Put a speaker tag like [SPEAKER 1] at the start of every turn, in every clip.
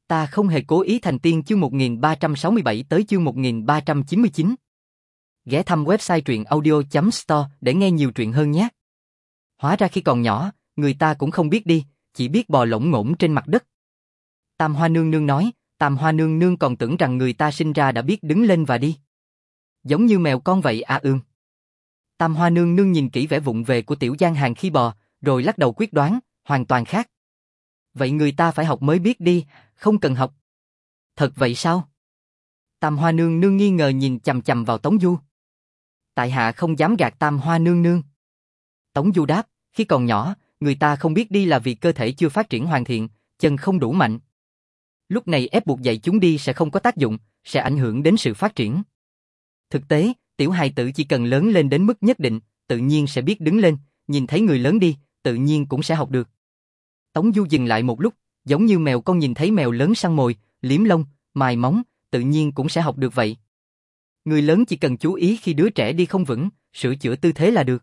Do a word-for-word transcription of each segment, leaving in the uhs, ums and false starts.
[SPEAKER 1] Ta không hề cố ý thành tiên chương một nghìn ba trăm sáu mươi bảy tới chương một nghìn ba trăm chín mươi chín. Ghé thăm website truyện audio chấm store để nghe nhiều truyện hơn nhé. Hóa ra khi còn nhỏ, người ta cũng không biết đi, chỉ biết bò lổn ngổn trên mặt đất. Tam Hoa Nương Nương nói, Tam Hoa Nương Nương còn tưởng rằng người ta sinh ra đã biết đứng lên và đi. Giống như mèo con vậy à ương. Tam Hoa Nương Nương nhìn kỹ vẻ vụng về của Tiểu Giang Hàng khi bò, rồi lắc đầu quyết đoán, hoàn toàn khác. Vậy người ta phải học mới biết đi, không cần học. Thật vậy sao? Tam Hoa Nương Nương nghi ngờ nhìn chằm chằm vào Tống Du. Tại hạ không dám gạt Tam Hoa Nương Nương. Tống Du đáp, khi còn nhỏ, người ta không biết đi là vì cơ thể chưa phát triển hoàn thiện, chân không đủ mạnh. Lúc này ép buộc dạy chúng đi sẽ không có tác dụng, sẽ ảnh hưởng đến sự phát triển. Thực tế, tiểu hài tử chỉ cần lớn lên đến mức nhất định, tự nhiên sẽ biết đứng lên, nhìn thấy người lớn đi, tự nhiên cũng sẽ học được. Tống Du dừng lại một lúc, giống như mèo con nhìn thấy mèo lớn săn mồi, liếm lông, mài móng, tự nhiên cũng sẽ học được vậy. Người lớn chỉ cần chú ý khi đứa trẻ đi không vững, sửa chữa tư thế là được.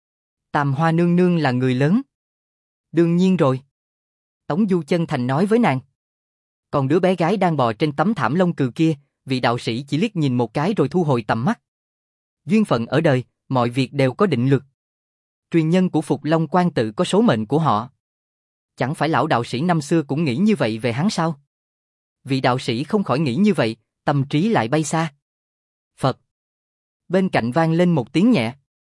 [SPEAKER 1] Tam Hoa Nương Nương là người lớn. Đương nhiên rồi. Tống Du chân thành nói với nàng. Còn đứa bé gái đang bò trên tấm thảm lông cừu kia, vị đạo sĩ chỉ liếc nhìn một cái rồi thu hồi tầm mắt. Duyên phận ở đời, mọi việc đều có định luật. Truyền nhân của Phục Long Quan tự có số mệnh của họ. Chẳng phải lão đạo sĩ năm xưa cũng nghĩ như vậy về hắn sao? Vị đạo sĩ không khỏi nghĩ như vậy, tâm trí lại bay xa. Phật. Bên cạnh vang lên một tiếng nhẹ.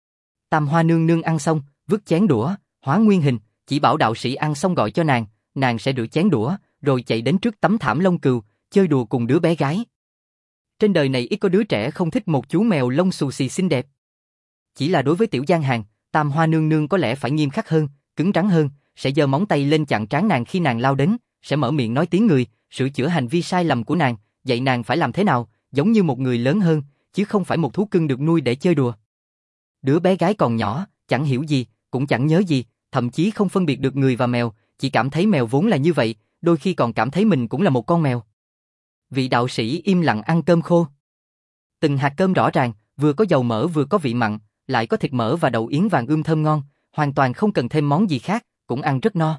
[SPEAKER 1] Tam Hoa Nương Nương ăn xong, vứt chén đũa, hóa nguyên hình, chỉ bảo đạo sĩ ăn xong gọi cho nàng, nàng sẽ rửa chén đũa, rồi chạy đến trước tấm thảm lông cừu, chơi đùa cùng đứa bé gái. Trên đời này ít có đứa trẻ không thích một chú mèo lông xù xì xinh đẹp. Chỉ là đối với Tiểu Giang Hàng, Tam Hoa Nương Nương có lẽ phải nghiêm khắc hơn, cứng rắn hơn, sẽ giơ móng tay lên chặn trán nàng khi nàng lao đến, sẽ mở miệng nói tiếng người, sửa chữa hành vi sai lầm của nàng, dạy nàng phải làm thế nào, giống như một người lớn hơn, chứ không phải một thú cưng được nuôi để chơi đùa. Đứa bé gái còn nhỏ, chẳng hiểu gì, cũng chẳng nhớ gì, thậm chí không phân biệt được người và mèo, chỉ cảm thấy mèo vốn là như vậy, đôi khi còn cảm thấy mình cũng là một con mèo. Vị đạo sĩ im lặng ăn cơm khô. Từng hạt cơm rõ ràng, vừa có dầu mỡ vừa có vị mặn, lại có thịt mỡ và đậu yến vàng ươm thơm ngon, hoàn toàn không cần thêm món gì khác, cũng ăn rất no.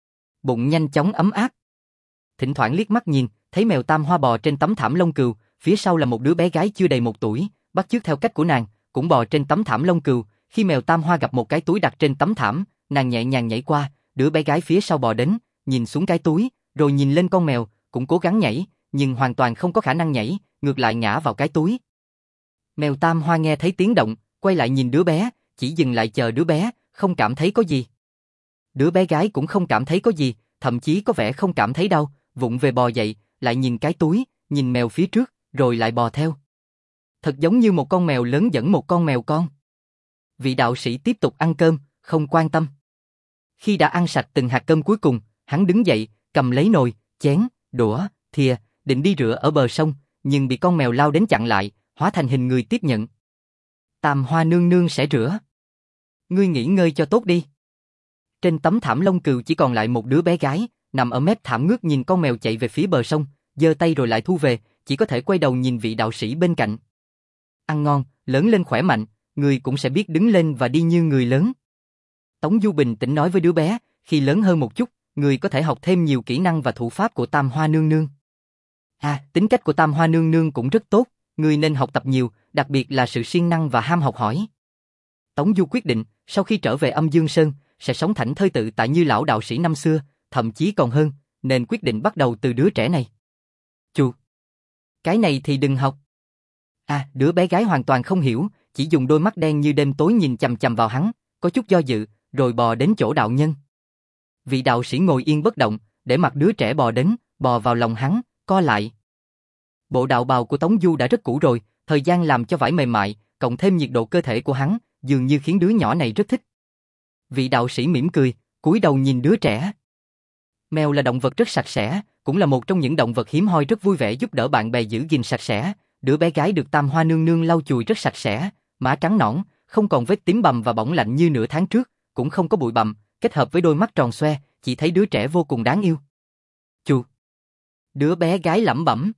[SPEAKER 1] Bụng nhanh chóng ấm áp. Thỉnh thoảng liếc mắt nhìn, thấy mèo Tam Hoa bò trên tấm thảm lông cừu, phía sau là một đứa bé gái chưa đầy một tuổi, bắt chước theo cách của nàng, cũng bò trên tấm thảm lông cừu. Khi mèo Tam Hoa gặp một cái túi đặt trên tấm thảm, nàng nhẹ nhàng nhảy qua, đứa bé gái phía sau bò đến, nhìn xuống cái túi, rồi nhìn lên con mèo, cũng cố gắng nhảy, nhưng hoàn toàn không có khả năng nhảy, ngược lại ngã vào cái túi. Mèo Tam Hoa nghe thấy tiếng động, quay lại nhìn đứa bé, chỉ dừng lại chờ đứa bé, không cảm thấy có gì. Đứa bé gái cũng không cảm thấy có gì, thậm chí có vẻ không cảm thấy đau, vụng về bò dậy, lại nhìn cái túi, nhìn mèo phía trước, rồi lại bò theo. Thật giống như một con mèo lớn dẫn một con mèo con. Vị đạo sĩ tiếp tục ăn cơm, không quan tâm. Khi đã ăn sạch từng hạt cơm cuối cùng, hắn đứng dậy, cầm lấy nồi, chén, đũa, thìa, định đi rửa ở bờ sông, nhưng bị con mèo lao đến chặn lại, hóa thành hình người tiếp nhận. Tam Hoa Nương Nương sẽ rửa. Ngươi nghỉ ngơi cho tốt đi. Trên tấm thảm lông cừu chỉ còn lại một đứa bé gái, nằm ở mép thảm ngước nhìn con mèo chạy về phía bờ sông, giơ tay rồi lại thu về, chỉ có thể quay đầu nhìn vị đạo sĩ bên cạnh. Ăn ngon, lớn lên khỏe mạnh, người cũng sẽ biết đứng lên và đi như người lớn. Tống Du bình tĩnh nói với đứa bé, khi lớn hơn một chút, người có thể học thêm nhiều kỹ năng và thủ pháp của Tam Hoa Nương Nương. À, tính cách của Tam Hoa Nương Nương cũng rất tốt, người nên học tập nhiều, đặc biệt là sự siêng năng và ham học hỏi. Tống Du quyết định, sau khi trở về Âm Dương Sơn, sẽ sống thảnh thơi tự tại như lão đạo sĩ năm xưa, thậm chí còn hơn, nên quyết định bắt đầu từ đứa trẻ này. Chù, cái này thì đừng học. À, đứa bé gái hoàn toàn không hiểu, chỉ dùng đôi mắt đen như đêm tối nhìn chằm chằm vào hắn, có chút do dự, rồi bò đến chỗ đạo nhân. Vị đạo sĩ ngồi yên bất động, để mặc đứa trẻ bò đến, bò vào lòng hắn, co lại. Bộ đạo bào của Tống Du đã rất cũ rồi, thời gian làm cho vải mềm mại, cộng thêm nhiệt độ cơ thể của hắn, dường như khiến đứa nhỏ này rất thích. Vị đạo sĩ mỉm cười, cúi đầu nhìn đứa trẻ. Mèo là động vật rất sạch sẽ, cũng là một trong những động vật hiếm hoi rất vui vẻ giúp đỡ bạn bè giữ gìn sạch sẽ. Đứa bé gái được Tam Hoa Nương Nương lau chùi rất sạch sẽ, má trắng nõn, không còn vết tím bầm và bỏng lạnh như nửa tháng trước, cũng không có bụi bặm, kết hợp với đôi mắt tròn xoe, chỉ thấy đứa trẻ vô cùng đáng yêu. Chù! Đứa bé gái lẩm bẩm.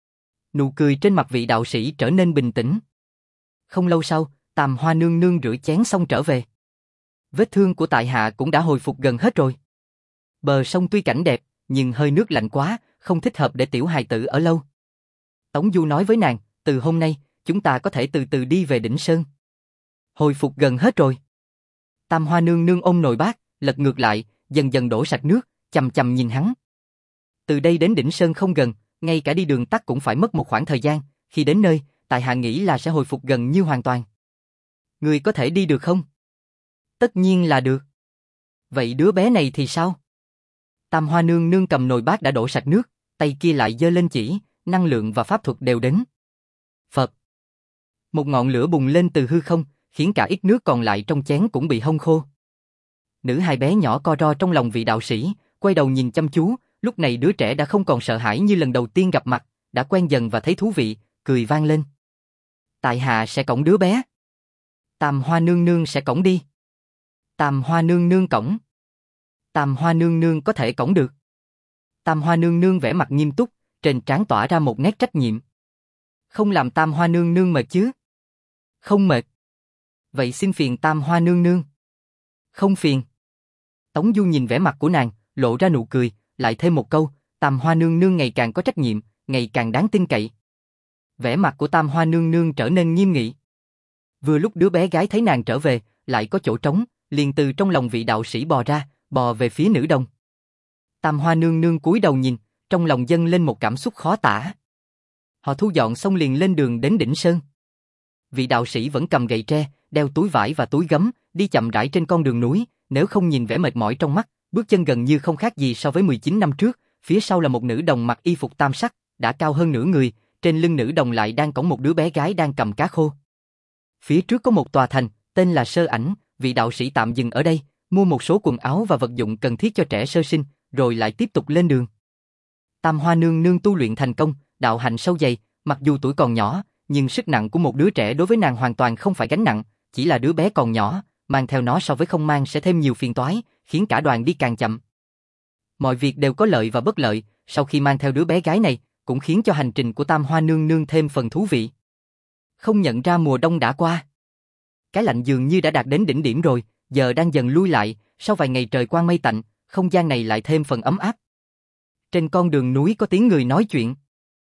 [SPEAKER 1] Nụ cười trên mặt vị đạo sĩ trở nên bình tĩnh. Không lâu sau, Tam Hoa Nương Nương rửa chén xong trở về. Vết thương của tại hạ cũng đã hồi phục gần hết rồi. Bờ sông tuy cảnh đẹp, nhưng hơi nước lạnh quá, không thích hợp để tiểu hài tử ở lâu. Tống Du nói với nàng, từ hôm nay, chúng ta có thể từ từ đi về đỉnh sơn. Hồi phục gần hết rồi. Tam Hoa nương nương ôm nồi bát, lật ngược lại, dần dần đổ sạch nước, chằm chằm nhìn hắn. Từ đây đến đỉnh sơn không gần, ngay cả đi đường tắt cũng phải mất một khoảng thời gian, khi đến nơi, tại hạ nghĩ là sẽ hồi phục gần như hoàn toàn. Người có thể đi được không? Tất nhiên là được. Vậy đứa bé này thì sao? Tam Hoa nương nương cầm nồi bát đã đổ sạch nước, tay kia lại giơ lên chỉ, năng lượng và pháp thuật đều đến. Phật. Một ngọn lửa bùng lên từ hư không, khiến cả ít nước còn lại trong chén cũng bị hong khô. Nữ hài bé nhỏ co ro trong lòng vị đạo sĩ, quay đầu nhìn chăm chú, lúc này đứa trẻ đã không còn sợ hãi như lần đầu tiên gặp mặt, đã quen dần và thấy thú vị, cười vang lên. Tại hạ sẽ cõng đứa bé. Tam Hoa nương nương sẽ cõng đi. Tam Hoa nương nương cõng. Tam Hoa nương nương có thể cõng được. Tam Hoa nương nương vẻ mặt nghiêm túc, trên trán tỏa ra một nét trách nhiệm. Không làm Tam Hoa nương nương mệt chứ? Không mệt. Vậy xin phiền Tam Hoa nương nương. Không phiền. Tống Du nhìn vẻ mặt của nàng, lộ ra nụ cười, lại thêm một câu, Tam Hoa nương nương ngày càng có trách nhiệm, ngày càng đáng tin cậy. Vẻ mặt của Tam Hoa nương nương trở nên nghiêm nghị. Vừa lúc đứa bé gái thấy nàng trở về, lại có chỗ trống, liền từ trong lòng vị đạo sĩ bò ra, bò về phía nữ đồng. Tam Hoa nương nương cúi đầu nhìn, trong lòng dâng lên một cảm xúc khó tả. Họ thu dọn xong liền lên đường đến đỉnh sơn. Vị đạo sĩ vẫn cầm gậy tre, đeo túi vải và túi gấm, đi chậm rãi trên con đường núi, nếu không nhìn vẻ mệt mỏi trong mắt, bước chân gần như không khác gì so với mười chín năm trước, phía sau là một nữ đồng mặc y phục tam sắc, đã cao hơn nửa người, trên lưng nữ đồng lại đang cõng một đứa bé gái đang cầm cá khô. Phía trước có một tòa thành, tên là Sơ Ảnh, vị đạo sĩ tạm dừng ở đây, mua một số quần áo và vật dụng cần thiết cho trẻ sơ sinh, rồi lại tiếp tục lên đường. Tam Hoa nương nương tu luyện thành công, đạo hạnh sâu dày, mặc dù tuổi còn nhỏ, nhưng sức nặng của một đứa trẻ đối với nàng hoàn toàn không phải gánh nặng, chỉ là đứa bé còn nhỏ, mang theo nó so với không mang sẽ thêm nhiều phiền toái, khiến cả đoàn đi càng chậm. Mọi việc đều có lợi và bất lợi, sau khi mang theo đứa bé gái này, cũng khiến cho hành trình của Tam Hoa nương nương thêm phần thú vị. Không nhận ra mùa đông đã qua. Cái lạnh dường như đã đạt đến đỉnh điểm rồi, giờ đang dần lui lại, sau vài ngày trời quang mây tạnh, không gian này lại thêm phần ấm áp. Trên con đường núi có tiếng người nói chuyện.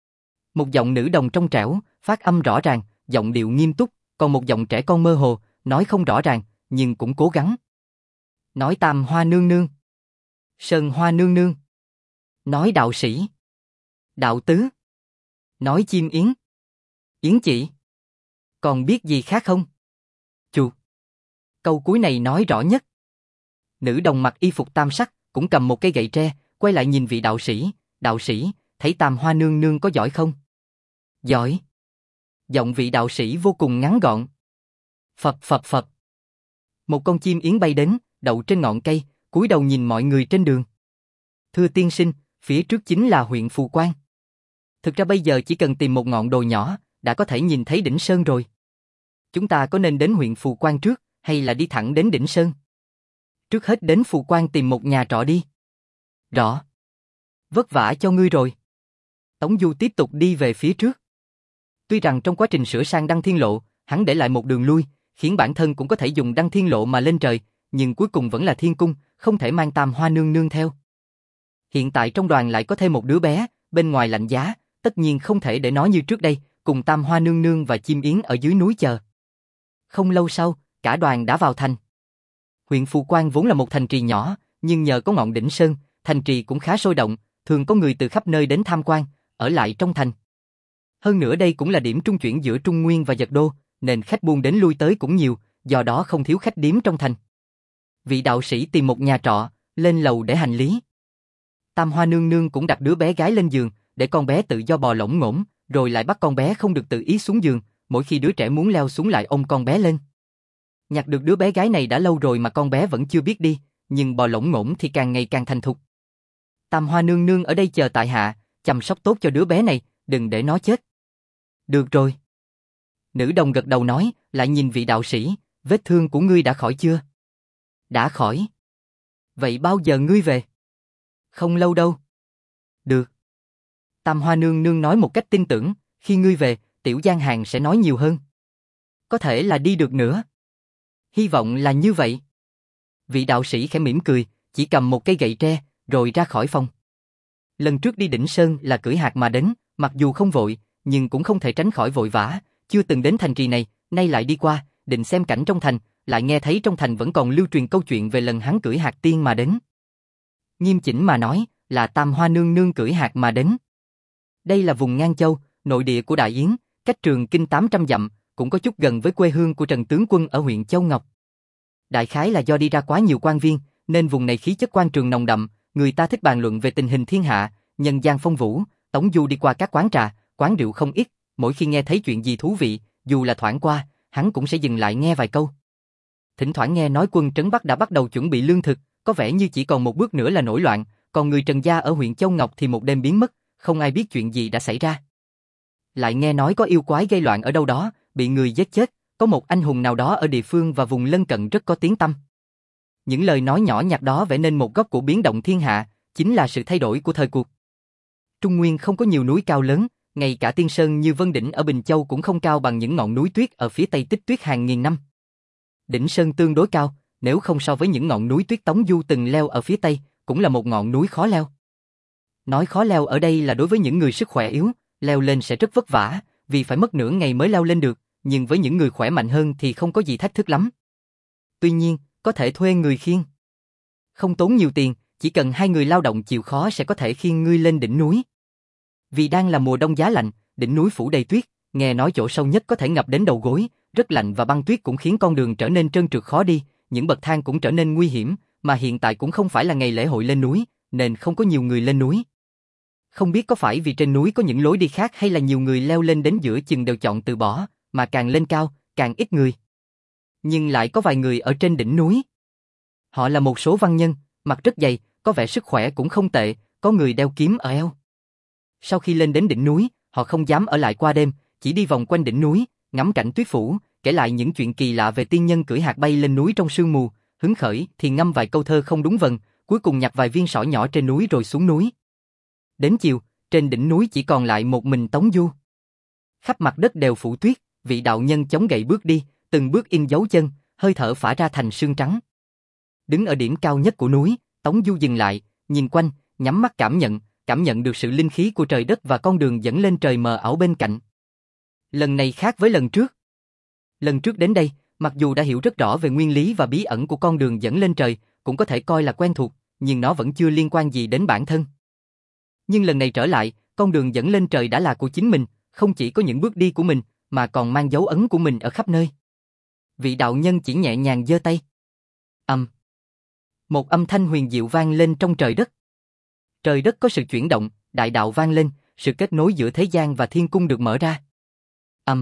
[SPEAKER 1] Một giọng nữ đồng trong trẻo, phát âm rõ ràng, giọng điệu nghiêm túc, còn một giọng trẻ con mơ hồ, nói không rõ ràng, nhưng cũng cố gắng. Nói Tam Hoa nương nương. Sơn Hoa nương nương. Nói đạo sĩ. Đạo tứ. Nói chim yến. Yến chỉ. Còn biết gì khác không? Chù. Câu cuối này nói rõ nhất. Nữ đồng mặc y phục tam sắc, cũng cầm một cây gậy tre, quay lại nhìn vị đạo sĩ. Đạo sĩ, thấy Tam Hoa nương nương có giỏi không? Giỏi. Giọng vị đạo sĩ vô cùng ngắn gọn. Phập phập phập. Một con chim yến bay đến, đậu trên ngọn cây, cúi đầu nhìn mọi người trên đường. Thưa tiên sinh, phía trước chính là huyện Phù Quang. Thực ra bây giờ chỉ cần tìm một ngọn đồi nhỏ, đã có thể nhìn thấy đỉnh sơn rồi. Chúng ta có nên đến huyện Phù Quang trước, hay là đi thẳng đến đỉnh sơn? Trước hết đến Phù Quang tìm một nhà trọ đi. Rõ. Vất vả cho ngươi rồi. Tống Du tiếp tục đi về phía trước. Tuy rằng trong quá trình sửa sang Đăng Thiên Lộ, hắn để lại một đường lui, khiến bản thân cũng có thể dùng Đăng Thiên Lộ mà lên trời, nhưng cuối cùng vẫn là thiên cung, không thể mang Tam Hoa nương nương theo. Hiện tại trong đoàn lại có thêm một đứa bé, bên ngoài lạnh giá, tất nhiên không thể để nó như trước đây, cùng Tam Hoa nương nương và chim yến ở dưới núi chờ. Không lâu sau, cả đoàn đã vào thành. Huyện Phù Quang vốn là một thành trì nhỏ, nhưng nhờ có ngọn đỉnh sơn, thành trì cũng khá sôi động, thường có người từ khắp nơi đến tham quan, ở lại trong thành. Hơn nữa đây cũng là điểm trung chuyển giữa Trung Nguyên và Dật Đô, nên khách buôn đến lui tới cũng nhiều, do đó không thiếu khách điếm trong thành. Vị đạo sĩ tìm một nhà trọ, lên lầu để hành lý. Tam Hoa nương nương cũng đặt đứa bé gái lên giường, để con bé tự do bò lổn ngổn, rồi lại bắt con bé không được tự ý xuống giường, mỗi khi đứa trẻ muốn leo xuống lại ôm con bé lên. Nhặt được đứa bé gái này đã lâu rồi mà con bé vẫn chưa biết đi, nhưng bò lổn ngổn thì càng ngày càng thành thục. Tam Hoa nương nương ở đây chờ tại hạ, chăm sóc tốt cho đứa bé này, đừng để nó chết. Được rồi. Nữ đồng gật đầu nói, lại nhìn vị đạo sĩ, vết thương của ngươi đã khỏi chưa? Đã khỏi. Vậy bao giờ ngươi về? Không lâu đâu. Được. Tam Hoa nương nương nói một cách tin tưởng, khi ngươi về, Tiểu Giang Hàng sẽ nói nhiều hơn. Có thể là đi được nữa. Hy vọng là như vậy. Vị đạo sĩ khẽ mỉm cười, chỉ cầm một cây gậy tre, rồi ra khỏi phòng. Lần trước đi đỉnh Sơn là cưỡi hạc mà đến, mặc dù không vội, nhưng cũng không thể tránh khỏi vội vã, chưa từng đến thành trì này, nay lại đi qua, định xem cảnh trong thành, lại nghe thấy trong thành vẫn còn lưu truyền câu chuyện về lần hắn cưỡi hạc tiên mà đến. Nghiêm chỉnh mà nói, là Tam Hoa nương nương cưỡi hạc mà đến. Đây là vùng Ngang Châu, nội địa của Đại Yến, cách Trường Kinh tám trăm dặm, cũng có chút gần với quê hương của Trần tướng quân ở huyện Châu Ngọc. Đại khái là do đi ra quá nhiều quan viên, nên vùng này khí chất quan trường nồng đậm, người ta thích bàn luận về tình hình thiên hạ, nhân gian phong vũ. Tống Du đi qua các quán trà, quán rượu không ít, mỗi khi nghe thấy chuyện gì thú vị, dù là thoảng qua, hắn cũng sẽ dừng lại nghe vài câu. Thỉnh thoảng nghe nói quân Trấn Bắc đã bắt đầu chuẩn bị lương thực, có vẻ như chỉ còn một bước nữa là nổi loạn, còn người Trần gia ở huyện Châu Ngọc thì một đêm biến mất, không ai biết chuyện gì đã xảy ra. Lại nghe nói có yêu quái gây loạn ở đâu đó, bị người giết chết, có một anh hùng nào đó ở địa phương và vùng lân cận rất có tiếng tăm. Những lời nói nhỏ nhặt đó vẽ nên một góc của biến động thiên hạ, chính là sự thay đổi của thời cuộc. Trung Nguyên không có nhiều núi cao lớn, ngay cả Tiên Sơn như Vân Đỉnh ở Bình Châu cũng không cao bằng những ngọn núi tuyết ở phía tây tích tuyết hàng nghìn năm. Đỉnh Sơn tương đối cao, nếu không so với những ngọn núi tuyết Tống Du từng leo ở phía tây, cũng là một ngọn núi khó leo. Nói khó leo ở đây là đối với những người sức khỏe yếu, leo lên sẽ rất vất vả, vì phải mất nửa ngày mới leo lên được, nhưng với những người khỏe mạnh hơn thì không có gì thách thức lắm. Tuy nhiên, có thể thuê người khiêng. Không tốn nhiều tiền, chỉ cần hai người lao động chịu khó sẽ có thể khiêng ngươi lên đỉnh núi. Vì đang là mùa đông giá lạnh, đỉnh núi phủ đầy tuyết, nghe nói chỗ sâu nhất có thể ngập đến đầu gối, rất lạnh và băng tuyết cũng khiến con đường trở nên trơn trượt khó đi, những bậc thang cũng trở nên nguy hiểm, mà hiện tại cũng không phải là ngày lễ hội lên núi, nên không có nhiều người lên núi. Không biết có phải vì trên núi có những lối đi khác hay là nhiều người leo lên đến giữa chừng đều chọn từ bỏ, mà càng lên cao, càng ít người. Nhưng lại có vài người ở trên đỉnh núi. Họ là một số văn nhân, mặt rất dày, có vẻ sức khỏe cũng không tệ, có người đeo kiếm ở eo. Sau khi lên đến đỉnh núi, họ không dám ở lại qua đêm, chỉ đi vòng quanh đỉnh núi, ngắm cảnh tuyết phủ, kể lại những chuyện kỳ lạ về tiên nhân cưỡi hạc bay lên núi trong sương mù, hứng khởi thì ngâm vài câu thơ không đúng vần, cuối cùng nhặt vài viên sỏi nhỏ trên núi rồi xuống núi. Đến chiều, trên đỉnh núi chỉ còn lại một mình Tống Du. Khắp mặt đất đều phủ tuyết, vị đạo nhân chống gậy bước đi, từng bước in dấu chân, hơi thở phả ra thành sương trắng. Đứng ở điểm cao nhất của núi, Tống Du dừng lại, nhìn quanh, nhắm mắt cảm nhận, cảm nhận được sự linh khí của trời đất và con đường dẫn lên trời mờ ảo bên cạnh. Lần này khác với lần trước. Lần trước đến đây, mặc dù đã hiểu rất rõ về nguyên lý và bí ẩn của con đường dẫn lên trời, cũng có thể coi là quen thuộc, nhưng nó vẫn chưa liên quan gì đến bản thân. Nhưng lần này trở lại, con đường dẫn lên trời đã là của chính mình, không chỉ có những bước đi của mình, mà còn mang dấu ấn của mình ở khắp nơi. Vị đạo nhân chỉ nhẹ nhàng giơ tay. Ầm. Um. Một âm thanh huyền diệu vang lên trong trời đất. Trời đất có sự chuyển động, đại đạo vang lên, sự kết nối giữa thế gian và thiên cung được mở ra. Ầm. Um.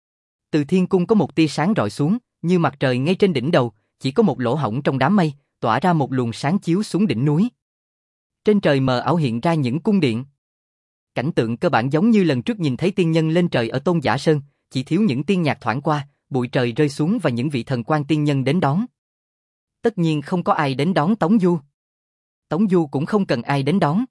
[SPEAKER 1] Từ thiên cung có một tia sáng rọi xuống, như mặt trời ngay trên đỉnh đầu, chỉ có một lỗ hổng trong đám mây, tỏa ra một luồng sáng chiếu xuống đỉnh núi. Trên trời mờ ảo hiện ra những cung điện. Cảnh tượng cơ bản giống như lần trước nhìn thấy tiên nhân lên trời ở Tôn Giả Sơn, chỉ thiếu những tiên nhạc thoảng qua, bụi trời rơi xuống và những vị thần quan tiên nhân đến đón. Tất nhiên không có ai đến đón Tống Du. Tống Du cũng không cần ai đến đón.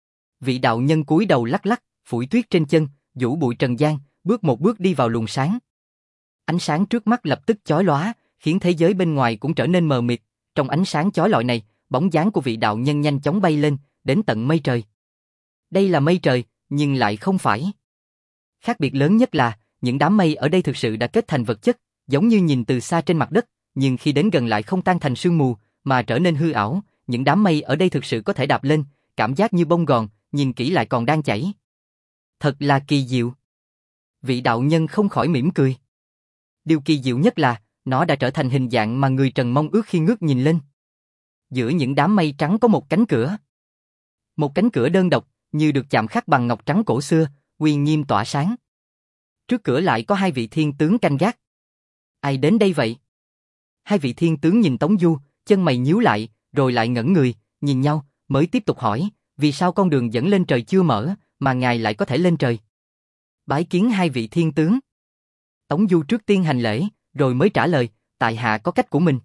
[SPEAKER 1] Vị đạo nhân cúi đầu lắc lắc, phủi tuyết trên chân, vũ bụi trần gian, bước một bước đi vào luồng sáng. Ánh sáng trước mắt lập tức chói lóa, khiến thế giới bên ngoài cũng trở nên mờ mịt. Trong ánh sáng chói lọi này, bóng dáng của vị đạo nhân nhanh chóng bay lên, đến tận mây trời. Đây là mây trời, nhưng lại không phải. Khác biệt lớn nhất là, những đám mây ở đây thực sự đã kết thành vật chất, giống như nhìn từ xa trên mặt đất, nhưng khi đến gần lại không tan thành sương mù, mà trở nên hư ảo. Những đám mây ở đây thực sự có thể đạp lên, cảm giác như bông gòn, nhìn kỹ lại còn đang chảy. Thật là kỳ diệu. Vị đạo nhân không khỏi mỉm cười. Điều kỳ diệu nhất là, nó đã trở thành hình dạng mà người Trần mong ước khi ngước nhìn lên. Giữa những đám mây trắng có một cánh cửa. Một cánh cửa đơn độc, như được chạm khắc bằng ngọc trắng cổ xưa, uy nghiêm tỏa sáng. Trước cửa lại có hai vị thiên tướng canh gác. Ai đến đây vậy? Hai vị thiên tướng nhìn Tống Du, chân mày nhíu lại, rồi lại ngẩn người, nhìn nhau, mới tiếp tục hỏi, vì sao con đường dẫn lên trời chưa mở, mà ngài lại có thể lên trời? Bái kiến hai vị thiên tướng. Tống Du trước tiên hành lễ, rồi mới trả lời, tại hạ có cách của mình.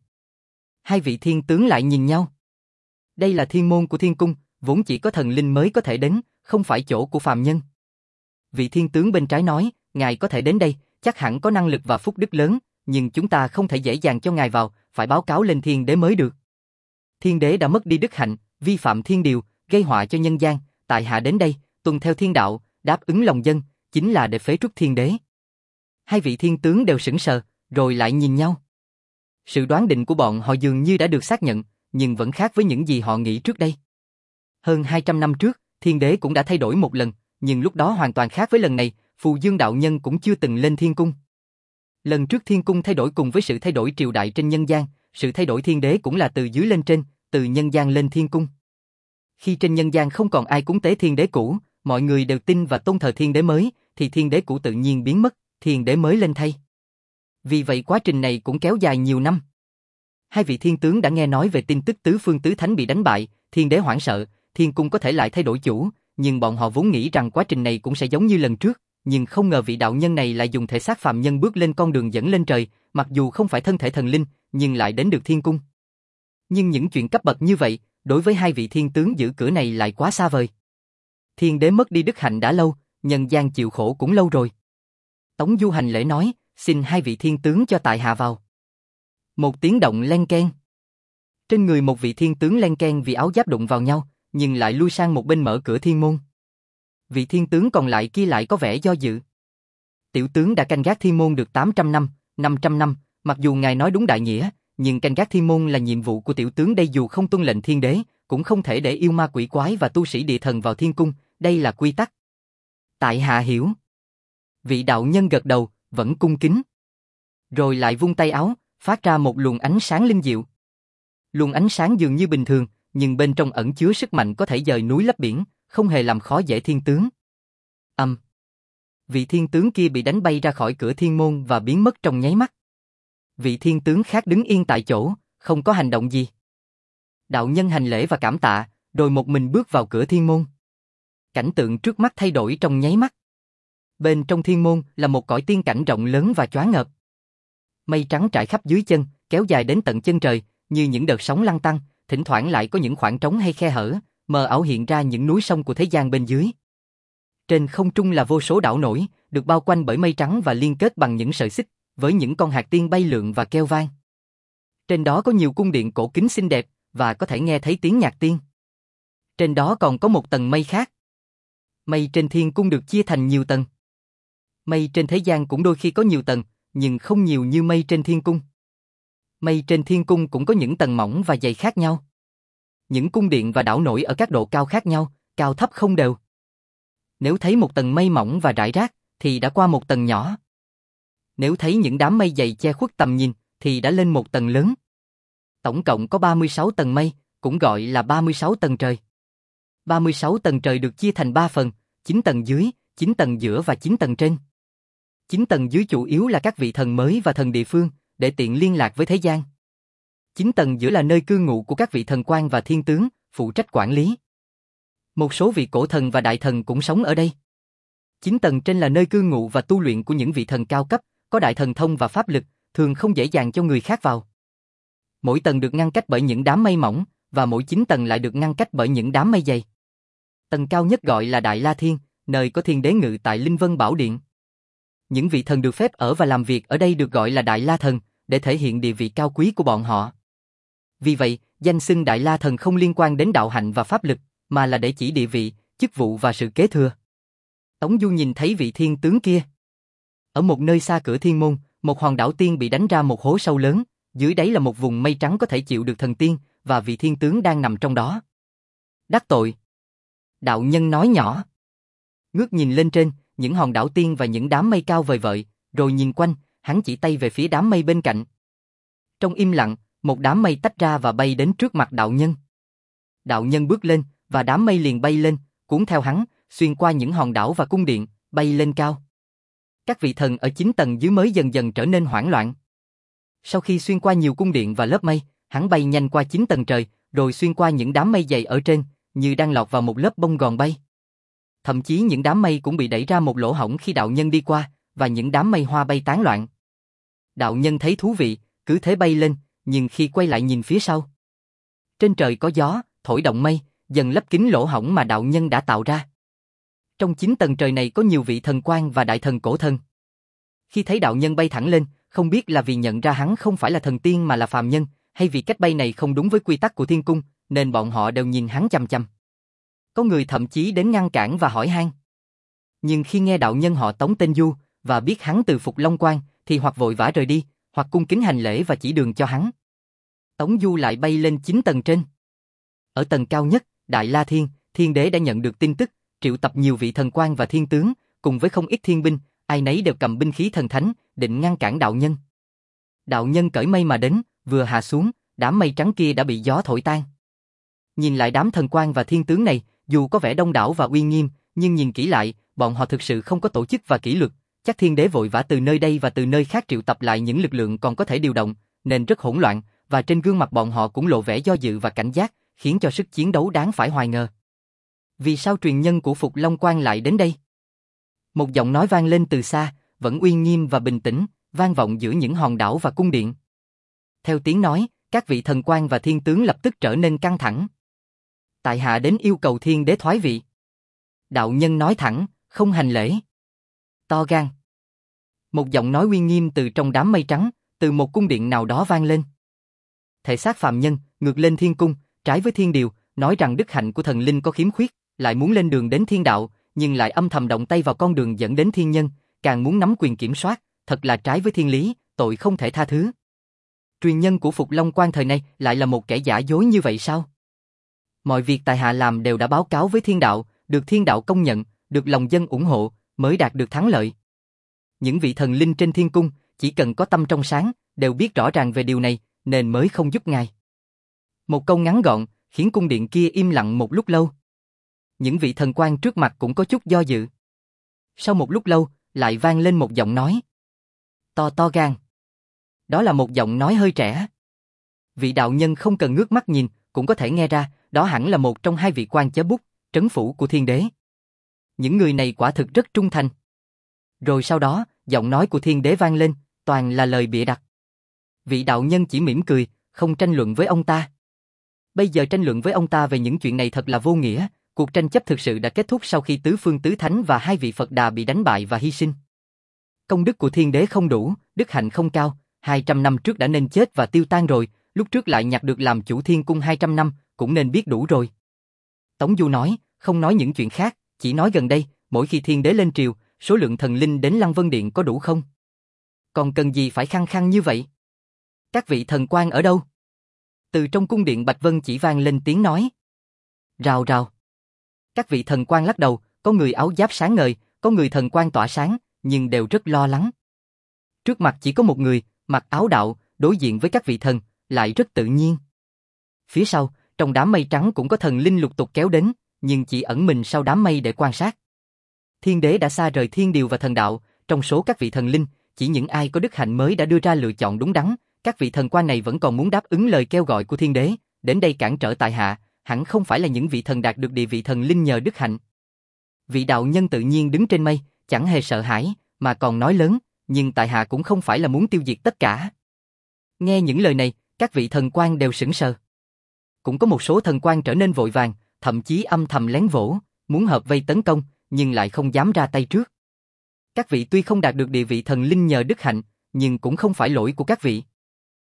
[SPEAKER 1] Hai vị thiên tướng lại nhìn nhau. Đây là thiên môn của thiên cung, vốn chỉ có thần linh mới có thể đến, không phải chỗ của phàm nhân. Vị thiên tướng bên trái nói, ngài có thể đến đây, chắc hẳn có năng lực và phúc đức lớn, nhưng chúng ta không thể dễ dàng cho ngài vào, phải báo cáo lên thiên đế mới được. Thiên đế đã mất đi đức hạnh, vi phạm thiên điều, gây họa cho nhân gian, tại hạ đến đây, tuân theo thiên đạo, đáp ứng lòng dân, chính là để phế truất thiên đế. Hai vị thiên tướng đều sững sờ, rồi lại nhìn nhau. Sự đoán định của bọn họ dường như đã được xác nhận, nhưng vẫn khác với những gì họ nghĩ trước đây. Hơn hai trăm năm trước, thiên đế cũng đã thay đổi một lần, nhưng lúc đó hoàn toàn khác với lần này, Phù Dương đạo nhân cũng chưa từng lên thiên cung. Lần trước thiên cung thay đổi cùng với sự thay đổi triều đại trên nhân gian, sự thay đổi thiên đế cũng là từ dưới lên trên, từ nhân gian lên thiên cung. Khi trên nhân gian không còn ai cúng tế thiên đế cũ, mọi người đều tin và tôn thờ thiên đế mới, thì thiên đế cũ tự nhiên biến mất, thiên đế mới lên thay. Vì vậy quá trình này cũng kéo dài nhiều năm. Hai vị thiên tướng đã nghe nói về tin tức tứ phương tứ thánh bị đánh bại, thiên đế hoảng sợ, thiên cung có thể lại thay đổi chủ, nhưng bọn họ vốn nghĩ rằng quá trình này cũng sẽ giống như lần trước, nhưng không ngờ vị đạo nhân này lại dùng thể xác phàm nhân bước lên con đường dẫn lên trời, mặc dù không phải thân thể thần linh, nhưng lại đến được thiên cung. Nhưng những chuyện cấp bậc như vậy, đối với hai vị thiên tướng giữ cửa này lại quá xa vời. Thiên đế mất đi đức hạnh đã lâu, nhân gian chịu khổ cũng lâu rồi. Tống Du hành lễ nói, xin hai vị thiên tướng cho tại hạ vào. Một tiếng động len keng. Trên người một vị thiên tướng len keng vì áo giáp đụng vào nhau, nhưng lại lui sang một bên mở cửa thiên môn. Vị thiên tướng còn lại kia lại có vẻ do dự. Tiểu tướng đã canh gác thiên môn được tám trăm năm, năm trăm năm, mặc dù ngài nói đúng đại nghĩa, nhưng canh gác thiên môn là nhiệm vụ của tiểu tướng đây, dù không tuân lệnh thiên đế, cũng không thể để yêu ma quỷ quái và tu sĩ địa thần vào thiên cung, đây là quy tắc. Tại hạ hiểu. Vị đạo nhân gật đầu, vẫn cung kính. Rồi lại vung tay áo, phát ra một luồng ánh sáng linh diệu. Luồng ánh sáng dường như bình thường, nhưng bên trong ẩn chứa sức mạnh có thể dời núi lấp biển, không hề làm khó dễ thiên tướng. Âm. Vị thiên tướng kia bị đánh bay ra khỏi cửa thiên môn và biến mất trong nháy mắt. Vị thiên tướng khác đứng yên tại chỗ, không có hành động gì. Đạo nhân hành lễ và cảm tạ, rồi một mình bước vào cửa thiên môn. Cảnh tượng trước mắt thay đổi trong nháy mắt. Bên trong thiên môn là một cõi tiên cảnh rộng lớn và choáng ngợp. Mây trắng trải khắp dưới chân, kéo dài đến tận chân trời, như những đợt sóng lăn tăn, thỉnh thoảng lại có những khoảng trống hay khe hở, mờ ảo hiện ra những núi sông của thế gian bên dưới. Trên không trung là vô số đảo nổi, được bao quanh bởi mây trắng và liên kết bằng những sợi xích, với những con hạt tiên bay lượn và kêu vang. Trên đó có nhiều cung điện cổ kính xinh đẹp, và có thể nghe thấy tiếng nhạc tiên. Trên đó còn có một tầng mây khác. Mây trên thiên cung được chia thành nhiều tầng. Mây trên thế gian cũng đôi khi có nhiều tầng, nhưng không nhiều như mây trên thiên cung. Mây trên thiên cung cũng có những tầng mỏng và dày khác nhau. Những cung điện và đảo nổi ở các độ cao khác nhau, cao thấp không đều. Nếu thấy một tầng mây mỏng và rải rác, thì đã qua một tầng nhỏ. Nếu thấy những đám mây dày che khuất tầm nhìn, thì đã lên một tầng lớn. Tổng cộng có ba mươi sáu tầng mây, cũng gọi là ba mươi sáu tầng trời. ba mươi sáu tầng trời được chia thành ba phần, chín tầng dưới, chín tầng giữa và chín tầng trên. chín tầng dưới chủ yếu là các vị thần mới và thần địa phương, để tiện liên lạc với thế gian. chín tầng giữa là nơi cư ngụ của các vị thần quan và thiên tướng, phụ trách quản lý. Một số vị cổ thần và đại thần cũng sống ở đây. chín tầng trên là nơi cư ngụ và tu luyện của những vị thần cao cấp, có đại thần thông và pháp lực, thường không dễ dàng cho người khác vào. Mỗi tầng được ngăn cách bởi những đám mây mỏng, và mỗi chín tầng lại được ngăn cách bởi những đám mây dày. Tầng cao nhất gọi là Đại La Thiên, nơi có thiên đế ngự tại Linh Vân Bảo Điện. Những vị thần được phép ở và làm việc ở đây được gọi là Đại La Thần, để thể hiện địa vị cao quý của bọn họ. Vì vậy, danh xưng Đại La Thần không liên quan đến đạo hạnh và pháp lực, mà là để chỉ địa vị, chức vụ và sự kế thừa. Tống Du nhìn thấy vị thiên tướng kia. Ở một nơi xa cửa thiên môn, một hòn đảo tiên bị đánh ra một hố sâu lớn, dưới đáy là một vùng mây trắng có thể chịu được thần tiên, và vị thiên tướng đang nằm trong đó. Đắc tội. Đạo nhân nói nhỏ. Ngước nhìn lên trên, những hòn đảo tiên và những đám mây cao vời vợi, rồi nhìn quanh, hắn chỉ tay về phía đám mây bên cạnh. Trong im lặng, một đám mây tách ra và bay đến trước mặt đạo nhân. Đạo nhân bước lên, và đám mây liền bay lên, cuốn theo hắn, xuyên qua những hòn đảo và cung điện, bay lên cao. Các vị thần ở chín tầng dưới mới dần dần trở nên hoảng loạn. Sau khi xuyên qua nhiều cung điện và lớp mây, hắn bay nhanh qua chín tầng trời, rồi xuyên qua những đám mây dày ở trên, như đang lọt vào một lớp bông gòn bay. Thậm chí những đám mây cũng bị đẩy ra một lỗ hổng khi đạo nhân đi qua, và những đám mây hoa bay tán loạn. Đạo nhân thấy thú vị, cứ thế bay lên, nhưng khi quay lại nhìn phía sau, trên trời có gió, thổi động mây, dần lấp kín lỗ hổng mà đạo nhân đã tạo ra. Trong chín tầng trời này có nhiều vị thần quan và đại thần cổ thần. Khi thấy đạo nhân bay thẳng lên, không biết là vì nhận ra hắn không phải là thần tiên mà là phàm nhân, hay vì cách bay này không đúng với quy tắc của thiên cung, nên bọn họ đều nhìn hắn chằm chằm. Có người thậm chí đến ngăn cản và hỏi han. Nhưng khi nghe đạo nhân họ Tống tên Du, và biết hắn từ Phục Long Quan, thì hoặc vội vã rời đi, hoặc cung kính hành lễ và chỉ đường cho hắn. Tống Du lại bay lên chín tầng trên. Ở tầng cao nhất, Đại La Thiên, Thiên Đế đã nhận được tin tức, triệu tập nhiều vị thần quan và thiên tướng, cùng với không ít thiên binh, ai nấy đều cầm binh khí thần thánh, định ngăn cản đạo nhân. Đạo nhân cởi mây mà đến, vừa hạ xuống, đám mây trắng kia đã bị gió thổi tan. Nhìn lại đám thần quan và thiên tướng này, dù có vẻ đông đảo và uy nghiêm, nhưng nhìn kỹ lại, bọn họ thực sự không có tổ chức và kỷ luật. Chắc Thiên Đế vội vã từ nơi đây và từ nơi khác triệu tập lại những lực lượng còn có thể điều động, nên rất hỗn loạn, và trên gương mặt bọn họ cũng lộ vẻ do dự và cảnh giác, khiến cho sức chiến đấu đáng phải hoài ngờ. Vì sao truyền nhân của Phục Long Quan lại đến đây? Một giọng nói vang lên từ xa, vẫn uy nghiêm và bình tĩnh, vang vọng giữa những hòn đảo và cung điện. Theo tiếng nói, các vị thần quan và thiên tướng lập tức trở nên căng thẳng. Tại hạ đến yêu cầu Thiên Đế thoái vị. Đạo nhân nói thẳng, không hành lễ. To gan. Một giọng nói uy nghiêm từ trong đám mây trắng, từ một cung điện nào đó vang lên. Thể xác phàm nhân, ngược lên thiên cung, trái với thiên điều, nói rằng đức hạnh của thần linh có khiếm khuyết, lại muốn lên đường đến thiên đạo, nhưng lại âm thầm động tay vào con đường dẫn đến thiên nhân, càng muốn nắm quyền kiểm soát, thật là trái với thiên lý, tội không thể tha thứ. Truyền nhân của Phục Long Quan thời nay lại là một kẻ giả dối như vậy sao? Mọi việc tại hạ làm đều đã báo cáo với thiên đạo, được thiên đạo công nhận, được lòng dân ủng hộ, mới đạt được thắng lợi. Những vị thần linh trên thiên cung, chỉ cần có tâm trong sáng, đều biết rõ ràng về điều này, nên mới không giúp ngài. Một câu ngắn gọn, khiến cung điện kia im lặng một lúc lâu. Những vị thần quan trước mặt cũng có chút do dự. Sau một lúc lâu, lại vang lên một giọng nói. To to gan. Đó là một giọng nói hơi trẻ. Vị đạo nhân không cần ngước mắt nhìn, cũng có thể nghe ra, đó hẳn là một trong hai vị quan chớ bút, trấn phủ của Thiên Đế. Những người này quả thực rất trung thành. Rồi sau đó, giọng nói của Thiên Đế vang lên, toàn là lời bịa đặt. Vị đạo nhân chỉ mỉm cười, không tranh luận với ông ta. Bây giờ tranh luận với ông ta về những chuyện này thật là vô nghĩa, cuộc tranh chấp thực sự đã kết thúc sau khi tứ phương tứ thánh và hai vị Phật Đà bị đánh bại và hy sinh. Công đức của Thiên Đế không đủ, đức hạnh không cao, hai trăm năm trước đã nên chết và tiêu tan rồi, lúc trước lại nhặt được làm chủ thiên cung hai trăm năm, cũng nên biết đủ rồi. Tống Du nói, không nói những chuyện khác, chỉ nói gần đây, mỗi khi Thiên Đế lên triều, số lượng thần linh đến Lăng Vân Điện có đủ không? Còn cần gì phải khăng khăng như vậy? Các vị thần quan ở đâu? Từ trong cung điện Bạch Vân chỉ vang lên tiếng nói. Rào rào. Các vị thần quan lắc đầu, có người áo giáp sáng ngời, có người thần quan tỏa sáng, nhưng đều rất lo lắng. Trước mặt chỉ có một người, mặc áo đạo, đối diện với các vị thần, lại rất tự nhiên. Phía sau, trong đám mây trắng cũng có thần linh lục tục kéo đến, nhưng chỉ ẩn mình sau đám mây để quan sát. Thiên Đế đã xa rời thiên điều và thần đạo, trong số các vị thần linh, chỉ những ai có đức hạnh mới đã đưa ra lựa chọn đúng đắn, các vị thần quan này vẫn còn muốn đáp ứng lời kêu gọi của Thiên Đế, đến đây cản trở tại hạ, hẳn không phải là những vị thần đạt được địa vị thần linh nhờ đức hạnh. Vị đạo nhân tự nhiên đứng trên mây, chẳng hề sợ hãi, mà còn nói lớn, nhưng tại hạ cũng không phải là muốn tiêu diệt tất cả. Nghe những lời này, các vị thần quan đều sững sờ. Cũng có một số thần quan trở nên vội vàng, thậm chí âm thầm lén vỗ, muốn hợp vây tấn công, nhưng lại không dám ra tay trước. Các vị tuy không đạt được địa vị thần linh nhờ đức hạnh, nhưng cũng không phải lỗi của các vị.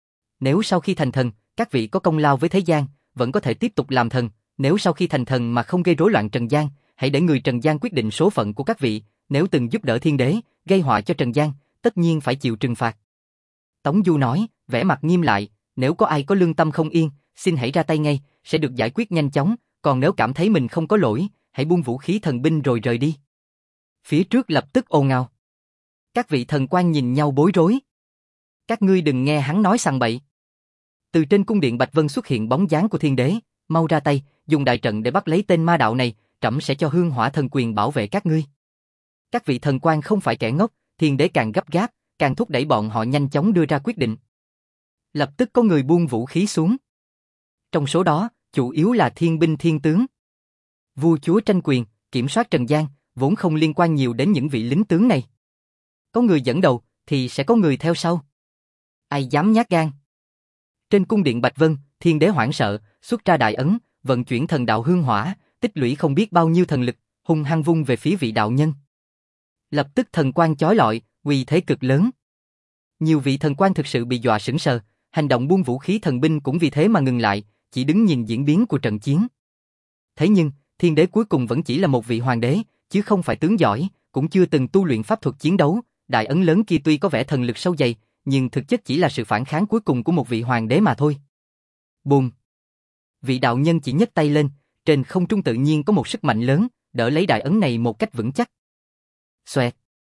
[SPEAKER 1] Nếu sau khi thành thần, các vị có công lao với thế gian, vẫn có thể tiếp tục làm thần, nếu sau khi thành thần mà không gây rối loạn trần gian, hãy để người trần gian quyết định số phận của các vị, nếu từng giúp đỡ Thiên Đế, gây họa cho trần gian, tất nhiên phải chịu trừng phạt. Tống Du nói, vẻ mặt nghiêm lại, nếu có ai có lương tâm không yên, xin hãy ra tay ngay, sẽ được giải quyết nhanh chóng, còn nếu cảm thấy mình không có lỗi, hãy buông vũ khí thần binh rồi rời đi. Phía trước lập tức ồn ào. Các vị thần quan nhìn nhau bối rối. Các ngươi đừng nghe hắn nói sằng bậy. Từ trên cung điện Bạch Vân xuất hiện bóng dáng của Thiên Đế, mau ra tay, dùng đại trận để bắt lấy tên ma đạo này, trẫm sẽ cho hương hỏa thần quyền bảo vệ các ngươi. Các vị thần quan không phải kẻ ngốc, Thiên Đế càng gấp gáp, càng thúc đẩy bọn họ nhanh chóng đưa ra quyết định. Lập tức có người buông vũ khí xuống. Trong số đó, chủ yếu là thiên binh thiên tướng. Vua chúa tranh quyền, kiểm soát trần gian, vốn không liên quan nhiều đến những vị lính tướng này. Có người dẫn đầu, thì sẽ có người theo sau. Ai dám nhát gan? Trên cung điện Bạch Vân, Thiên Đế hoảng sợ, xuất ra đại ấn, vận chuyển thần đạo hương hỏa, tích lũy không biết bao nhiêu thần lực, hung hăng vung về phía vị đạo nhân. Lập tức thần quang chói lọi, uy thế cực lớn. Nhiều vị thần quan thực sự bị dọa sững sờ, hành động buông vũ khí thần binh cũng vì thế mà ngừng lại, chỉ đứng nhìn diễn biến của trận chiến. Thế nhưng, thiên đế cuối cùng vẫn chỉ là một vị hoàng đế, chứ không phải tướng giỏi, cũng chưa từng tu luyện pháp thuật chiến đấu, đại ấn lớn kia tuy có vẻ thần lực sâu dày, nhưng thực chất chỉ là sự phản kháng cuối cùng của một vị hoàng đế mà thôi. Bùm! Vị đạo nhân chỉ nhấc tay lên, trên không trung tự nhiên có một sức mạnh lớn, đỡ lấy đại ấn này một cách vững chắc. Xoẹt!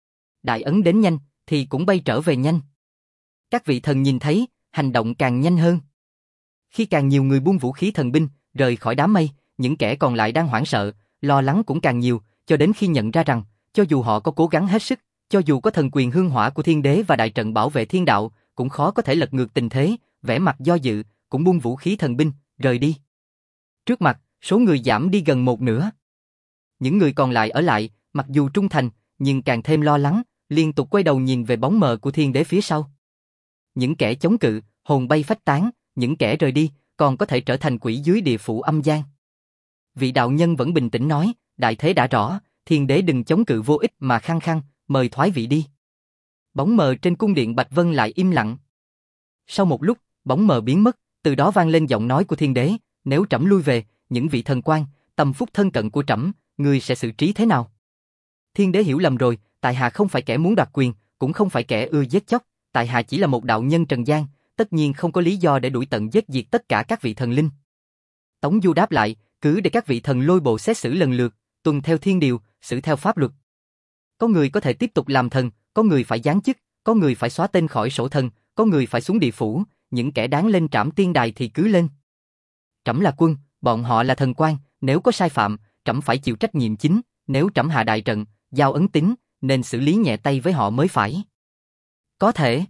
[SPEAKER 1] Đại ấn đến nhanh, thì cũng bay trở về nhanh. Các vị thần nhìn thấy, hành động càng nhanh hơn. Khi càng nhiều người buông vũ khí thần binh, rời khỏi đám mây, những kẻ còn lại đang hoảng sợ, lo lắng cũng càng nhiều, cho đến khi nhận ra rằng, cho dù họ có cố gắng hết sức, cho dù có thần quyền hương hỏa của thiên đế và đại trận bảo vệ thiên đạo, cũng khó có thể lật ngược tình thế, vẻ mặt do dự, cũng buông vũ khí thần binh, rời đi. Trước mặt, số người giảm đi gần một nửa. Những người còn lại ở lại, mặc dù trung thành, nhưng càng thêm lo lắng, liên tục quay đầu nhìn về bóng mờ của thiên đế phía sau. Những kẻ chống cự, hồn bay phách tán, những kẻ rời đi, còn có thể trở thành quỷ dưới địa phủ âm gian. Vị đạo nhân vẫn bình tĩnh nói, đại thế đã rõ, thiên đế đừng chống cự vô ích mà khăng khăng, mời thoái vị đi. Bóng mờ trên cung điện Bạch Vân lại im lặng. Sau một lúc, bóng mờ biến mất, từ đó vang lên giọng nói của thiên đế, nếu trẫm lui về, những vị thần quan, tâm phúc thân cận của trẫm, ngươi sẽ xử trí thế nào? Thiên đế hiểu lầm rồi, tại hạ không phải kẻ muốn đoạt quyền, cũng không phải kẻ ưa giết chóc, tại hạ chỉ là một đạo nhân trần gian, tất nhiên không có lý do để đuổi tận giết diệt tất cả các vị thần linh. Tống Du đáp lại, cứ để các vị thần lôi bộ xét xử lần lượt, tuân theo thiên điều, xử theo pháp luật. Có người có thể tiếp tục làm thần, có người phải giáng chức, có người phải xóa tên khỏi sổ thần, có người phải xuống địa phủ, những kẻ đáng lên trảm tiên đài thì cứ lên. Trẫm là quân, bọn họ là thần quan, nếu có sai phạm, trẫm phải chịu trách nhiệm chính, nếu trẫm hạ đại trận, giao ấn tín, nên xử lý nhẹ tay với họ mới phải. Có thể.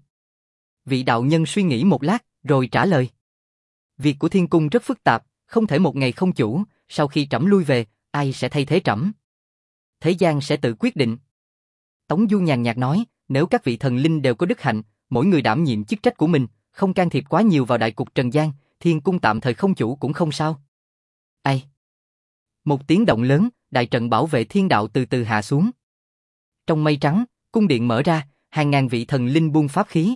[SPEAKER 1] Vị đạo nhân suy nghĩ một lát, rồi trả lời. Việc của thiên cung rất phức tạp, không thể một ngày không chủ, sau khi trẫm lui về, ai sẽ thay thế trẫm? Thế gian sẽ tự quyết định. Tống Du nhàn nhạt nói, nếu các vị thần linh đều có đức hạnh, mỗi người đảm nhiệm chức trách của mình, không can thiệp quá nhiều vào đại cục trần gian, thiên cung tạm thời không chủ cũng không sao. Ai? Một tiếng động lớn, đại trận bảo vệ thiên đạo từ từ hạ xuống. Trong mây trắng, cung điện mở ra, hàng ngàn vị thần linh buông pháp khí.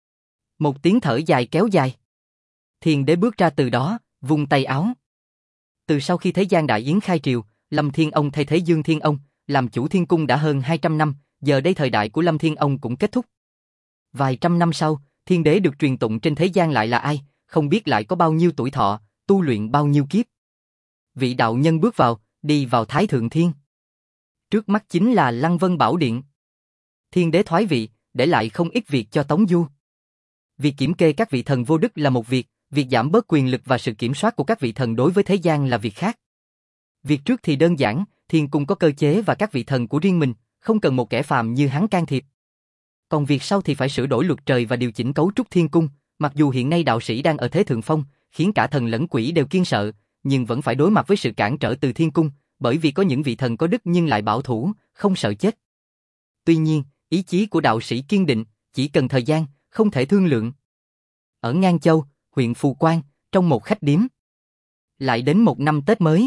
[SPEAKER 1] Một tiếng thở dài kéo dài. Thiên đế bước ra từ đó, vung tay áo. Từ sau khi thế gian đại yến khai triều, Lâm Thiên Ông thay thế Dương Thiên Ông, làm chủ thiên cung đã hơn hai trăm năm, giờ đây thời đại của Lâm Thiên Ông cũng kết thúc. Vài trăm năm sau, thiên đế được truyền tụng trên thế gian lại là ai, không biết lại có bao nhiêu tuổi thọ, tu luyện bao nhiêu kiếp. Vị đạo nhân bước vào, đi vào Thái Thượng Thiên. Trước mắt chính là Lăng Vân Bảo Điện. Thiên đế thoái vị, để lại không ít việc cho Tống Du. Việc kiểm kê các vị thần vô đức là một việc, việc giảm bớt quyền lực và sự kiểm soát của các vị thần đối với thế gian là việc khác. Việc trước thì đơn giản, thiên cung có cơ chế và các vị thần của riêng mình, không cần một kẻ phàm như hắn can thiệp. Còn việc sau thì phải sửa đổi luật trời và điều chỉnh cấu trúc thiên cung, mặc dù hiện nay đạo sĩ đang ở thế thượng phong, khiến cả thần lẫn quỷ đều kiêng sợ, nhưng vẫn phải đối mặt với sự cản trở từ thiên cung, bởi vì có những vị thần có đức nhưng lại bảo thủ, không sợ chết. Tuy nhiên, ý chí của đạo sĩ kiên định, chỉ cần thời gian, không thể thương lượng. Ở Ngang Châu, huyện Phù Quang, trong một khách điếm. Lại đến một năm Tết mới.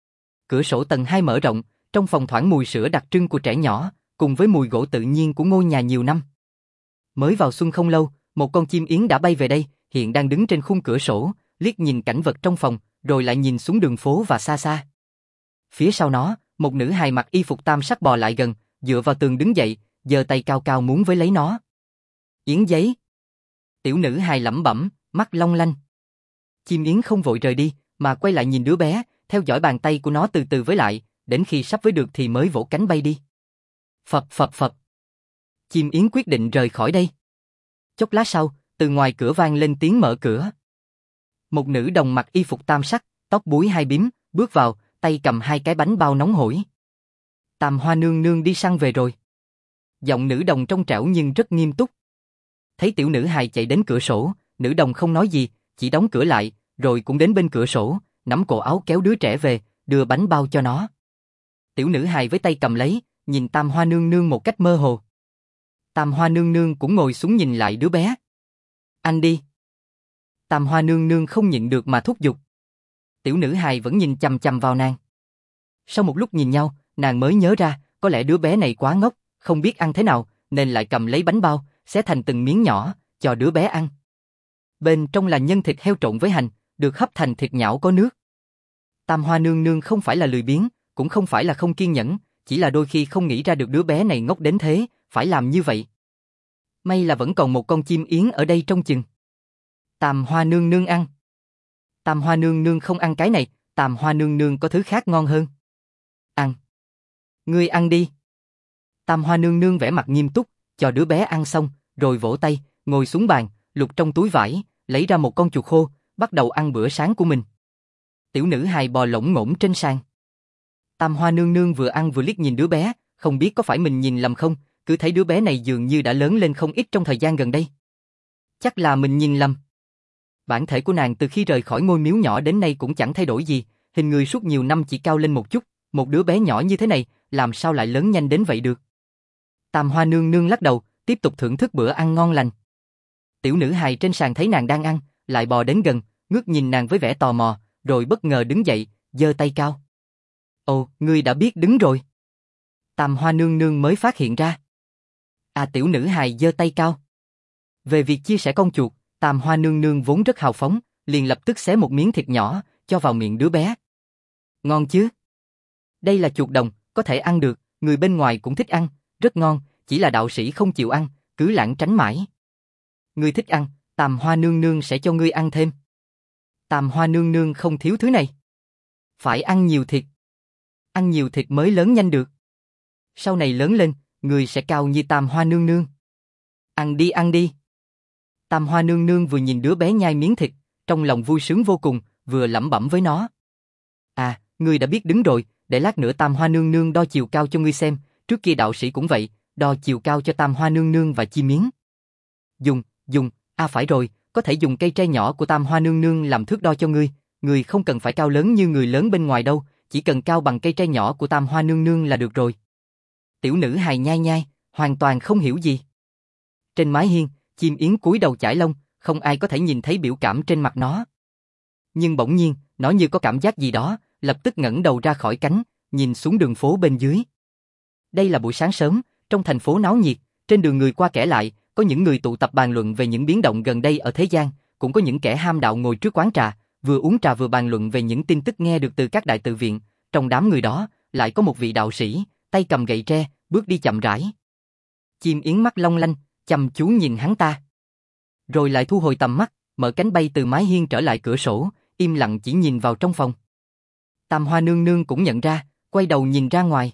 [SPEAKER 1] Cửa sổ tầng hai mở rộng, trong phòng thoảng mùi sữa đặc trưng của trẻ nhỏ, cùng với mùi gỗ tự nhiên của ngôi nhà nhiều năm. Mới vào xuân không lâu, một con chim yến đã bay về đây, hiện đang đứng trên khung cửa sổ, liếc nhìn cảnh vật trong phòng, rồi lại nhìn xuống đường phố và xa xa. Phía sau nó, một nữ hài mặc y phục tam sắc bò lại gần, dựa vào tường đứng dậy, giơ tay cao cao muốn với lấy nó. Yến giấy. Tiểu nữ hài lẩm bẩm, mắt long lanh. Chim yến không vội rời đi, mà quay lại nhìn đứa bé, theo dõi bàn tay của nó từ từ với lại, đến khi sắp với được thì mới vỗ cánh bay đi. Phập phập phập. Chim yến quyết định rời khỏi đây. Chốc lát sau, từ ngoài cửa vang lên tiếng mở cửa. Một nữ đồng mặc y phục tam sắc, tóc búi hai bím, bước vào, tay cầm hai cái bánh bao nóng hổi. Tam Hoa nương nương đi săn về rồi. Giọng nữ đồng trong trẻo nhưng rất nghiêm túc. Thấy tiểu nữ hài chạy đến cửa sổ, nữ đồng không nói gì, chỉ đóng cửa lại, rồi cũng đến bên cửa sổ, nắm cổ áo kéo đứa trẻ về, đưa bánh bao cho nó. Tiểu nữ hài với tay cầm lấy, nhìn Tam Hoa nương nương một cách mơ hồ. Tam Hoa nương nương cũng ngồi xuống nhìn lại đứa bé. Anh đi. Tam Hoa nương nương không nhịn được mà thúc giục. Tiểu nữ hài vẫn nhìn chằm chằm vào nàng. Sau một lúc nhìn nhau, nàng mới nhớ ra, có lẽ đứa bé này quá ngốc, không biết ăn thế nào, nên lại cầm lấy bánh bao, xé thành từng miếng nhỏ, cho đứa bé ăn. Bên trong là nhân thịt heo trộn với hành, được hấp thành thịt nhão có nước. Tam Hoa nương nương không phải là lười biếng, cũng không phải là không kiên nhẫn, chỉ là đôi khi không nghĩ ra được đứa bé này ngốc đến thế, phải làm như vậy. May là vẫn còn một con chim yến ở đây trông chừng. Tam Hoa nương nương ăn. Tam Hoa nương nương không ăn cái này, Tam Hoa nương nương có thứ khác ngon hơn. Ăn. Ngươi ăn đi. Tam Hoa nương nương vẻ mặt nghiêm túc, cho đứa bé ăn xong, rồi vỗ tay, ngồi xuống bàn, lục trong túi vải, lấy ra một con chuột khô, bắt đầu ăn bữa sáng của mình. Tiểu nữ hài bò lổn ngổn trên sàn. Tam Hoa nương nương vừa ăn vừa liếc nhìn đứa bé, không biết có phải mình nhìn lầm không, cứ thấy đứa bé này dường như đã lớn lên không ít trong thời gian gần đây. Chắc là mình nhìn lầm. Bản thể của nàng từ khi rời khỏi ngôi miếu nhỏ đến nay cũng chẳng thay đổi gì, hình người suốt nhiều năm chỉ cao lên một chút, một đứa bé nhỏ như thế này, làm sao lại lớn nhanh đến vậy được. Tam Hoa nương nương lắc đầu, tiếp tục thưởng thức bữa ăn ngon lành. Tiểu nữ hài trên sàn thấy nàng đang ăn, lại bò đến gần, ngước nhìn nàng với vẻ tò mò, rồi bất ngờ đứng dậy, giơ tay cao. Ồ, ngươi đã biết đứng rồi. Tam Hoa nương nương mới phát hiện ra. À, tiểu nữ hài giơ tay cao. Về việc chia sẻ con chuột, Tam Hoa nương nương vốn rất hào phóng, liền lập tức xé một miếng thịt nhỏ, cho vào miệng đứa bé. Ngon chứ? Đây là chuột đồng, có thể ăn được, người bên ngoài cũng thích ăn, rất ngon, chỉ là đạo sĩ không chịu ăn, cứ lảng tránh mãi. Ngươi thích ăn, Tam Hoa nương nương sẽ cho ngươi ăn thêm. Tam Hoa nương nương không thiếu thứ này. Phải ăn nhiều thịt. Ăn nhiều thịt mới lớn nhanh được. Sau này lớn lên, người sẽ cao như Tam Hoa nương nương. Ăn đi ăn đi. Tam Hoa nương nương vừa nhìn đứa bé nhai miếng thịt, trong lòng vui sướng vô cùng, vừa lẩm bẩm với nó. À, ngươi đã biết đứng rồi, để lát nữa Tam Hoa nương nương đo chiều cao cho ngươi xem, trước kia đạo sĩ cũng vậy, đo chiều cao cho Tam Hoa nương nương và chim miếng. Dùng, dùng, à phải rồi, có thể dùng cây tre nhỏ của Tam Hoa nương nương làm thước đo cho ngươi, ngươi không cần phải cao lớn như người lớn bên ngoài đâu, chỉ cần cao bằng cây tre nhỏ của Tam Hoa nương nương là được rồi. Tiểu nữ hài nhai nhai, hoàn toàn không hiểu gì. Trên mái hiên, chim yến cúi đầu chải lông, không ai có thể nhìn thấy biểu cảm trên mặt nó. Nhưng bỗng nhiên, nó như có cảm giác gì đó, lập tức ngẩng đầu ra khỏi cánh, nhìn xuống đường phố bên dưới. Đây là buổi sáng sớm, trong thành phố náo nhiệt, trên đường người qua kẻ lại, có những người tụ tập bàn luận về những biến động gần đây ở thế gian, cũng có những kẻ ham đạo ngồi trước quán trà, vừa uống trà vừa bàn luận về những tin tức nghe được từ các đại tự viện. Trong đám người đó, lại có một vị đạo sĩ, tay cầm gậy tre, bước đi chậm rãi. Chim yến mắt long lanh, chăm chú nhìn hắn ta. Rồi lại thu hồi tầm mắt, mở cánh bay từ mái hiên trở lại cửa sổ, im lặng chỉ nhìn vào trong phòng. Tam Hoa nương nương cũng nhận ra, quay đầu nhìn ra ngoài.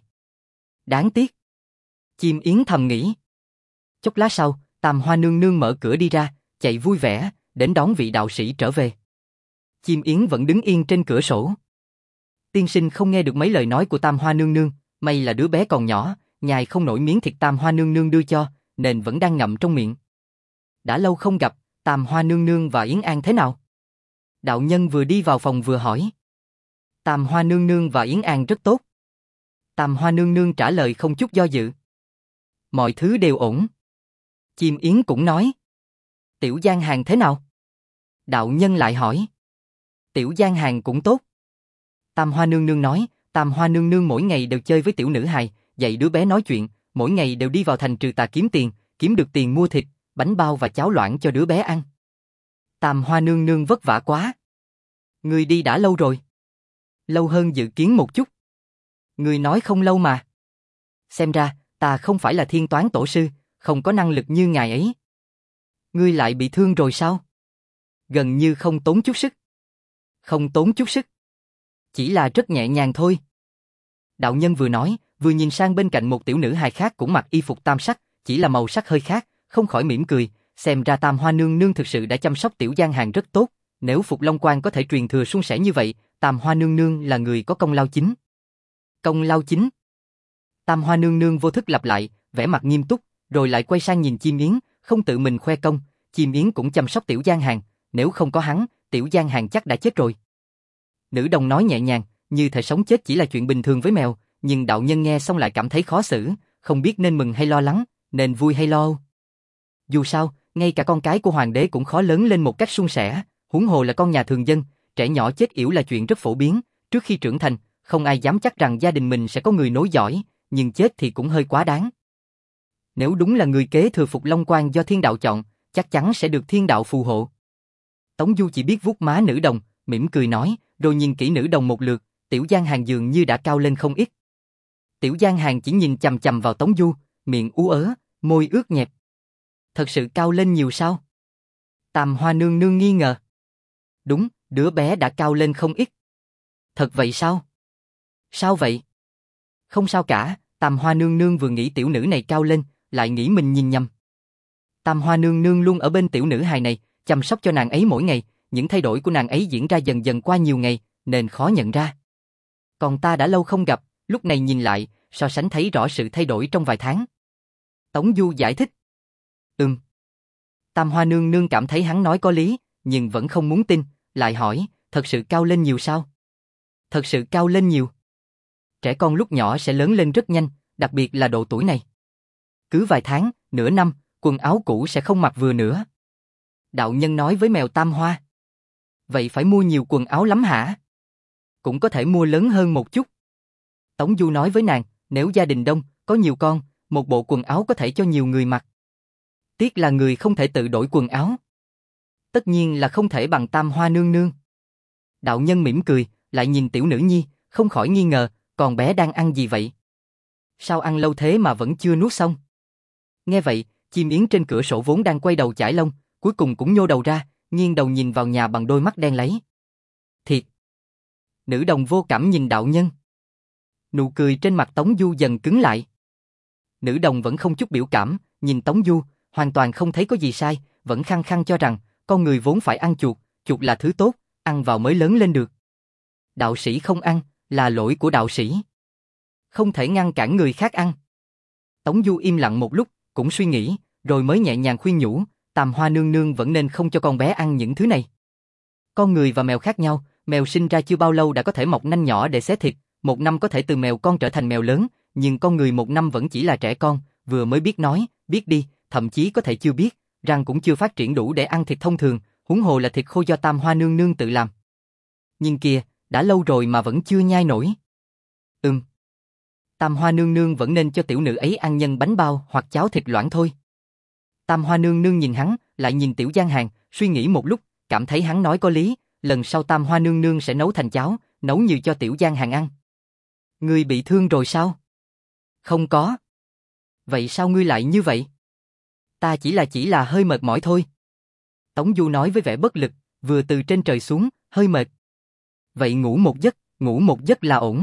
[SPEAKER 1] Đáng tiếc. Chim yến thầm nghĩ. Chốc lát sau, Tam Hoa nương nương mở cửa đi ra, chạy vui vẻ, đến đón vị đạo sĩ trở về. Chim yến vẫn đứng yên trên cửa sổ. Tiên sinh không nghe được mấy lời nói của Tam Hoa nương nương, may là đứa bé còn nhỏ, nhai không nổi miếng thịt Tam Hoa nương nương đưa cho, nên vẫn đang ngậm trong miệng. Đã lâu không gặp, Tam Hoa nương nương và Yến An thế nào? Đạo nhân vừa đi vào phòng vừa hỏi. Tam Hoa nương nương và Yến An rất tốt. Tam Hoa nương nương trả lời không chút do dự. Mọi thứ đều ổn. Chim yến cũng nói. Tiểu Giang Hàng thế nào? Đạo nhân lại hỏi. Tiểu Giang Hàng cũng tốt. Tam Hoa nương nương nói, Tam Hoa nương nương mỗi ngày đều chơi với tiểu nữ hài, dạy đứa bé nói chuyện, mỗi ngày đều đi vào thành trừ tà kiếm tiền, kiếm được tiền mua thịt, bánh bao và cháo loãng cho đứa bé ăn. Tam Hoa nương nương vất vả quá. Ngươi đi đã lâu rồi. Lâu hơn dự kiến một chút. Ngươi nói không lâu mà. Xem ra, ta không phải là thiên toán tổ sư, không có năng lực như ngài ấy. Ngươi lại bị thương rồi sao? Gần như không tốn chút sức. Không tốn chút sức. Chỉ là rất nhẹ nhàng thôi. Đạo nhân vừa nói, vừa nhìn sang bên cạnh một tiểu nữ hài khác cũng mặc y phục tam sắc, chỉ là màu sắc hơi khác, không khỏi mỉm cười, xem ra Tam Hoa nương nương thực sự đã chăm sóc tiểu Giang Hàng rất tốt, nếu Phục Long Quan có thể truyền thừa suôn sẻ như vậy, Tam Hoa nương nương là người có công lao chính. Công lao chính? Tam Hoa nương nương vô thức lặp lại, vẻ mặt nghiêm túc, rồi lại quay sang nhìn Chim Yến, không tự mình khoe công, Chim Yến cũng chăm sóc tiểu Giang Hàng, nếu không có hắn, tiểu Giang Hàng chắc đã chết rồi. Nữ đồng nói nhẹ nhàng, như thể sống chết chỉ là chuyện bình thường với mèo, nhưng đạo nhân nghe xong lại cảm thấy khó xử, không biết nên mừng hay lo lắng, nên vui hay lo. Dù sao, ngay cả con cái của hoàng đế cũng khó lớn lên một cách suôn sẻ, huống hồ là con nhà thường dân, trẻ nhỏ chết yểu là chuyện rất phổ biến, trước khi trưởng thành, không ai dám chắc rằng gia đình mình sẽ có người nối dõi, nhưng chết thì cũng hơi quá đáng. Nếu đúng là người kế thừa Phục Long Quan do thiên đạo chọn, chắc chắn sẽ được thiên đạo phù hộ. Tống Du chỉ biết vuốt má nữ đồng, mỉm cười nói, rồi nhìn kỹ nữ đồng một lượt, Tiểu Giang Hàng dường như đã cao lên không ít. Tiểu Giang Hàng chỉ nhìn chằm chằm vào Tống Du, miệng ú ớ, môi ướt nhẹp. Thật sự cao lên nhiều sao? Tam Hoa nương nương nghi ngờ. Đúng, đứa bé đã cao lên không ít. Thật vậy sao? Sao vậy? Không sao cả, Tam Hoa nương nương vừa nghĩ tiểu nữ này cao lên, lại nghĩ mình nhìn nhầm. Tam Hoa nương nương luôn ở bên tiểu nữ hài này, chăm sóc cho nàng ấy mỗi ngày, những thay đổi của nàng ấy diễn ra dần dần qua nhiều ngày, nên khó nhận ra. Còn ta đã lâu không gặp, lúc này nhìn lại, so sánh thấy rõ sự thay đổi trong vài tháng. Tống Du giải thích. Ừm. Tam Hoa nương nương cảm thấy hắn nói có lý, nhưng vẫn không muốn tin, lại hỏi, thật sự cao lên nhiều sao? Thật sự cao lên nhiều. Trẻ con lúc nhỏ sẽ lớn lên rất nhanh, đặc biệt là độ tuổi này. Cứ vài tháng, nửa năm, quần áo cũ sẽ không mặc vừa nữa. Đạo nhân nói với mèo Tam Hoa. Vậy phải mua nhiều quần áo lắm hả? Cũng có thể mua lớn hơn một chút. Tống Du nói với nàng, nếu gia đình đông, có nhiều con, một bộ quần áo có thể cho nhiều người mặc. Tiếc là người không thể tự đổi quần áo. Tất nhiên là không thể bằng Tam Hoa nương nương. Đạo nhân mỉm cười, lại nhìn tiểu nữ nhi, không khỏi nghi ngờ, con bé đang ăn gì vậy? Sao ăn lâu thế mà vẫn chưa nuốt xong? Nghe vậy, chim yến trên cửa sổ vốn đang quay đầu chải lông, cuối cùng cũng nhô đầu ra, nghiêng đầu nhìn vào nhà bằng đôi mắt đen láy. Thiệt! Nữ đồng vô cảm nhìn đạo nhân. Nụ cười trên mặt Tống Du dần cứng lại. Nữ đồng vẫn không chút biểu cảm, nhìn Tống Du, hoàn toàn không thấy có gì sai, vẫn khăng khăng cho rằng, con người vốn phải ăn chuột, chuột là thứ tốt, ăn vào mới lớn lên được. Đạo sĩ không ăn, là lỗi của đạo sĩ. Không thể ngăn cản người khác ăn. Tống Du im lặng một lúc, cũng suy nghĩ, rồi mới nhẹ nhàng khuyên nhủ, Tam Hoa nương nương vẫn nên không cho con bé ăn những thứ này. Con người và mèo khác nhau, mèo sinh ra chưa bao lâu đã có thể mọc nanh nhỏ để xé thịt, một năm có thể từ mèo con trở thành mèo lớn, nhưng con người một năm vẫn chỉ là trẻ con, vừa mới biết nói, biết đi, thậm chí có thể chưa biết, răng cũng chưa phát triển đủ để ăn thịt thông thường, huống hồ là thịt khô do Tam Hoa nương nương tự làm. Nhưng kìa, đã lâu rồi mà vẫn chưa nhai nổi. Ừm. Tam Hoa nương nương vẫn nên cho tiểu nữ ấy ăn nhân bánh bao hoặc cháo thịt loãng thôi. Tam Hoa nương nương nhìn hắn, lại nhìn Tiểu Giang Hàng, suy nghĩ một lúc, cảm thấy hắn nói có lý, lần sau Tam Hoa nương nương sẽ nấu thành cháo, nấu nhiều cho Tiểu Giang Hàng ăn. Ngươi bị thương rồi sao? Không có. Vậy sao ngươi lại như vậy? Ta chỉ là chỉ là hơi mệt mỏi thôi. Tống Du nói với vẻ bất lực, vừa từ trên trời xuống, hơi mệt. Vậy ngủ một giấc, ngủ một giấc là ổn.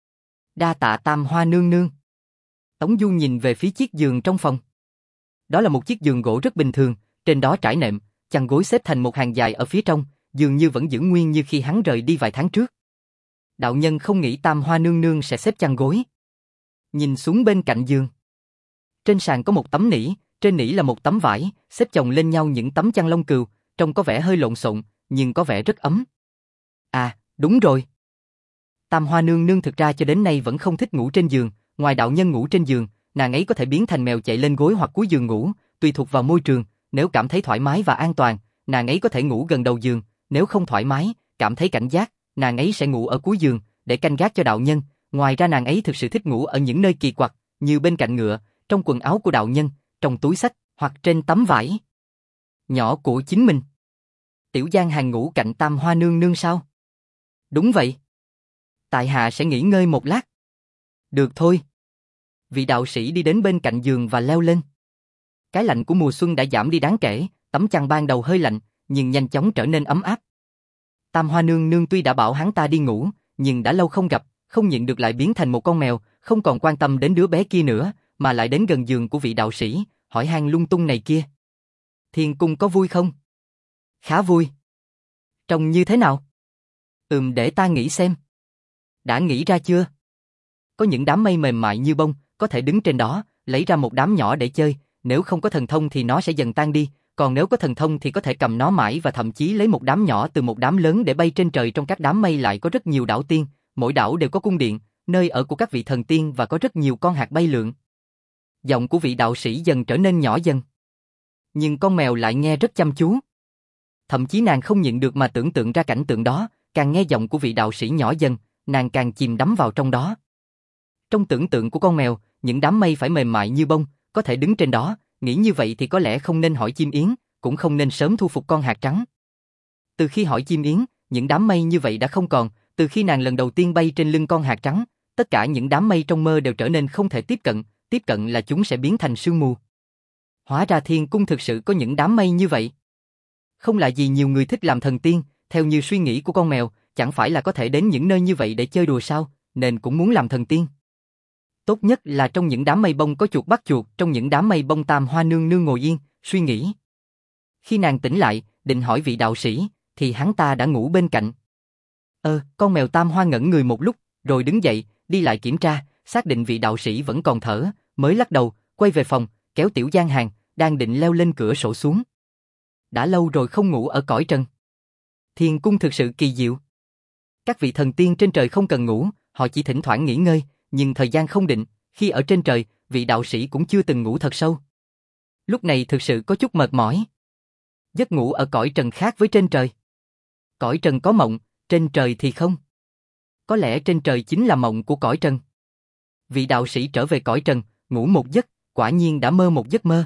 [SPEAKER 1] Đa tạ Tam Hoa nương nương. Tống Du nhìn về phía chiếc giường trong phòng. Đó là một chiếc giường gỗ rất bình thường, trên đó trải nệm, chăn gối xếp thành một hàng dài ở phía trong, dường như vẫn giữ nguyên như khi hắn rời đi vài tháng trước. Đạo nhân không nghĩ Tam Hoa nương nương sẽ xếp chăn gối. Nhìn xuống bên cạnh giường. Trên sàn có một tấm nỉ, trên nỉ là một tấm vải, xếp chồng lên nhau những tấm chăn lông cừu, trông có vẻ hơi lộn xộn, nhưng có vẻ rất ấm. À, đúng rồi. Tam Hoa nương nương thực ra cho đến nay vẫn không thích ngủ trên giường, ngoài đạo nhân ngủ trên giường, nàng ấy có thể biến thành mèo chạy lên gối hoặc cuối giường ngủ, tùy thuộc vào môi trường, nếu cảm thấy thoải mái và an toàn, nàng ấy có thể ngủ gần đầu giường, nếu không thoải mái, cảm thấy cảnh giác, nàng ấy sẽ ngủ ở cuối giường, để canh gác cho đạo nhân, ngoài ra nàng ấy thực sự thích ngủ ở những nơi kỳ quặc, như bên cạnh ngựa, trong quần áo của đạo nhân, trong túi xách, hoặc trên tấm vải nhỏ của chính mình. Tiểu Giang Hàng ngủ cạnh Tam Hoa nương nương sao? Đúng vậy. Tại hạ sẽ nghỉ ngơi một lát. Được thôi. Vị đạo sĩ đi đến bên cạnh giường và leo lên. Cái lạnh của mùa xuân đã giảm đi đáng kể, tấm chăn ban đầu hơi lạnh, nhưng nhanh chóng trở nên ấm áp. Tam Hoa nương nương tuy đã bảo hắn ta đi ngủ, nhưng đã lâu không gặp, không nhịn được lại biến thành một con mèo, không còn quan tâm đến đứa bé kia nữa, mà lại đến gần giường của vị đạo sĩ, hỏi han lung tung này kia. Thiên cung có vui không? Khá vui. Trông như thế nào? Ừm, để ta nghĩ xem. Đã nghĩ ra chưa? Có những đám mây mềm mại như bông, có thể đứng trên đó, lấy ra một đám nhỏ để chơi, nếu không có thần thông thì nó sẽ dần tan đi, còn nếu có thần thông thì có thể cầm nó mãi và thậm chí lấy một đám nhỏ từ một đám lớn để bay trên trời. Trong các đám mây lại có rất nhiều đảo tiên, mỗi đảo đều có cung điện, nơi ở của các vị thần tiên và có rất nhiều con hạt bay lượn. Giọng của vị đạo sĩ dần trở nên nhỏ dần. Nhưng con mèo lại nghe rất chăm chú. Thậm chí nàng không nhịn được mà tưởng tượng ra cảnh tượng đó, càng nghe giọng của vị đạo sĩ nhỏ dần, nàng càng chìm đắm vào trong đó. Trong tưởng tượng của con mèo, những đám mây phải mềm mại như bông, có thể đứng trên đó, nghĩ như vậy thì có lẽ không nên hỏi chim yến, cũng không nên sớm thu phục con hạt trắng. Từ khi hỏi chim yến, những đám mây như vậy đã không còn, Từ khi nàng lần đầu tiên bay trên lưng con hạt trắng, tất cả những đám mây trong mơ đều trở nên không thể tiếp cận, tiếp cận là chúng sẽ biến thành sương mù. Hóa ra thiên cung thực sự có những đám mây như vậy. Không lạ gì nhiều người thích làm thần tiên, theo như suy nghĩ của con mèo, chẳng phải là có thể đến những nơi như vậy để chơi đùa sao, nên cũng muốn làm thần tiên. Tốt nhất là trong những đám mây bông có chuột bắt chuột, trong những đám mây bông Tam Hoa nương nương ngồi yên, suy nghĩ. Khi nàng tỉnh lại, định hỏi vị đạo sĩ, thì hắn ta đã ngủ bên cạnh. Ơ, con mèo Tam Hoa ngẩn người một lúc, rồi đứng dậy, đi lại kiểm tra, xác định vị đạo sĩ vẫn còn thở, mới lắc đầu, quay về phòng, kéo Tiểu Giang Hàng, đang định leo lên cửa sổ xuống. Đã lâu rồi không ngủ ở cõi trần. Thiên cung thực sự kỳ diệu. Các vị thần tiên trên trời không cần ngủ, họ chỉ thỉnh thoảng nghỉ ngơi, nhưng thời gian không định, khi ở trên trời, vị đạo sĩ cũng chưa từng ngủ thật sâu. Lúc này thực sự có chút mệt mỏi. Giấc ngủ ở cõi trần khác với trên trời. Cõi trần có mộng, trên trời thì không. Có lẽ trên trời chính là mộng của cõi trần. Vị đạo sĩ trở về cõi trần, ngủ một giấc, quả nhiên đã mơ một giấc mơ.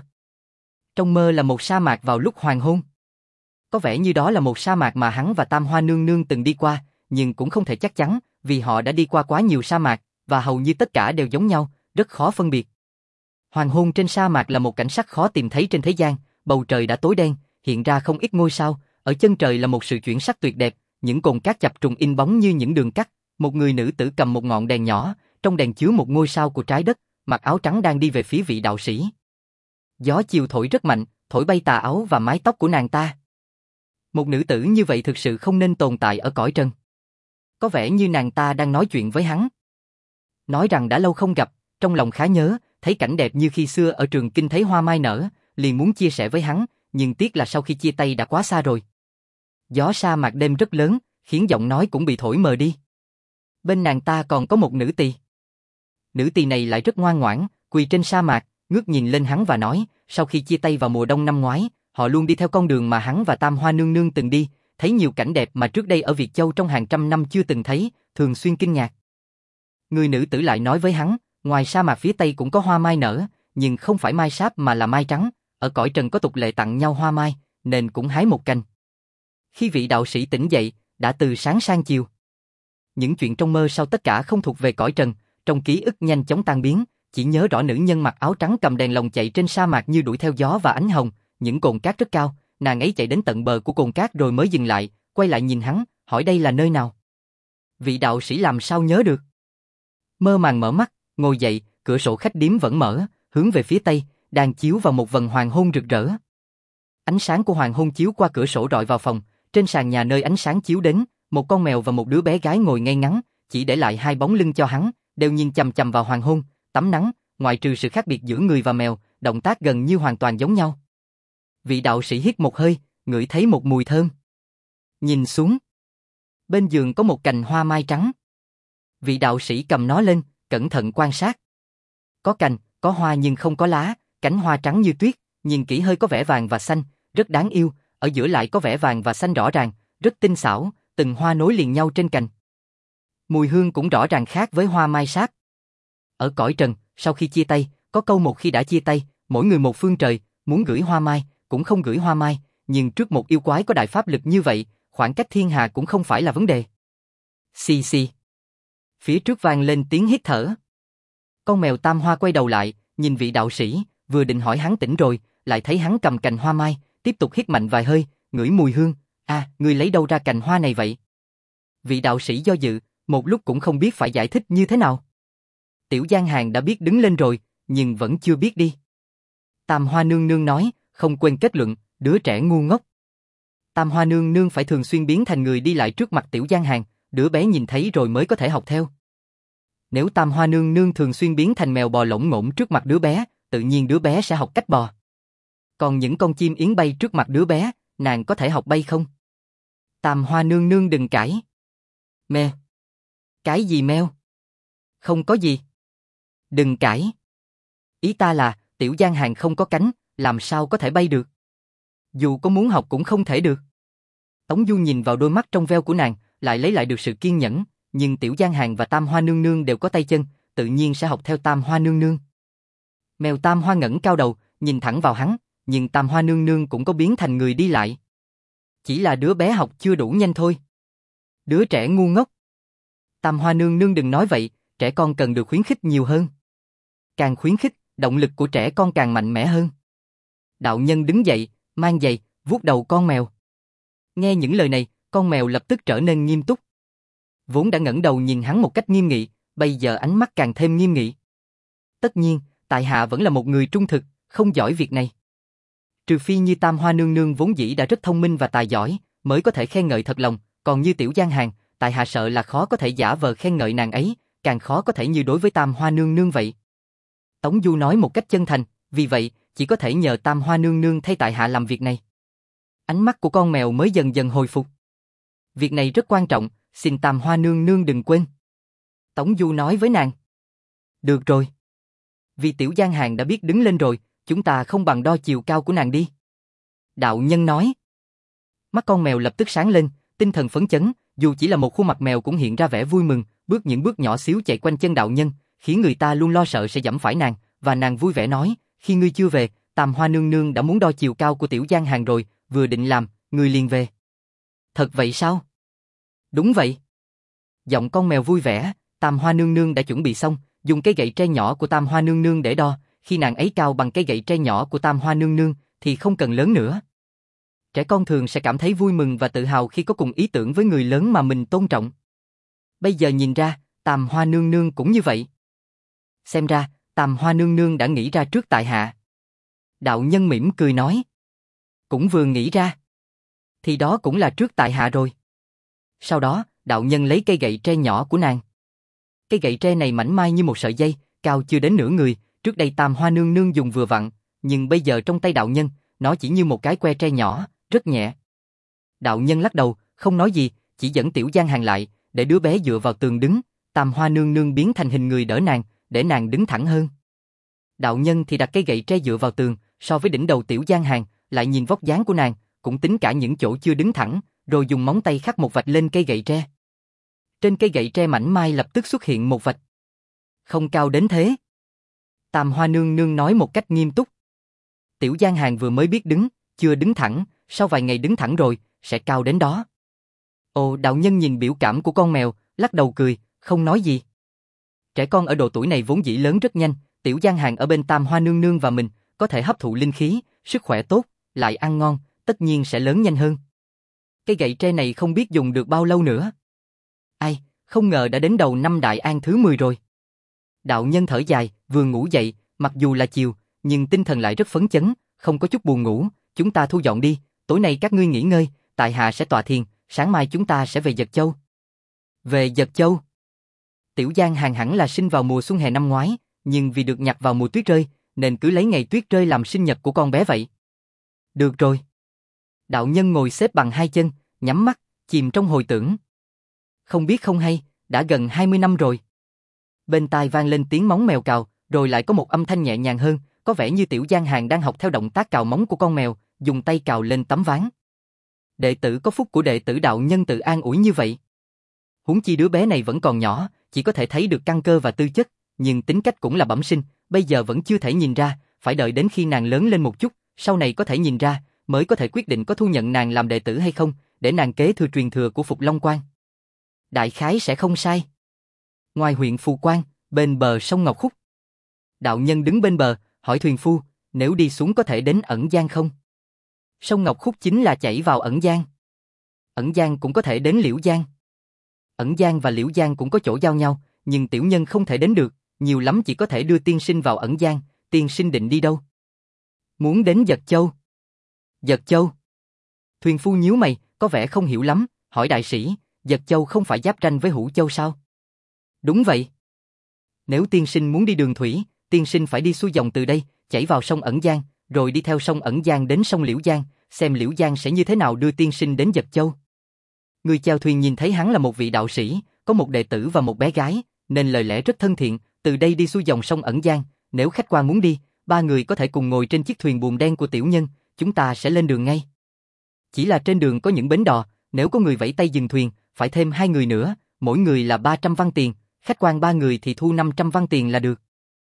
[SPEAKER 1] Trong mơ là một sa mạc vào lúc hoàng hôn. Có vẻ như đó là một sa mạc mà hắn và Tam Hoa nương nương từng đi qua, nhưng cũng không thể chắc chắn, vì họ đã đi qua quá nhiều sa mạc, và hầu như tất cả đều giống nhau, rất khó phân biệt. Hoàng hôn trên sa mạc là một cảnh sắc khó tìm thấy trên thế gian, bầu trời đã tối đen, hiện ra không ít ngôi sao, ở chân trời là một sự chuyển sắc tuyệt đẹp, những cồn cát chập trùng in bóng như những đường cắt, một người nữ tử cầm một ngọn đèn nhỏ, trong đèn chứa một ngôi sao của trái đất, mặc áo trắng đang đi về phía vị đạo sĩ. Gió chiều thổi rất mạnh, thổi bay tà áo và mái tóc của nàng ta. Một nữ tử như vậy thực sự không nên tồn tại ở cõi trần. Có vẻ như nàng ta đang nói chuyện với hắn. Nói rằng đã lâu không gặp, trong lòng khá nhớ, thấy cảnh đẹp như khi xưa ở Trường Kinh thấy hoa mai nở, liền muốn chia sẻ với hắn, nhưng tiếc là sau khi chia tay đã quá xa rồi. Gió sa mạc đêm rất lớn, khiến giọng nói cũng bị thổi mờ đi. Bên nàng ta còn có một nữ tỳ. Nữ tỳ này lại rất ngoan ngoãn, quỳ trên sa mạc, ngước nhìn lên hắn và nói, sau khi chia tay vào mùa đông năm ngoái, họ luôn đi theo con đường mà hắn và Tam Hoa nương nương từng đi, thấy nhiều cảnh đẹp mà trước đây ở Việt Châu trong hàng trăm năm chưa từng thấy, thường xuyên kinh ngạc. Người nữ tử lại nói với hắn, ngoài sa mạc phía tây cũng có hoa mai nở, nhưng không phải mai sáp mà là mai trắng, ở cõi trần có tục lệ tặng nhau hoa mai, nên cũng hái một cành. Khi vị đạo sĩ tỉnh dậy, đã từ sáng sang chiều. Những chuyện trong mơ sau tất cả không thuộc về cõi trần, trong ký ức nhanh chóng tan biến, chỉ nhớ rõ nữ nhân mặc áo trắng cầm đèn lồng chạy trên sa mạc như đuổi theo gió và ánh hồng, những cồn cát rất cao, nàng ấy chạy đến tận bờ của cồn cát rồi mới dừng lại, quay lại nhìn hắn, hỏi đây là nơi nào. Vị đạo sĩ làm sao nhớ được. Mơ màng mở mắt, ngồi dậy, cửa sổ khách điếm vẫn mở, hướng về phía tây, đang chiếu vào một vầng hoàng hôn rực rỡ. Ánh sáng của hoàng hôn chiếu qua cửa sổ rọi vào phòng, trên sàn nhà nơi ánh sáng chiếu đến, một con mèo và một đứa bé gái ngồi ngay ngắn, chỉ để lại hai bóng lưng cho hắn, đều nhìn chằm chằm vào hoàng hôn, tắm nắng, ngoại trừ sự khác biệt giữa người và mèo, động tác gần như hoàn toàn giống nhau. Vị đạo sĩ hít một hơi, ngửi thấy một mùi thơm. Nhìn xuống. Bên giường có một cành hoa mai trắng. Vị đạo sĩ cầm nó lên, cẩn thận quan sát. Có cành, có hoa nhưng không có lá, cánh hoa trắng như tuyết, nhìn kỹ hơi có vẻ vàng và xanh, rất đáng yêu, ở giữa lại có vẻ vàng và xanh rõ ràng, rất tinh xảo, từng hoa nối liền nhau trên cành. Mùi hương cũng rõ ràng khác với hoa mai sáp. Ở cõi trần, sau khi chia tay, có câu một khi đã chia tay, mỗi người một phương trời, muốn gửi hoa mai, cũng không gửi hoa mai, nhưng trước một yêu quái có đại pháp lực như vậy, khoảng cách thiên hà cũng không phải là vấn đề. Xì xì. Phía trước vang lên tiếng hít thở. Con mèo Tam Hoa quay đầu lại, nhìn vị đạo sĩ, vừa định hỏi hắn tỉnh rồi, lại thấy hắn cầm cành hoa mai, tiếp tục hít mạnh vài hơi, ngửi mùi hương. À, ngươi lấy đâu ra cành hoa này vậy? Vị đạo sĩ do dự, một lúc cũng không biết phải giải thích như thế nào. Tiểu Giang Hàng đã biết đứng lên rồi, nhưng vẫn chưa biết đi. Tam Hoa nương nương nói, không quên kết luận, đứa trẻ ngu ngốc. Tam Hoa nương nương phải thường xuyên biến thành người đi lại trước mặt Tiểu Giang Hàng, đứa bé nhìn thấy rồi mới có thể học theo. Nếu Tam Hoa nương nương thường xuyên biến thành mèo bò lỗng ngỗng trước mặt đứa bé, tự nhiên đứa bé sẽ học cách bò. Còn những con chim yến bay trước mặt đứa bé, nàng có thể học bay không? Tam Hoa nương nương đừng cãi. Mèo. Cái gì mèo? Không có gì. Đừng cãi. Ý ta là, Tiểu Giang Hàng không có cánh, làm sao có thể bay được? Dù có muốn học cũng không thể được. Tống Du nhìn vào đôi mắt trong veo của nàng, lại lấy lại được sự kiên nhẫn, nhưng Tiểu Giang Hàng và Tam Hoa nương nương đều có tay chân, tự nhiên sẽ học theo Tam Hoa nương nương. Mèo Tam Hoa ngẩng cao đầu, nhìn thẳng vào hắn, nhưng Tam Hoa nương nương cũng có biến thành người đi lại. Chỉ là đứa bé học chưa đủ nhanh thôi. Đứa trẻ ngu ngốc. Tam Hoa nương nương đừng nói vậy, trẻ con cần được khuyến khích nhiều hơn. Càng khuyến khích, động lực của trẻ con càng mạnh mẽ hơn. Đạo nhân đứng dậy, mang giày, vuốt đầu con mèo. Nghe những lời này, con mèo lập tức trở nên nghiêm túc. Vốn đã ngẩng đầu nhìn hắn một cách nghiêm nghị, bây giờ ánh mắt càng thêm nghiêm nghị. Tất nhiên, tại hạ vẫn là một người trung thực, không giỏi việc này. Trừ phi như Tam Hoa nương nương vốn dĩ đã rất thông minh và tài giỏi, mới có thể khen ngợi thật lòng, còn như Tiểu Giang Hàn, tại hạ sợ là khó có thể giả vờ khen ngợi nàng ấy, càng khó có thể như đối với Tam Hoa nương nương vậy. Tống Du nói một cách chân thành, vì vậy, chỉ có thể nhờ Tam Hoa nương nương thay tại hạ làm việc này. Ánh mắt của con mèo mới dần dần hồi phục. Việc này rất quan trọng, xin Tam Hoa nương nương đừng quên. Tống Du nói với nàng. Được rồi. Vì Tiểu Giang Hàn đã biết đứng lên rồi, chúng ta không bằng đo chiều cao của nàng đi. Đạo nhân nói. Mắt con mèo lập tức sáng lên, tinh thần phấn chấn, dù chỉ là một khuôn mặt mèo cũng hiện ra vẻ vui mừng, bước những bước nhỏ xíu chạy quanh chân đạo nhân, khiến người ta luôn lo sợ sẽ giẫm phải nàng, và nàng vui vẻ nói, khi ngươi chưa về, Tam Hoa nương nương đã muốn đo chiều cao của Tiểu Giang Hàn rồi, vừa định làm, ngươi liền về. Thật vậy sao? Đúng vậy. Giọng con mèo vui vẻ, Tam Hoa nương nương đã chuẩn bị xong, dùng cái gậy tre nhỏ của Tam Hoa nương nương để đo, khi nàng ấy cao bằng cái gậy tre nhỏ của Tam Hoa nương nương, thì không cần lớn nữa. Trẻ con thường sẽ cảm thấy vui mừng và tự hào khi có cùng ý tưởng với người lớn mà mình tôn trọng. Bây giờ nhìn ra, Tam Hoa nương nương cũng như vậy. Xem ra, Tam Hoa nương nương đã nghĩ ra trước tại hạ. Đạo nhân mỉm cười nói. Cũng vừa nghĩ ra. Thì đó cũng là trước tại hạ rồi. Sau đó, đạo nhân lấy cây gậy tre nhỏ của nàng. Cây gậy tre này mảnh mai như một sợi dây, cao chưa đến nửa người, trước đây Tam Hoa nương nương dùng vừa vặn, nhưng bây giờ trong tay đạo nhân, nó chỉ như một cái que tre nhỏ, rất nhẹ. Đạo nhân lắc đầu, không nói gì, chỉ dẫn Tiểu Giang Hàn lại, để đứa bé dựa vào tường đứng, Tam Hoa nương nương biến thành hình người đỡ nàng, để nàng đứng thẳng hơn. Đạo nhân thì đặt cây gậy tre dựa vào tường, so với đỉnh đầu Tiểu Giang Hàn, lại nhìn vóc dáng của nàng, cũng tính cả những chỗ chưa đứng thẳng, rồi dùng móng tay khắc một vạch lên cây gậy tre. Trên cây gậy tre mảnh mai lập tức xuất hiện một vạch. Không cao đến thế. Tam Hoa nương nương nói một cách nghiêm túc. Tiểu Giang Hàn vừa mới biết đứng, chưa đứng thẳng, sau vài ngày đứng thẳng rồi, sẽ cao đến đó. Ồ, đạo nhân nhìn biểu cảm của con mèo, lắc đầu cười, không nói gì. Trẻ con ở độ tuổi này vốn dĩ lớn rất nhanh, Tiểu Giang Hàn ở bên Tam Hoa nương nương và mình, có thể hấp thụ linh khí, sức khỏe tốt, lại ăn ngon, tất nhiên sẽ lớn nhanh hơn. Cây gậy tre này không biết dùng được bao lâu nữa. Ai, không ngờ đã đến đầu năm Đại An thứ mười rồi. Đạo nhân thở dài, vừa ngủ dậy, mặc dù là chiều, nhưng tinh thần lại rất phấn chấn, không có chút buồn ngủ, chúng ta thu dọn đi, tối nay các ngươi nghỉ ngơi, tại hạ sẽ tọa thiền, sáng mai chúng ta sẽ về Dật Châu. Về Dật Châu? Tiểu Giang Hàn hẳn là sinh vào mùa xuân hè năm ngoái, nhưng vì được nhặt vào mùa tuyết rơi, nên cứ lấy ngày tuyết rơi làm sinh nhật của con bé vậy. Được rồi. Đạo nhân ngồi xếp bằng hai chân, nhắm mắt, chìm trong hồi tưởng. Không biết không hay, đã gần hai mươi năm rồi. Bên tai vang lên tiếng móng mèo cào, rồi lại có một âm thanh nhẹ nhàng hơn, có vẻ như Tiểu Giang Hàn đang học theo động tác cào móng của con mèo, dùng tay cào lên tấm ván. Đệ tử có phúc của đệ tử đạo nhân tự an ủi như vậy. Huống chi đứa bé này vẫn còn nhỏ, chỉ có thể thấy được căn cơ và tư chất, nhưng tính cách cũng là bẩm sinh, bây giờ vẫn chưa thể nhìn ra, phải đợi đến khi nàng lớn lên một chút, sau này có thể nhìn ra, mới có thể quyết định có thu nhận nàng làm đệ tử hay không, để nàng kế thừa truyền thừa của Phục Long Quan. Đại khái sẽ không sai. Ngoài huyện Phù Quan, bên bờ sông Ngọc Khúc. Đạo nhân đứng bên bờ, hỏi thuyền phu, nếu đi xuống có thể đến Ẩn Giang không? Sông Ngọc Khúc chính là chảy vào Ẩn Giang. Ẩn Giang cũng có thể đến Liễu Giang. Ẩn Giang và Liễu Giang cũng có chỗ giao nhau, nhưng tiểu nhân không thể đến được, nhiều lắm chỉ có thể đưa tiên sinh vào Ẩn Giang, tiên sinh định đi đâu? Muốn đến Dật Châu. Dật Châu. Thuyền phu nhíu mày, có vẻ không hiểu lắm, hỏi đại sĩ, Dật Châu không phải giáp ranh với Hữu Châu sao? Đúng vậy. Nếu tiên sinh muốn đi đường thủy, tiên sinh phải đi xuôi dòng từ đây, chảy vào sông Ẩn Giang, rồi đi theo sông Ẩn Giang đến sông Liễu Giang, xem Liễu Giang sẽ như thế nào đưa tiên sinh đến Dật Châu. Người chèo thuyền nhìn thấy hắn là một vị đạo sĩ, có một đệ tử và một bé gái, nên lời lẽ rất thân thiện, từ đây đi xuôi dòng sông Ẩn Giang, nếu khách quan muốn đi, ba người có thể cùng ngồi trên chiếc thuyền buồm đen của tiểu nhân, chúng ta sẽ lên đường ngay. Chỉ là trên đường có những bến đò, nếu có người vẫy tay dừng thuyền, phải thêm hai người nữa, mỗi người là ba trăm văn tiền, khách quan ba người thì thu năm trăm văn tiền là được.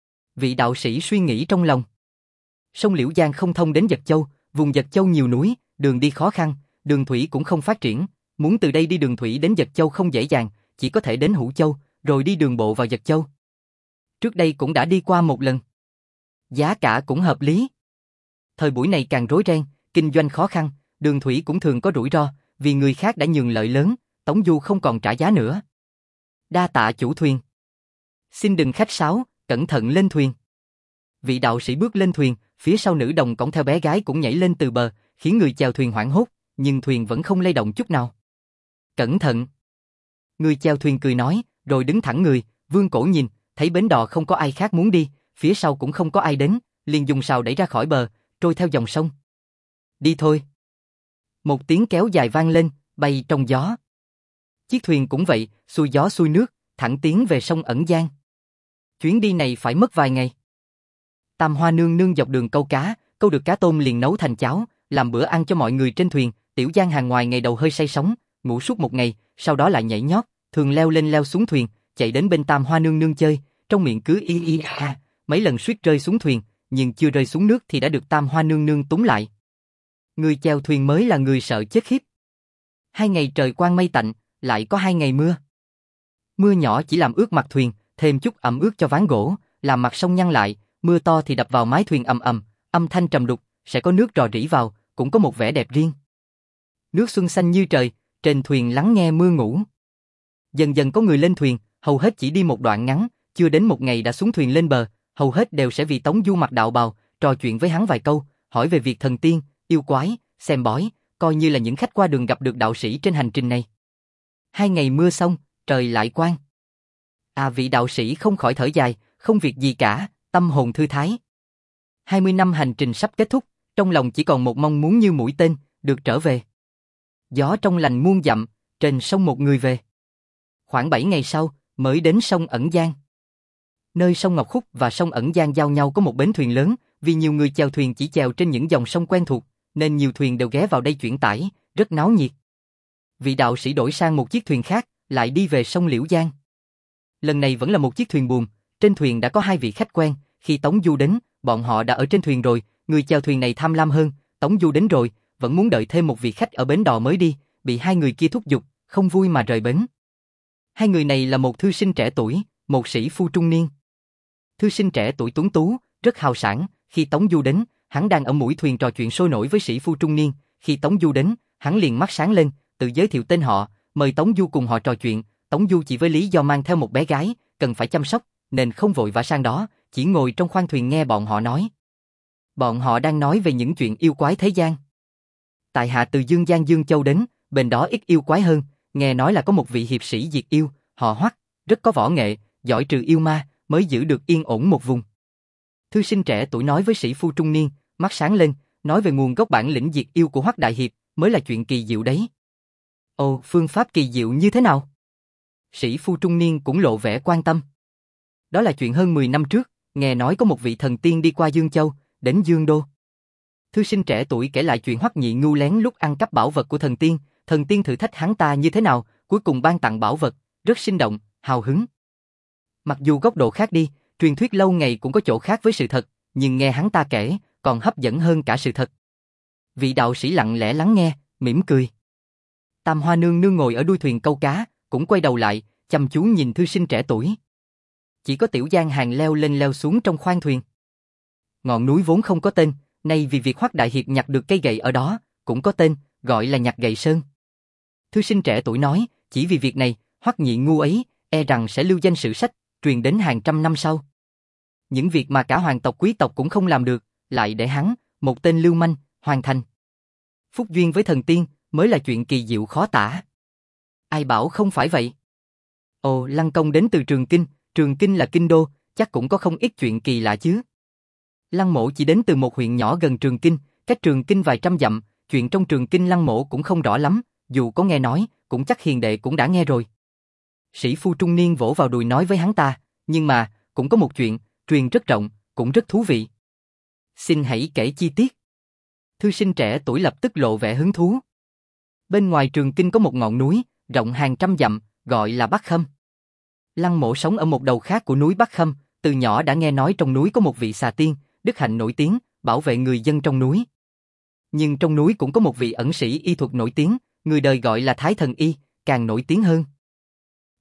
[SPEAKER 1] Vị đạo sĩ suy nghĩ trong lòng. Sông Liễu Giang không thông đến Dật Châu, vùng Dật Châu nhiều núi, đường đi khó khăn, đường thủy cũng không phát triển, muốn từ đây đi đường thủy đến Dật Châu không dễ dàng, chỉ có thể đến Hữu Châu, rồi đi đường bộ vào Dật Châu. Trước đây cũng đã đi qua một lần. Giá cả cũng hợp lý. Thời buổi này càng rối ren, kinh doanh khó khăn, đường thủy cũng thường có rủi ro, vì người khác đã nhường lợi lớn, Tống Du không còn trả giá nữa. Đa tạ chủ thuyền. Xin đừng khách sáo, cẩn thận lên thuyền. Vị đạo sĩ bước lên thuyền, phía sau nữ đồng cõng theo bé gái cũng nhảy lên từ bờ, khiến người chèo thuyền hoảng hốt, nhưng thuyền vẫn không lay động chút nào. Cẩn thận. Người chèo thuyền cười nói, rồi đứng thẳng người, vươn cổ nhìn, thấy bến đò không có ai khác muốn đi, phía sau cũng không có ai đến, liền dùng sào đẩy ra khỏi bờ, trôi theo dòng sông. Đi thôi. Một tiếng kéo dài vang lên, bay trong gió. Chiếc thuyền cũng vậy, xuôi gió xuôi nước, thẳng tiến về sông Ẩn Giang. Chuyến đi này phải mất vài ngày. Tam Hoa nương nương dọc đường câu cá, câu được cá tôm liền nấu thành cháo, làm bữa ăn cho mọi người trên thuyền. Tiểu Giang Hàng ngoài ngày đầu hơi say sóng, ngủ suốt một ngày, sau đó lại nhảy nhót, thường leo lên leo xuống thuyền, chạy đến bên Tam Hoa nương nương chơi, trong miệng cứ y y a, mấy lần suýt rơi xuống thuyền, nhưng chưa rơi xuống nước thì đã được Tam Hoa nương nương túm lại. Người chèo thuyền mới là người sợ chết khiếp. Hai ngày trời quang mây tạnh, lại có hai ngày mưa. Mưa nhỏ chỉ làm ướt mặt thuyền, thêm chút ẩm ướt cho ván gỗ, làm mặt sông nhăn lại, mưa to thì đập vào mái thuyền ầm ầm, âm thanh trầm đục, sẽ có nước rò rỉ vào, cũng có một vẻ đẹp riêng. Nước xuân xanh như trời, trên thuyền lắng nghe mưa ngủ. Dần dần có người lên thuyền, hầu hết chỉ đi một đoạn ngắn, chưa đến một ngày đã xuống thuyền lên bờ, hầu hết đều sẽ vì Tống Du mặc đạo bào, trò chuyện với hắn vài câu, hỏi về việc thần tiên, yêu quái, xem bói, coi như là những khách qua đường gặp được đạo sĩ trên hành trình này. Hai ngày mưa xong, trời lại quang. À, vị đạo sĩ không khỏi thở dài, không việc gì cả, tâm hồn thư thái. Hai mươi năm hành trình sắp kết thúc, trong lòng chỉ còn một mong muốn như mũi tên, được trở về. Gió trong lành muôn dặm, trên sông một người về. Khoảng bảy ngày sau, mới đến sông Ẩn Giang. Nơi sông Ngọc Khúc và sông Ẩn Giang giao nhau có một bến thuyền lớn, vì nhiều người chèo thuyền chỉ chèo trên những dòng sông quen thuộc, nên nhiều thuyền đều ghé vào đây chuyển tải, rất náo nhiệt. Vị đạo sĩ đổi sang một chiếc thuyền khác, lại đi về sông Liễu Giang. Lần này vẫn là một chiếc thuyền buồm, trên thuyền đã có hai vị khách quen, khi Tống Du đến, bọn họ đã ở trên thuyền rồi, người chèo thuyền này tham lam hơn, Tống Du đến rồi, vẫn muốn đợi thêm một vị khách ở bến đò mới đi, bị hai người kia thúc giục, không vui mà rời bến. Hai người này là một thư sinh trẻ tuổi, một sĩ phu trung niên. Thư sinh trẻ tuổi tuấn tú, rất hào sảng, khi Tống Du đến, hắn đang ở mũi thuyền trò chuyện sôi nổi với sĩ phu trung niên, khi Tống Du đến, hắn liền mắt sáng lên, tự giới thiệu tên họ, mời Tống Du cùng họ trò chuyện. Tống Du chỉ với lý do mang theo một bé gái, cần phải chăm sóc, nên không vội vã sang đó, chỉ ngồi trong khoang thuyền nghe bọn họ nói. Bọn họ đang nói về những chuyện yêu quái thế gian. Tại hạ từ Dương Giang Dương Châu đến, bên đó ít yêu quái hơn, nghe nói là có một vị hiệp sĩ diệt yêu, họ Hoắc, rất có võ nghệ, giỏi trừ yêu ma, mới giữ được yên ổn một vùng. Thư sinh trẻ tuổi nói với sĩ phu trung niên, mắt sáng lên, nói về nguồn gốc bản lĩnh diệt yêu của Hoắc đại hiệp, mới là chuyện kỳ diệu đấy. Ồ, phương pháp kỳ diệu như thế nào? Sĩ phu trung niên cũng lộ vẻ quan tâm. Đó là chuyện hơn mười năm trước, nghe nói có một vị thần tiên đi qua Dương Châu, đến Dương Đô. Thư sinh trẻ tuổi kể lại chuyện Hoắc Nhị Ngưu lén lúc ăn cắp bảo vật của thần tiên, thần tiên thử thách hắn ta như thế nào, cuối cùng ban tặng bảo vật, rất sinh động, hào hứng. Mặc dù góc độ khác đi, truyền thuyết lâu ngày cũng có chỗ khác với sự thật, nhưng nghe hắn ta kể, còn hấp dẫn hơn cả sự thật. Vị đạo sĩ lặng lẽ lắng nghe, mỉm cười. Tam Hoa nương nương ngồi ở đuôi thuyền câu cá, cũng quay đầu lại, chăm chú nhìn thư sinh trẻ tuổi. Chỉ có Tiểu Giang Hàng leo lên leo xuống trong khoang thuyền. Ngọn núi vốn không có tên, nay vì việc Hoắc đại hiệp nhặt được cây gậy ở đó, cũng có tên, gọi là Nhặt Gậy Sơn. Thư sinh trẻ tuổi nói, chỉ vì việc này, Hoắc Nhị Ngu ấy, e rằng sẽ lưu danh sử sách, truyền đến hàng trăm năm sau. Những việc mà cả hoàng tộc quý tộc cũng không làm được, lại để hắn, một tên lưu manh, hoàn thành. Phúc duyên với thần tiên, mới là chuyện kỳ diệu khó tả. Ai bảo không phải vậy? Ồ, Lăng Công đến từ Trường Kinh, Trường Kinh là kinh đô, chắc cũng có không ít chuyện kỳ lạ chứ. Lăng Mộ chỉ đến từ một huyện nhỏ gần Trường Kinh, cách Trường Kinh vài trăm dặm, chuyện trong Trường Kinh Lăng Mộ cũng không rõ lắm, dù có nghe nói, cũng chắc hiền đệ cũng đã nghe rồi. Sĩ phu trung niên vỗ vào đùi nói với hắn ta, nhưng mà, cũng có một chuyện, truyền rất rộng, cũng rất thú vị. Xin hãy kể chi tiết. Thư sinh trẻ tuổi lập tức lộ vẻ hứng thú. Bên ngoài Trường Kinh có một ngọn núi, rộng hàng trăm dặm, gọi là Bắc Khâm. Lăng Mộ sống ở một đầu khác của núi Bắc Khâm, từ nhỏ đã nghe nói trong núi có một vị xà tiên, đức hạnh nổi tiếng, bảo vệ người dân trong núi. Nhưng trong núi cũng có một vị ẩn sĩ y thuật nổi tiếng, người đời gọi là Thái Thần Y, càng nổi tiếng hơn.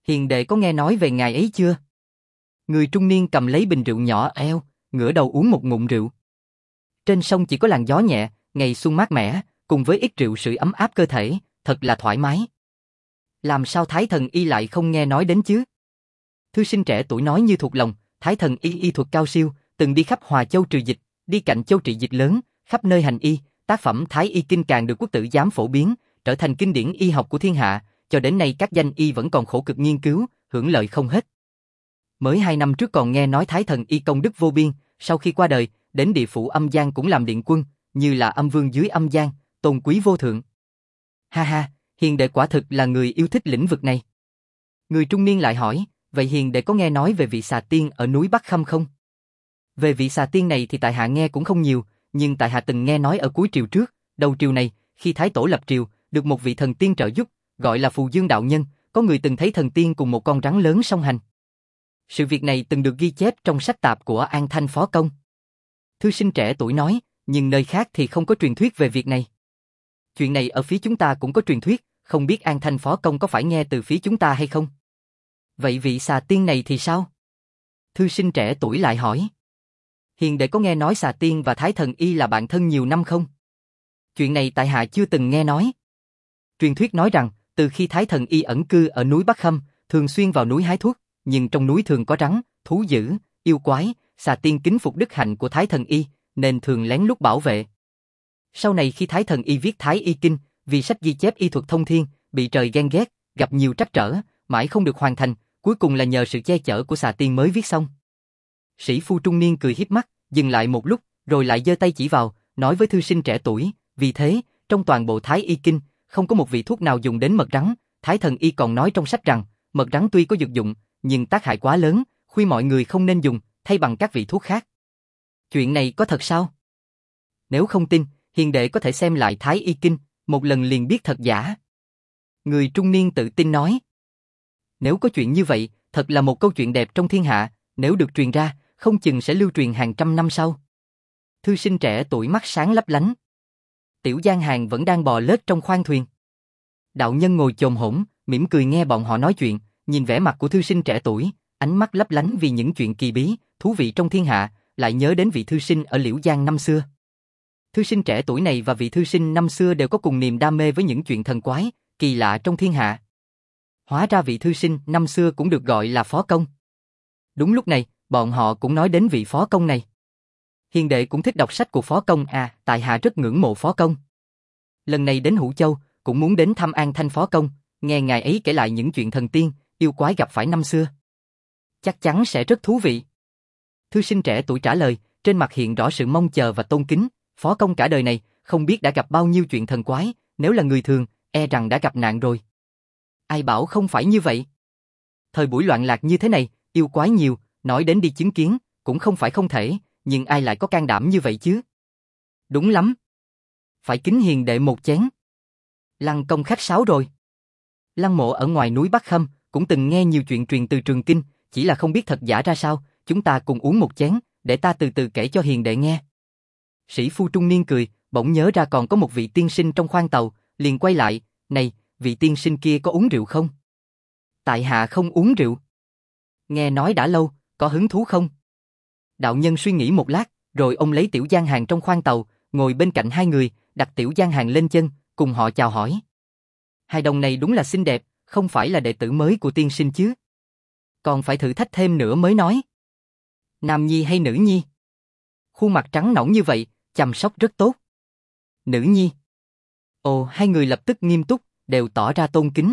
[SPEAKER 1] Hiền đệ có nghe nói về ngài ấy chưa? Người trung niên cầm lấy bình rượu nhỏ eo, ngửa đầu uống một ngụm rượu. Trên sông chỉ có làn gió nhẹ, ngày xuân mát mẻ, cùng với ít rượu sưởi ấm áp cơ thể, thật là thoải mái. Làm sao Thái Thần Y lại không nghe nói đến chứ? Thư sinh trẻ tuổi nói như thuộc lòng, Thái Thần Y y thuật cao siêu, từng đi khắp Hòa Châu trừ dịch, đi cạnh châu trị dịch lớn, khắp nơi hành y, tác phẩm Thái Y Kinh càng được quốc tử giám phổ biến, trở thành kinh điển y học của thiên hạ, cho đến nay các danh y vẫn còn khổ cực nghiên cứu, hưởng lợi không hết. Mới hai năm trước còn nghe nói Thái Thần Y công đức vô biên, sau khi qua đời, đến địa phủ âm gian cũng làm điện quân, như là âm vương dưới âm gian, tôn quý vô thượng. Ha ha, hiền đệ quả thực là người yêu thích lĩnh vực này. Người trung niên lại hỏi, vậy hiền đệ có nghe nói về vị xà tiên ở núi Bắc Khâm không? Về vị xà tiên này thì tại hạ nghe cũng không nhiều, nhưng tại hạ từng nghe nói ở cuối triều trước, đầu triều này, khi Thái Tổ lập triều, được một vị thần tiên trợ giúp, gọi là Phù Dương đạo nhân, có người từng thấy thần tiên cùng một con rắn lớn song hành. Sự việc này từng được ghi chép trong sách tạp của An Thanh Phó Công. Thư sinh trẻ tuổi nói, nhưng nơi khác thì không có truyền thuyết về việc này. Chuyện này ở phía chúng ta cũng có truyền thuyết, không biết An Thanh Phó Công có phải nghe từ phía chúng ta hay không? Vậy vị xà tiên này thì sao? Thư sinh trẻ tuổi lại hỏi. Hiền đệ có nghe nói xà tiên và Thái Thần Y là bạn thân nhiều năm không? Chuyện này tại hạ chưa từng nghe nói. Truyền thuyết nói rằng, từ khi Thái Thần Y ẩn cư ở núi Bắc Khâm, thường xuyên vào núi hái thuốc, nhưng trong núi thường có rắn, thú dữ, yêu quái, xà tiên kính phục đức hạnh của Thái Thần Y, nên thường lén lút bảo vệ. Sau này khi Thái Thần Y viết Thái Y Kinh, vì sách ghi chép y thuật thông thiên, bị trời ghen ghét, gặp nhiều trắc trở, mãi không được hoàn thành, cuối cùng là nhờ sự che chở của xà tiên mới viết xong. Sĩ phu trung niên cười híp mắt, dừng lại một lúc, rồi lại giơ tay chỉ vào, nói với thư sinh trẻ tuổi, vì thế, trong toàn bộ Thái Y Kinh, không có một vị thuốc nào dùng đến mật rắn, Thái Thần Y còn nói trong sách rằng, mật rắn tuy có dược dụng, nhưng tác hại quá lớn, khuyên mọi người không nên dùng, thay bằng các vị thuốc khác. Chuyện này có thật sao? Nếu không tin, hiền đệ có thể xem lại Thái Y Kinh, một lần liền biết thật giả. Người trung niên tự tin nói. Nếu có chuyện như vậy, thật là một câu chuyện đẹp trong thiên hạ, nếu được truyền ra, không chừng sẽ lưu truyền hàng trăm năm sau. Thư sinh trẻ tuổi mắt sáng lấp lánh. Tiểu Giang Hàng vẫn đang bò lết trong khoang thuyền. Đạo nhân ngồi chồm hổm, mỉm cười nghe bọn họ nói chuyện, nhìn vẻ mặt của thư sinh trẻ tuổi, ánh mắt lấp lánh vì những chuyện kỳ bí, thú vị trong thiên hạ, lại nhớ đến vị thư sinh ở Liễu Giang năm xưa. Thư sinh trẻ tuổi này và vị thư sinh năm xưa đều có cùng niềm đam mê với những chuyện thần quái, kỳ lạ trong thiên hạ. Hóa ra vị thư sinh năm xưa cũng được gọi là Phó Công. Đúng lúc này, bọn họ cũng nói đến vị Phó Công này. Hiền đệ cũng thích đọc sách của Phó Công à, tại hạ rất ngưỡng mộ Phó Công. Lần này đến Hữu Châu, cũng muốn đến thăm An Thanh Phó Công, nghe ngài ấy kể lại những chuyện thần tiên, yêu quái gặp phải năm xưa. Chắc chắn sẽ rất thú vị. Thư sinh trẻ tuổi trả lời, trên mặt hiện rõ sự mong chờ và tôn kính. Phó Công cả đời này, không biết đã gặp bao nhiêu chuyện thần quái, nếu là người thường, e rằng đã gặp nạn rồi. Ai bảo không phải như vậy? Thời buổi loạn lạc như thế này, yêu quái nhiều, nói đến đi chứng kiến, cũng không phải không thể, nhưng ai lại có can đảm như vậy chứ? Đúng lắm. Phải kính hiền đệ một chén. Lăng Công khách sáo rồi. Lăng Mộ ở ngoài núi Bắc Khâm, cũng từng nghe nhiều chuyện truyền từ Trường Kinh, chỉ là không biết thật giả ra sao, chúng ta cùng uống một chén, để ta từ từ kể cho hiền đệ nghe. Sĩ phu trung niên cười, bỗng nhớ ra còn có một vị tiên sinh trong khoang tàu, liền quay lại, này, vị tiên sinh kia có uống rượu không? Tại hạ không uống rượu. Nghe nói đã lâu, có hứng thú không? Đạo nhân suy nghĩ một lát, rồi ông lấy Tiểu Giang Hàng trong khoang tàu, ngồi bên cạnh hai người, đặt Tiểu Giang Hàng lên chân, cùng họ chào hỏi. Hai đồng này đúng là xinh đẹp, không phải là đệ tử mới của tiên sinh chứ? Còn phải thử thách thêm nữa mới nói. Nam nhi hay nữ nhi? Khuôn mặt trắng nõn như vậy, chăm sóc rất tốt. Nữ nhi. Ồ, hai người lập tức nghiêm túc, đều tỏ ra tôn kính.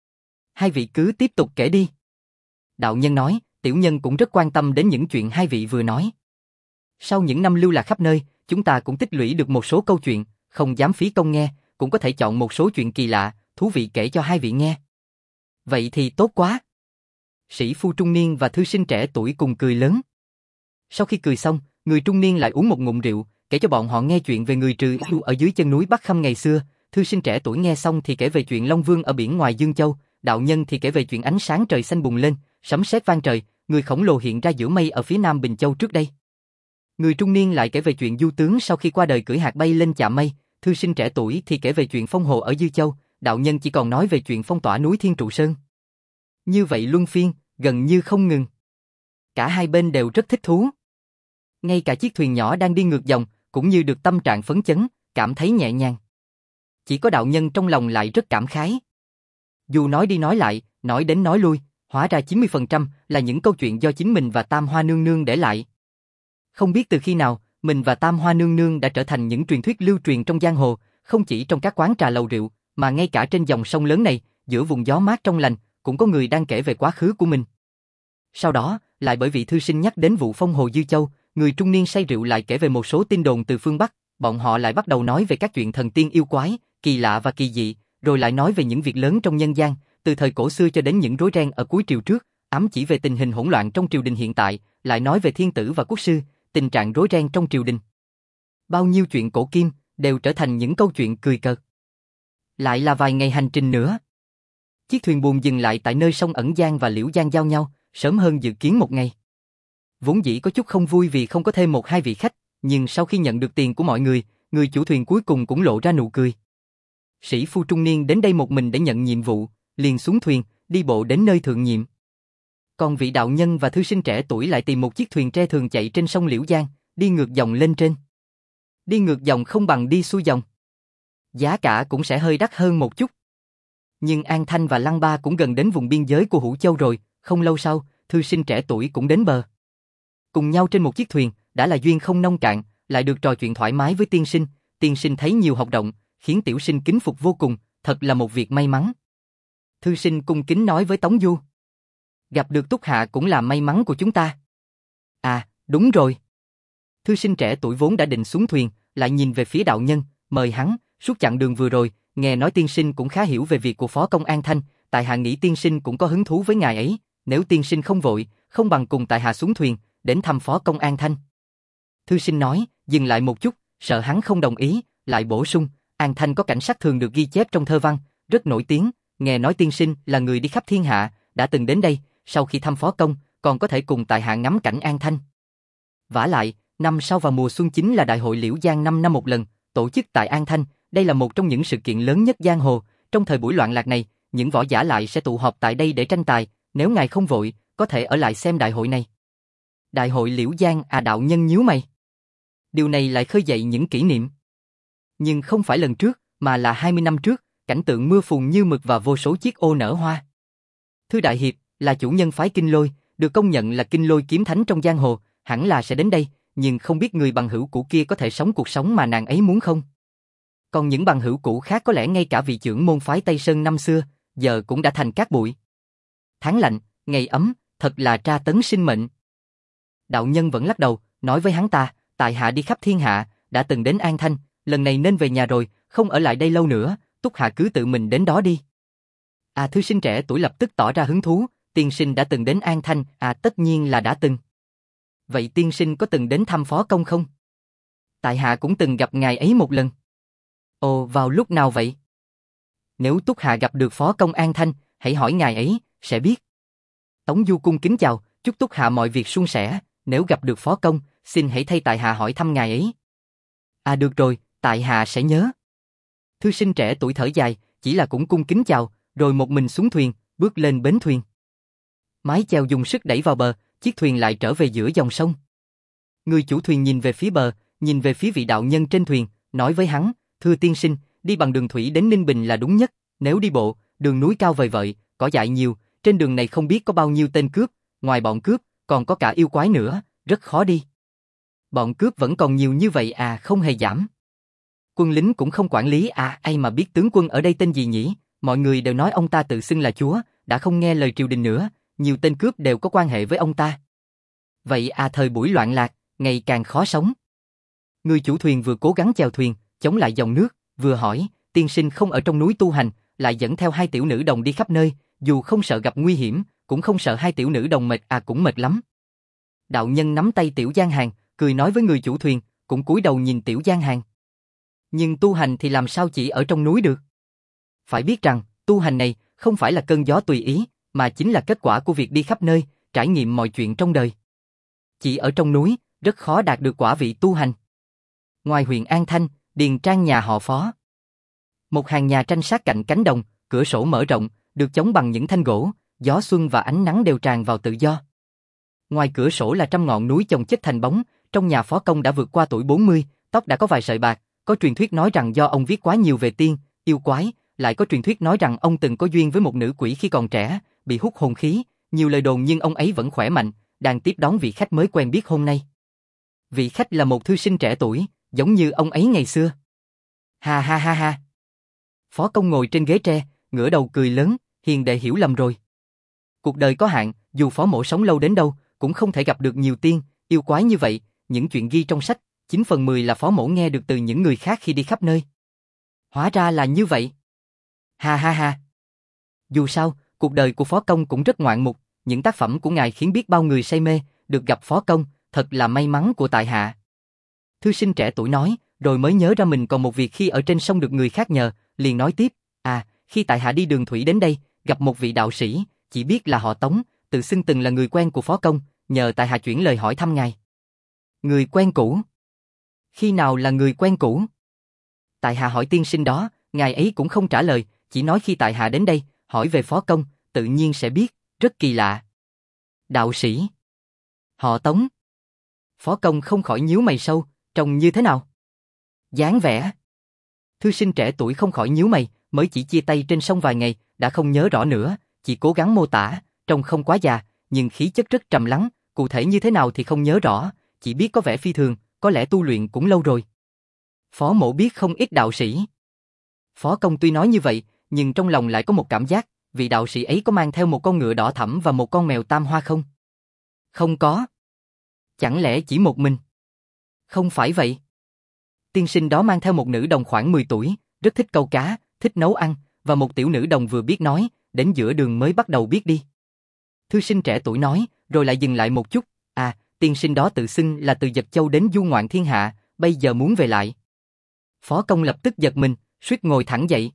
[SPEAKER 1] Hai vị cứ tiếp tục kể đi. Đạo nhân nói, tiểu nhân cũng rất quan tâm đến những chuyện hai vị vừa nói. Sau những năm lưu lạc khắp nơi, chúng ta cũng tích lũy được một số câu chuyện, không dám phí công nghe, cũng có thể chọn một số chuyện kỳ lạ, thú vị kể cho hai vị nghe. Vậy thì tốt quá. Sĩ phu trung niên và thư sinh trẻ tuổi cùng cười lớn. Sau khi cười xong, người trung niên lại uống một ngụm rượu, kể cho bọn họ nghe chuyện về người trừ yêu ở dưới chân núi Bắc Khâm ngày xưa. Thư sinh trẻ tuổi nghe xong thì kể về chuyện Long Vương ở biển ngoài Dương Châu, đạo nhân thì kể về chuyện ánh sáng trời xanh bùng lên, sấm sét vang trời, người khổng lồ hiện ra giữa mây ở phía nam Bình Châu trước đây. Người trung niên lại kể về chuyện Du tướng sau khi qua đời cưỡi hạt bay lên chạm mây, thư sinh trẻ tuổi thì kể về chuyện phong hồ ở Dư Châu, đạo nhân chỉ còn nói về chuyện phong tỏa núi Thiên Trụ Sơn. Như vậy luân phiên, gần như không ngừng. Cả hai bên đều rất thích thú. Ngay cả chiếc thuyền nhỏ đang đi ngược dòng, cũng như được tâm trạng phấn chấn, cảm thấy nhẹ nhàng. Chỉ có đạo nhân trong lòng lại rất cảm khái. Dù nói đi nói lại, nói đến nói lui, hóa ra chín mươi phần trăm là những câu chuyện do chính mình và Tam Hoa Nương Nương để lại. Không biết từ khi nào, mình và Tam Hoa Nương Nương đã trở thành những truyền thuyết lưu truyền trong giang hồ, không chỉ trong các quán trà lầu rượu, mà ngay cả trên dòng sông lớn này, giữa vùng gió mát trong lành, cũng có người đang kể về quá khứ của mình. Sau đó, lại bởi vị thư sinh nhắc đến vụ phong hồ Dư Châu, người trung niên say rượu lại kể về một số tin đồn từ phương Bắc, bọn họ lại bắt đầu nói về các chuyện thần tiên yêu quái, kỳ lạ và kỳ dị, rồi lại nói về những việc lớn trong nhân gian, từ thời cổ xưa cho đến những rối ren ở cuối triều trước, ám chỉ về tình hình hỗn loạn trong triều đình hiện tại, lại nói về thiên tử và quốc sư, tình trạng rối ren trong triều đình. Bao nhiêu chuyện cổ kim đều trở thành những câu chuyện cười cợt. Lại là vài ngày hành trình nữa. Chiếc thuyền buồm dừng lại tại nơi sông Ẩn Giang và Liễu Giang giao nhau, sớm hơn dự kiến một ngày. Vốn dĩ có chút không vui vì không có thêm một hai vị khách, nhưng sau khi nhận được tiền của mọi người, người chủ thuyền cuối cùng cũng lộ ra nụ cười. Sĩ phu trung niên đến đây một mình để nhận nhiệm vụ, liền xuống thuyền, đi bộ đến nơi thượng nhiệm. Còn vị đạo nhân và thư sinh trẻ tuổi lại tìm một chiếc thuyền tre thường chạy trên sông Liễu Giang, đi ngược dòng lên trên. Đi ngược dòng không bằng đi xuôi dòng. Giá cả cũng sẽ hơi đắt hơn một chút. Nhưng An Thanh và Lăng Ba cũng gần đến vùng biên giới của Hữu Châu rồi, không lâu sau, thư sinh trẻ tuổi cũng đến bờ. Cùng nhau trên một chiếc thuyền, đã là duyên không nông cạn, lại được trò chuyện thoải mái với tiên sinh, tiên sinh thấy nhiều học động, khiến tiểu sinh kính phục vô cùng, thật là một việc may mắn. Thư sinh cung kính nói với Tống Du. Gặp được Túc Hạ cũng là may mắn của chúng ta. À, đúng rồi. Thư sinh trẻ tuổi vốn đã định xuống thuyền, lại nhìn về phía đạo nhân, mời hắn, suốt chặng đường vừa rồi, nghe nói tiên sinh cũng khá hiểu về việc của Phó Công An Thanh, tại hạ nghĩ tiên sinh cũng có hứng thú với ngài ấy, nếu tiên sinh không vội, không bằng cùng tại hạ xuống thuyền, đến thăm Phó Công An Thanh. Thư sinh nói, dừng lại một chút, sợ hắn không đồng ý, lại bổ sung, An Thanh có cảnh sắc thường được ghi chép trong thơ văn, rất nổi tiếng, nghe nói tiên sinh là người đi khắp thiên hạ, đã từng đến đây, sau khi thăm Phó Công, còn có thể cùng tại hạ ngắm cảnh An Thanh. Vả lại, năm sau vào mùa xuân chính là đại hội Liễu Giang năm năm một lần, tổ chức tại An Thanh, đây là một trong những sự kiện lớn nhất giang hồ, trong thời buổi loạn lạc này, những võ giả lại sẽ tụ họp tại đây để tranh tài, nếu ngài không vội, có thể ở lại xem đại hội này. Đại hội Liễu Giang à, đạo nhân nhíu mày. Điều này lại khơi dậy những kỷ niệm. Nhưng không phải lần trước, mà là hai mươi năm trước, cảnh tượng mưa phùn như mực và vô số chiếc ô nở hoa. Thư Đại Hiệp là chủ nhân phái Kinh Lôi, được công nhận là Kinh Lôi kiếm thánh trong giang hồ, hẳn là sẽ đến đây, nhưng không biết người bằng hữu cũ kia có thể sống cuộc sống mà nàng ấy muốn không? Còn những bằng hữu cũ khác có lẽ ngay cả vị trưởng môn phái Tây Sơn năm xưa, giờ cũng đã thành cát bụi. Tháng lạnh, ngày ấm, thật là tra tấn sinh mệnh. Đạo nhân vẫn lắc đầu, nói với hắn ta, tại hạ đi khắp thiên hạ, đã từng đến An Thanh, lần này nên về nhà rồi, không ở lại đây lâu nữa, Túc Hạ cứ tự mình đến đó đi. À, thư sinh trẻ tuổi lập tức tỏ ra hứng thú, tiên sinh đã từng đến An Thanh, à tất nhiên là đã từng. Vậy tiên sinh có từng đến thăm Phó Công không? Tại hạ cũng từng gặp ngài ấy một lần. Ồ, vào lúc nào vậy? Nếu Túc Hạ gặp được Phó Công An Thanh, hãy hỏi ngài ấy, sẽ biết. Tống Du cung kính chào, chúc Túc Hạ mọi việc suôn sẻ, nếu gặp được Phó Công, xin hãy thay tại hạ hỏi thăm ngài ấy. À được rồi, tại hạ sẽ nhớ. Thư sinh trẻ tuổi thở dài, chỉ là cũng cung kính chào, rồi một mình xuống thuyền, bước lên bến thuyền. Mái chèo dùng sức đẩy vào bờ, chiếc thuyền lại trở về giữa dòng sông. Người chủ thuyền nhìn về phía bờ, nhìn về phía vị đạo nhân trên thuyền, nói với hắn, thưa tiên sinh, đi bằng đường thủy đến Ninh Bình là đúng nhất, nếu đi bộ, đường núi cao vời vợi, cỏ dại nhiều, trên đường này không biết có bao nhiêu tên cướp, ngoài bọn cướp, còn có cả yêu quái nữa, rất khó đi. Bọn cướp vẫn còn nhiều như vậy à, không hề giảm. Quân lính cũng không quản lý à, ai mà biết tướng quân ở đây tên gì nhỉ, mọi người đều nói ông ta tự xưng là chúa, đã không nghe lời triều đình nữa, nhiều tên cướp đều có quan hệ với ông ta. Vậy à, thời buổi loạn lạc, ngày càng khó sống. Người chủ thuyền vừa cố gắng chèo thuyền, chống lại dòng nước, vừa hỏi, tiên sinh không ở trong núi tu hành, lại dẫn theo hai tiểu nữ đồng đi khắp nơi, dù không sợ gặp nguy hiểm, cũng không sợ hai tiểu nữ đồng mệt à, cũng mệt lắm. Đạo nhân nắm tay Tiểu Giang Hàng, cười nói với người chủ thuyền, cũng cúi đầu nhìn Tiểu Giang Hàng. Nhưng tu hành thì làm sao chỉ ở trong núi được? Phải biết rằng, tu hành này không phải là cơn gió tùy ý, mà chính là kết quả của việc đi khắp nơi, trải nghiệm mọi chuyện trong đời. Chỉ ở trong núi, rất khó đạt được quả vị tu hành. Ngoài huyện An Thanh, điền trang nhà họ Phó. Một hàng nhà tranh sát cạnh cánh đồng, cửa sổ mở rộng, được chống bằng những thanh gỗ, gió xuân và ánh nắng đều tràn vào tự do. Ngoài cửa sổ là trăm ngọn núi chồng chất thành bóng, trong nhà Phó Công đã vượt qua tuổi bốn mươi, tóc đã có vài sợi bạc, có truyền thuyết nói rằng do ông viết quá nhiều về tiên, yêu quái, lại có truyền thuyết nói rằng ông từng có duyên với một nữ quỷ khi còn trẻ, bị hút hồn khí, nhiều lời đồn nhưng ông ấy vẫn khỏe mạnh, đang tiếp đón vị khách mới quen biết hôm nay. Vị khách là một thư sinh trẻ tuổi, giống như ông ấy ngày xưa. Ha ha ha ha. Phó Công ngồi trên ghế tre, ngửa đầu cười lớn, hiền đệ hiểu lầm rồi. Cuộc đời có hạn, dù Phó Mỗ sống lâu đến đâu, cũng không thể gặp được nhiều tiên, yêu quái như vậy, những chuyện ghi trong sách, chín phần mười là Phó Mỗ nghe được từ những người khác khi đi khắp nơi. Hóa ra là như vậy. Ha ha ha. Dù sao, cuộc đời của Phó Công cũng rất ngoạn mục, những tác phẩm của ngài khiến biết bao người say mê, được gặp Phó Công, thật là may mắn của tại hạ. Thư sinh trẻ tuổi nói, rồi mới nhớ ra mình còn một việc khi ở trên sông được người khác nhờ, liền nói tiếp, à, khi tại hạ đi đường thủy đến đây, gặp một vị đạo sĩ, chỉ biết là họ Tống, tự xưng từng là người quen của Phó Công, nhờ tại hạ chuyển lời hỏi thăm ngài. Người quen cũ? Khi nào là người quen cũ? Tại hạ hỏi tiên sinh đó, ngài ấy cũng không trả lời, chỉ nói khi tại hạ đến đây, hỏi về Phó Công, tự nhiên sẽ biết, rất kỳ lạ. Đạo sĩ? Họ Tống? Phó Công không khỏi nhíu mày sâu, trông như thế nào? Dáng vẻ. Thư sinh trẻ tuổi không khỏi nhíu mày, mới chỉ chia tay trên sông vài ngày, đã không nhớ rõ nữa, chỉ cố gắng mô tả, trông không quá già, nhưng khí chất rất trầm lắng, cụ thể như thế nào thì không nhớ rõ, chỉ biết có vẻ phi thường, có lẽ tu luyện cũng lâu rồi. Phó Mỗ biết không ít đạo sĩ. Phó Công tuy nói như vậy, nhưng trong lòng lại có một cảm giác, vị đạo sĩ ấy có mang theo một con ngựa đỏ thẫm và một con mèo tam hoa không? Không có. Chẳng lẽ chỉ một mình? Không phải vậy. Tiên sinh đó mang theo một nữ đồng khoảng mười tuổi, rất thích câu cá, thích nấu ăn, và một tiểu nữ đồng vừa biết nói, đến giữa đường mới bắt đầu biết đi. Thư sinh trẻ tuổi nói, rồi lại dừng lại một chút, à, tiên sinh đó tự xưng là từ Dật Châu đến du ngoạn thiên hạ, bây giờ muốn về lại. Phó Công lập tức giật mình, suýt ngồi thẳng dậy.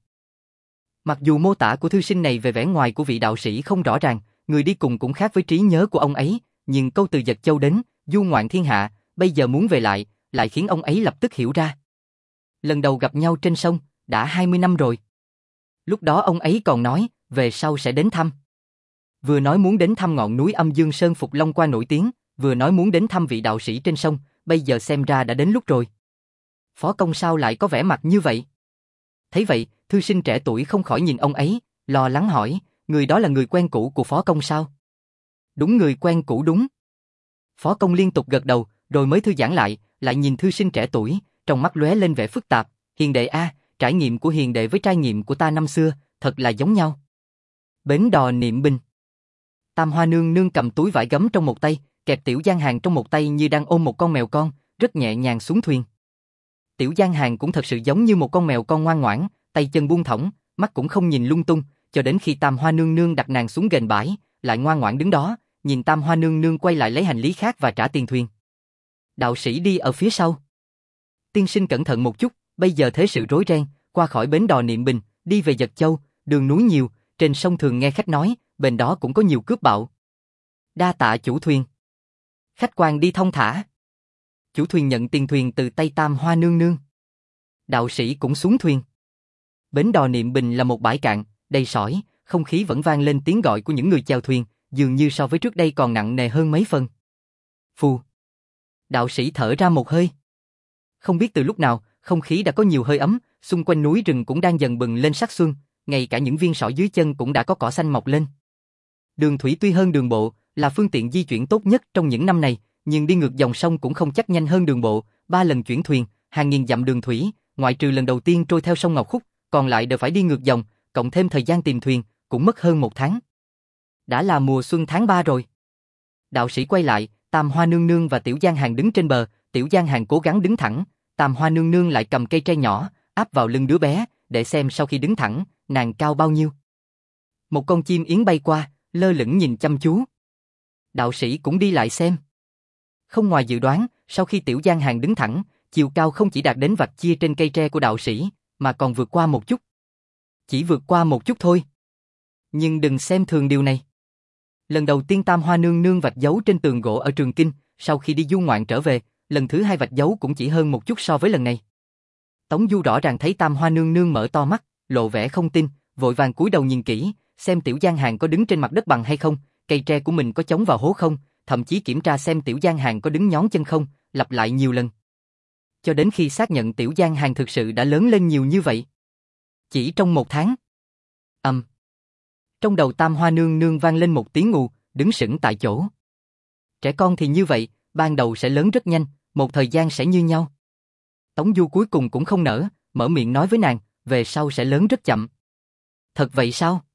[SPEAKER 1] Mặc dù mô tả của thư sinh này về vẻ ngoài của vị đạo sĩ không rõ ràng, người đi cùng cũng khác với trí nhớ của ông ấy, nhưng câu từ Dật Châu đến, du ngoạn thiên hạ, bây giờ muốn về lại, lại khiến ông ấy lập tức hiểu ra. Lần đầu gặp nhau trên sông, đã hai mươi năm rồi. Lúc đó ông ấy còn nói, về sau sẽ đến thăm. Vừa nói muốn đến thăm ngọn núi Âm Dương Sơn Phục Long Qua nổi tiếng, vừa nói muốn đến thăm vị đạo sĩ trên sông, bây giờ xem ra đã đến lúc rồi. Phó Công sao lại có vẻ mặt như vậy? Thấy vậy, thư sinh trẻ tuổi không khỏi nhìn ông ấy, lo lắng hỏi, người đó là người quen cũ của Phó Công sao? Đúng, người quen cũ đúng. Phó Công liên tục gật đầu, rồi mới thư giãn lại, lại nhìn thư sinh trẻ tuổi, trong mắt lóe lên vẻ phức tạp, hiền đệ a, trải nghiệm của hiền đệ với trải nghiệm của ta năm xưa, thật là giống nhau. Bến đò Niệm Bình. Tam Hoa nương nương cầm túi vải gấm trong một tay, kẹp Tiểu Giang Hàng trong một tay như đang ôm một con mèo con, rất nhẹ nhàng xuống thuyền. Tiểu Giang Hàng cũng thật sự giống như một con mèo con ngoan ngoãn, tay chân buông thõng, mắt cũng không nhìn lung tung, cho đến khi Tam Hoa nương nương đặt nàng xuống ghềnh bãi, lại ngoan ngoãn đứng đó, nhìn Tam Hoa nương nương quay lại lấy hành lý khác và trả tiền thuyền. Đạo sĩ đi ở phía sau. Tiên sinh cẩn thận một chút, bây giờ thế sự rối ren, qua khỏi bến đò Niệm Bình, đi về Dật Châu, đường núi nhiều, trên sông thường nghe khách nói, bên đó cũng có nhiều cướp bạo. Đa tạ chủ thuyền. Khách quan đi thông thả. Chủ thuyền nhận tiền thuyền từ tay Tam Hoa nương nương. Đạo sĩ cũng xuống thuyền. Bến đò Niệm Bình là một bãi cạn, đầy sỏi, không khí vẫn vang lên tiếng gọi của những người chèo thuyền, dường như so với trước đây còn nặng nề hơn mấy phần. Phù. Đạo sĩ thở ra một hơi. Không biết từ lúc nào, không khí đã có nhiều hơi ấm, xung quanh núi rừng cũng đang dần bừng lên sắc xuân, ngay cả những viên sỏi dưới chân cũng đã có cỏ xanh mọc lên. Đường thủy tuy hơn đường bộ, là phương tiện di chuyển tốt nhất trong những năm này, nhưng đi ngược dòng sông cũng không chắc nhanh hơn đường bộ, ba lần chuyển thuyền, hàng nghìn dặm đường thủy, ngoại trừ lần đầu tiên trôi theo sông Ngọc Khúc, còn lại đều phải đi ngược dòng, cộng thêm thời gian tìm thuyền, cũng mất hơn một tháng. Đã là mùa xuân tháng ba rồi. Đạo sĩ quay lại, Tam Hoa nương nương và Tiểu Giang Hàng đứng trên bờ, Tiểu Giang Hàng cố gắng đứng thẳng, Tam Hoa nương nương lại cầm cây tre nhỏ, áp vào lưng đứa bé, để xem sau khi đứng thẳng, nàng cao bao nhiêu. Một con chim yến bay qua, lơ lửng nhìn chăm chú. Đạo sĩ cũng đi lại xem. Không ngoài dự đoán, sau khi Tiểu Giang Hàng đứng thẳng, chiều cao không chỉ đạt đến vạch chia trên cây tre của đạo sĩ, mà còn vượt qua một chút. Chỉ vượt qua một chút thôi. Nhưng đừng xem thường điều này. Lần đầu tiên Tam Hoa nương nương vạch dấu trên tường gỗ ở Trường Kinh, sau khi đi du ngoạn trở về, lần thứ hai vạch dấu cũng chỉ hơn một chút so với lần này. Tống Du rõ ràng thấy Tam Hoa nương nương mở to mắt, lộ vẻ không tin, vội vàng cúi đầu nhìn kỹ, xem Tiểu Giang Hàng có đứng trên mặt đất bằng hay không, cây tre của mình có chống vào hố không, thậm chí kiểm tra xem Tiểu Giang Hàng có đứng nhón chân không, lặp lại nhiều lần. Cho đến khi xác nhận Tiểu Giang Hàng thực sự đã lớn lên nhiều như vậy. Chỉ trong một tháng. Ầm. Um. Trong đầu Tam Hoa Nương Nương vang lên một tiếng ngù, đứng sững tại chỗ. Trẻ con thì như vậy, ban đầu sẽ lớn rất nhanh, một thời gian sẽ như nhau. Tống Du cuối cùng cũng không nỡ, mở miệng nói với nàng, về sau sẽ lớn rất chậm. Thật vậy sao?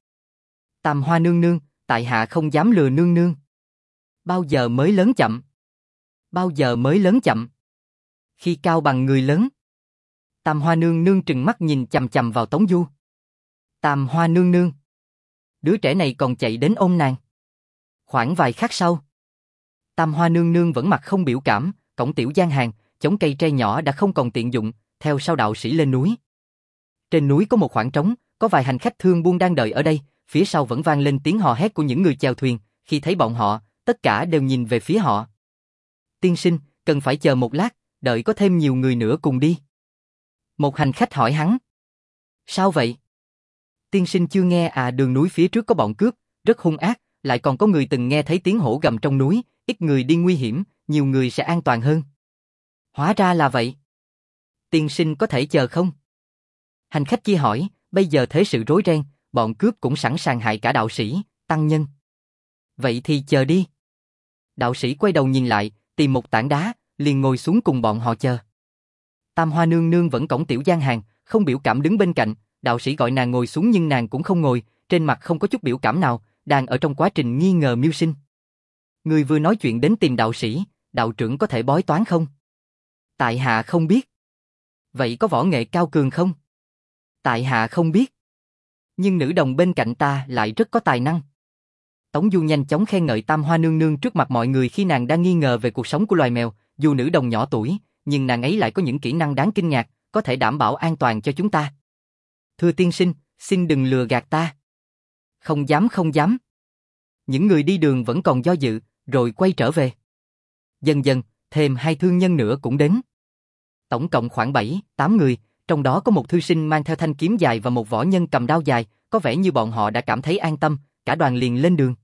[SPEAKER 1] Tam Hoa Nương Nương, tại hạ không dám lừa nương nương. Bao giờ mới lớn chậm? Bao giờ mới lớn chậm? Khi cao bằng người lớn. Tam Hoa Nương Nương trừng mắt nhìn chằm chằm vào Tống Du. Tam Hoa Nương Nương. Đứa trẻ này còn chạy đến ôm nàng. Khoảng vài khắc sau, Tam Hoa Nương Nương vẫn mặt không biểu cảm, cổng Tiểu Giang Hàng, chống cây tre nhỏ đã không còn tiện dụng, theo sau đạo sĩ lên núi. Trên núi có một khoảng trống, có vài hành khách thương buôn đang đợi ở đây, phía sau vẫn vang lên tiếng hò hét của những người chèo thuyền, khi thấy bọn họ, tất cả đều nhìn về phía họ. Tiên sinh, cần phải chờ một lát, đợi có thêm nhiều người nữa cùng đi. Một hành khách hỏi hắn. Sao vậy? Tiên sinh chưa nghe à, đường núi phía trước có bọn cướp, rất hung ác, lại còn có người từng nghe thấy tiếng hổ gầm trong núi, ít người đi nguy hiểm, nhiều người sẽ an toàn hơn. Hóa ra là vậy. Tiên sinh có thể chờ không? Hành khách kia hỏi, bây giờ thế sự rối ren, bọn cướp cũng sẵn sàng hại cả đạo sĩ, tăng nhân. Vậy thì chờ đi. Đạo sĩ quay đầu nhìn lại, tìm một tảng đá, liền ngồi xuống cùng bọn họ chờ. Tam Hoa Nương Nương vẫn cõng Tiểu Giang Hàng, không biểu cảm đứng bên cạnh, đạo sĩ gọi nàng ngồi xuống nhưng nàng cũng không ngồi, trên mặt không có chút biểu cảm nào, đang ở trong quá trình nghi ngờ mưu sinh. Người vừa nói chuyện đến tìm đạo sĩ, đạo trưởng có thể bói toán không? Tại hạ không biết. Vậy có võ nghệ cao cường không? Tại hạ không biết. Nhưng nữ đồng bên cạnh ta lại rất có tài năng. Tống Du nhanh chóng khen ngợi Tam Hoa Nương Nương trước mặt mọi người khi nàng đang nghi ngờ về cuộc sống của loài mèo, dù nữ đồng nhỏ tuổi, nhưng nàng ấy lại có những kỹ năng đáng kinh ngạc, có thể đảm bảo an toàn cho chúng ta. Thưa tiên sinh, xin đừng lừa gạt ta. Không dám không dám. Những người đi đường vẫn còn do dự, rồi quay trở về. Dần dần, thêm hai thương nhân nữa cũng đến. Tổng cộng khoảng bảy, tám người, trong đó có một thư sinh mang theo thanh kiếm dài và một võ nhân cầm đao dài, có vẻ như bọn họ đã cảm thấy an tâm, cả đoàn liền lên đường.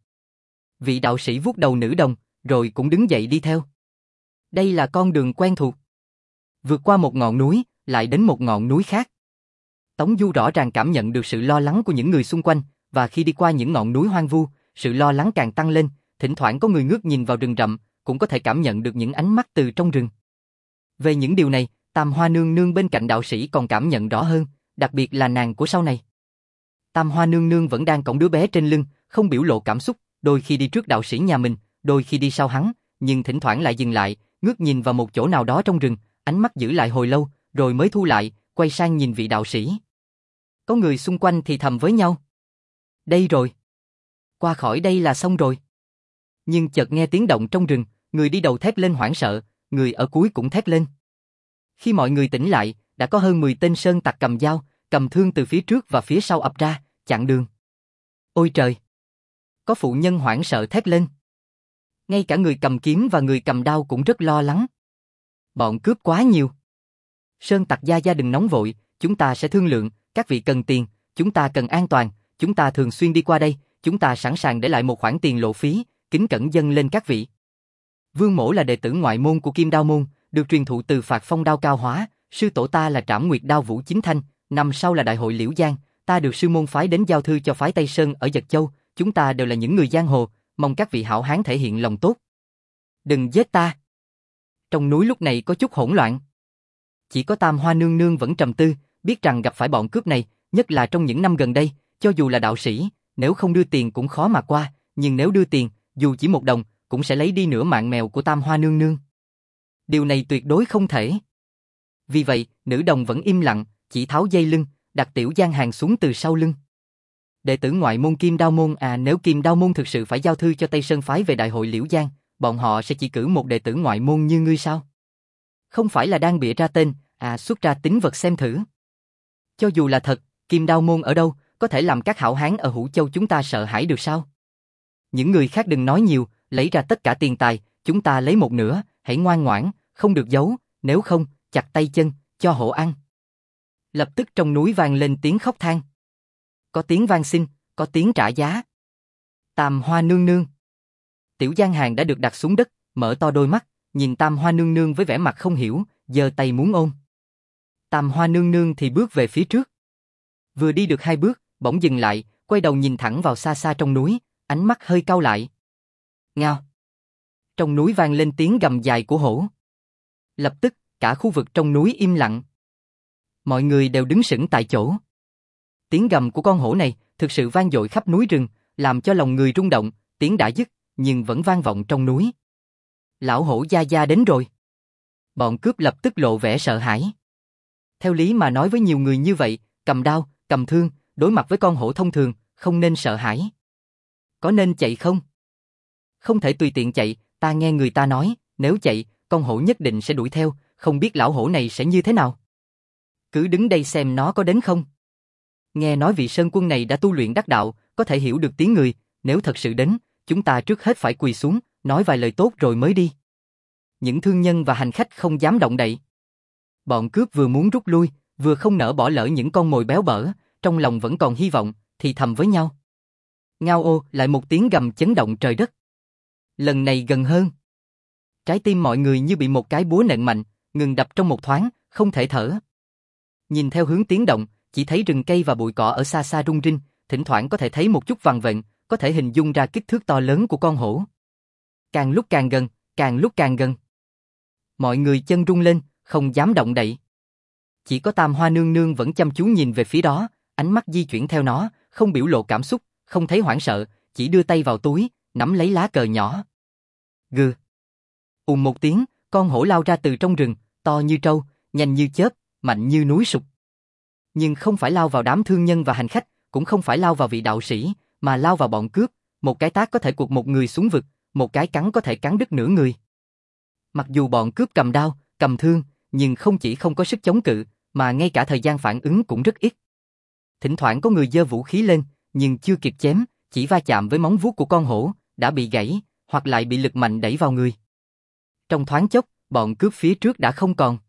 [SPEAKER 1] Vị đạo sĩ vuốt đầu nữ đồng, rồi cũng đứng dậy đi theo. Đây là con đường quen thuộc. Vượt qua một ngọn núi, lại đến một ngọn núi khác. Tống Du rõ ràng cảm nhận được sự lo lắng của những người xung quanh, và khi đi qua những ngọn núi hoang vu, sự lo lắng càng tăng lên, thỉnh thoảng có người ngước nhìn vào rừng rậm, cũng có thể cảm nhận được những ánh mắt từ trong rừng. Về những điều này, Tam Hoa Nương Nương bên cạnh đạo sĩ còn cảm nhận rõ hơn, đặc biệt là nàng của sau này. Tam Hoa Nương Nương vẫn đang cõng đứa bé trên lưng, không biểu lộ cảm xúc, đôi khi đi trước đạo sĩ nhà mình, đôi khi đi sau hắn, nhưng thỉnh thoảng lại dừng lại, ngước nhìn vào một chỗ nào đó trong rừng, ánh mắt giữ lại hồi lâu, rồi mới thu lại, quay sang nhìn vị đạo sĩ. Có người xung quanh thì thầm với nhau. Đây rồi. Qua khỏi đây là xong rồi. Nhưng chợt nghe tiếng động trong rừng, người đi đầu thét lên hoảng sợ, người ở cuối cũng thét lên. Khi mọi người tỉnh lại, đã có hơn mười tên sơn tặc cầm dao, cầm thương từ phía trước và phía sau ập ra, chặn đường. Ôi trời! Có phụ nhân hoảng sợ thét lên. Ngay cả người cầm kiếm và người cầm đao cũng rất lo lắng. Bọn cướp quá nhiều. Sơn tặc gia gia đừng nóng vội, chúng ta sẽ thương lượng, các vị cần tiền, chúng ta cần an toàn, chúng ta thường xuyên đi qua đây, chúng ta sẵn sàng để lại một khoản tiền lộ phí, kính cẩn dâng lên các vị. Vương Mỗ là đệ tử ngoại môn của Kim Đao môn, được truyền thụ từ Phạt Phong đao cao hóa, sư tổ ta là Trảm Nguyệt đao Vũ Chính Thanh, năm sau là đại hội Liễu Giang, ta được sư môn phái đến giao thư cho phái Tây Sơn ở Dật Châu, chúng ta đều là những người giang hồ, mong các vị hảo hán thể hiện lòng tốt. Đừng giết ta. Trong núi lúc này có chút hỗn loạn. Chỉ có Tam Hoa Nương Nương vẫn trầm tư, biết rằng gặp phải bọn cướp này, nhất là trong những năm gần đây, cho dù là đạo sĩ, nếu không đưa tiền cũng khó mà qua, nhưng nếu đưa tiền, dù chỉ một đồng, cũng sẽ lấy đi nửa mạng mèo của Tam Hoa Nương Nương. Điều này tuyệt đối không thể. Vì vậy, nữ đồng vẫn im lặng, chỉ tháo dây lưng, đặt Tiểu Giang Hàng xuống từ sau lưng. Đệ tử ngoại môn Kim Đao môn à, nếu Kim Đao môn thực sự phải giao thư cho Tây Sơn phái về đại hội Liễu Giang, bọn họ sẽ chỉ cử một đệ tử ngoại môn như ngươi sao? Không phải là đang bịa ra tên, à xuất ra tín vật xem thử. Cho dù là thật, Kim Đao môn ở đâu, có thể làm các hảo hán ở Hữu Châu chúng ta sợ hãi được sao? Những người khác đừng nói nhiều, lấy ra tất cả tiền tài, chúng ta lấy một nửa, hãy ngoan ngoãn, không được giấu, nếu không, chặt tay chân, cho hổ ăn. Lập tức trong núi vang lên tiếng khóc than. Có tiếng vang xin, có tiếng trả giá. Tam Hoa nương nương. Tiểu Giang Hàng đã được đặt xuống đất, mở to đôi mắt, nhìn Tam Hoa nương nương với vẻ mặt không hiểu, giơ tay muốn ôm. Tam Hoa nương nương thì bước về phía trước. Vừa đi được hai bước, bỗng dừng lại, quay đầu nhìn thẳng vào xa xa trong núi, ánh mắt hơi cau lại. Ngao. Trong núi vang lên tiếng gầm dài của hổ. Lập tức, cả khu vực trong núi im lặng. Mọi người đều đứng sững tại chỗ. Tiếng gầm của con hổ này thực sự vang dội khắp núi rừng, làm cho lòng người rung động, tiếng đã dứt, nhưng vẫn vang vọng trong núi. Lão hổ gia gia đến rồi. Bọn cướp lập tức lộ vẻ sợ hãi. Theo lý mà nói với nhiều người như vậy, cầm đao, cầm thương, đối mặt với con hổ thông thường, không nên sợ hãi. Có nên chạy không? Không thể tùy tiện chạy, ta nghe người ta nói, nếu chạy, con hổ nhất định sẽ đuổi theo, không biết lão hổ này sẽ như thế nào. Cứ đứng đây xem nó có đến không. Nghe nói vị Sơn Quân này đã tu luyện đắc đạo, có thể hiểu được tiếng người, nếu thật sự đến, chúng ta trước hết phải quỳ xuống, nói vài lời tốt rồi mới đi. Những thương nhân và hành khách không dám động đậy. Bọn cướp vừa muốn rút lui, vừa không nỡ bỏ lỡ những con mồi béo bở, trong lòng vẫn còn hy vọng, thì thầm với nhau. Ngao ô, lại một tiếng gầm chấn động trời đất. Lần này gần hơn. Trái tim mọi người như bị một cái búa nện mạnh, ngừng đập trong một thoáng, không thể thở. Nhìn theo hướng tiếng động, chỉ thấy rừng cây và bụi cỏ ở xa xa rung rinh, thỉnh thoảng có thể thấy một chút vằn vện, có thể hình dung ra kích thước to lớn của con hổ. Càng lúc càng gần, càng lúc càng gần. Mọi người chân rung lên, không dám động đậy. Chỉ có Tam Hoa nương nương vẫn chăm chú nhìn về phía đó, ánh mắt di chuyển theo nó, không biểu lộ cảm xúc, không thấy hoảng sợ, chỉ đưa tay vào túi, nắm lấy lá cờ nhỏ. Gừ. Ùm một tiếng, con hổ lao ra từ trong rừng, to như trâu, nhanh như chớp, mạnh như núi sụt. Nhưng không phải lao vào đám thương nhân và hành khách, cũng không phải lao vào vị đạo sĩ, mà lao vào bọn cướp, một cái tát có thể quật một người xuống vực, một cái cắn có thể cắn đứt nửa người. Mặc dù bọn cướp cầm đao, cầm thương, nhưng không chỉ không có sức chống cự, mà ngay cả thời gian phản ứng cũng rất ít. Thỉnh thoảng có người giơ vũ khí lên, nhưng chưa kịp chém, chỉ va chạm với móng vuốt của con hổ, đã bị gãy, hoặc lại bị lực mạnh đẩy vào người. Trong thoáng chốc, bọn cướp phía trước đã không còn.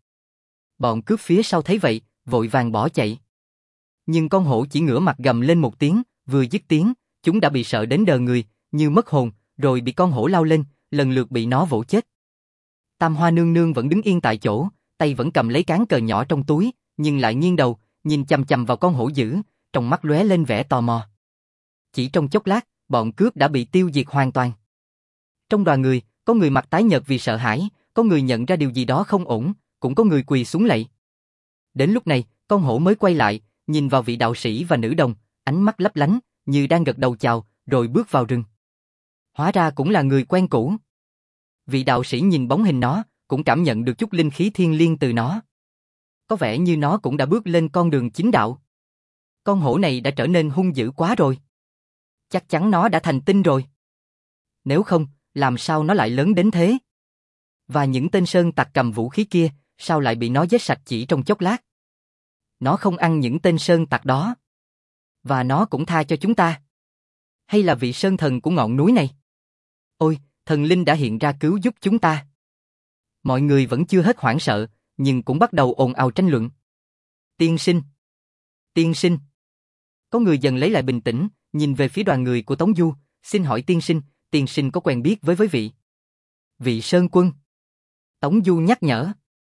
[SPEAKER 1] Bọn cướp phía sau thấy vậy, vội vàng bỏ chạy. Nhưng con hổ chỉ ngửa mặt gầm lên một tiếng, vừa dứt tiếng, chúng đã bị sợ đến đờ người, như mất hồn, rồi bị con hổ lao lên, lần lượt bị nó vỗ chết. Tam Hoa nương nương vẫn đứng yên tại chỗ, tay vẫn cầm lấy cán cờ nhỏ trong túi, nhưng lại nghiêng đầu, nhìn chằm chằm vào con hổ dữ, trong mắt lóe lên vẻ tò mò. Chỉ trong chốc lát, bọn cướp đã bị tiêu diệt hoàn toàn. Trong đoàn người, có người mặt tái nhợt vì sợ hãi, có người nhận ra điều gì đó không ổn, cũng có người quỳ xuống lạy. Đến lúc này, con hổ mới quay lại, nhìn vào vị đạo sĩ và nữ đồng, ánh mắt lấp lánh, như đang gật đầu chào, rồi bước vào rừng. Hóa ra cũng là người quen cũ. Vị đạo sĩ nhìn bóng hình nó, cũng cảm nhận được chút linh khí thiên liêng từ nó. Có vẻ như nó cũng đã bước lên con đường chính đạo. Con hổ này đã trở nên hung dữ quá rồi. Chắc chắn nó đã thành tinh rồi. Nếu không, làm sao nó lại lớn đến thế? Và những tên sơn tặc cầm vũ khí kia, sao lại bị nó giết sạch chỉ trong chốc lát? Nó không ăn những tên sơn tặc đó. Và nó cũng tha cho chúng ta. Hay là vị sơn thần của ngọn núi này? Ôi, thần linh đã hiện ra cứu giúp chúng ta. Mọi người vẫn chưa hết hoảng sợ, nhưng cũng bắt đầu ồn ào tranh luận. Tiên sinh! Tiên sinh! Có người dần lấy lại bình tĩnh, nhìn về phía đoàn người của Tống Du, xin hỏi tiên sinh, tiên sinh có quen biết với với vị? Vị Sơn Quân. Tống Du nhắc nhở.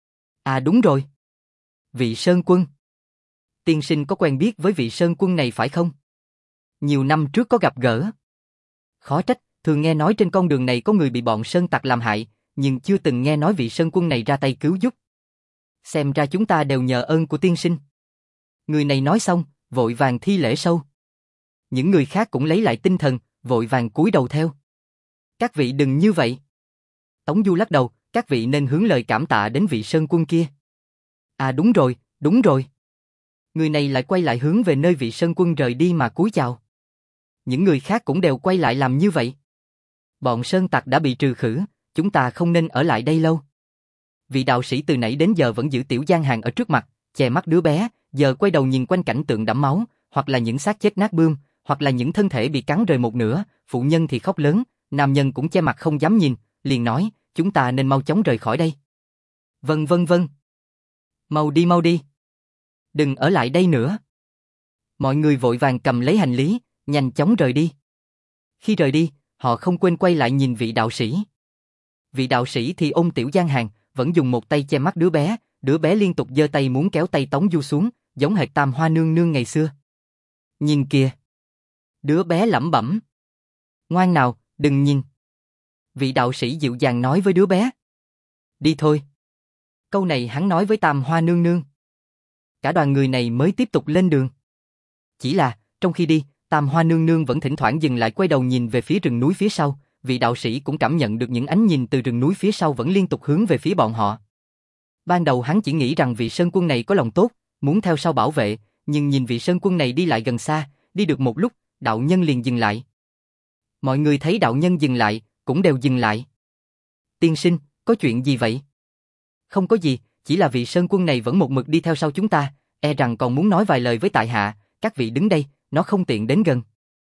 [SPEAKER 1] À đúng rồi. Vị Sơn Quân. Tiên sinh có quen biết với vị Sơn Quân này phải không? Nhiều năm trước có gặp gỡ. Khó trách, thường nghe nói trên con đường này có người bị bọn Sơn tặc làm hại, nhưng chưa từng nghe nói vị Sơn Quân này ra tay cứu giúp. Xem ra chúng ta đều nhờ ơn của tiên sinh. Người này nói xong, vội vàng thi lễ sâu. Những người khác cũng lấy lại tinh thần, vội vàng cúi đầu theo. Các vị đừng như vậy. Tống Du lắc đầu, các vị nên hướng lời cảm tạ đến vị Sơn Quân kia. À đúng rồi, đúng rồi. Người này lại quay lại hướng về nơi vị Sơn Quân rời đi mà cúi chào. Những người khác cũng đều quay lại làm như vậy. Bọn Sơn tặc đã bị trừ khử, chúng ta không nên ở lại đây lâu. Vị đạo sĩ từ nãy đến giờ vẫn giữ Tiểu Giang Hàng ở trước mặt, che mắt đứa bé, giờ quay đầu nhìn quanh cảnh tượng đẫm máu, hoặc là những xác chết nát bươm, hoặc là những thân thể bị cắn rời một nửa, phụ nhân thì khóc lớn, nam nhân cũng che mặt không dám nhìn, liền nói, chúng ta nên mau chóng rời khỏi đây. Vâng vâng vâng. Mau đi mau đi. Đừng ở lại đây nữa. Mọi người vội vàng cầm lấy hành lý, nhanh chóng rời đi. Khi rời đi, họ không quên quay lại nhìn vị đạo sĩ. Vị đạo sĩ thì ôm Tiểu Giang Hàn, vẫn dùng một tay che mắt đứa bé, đứa bé liên tục giơ tay muốn kéo tay Tống Du xuống, giống hệt Tam Hoa nương nương ngày xưa. Nhìn kìa. Đứa bé lẩm bẩm. Ngoan nào, đừng nhìn. Vị đạo sĩ dịu dàng nói với đứa bé. Đi thôi. Câu này hắn nói với Tam Hoa nương nương. Cả đoàn người này mới tiếp tục lên đường. Chỉ là, trong khi đi, Tam Hoa nương nương vẫn thỉnh thoảng dừng lại quay đầu nhìn về phía rừng núi phía sau, vị đạo sĩ cũng cảm nhận được những ánh nhìn từ rừng núi phía sau vẫn liên tục hướng về phía bọn họ. Ban đầu hắn chỉ nghĩ rằng vị sơn quân này có lòng tốt, muốn theo sau bảo vệ, nhưng nhìn vị sơn quân này đi lại gần xa, đi được một lúc, đạo nhân liền dừng lại. Mọi người thấy đạo nhân dừng lại, cũng đều dừng lại. Tiên sinh, có chuyện gì vậy? Không có gì, chỉ là vị sơn quân này vẫn một mực đi theo sau chúng ta, e rằng còn muốn nói vài lời với tại hạ, các vị đứng đây, nó không tiện đến gần.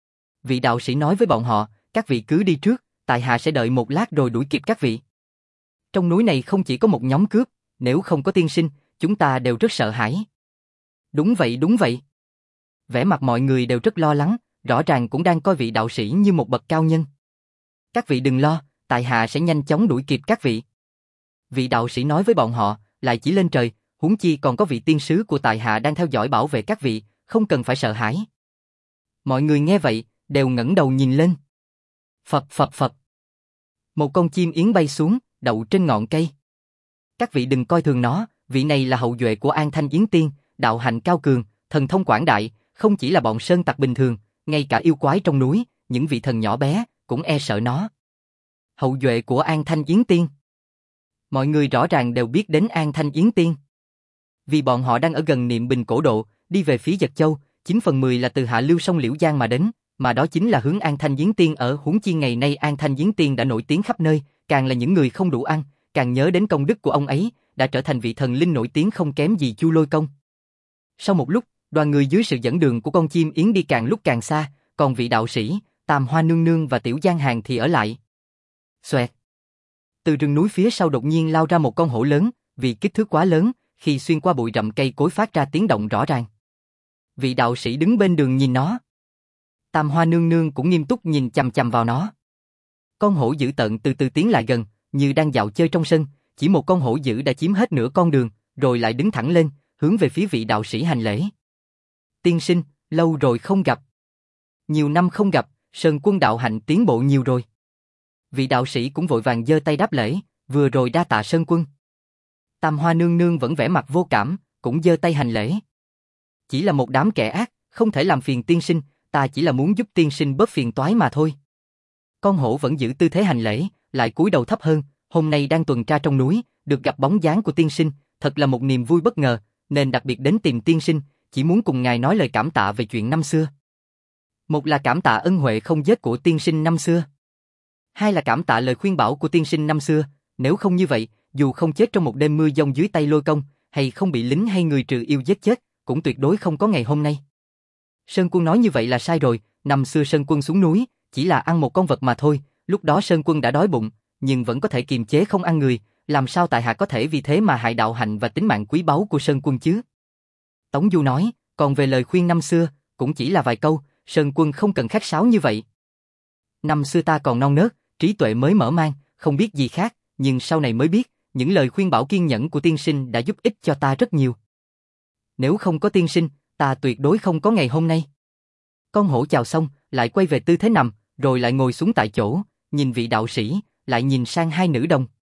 [SPEAKER 1] Vị đạo sĩ nói với bọn họ, các vị cứ đi trước, tại hạ sẽ đợi một lát rồi đuổi kịp các vị. Trong núi này không chỉ có một nhóm cướp, nếu không có tiên sinh, chúng ta đều rất sợ hãi. Đúng vậy, đúng vậy. Vẻ mặt mọi người đều rất lo lắng, rõ ràng cũng đang coi vị đạo sĩ như một bậc cao nhân. Các vị đừng lo, tại hạ sẽ nhanh chóng đuổi kịp các vị. Vị đạo sĩ nói với bọn họ, lại chỉ lên trời, huống chi còn có vị tiên sứ của tại hạ đang theo dõi bảo vệ các vị, không cần phải sợ hãi. Mọi người nghe vậy, đều ngẩng đầu nhìn lên. Phập phập phập. Một con chim yến bay xuống, đậu trên ngọn cây. Các vị đừng coi thường nó, vị này là hậu duệ của An Thanh Yến Tiên, đạo hạnh cao cường, thần thông quảng đại, không chỉ là bọn sơn tặc bình thường, ngay cả yêu quái trong núi, những vị thần nhỏ bé, cũng e sợ nó. Hậu duệ của An Thanh Yến Tiên. Mọi người rõ ràng đều biết đến An Thanh Yến Tiên. Vì bọn họ đang ở gần Niệm Bình Cổ Độ, đi về phía Dật Châu, chín phần mười là từ hạ lưu sông Liễu Giang mà đến, mà đó chính là hướng An Thanh Yến Tiên ở, huống chi ngày nay An Thanh Yến Tiên đã nổi tiếng khắp nơi, càng là những người không đủ ăn, càng nhớ đến công đức của ông ấy, đã trở thành vị thần linh nổi tiếng không kém gì Chu Lôi Công. Sau một lúc, đoàn người dưới sự dẫn đường của con chim yến đi càng lúc càng xa, còn vị đạo sĩ, Tam Hoa nương nương và Tiểu Giang Hàn thì ở lại. Xoẹt. Từ rừng núi phía sau đột nhiên lao ra một con hổ lớn, vì kích thước quá lớn, khi xuyên qua bụi rậm cây cối phát ra tiếng động rõ ràng. Vị đạo sĩ đứng bên đường nhìn nó. Tam Hoa nương nương cũng nghiêm túc nhìn chằm chằm vào nó. Con hổ dữ tợn từ từ tiến lại gần, như đang dạo chơi trong sân, chỉ một con hổ dữ đã chiếm hết nửa con đường, rồi lại đứng thẳng lên, hướng về phía vị đạo sĩ hành lễ. Tiên sinh, lâu rồi không gặp. Nhiều năm không gặp, Sơn quân đạo hạnh tiến bộ nhiều rồi. Vị đạo sĩ cũng vội vàng giơ tay đáp lễ, vừa rồi đa tạ Sơn quân. Tam Hoa nương nương vẫn vẻ mặt vô cảm, cũng giơ tay hành lễ. Chỉ là một đám kẻ ác, không thể làm phiền tiên sinh, ta chỉ là muốn giúp tiên sinh bớt phiền toái mà thôi. Con hổ vẫn giữ tư thế hành lễ, lại cúi đầu thấp hơn, hôm nay đang tuần tra trong núi, được gặp bóng dáng của tiên sinh, thật là một niềm vui bất ngờ, nên đặc biệt đến tìm tiên sinh, chỉ muốn cùng ngài nói lời cảm tạ về chuyện năm xưa. Một là cảm tạ ân huệ không dứt của tiên sinh năm xưa. Hai là cảm tạ lời khuyên bảo của tiên sinh năm xưa, nếu không như vậy, dù không chết trong một đêm mưa giông dưới tay Lôi Công, hay không bị lính hay người trừ yêu giết chết, cũng tuyệt đối không có ngày hôm nay. Sơn Quân nói như vậy là sai rồi, năm xưa Sơn Quân xuống núi, chỉ là ăn một con vật mà thôi, lúc đó Sơn Quân đã đói bụng, nhưng vẫn có thể kiềm chế không ăn người, làm sao tại hạ có thể vì thế mà hại đạo hạnh và tính mạng quý báu của Sơn Quân chứ? Tống Du nói, còn về lời khuyên năm xưa, cũng chỉ là vài câu, Sơn Quân không cần khách sáo như vậy. Năm xưa ta còn non nớt, trí tuệ mới mở mang, không biết gì khác, nhưng sau này mới biết, những lời khuyên bảo kiên nhẫn của tiên sinh đã giúp ích cho ta rất nhiều. Nếu không có tiên sinh, ta tuyệt đối không có ngày hôm nay. Con hổ chào xong, lại quay về tư thế nằm, rồi lại ngồi xuống tại chỗ, nhìn vị đạo sĩ, lại nhìn sang hai nữ đồng.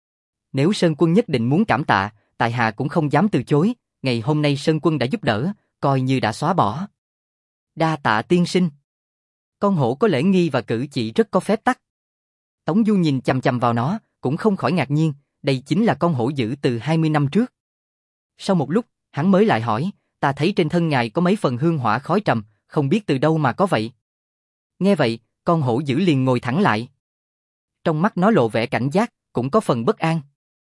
[SPEAKER 1] Nếu Sơn Quân nhất định muốn cảm tạ, tại hạ cũng không dám từ chối, ngày hôm nay Sơn Quân đã giúp đỡ, coi như đã xóa bỏ. Đa tạ tiên sinh. Con hổ có lễ nghi và cử chỉ rất có phép tắc. Tống Du nhìn chằm chằm vào nó, cũng không khỏi ngạc nhiên, đây chính là con hổ dữ từ hai mươi năm trước. Sau một lúc, hắn mới lại hỏi, ta thấy trên thân ngài có mấy phần hương hỏa khói trầm, không biết từ đâu mà có vậy. Nghe vậy, con hổ dữ liền ngồi thẳng lại. Trong mắt nó lộ vẻ cảnh giác, cũng có phần bất an.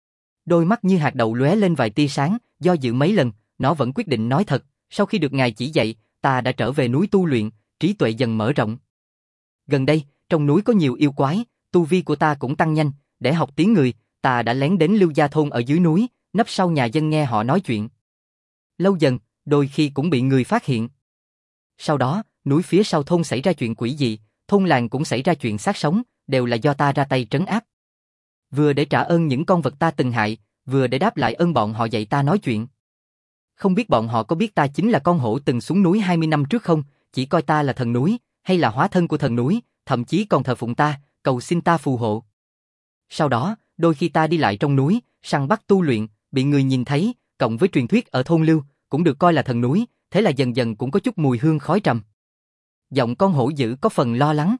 [SPEAKER 1] Đôi mắt như hạt đậu lóe lên vài tia sáng, do dự mấy lần, nó vẫn quyết định nói thật, sau khi được ngài chỉ dạy, ta đã trở về núi tu luyện, trí tuệ dần mở rộng. Gần đây, trong núi có nhiều yêu quái, tu vi của ta cũng tăng nhanh, để học tiếng người, ta đã lén đến Lưu Gia Thôn ở dưới núi, nấp sau nhà dân nghe họ nói chuyện. Lâu dần, đôi khi cũng bị người phát hiện. Sau đó, núi phía sau thôn xảy ra chuyện quỷ dị, thôn làng cũng xảy ra chuyện sát sống, đều là do ta ra tay trấn áp. Vừa để trả ơn những con vật ta từng hại, vừa để đáp lại ơn bọn họ dạy ta nói chuyện. Không biết bọn họ có biết ta chính là con hổ từng xuống núi hai mươi năm trước không, chỉ coi ta là thần núi, hay là hóa thân của thần núi, thậm chí còn thờ phụng ta, cầu xin ta phù hộ. Sau đó, đôi khi ta đi lại trong núi, săn bắt tu luyện, bị người nhìn thấy, cộng với truyền thuyết ở thôn Lưu, cũng được coi là thần núi, thế là dần dần cũng có chút mùi hương khói trầm. Giọng con hổ dữ có phần lo lắng.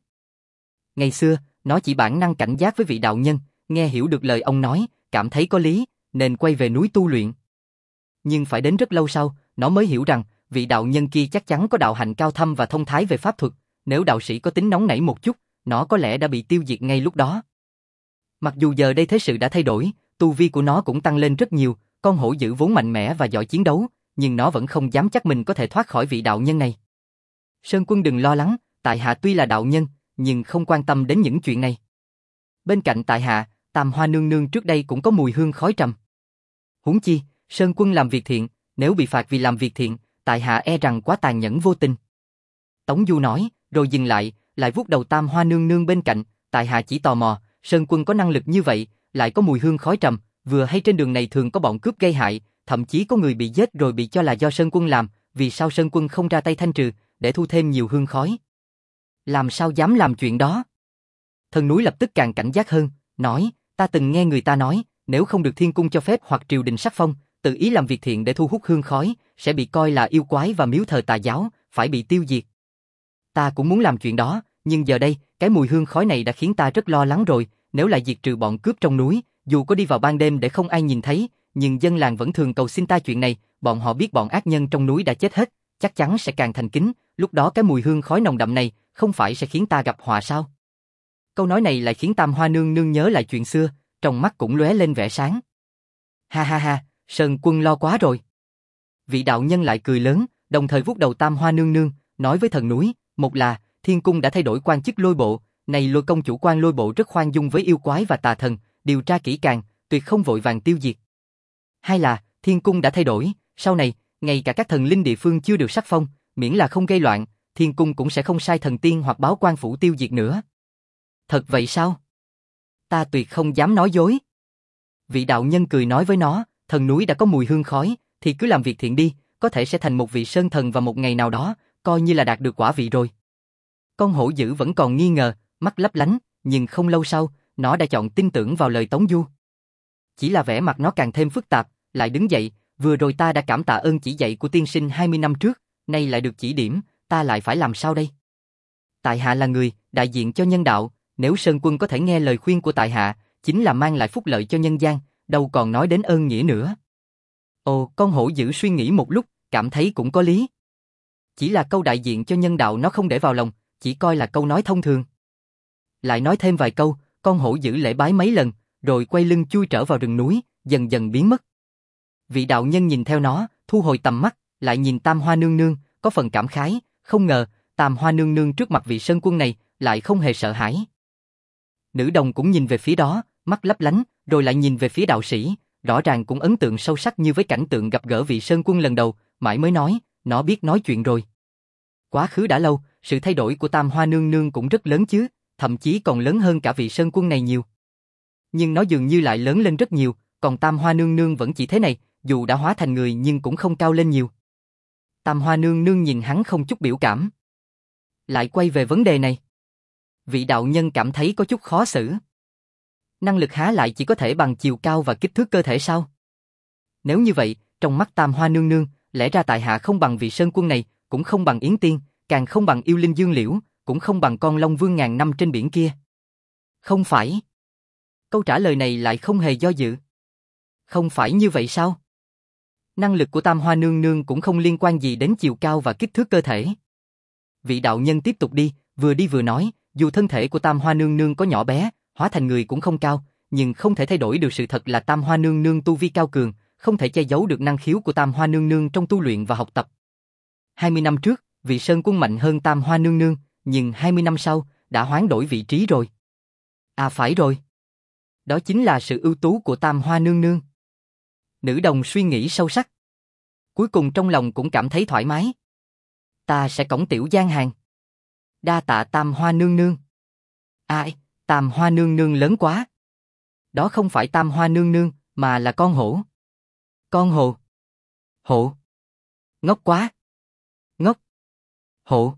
[SPEAKER 1] Ngày xưa, nó chỉ bản năng cảnh giác với vị đạo nhân, nghe hiểu được lời ông nói, cảm thấy có lý, nên quay về núi tu luyện. Nhưng phải đến rất lâu sau, nó mới hiểu rằng, vị đạo nhân kia chắc chắn có đạo hạnh cao thâm và thông thái về pháp thuật, nếu đạo sĩ có tính nóng nảy một chút, nó có lẽ đã bị tiêu diệt ngay lúc đó. Mặc dù giờ đây thế sự đã thay đổi, tu vi của nó cũng tăng lên rất nhiều, con hổ dữ vốn mạnh mẽ và giỏi chiến đấu, nhưng nó vẫn không dám chắc mình có thể thoát khỏi vị đạo nhân này. Sơn Quân đừng lo lắng, tại hạ tuy là đạo nhân, nhưng không quan tâm đến những chuyện này. Bên cạnh tại hạ, Tam Hoa nương nương trước đây cũng có mùi hương khói trầm. Huống chi, Sơn Quân làm việc thiện, nếu bị phạt vì làm việc thiện, tại hạ e rằng quá tàn nhẫn vô tình. Tống Du nói, rồi dừng lại, lại vuốt đầu Tam Hoa nương nương bên cạnh, tại hạ chỉ tò mò, Sơn Quân có năng lực như vậy, lại có mùi hương khói trầm, vừa hay trên đường này thường có bọn cướp gây hại, thậm chí có người bị giết rồi bị cho là do Sơn Quân làm, vì sao Sơn Quân không ra tay thanh trừ, để thu thêm nhiều hương khói? Làm sao dám làm chuyện đó? Thần núi lập tức càng cảnh giác hơn, nói, ta từng nghe người ta nói, nếu không được thiên cung cho phép hoặc triều đình sắc phong, tự ý làm việc thiện để thu hút hương khói, sẽ bị coi là yêu quái và miếu thờ tà giáo, phải bị tiêu diệt. Ta cũng muốn làm chuyện đó, nhưng giờ đây, cái mùi hương khói này đã khiến ta rất lo lắng rồi, nếu lại diệt trừ bọn cướp trong núi, dù có đi vào ban đêm để không ai nhìn thấy, nhưng dân làng vẫn thường cầu xin ta chuyện này, bọn họ biết bọn ác nhân trong núi đã chết hết, chắc chắn sẽ càng thành kính, lúc đó cái mùi hương khói nồng đậm này, không phải sẽ khiến ta gặp họa sao? Câu nói này lại khiến Tam Hoa nương nương nhớ lại chuyện xưa, trong mắt cũng lóe lên vẻ sáng. Ha ha ha, Sơn Quân lo quá rồi. Vị đạo nhân lại cười lớn, đồng thời vuốt đầu Tam Hoa nương nương, nói với thần núi, một là, thiên cung đã thay đổi quan chức Lôi Bộ, này Lôi công chủ quan Lôi Bộ rất khoan dung với yêu quái và tà thần, điều tra kỹ càng, tuyệt không vội vàng tiêu diệt. Hai là, thiên cung đã thay đổi, sau này, ngay cả các thần linh địa phương chưa được sắc phong, miễn là không gây loạn, thiên cung cũng sẽ không sai thần tiên hoặc báo quan phủ tiêu diệt nữa. Thật vậy sao? Ta tuyệt không dám nói dối. Vị đạo nhân cười nói với nó, thần núi đã có mùi hương khói, thì cứ làm việc thiện đi, có thể sẽ thành một vị sơn thần vào một ngày nào đó, coi như là đạt được quả vị rồi. Con hổ dữ vẫn còn nghi ngờ, mắt lấp lánh, nhưng không lâu sau, nó đã chọn tin tưởng vào lời Tống Du. Chỉ là vẻ mặt nó càng thêm phức tạp, lại đứng dậy, vừa rồi ta đã cảm tạ ơn chỉ dạy của tiên sinh hai mươi năm trước, nay lại được chỉ điểm, ta lại phải làm sao đây? Tại hạ là người, đại diện cho nhân đạo, nếu Sơn Quân có thể nghe lời khuyên của tại hạ, chính là mang lại phúc lợi cho nhân gian, đâu còn nói đến ơn nghĩa nữa. Ồ, con hổ dữ suy nghĩ một lúc, cảm thấy cũng có lý. Chỉ là câu đại diện cho nhân đạo nó không để vào lòng, chỉ coi là câu nói thông thường. Lại nói thêm vài câu, con hổ dữ lễ bái mấy lần, rồi quay lưng chui trở vào rừng núi, dần dần biến mất. Vị đạo nhân nhìn theo nó, thu hồi tầm mắt, lại nhìn Tam Hoa nương nương, có phần cảm khái, không ngờ, Tam Hoa nương nương trước mặt vị Sơn Quân này, lại không hề sợ hãi. Nữ đồng cũng nhìn về phía đó, mắt lấp lánh, rồi lại nhìn về phía đạo sĩ, rõ ràng cũng ấn tượng sâu sắc như với cảnh tượng gặp gỡ vị Sơn Quân lần đầu, mãi mới nói, nó biết nói chuyện rồi. Quá khứ đã lâu, sự thay đổi của Tam Hoa nương nương cũng rất lớn chứ, thậm chí còn lớn hơn cả vị Sơn Quân này nhiều. Nhưng nó dường như lại lớn lên rất nhiều, còn Tam Hoa nương nương vẫn chỉ thế này, dù đã hóa thành người nhưng cũng không cao lên nhiều. Tam Hoa nương nương nhìn hắn không chút biểu cảm. Lại quay về vấn đề này. Vị đạo nhân cảm thấy có chút khó xử. Năng lực há lại chỉ có thể bằng chiều cao và kích thước cơ thể sao? Nếu như vậy, trong mắt Tam Hoa nương nương, lẽ ra tại hạ không bằng vị Sơn Quân này, cũng không bằng Yến Tiên, càng không bằng yêu linh Dương Liễu, cũng không bằng con Long Vương ngàn năm trên biển kia. Không phải. Câu trả lời này lại không hề do dự. Không phải như vậy sao? Năng lực của Tam Hoa nương nương cũng không liên quan gì đến chiều cao và kích thước cơ thể. Vị đạo nhân tiếp tục đi, vừa đi vừa nói, dù thân thể của Tam Hoa nương nương có nhỏ bé, hóa thành người cũng không cao, nhưng không thể thay đổi được sự thật là Tam Hoa nương nương tu vi cao cường, không thể che giấu được năng khiếu của Tam Hoa nương nương trong tu luyện và học tập. hai mươi năm trước, vị Sơn Quân mạnh hơn Tam Hoa nương nương, nhưng hai mươi năm sau, đã hoán đổi vị trí rồi. À phải rồi. Đó chính là sự ưu tú của Tam Hoa nương nương. Nữ đồng suy nghĩ sâu sắc. Cuối cùng trong lòng cũng cảm thấy thoải mái. Ta sẽ cõng Tiểu Giang Hàn. Đa tạ Tam Hoa nương nương. Ai, Tam Hoa nương nương lớn quá. Đó không phải Tam Hoa nương nương, mà là con hổ. Con hồ. Hổ. Ngốc quá. Ngốc. Hổ.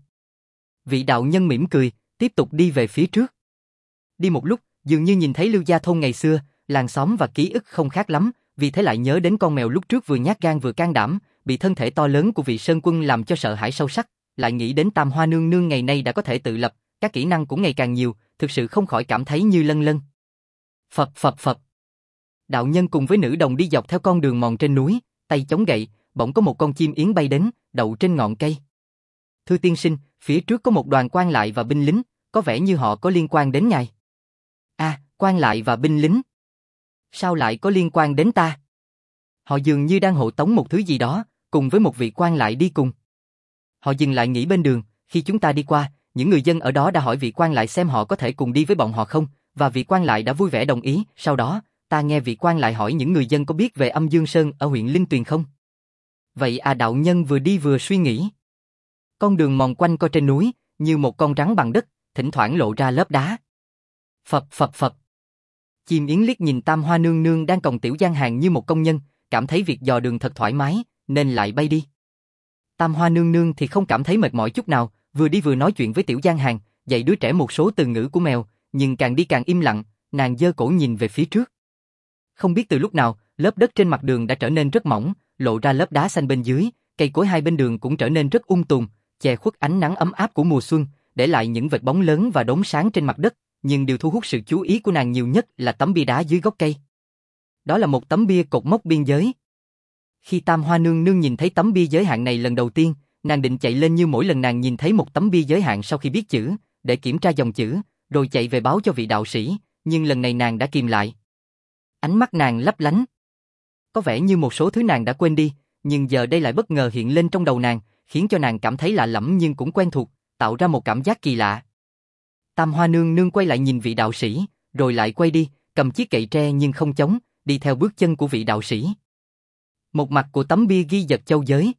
[SPEAKER 1] Vị đạo nhân mỉm cười, tiếp tục đi về phía trước. Đi một lúc, dường như nhìn thấy Lưu Gia thôn ngày xưa, làng xóm và ký ức không khác lắm, vì thế lại nhớ đến con mèo lúc trước vừa nhát gan vừa can đảm, bị thân thể to lớn của vị Sơn Quân làm cho sợ hãi sâu sắc, lại nghĩ đến Tam Hoa nương nương ngày nay đã có thể tự lập, các kỹ năng cũng ngày càng nhiều, thực sự không khỏi cảm thấy như lân lân. Phập phập phập. Đạo nhân cùng với nữ đồng đi dọc theo con đường mòn trên núi, tay chống gậy, bỗng có một con chim yến bay đến, đậu trên ngọn cây. Thưa tiên sinh, phía trước có một đoàn quan lại và binh lính, có vẻ như họ có liên quan đến ngài. À, quan lại và binh lính. Sao lại có liên quan đến ta? Họ dường như đang hộ tống một thứ gì đó, cùng với một vị quan lại đi cùng. Họ dừng lại nghỉ bên đường, khi chúng ta đi qua, những người dân ở đó đã hỏi vị quan lại xem họ có thể cùng đi với bọn họ không, và vị quan lại đã vui vẻ đồng ý. Sau đó, ta nghe vị quan lại hỏi những người dân có biết về Âm Dương Sơn ở huyện Linh Tuyền không? Vậy à, đạo nhân vừa đi vừa suy nghĩ. Con đường mòn quanh co trên núi, như một con rắn bằng đất, thỉnh thoảng lộ ra lớp đá. Phập phập phập. Chim yến liếc nhìn Tam Hoa nương nương đang còng Tiểu Giang Hàng như một công nhân, cảm thấy việc dò đường thật thoải mái, nên lại bay đi. Tam Hoa nương nương thì không cảm thấy mệt mỏi chút nào, vừa đi vừa nói chuyện với Tiểu Giang Hàng, dạy đứa trẻ một số từ ngữ của mèo, nhưng càng đi càng im lặng, nàng giơ cổ nhìn về phía trước. Không biết từ lúc nào, lớp đất trên mặt đường đã trở nên rất mỏng, lộ ra lớp đá xanh bên dưới, cây cối hai bên đường cũng trở nên rất um tùm, che khuất ánh nắng ấm áp của mùa xuân, để lại những vệt bóng lớn và đốm sáng trên mặt đất, nhưng điều thu hút sự chú ý của nàng nhiều nhất là tấm bia đá dưới gốc cây. Đó là một tấm bia cột mốc biên giới. Khi Tam Hoa nương nương nhìn thấy tấm bia giới hạn này lần đầu tiên, nàng định chạy lên như mỗi lần nàng nhìn thấy một tấm bia giới hạn sau khi biết chữ, để kiểm tra dòng chữ, rồi chạy về báo cho vị đạo sĩ, nhưng lần này nàng đã kìm lại. Ánh mắt nàng lấp lánh. Có vẻ như một số thứ nàng đã quên đi, nhưng giờ đây lại bất ngờ hiện lên trong đầu nàng, khiến cho nàng cảm thấy lạ lẫm nhưng cũng quen thuộc, tạo ra một cảm giác kỳ lạ. Tam Hoa nương nương quay lại nhìn vị đạo sĩ, rồi lại quay đi, cầm chiếc gậy tre nhưng không chống, đi theo bước chân của vị đạo sĩ. Một mặt của tấm bia ghi Dật Châu giới,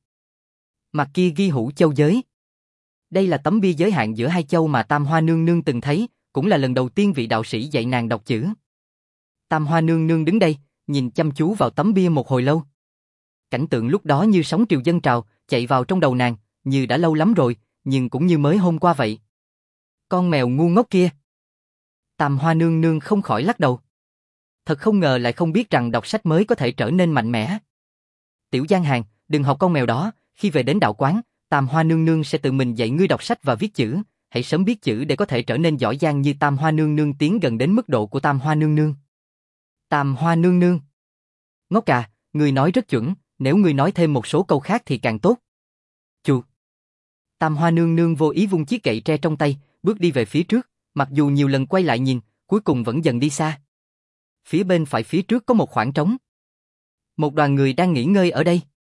[SPEAKER 1] mặt kia ghi Hữu Châu giới. Đây là tấm bia giới hạn giữa hai châu mà Tam Hoa nương nương từng thấy, cũng là lần đầu tiên vị đạo sĩ dạy nàng đọc chữ. Tam Hoa nương nương đứng đây, nhìn chăm chú vào tấm bia một hồi lâu. Cảnh tượng lúc đó như sóng triều dân trào, chạy vào trong đầu nàng, như đã lâu lắm rồi, nhưng cũng như mới hôm qua vậy. Con mèo ngu ngốc kia. Tam Hoa nương nương không khỏi lắc đầu. Thật không ngờ lại không biết rằng đọc sách mới có thể trở nên mạnh mẽ. Tiểu Giang Hàng, đừng học con mèo đó, khi về đến đạo quán, Tam Hoa nương nương sẽ tự mình dạy ngươi đọc sách và viết chữ, hãy sớm biết chữ để có thể trở nên giỏi giang như Tam Hoa nương nương, tiến gần đến mức độ của Tam Hoa nương nương. Tam Hoa nương nương. Ngốc à, ngươi nói rất chuẩn, nếu ngươi nói thêm một số câu khác thì càng tốt. Chù. Tam Hoa nương nương vô ý vung chiếc gậy tre trong tay, bước đi về phía trước, mặc dù nhiều lần quay lại nhìn, cuối cùng vẫn dần đi xa. Phía bên phải phía trước có một khoảng trống. Một đoàn người đang nghỉ ngơi ở đây.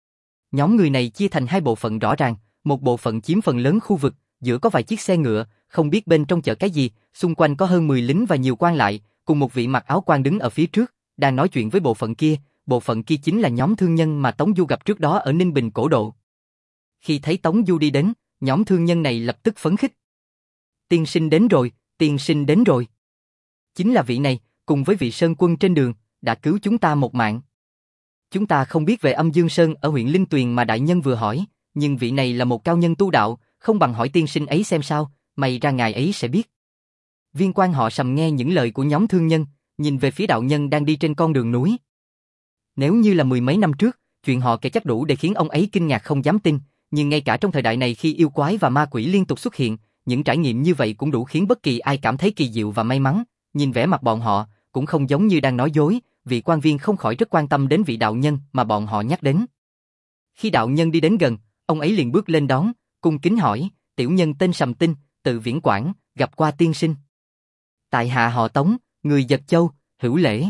[SPEAKER 1] Nhóm người này chia thành hai bộ phận rõ ràng, một bộ phận chiếm phần lớn khu vực, giữa có vài chiếc xe ngựa, không biết bên trong chở cái gì, xung quanh có hơn mười lính và nhiều quan lại, cùng một vị mặc áo quan đứng ở phía trước, đang nói chuyện với bộ phận kia, bộ phận kia chính là nhóm thương nhân mà Tống Du gặp trước đó ở Ninh Bình Cổ Độ. Khi thấy Tống Du đi đến, nhóm thương nhân này lập tức phấn khích. Tiên sinh đến rồi, tiên sinh đến rồi. Chính là vị này, cùng với vị Sơn Quân trên đường, đã cứu chúng ta một mạng. Chúng ta không biết về Âm Dương Sơn ở huyện Linh Tuyền mà đại nhân vừa hỏi, nhưng vị này là một cao nhân tu đạo, không bằng hỏi tiên sinh ấy xem sao, may ra ngài ấy sẽ biết. Viên quan họ Sầm nghe những lời của nhóm thương nhân, nhìn về phía đạo nhân đang đi trên con đường núi. Nếu như là mười mấy năm trước, chuyện họ kể chắc đủ để khiến ông ấy kinh ngạc không dám tin, nhưng ngay cả trong thời đại này khi yêu quái và ma quỷ liên tục xuất hiện, những trải nghiệm như vậy cũng đủ khiến bất kỳ ai cảm thấy kỳ diệu và may mắn. Nhìn vẻ mặt bọn họ, cũng không giống như đang nói dối, vị quan viên không khỏi rất quan tâm đến vị đạo nhân mà bọn họ nhắc đến. Khi đạo nhân đi đến gần, ông ấy liền bước lên đón, cung kính hỏi, tiểu nhân tên Sầm Tinh, từ Viễn Quảng, gặp qua tiên sinh. Tại hạ họ Tống, người Dật Châu, hữu lễ.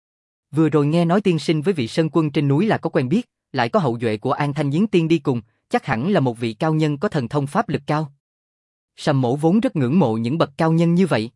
[SPEAKER 1] Vừa rồi nghe nói tiên sinh với vị Sơn Quân trên núi là có quen biết, lại có hậu duệ của An Thanh Giếng Tiên đi cùng, chắc hẳn là một vị cao nhân có thần thông pháp lực cao. Sầm Mỗ vốn rất ngưỡng mộ những bậc cao nhân như vậy.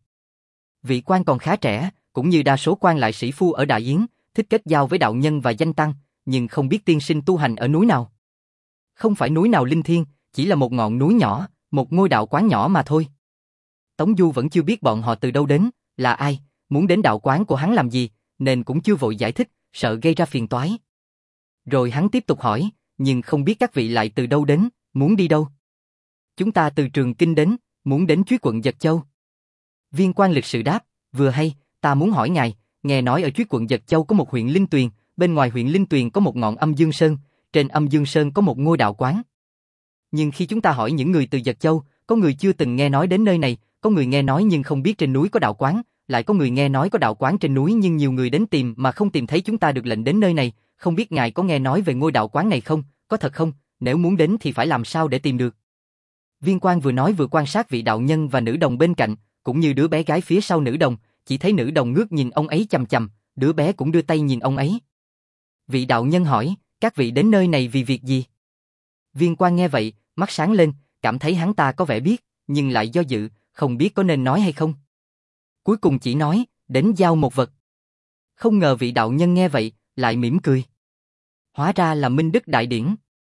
[SPEAKER 1] Vị quan còn khá trẻ, cũng như đa số quan lại sĩ phu ở Đại Yến, thích kết giao với đạo nhân và danh tăng, nhưng không biết tiên sinh tu hành ở núi nào. Không phải núi nào linh thiêng, chỉ là một ngọn núi nhỏ, một ngôi đạo quán nhỏ mà thôi. Tống Du vẫn chưa biết bọn họ từ đâu đến, là ai, muốn đến đạo quán của hắn làm gì, nên cũng chưa vội giải thích, sợ gây ra phiền toái. Rồi hắn tiếp tục hỏi, nhưng không biết các vị lại từ đâu đến, muốn đi đâu? Chúng ta từ Trường Kinh đến, muốn đến Chuối quận Dật Châu. Viên quan lịch sự đáp, vừa hay, ta muốn hỏi ngài, nghe nói ở Chuối quận Dật Châu có một huyện Linh Tuyền, bên ngoài huyện Linh Tuyền có một ngọn Âm Dương Sơn, trên Âm Dương Sơn có một ngôi đạo quán. Nhưng khi chúng ta hỏi những người từ Dật Châu, có người chưa từng nghe nói đến nơi này, có người nghe nói nhưng không biết trên núi có đạo quán, lại có người nghe nói có đạo quán trên núi nhưng nhiều người đến tìm mà không tìm thấy. Chúng ta được lệnh đến nơi này, không biết ngài có nghe nói về ngôi đạo quán này không, có thật không, nếu muốn đến thì phải làm sao để tìm được. Viên quan vừa nói vừa quan sát vị đạo nhân và nữ đồng bên cạnh, cũng như đứa bé gái phía sau nữ đồng, chỉ thấy nữ đồng ngước nhìn ông ấy chằm chằm, đứa bé cũng đưa tay nhìn ông ấy. Vị đạo nhân hỏi, các vị đến nơi này vì việc gì? Viên quan nghe vậy, mắt sáng lên, cảm thấy hắn ta có vẻ biết, nhưng lại do dự, không biết có nên nói hay không. Cuối cùng chỉ nói, đến giao một vật. Không ngờ vị đạo nhân nghe vậy, lại mỉm cười. Hóa ra là Minh Đức Đại Điển.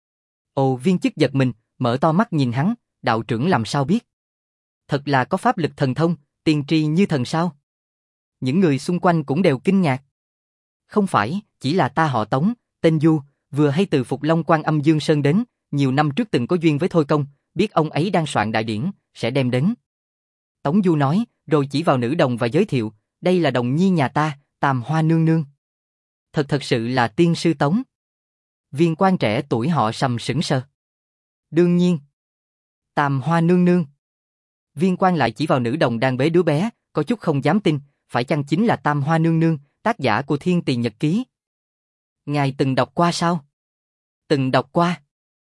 [SPEAKER 1] Ồ, viên chức giật mình, mở to mắt nhìn hắn, đạo trưởng làm sao biết? Thật là có pháp lực thần thông, tiên tri như thần sao? Những người xung quanh cũng đều kinh ngạc. Không phải, chỉ là ta họ Tống, tên Du, vừa hay từ Phục Long Quan Âm Dương Sơn đến, nhiều năm trước từng có duyên với Thôi Công, biết ông ấy đang soạn đại điển, sẽ đem đến. Tống Du nói, rồi chỉ vào nữ đồng và giới thiệu, đây là đồng nhi nhà ta, Tam Hoa nương nương. Thật thật sự là tiên sư Tống. Viên quan trẻ tuổi họ Sầm sững sờ. Đương nhiên. Tam Hoa nương nương. Viên quan lại chỉ vào nữ đồng đang bế đứa bé, có chút không dám tin, phải chăng chính là Tam Hoa nương nương, tác giả của Thiên Tỳ Nhật Ký? Ngài từng đọc qua sao? Từng đọc qua.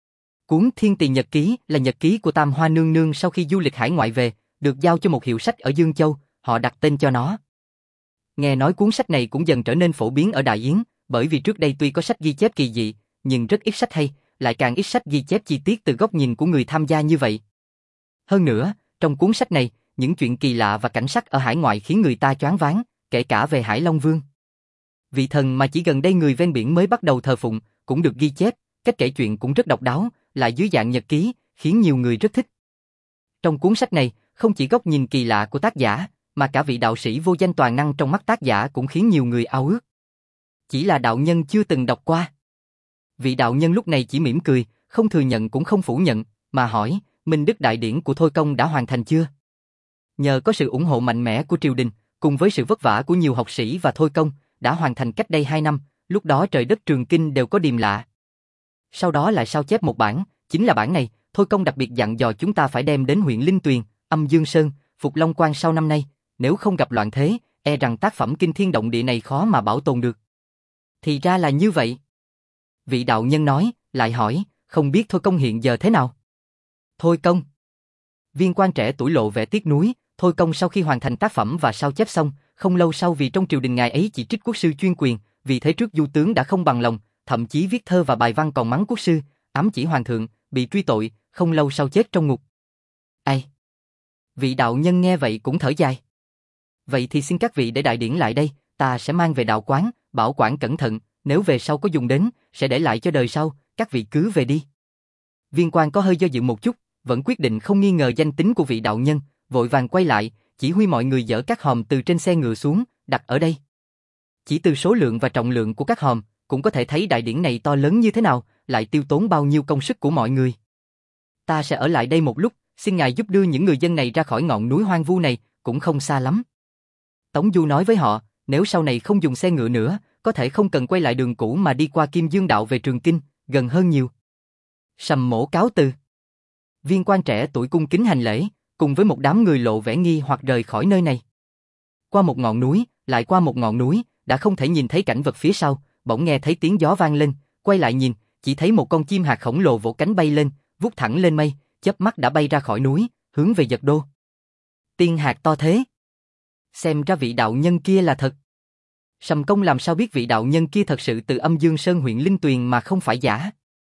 [SPEAKER 1] Cuốn Thiên Tỳ Nhật Ký là nhật ký của Tam Hoa nương nương sau khi du lịch hải ngoại về, được giao cho một hiệu sách ở Dương Châu, họ đặt tên cho nó. Nghe nói cuốn sách này cũng dần trở nên phổ biến ở Đại Yến, bởi vì trước đây tuy có sách ghi chép kỳ dị, nhưng rất ít sách hay, lại càng ít sách ghi chép chi tiết từ góc nhìn của người tham gia như vậy. Hơn nữa, trong cuốn sách này, những chuyện kỳ lạ và cảnh sắc ở hải ngoại khiến người ta choáng váng, kể cả về Hải Long Vương. Vị thần mà chỉ gần đây người ven biển mới bắt đầu thờ phụng, cũng được ghi chép, cách kể chuyện cũng rất độc đáo, lại dưới dạng nhật ký, khiến nhiều người rất thích. Trong cuốn sách này, không chỉ góc nhìn kỳ lạ của tác giả, mà cả vị đạo sĩ vô danh toàn năng trong mắt tác giả cũng khiến nhiều người ao ước. Chỉ là đạo nhân chưa từng đọc qua. Vị đạo nhân lúc này chỉ mỉm cười, không thừa nhận cũng không phủ nhận, mà hỏi, Minh Đức Đại Điển của Thôi Công đã hoàn thành chưa? Nhờ có sự ủng hộ mạnh mẽ của triều đình, cùng với sự vất vả của nhiều học sĩ và Thôi Công, đã hoàn thành cách đây hai năm, lúc đó trời đất Trường Kinh đều có điềm lạ. Sau đó lại sao chép một bản, chính là bản này, Thôi Công đặc biệt dặn dò chúng ta phải đem đến huyện Linh Tuyền, Âm Dương Sơn, Phục Long Quan sau năm nay, nếu không gặp loạn thế, e rằng tác phẩm kinh thiên động địa này khó mà bảo tồn được. Thì ra là như vậy. Vị đạo nhân nói, lại hỏi, không biết Thôi Công hiện giờ thế nào? Thôi Công. Viên quan trẻ tuổi lộ vẻ tiếc nuối, Thôi Công sau khi hoàn thành tác phẩm và sao chép xong, không lâu sau vì trong triều đình ngài ấy chỉ trích quốc sư chuyên quyền, vì thế trước du tướng đã không bằng lòng, thậm chí viết thơ và bài văn còn mắng quốc sư, ám chỉ hoàng thượng, bị truy tội, không lâu sau chết trong ngục. Ai? Vị đạo nhân nghe vậy cũng thở dài. Vậy thì xin các vị để đại điển lại đây, ta sẽ mang về đạo quán, bảo quản cẩn thận, nếu về sau có dùng đến, sẽ để lại cho đời sau, các vị cứ về đi. Viên quan có hơi do dự một chút, vẫn quyết định không nghi ngờ danh tính của vị đạo nhân, vội vàng quay lại, chỉ huy mọi người dỡ các hòm từ trên xe ngựa xuống, đặt ở đây. Chỉ từ số lượng và trọng lượng của các hòm, cũng có thể thấy đại điển này to lớn như thế nào, lại tiêu tốn bao nhiêu công sức của mọi người. Ta sẽ ở lại đây một lúc, xin ngài giúp đưa những người dân này ra khỏi ngọn núi hoang vu này, cũng không xa lắm. Tống Du nói với họ, nếu sau này không dùng xe ngựa nữa, có thể không cần quay lại đường cũ mà đi qua Kim Dương Đạo về Trường Kinh, gần hơn nhiều. Sầm Mỗ cáo từ. Viên quan trẻ tuổi cung kính hành lễ, cùng với một đám người lộ vẻ nghi hoặc rời khỏi nơi này. Qua một ngọn núi, lại qua một ngọn núi, đã không thể nhìn thấy cảnh vật phía sau, bỗng nghe thấy tiếng gió vang lên, quay lại nhìn, chỉ thấy một con chim hạt khổng lồ vỗ cánh bay lên, vút thẳng lên mây, chớp mắt đã bay ra khỏi núi, hướng về Dật Đô. Tiên hạt to thế. Xem ra vị đạo nhân kia là thật. Sầm Công làm sao biết vị đạo nhân kia thật sự từ Âm Dương Sơn huyện Linh Tuyền mà không phải giả?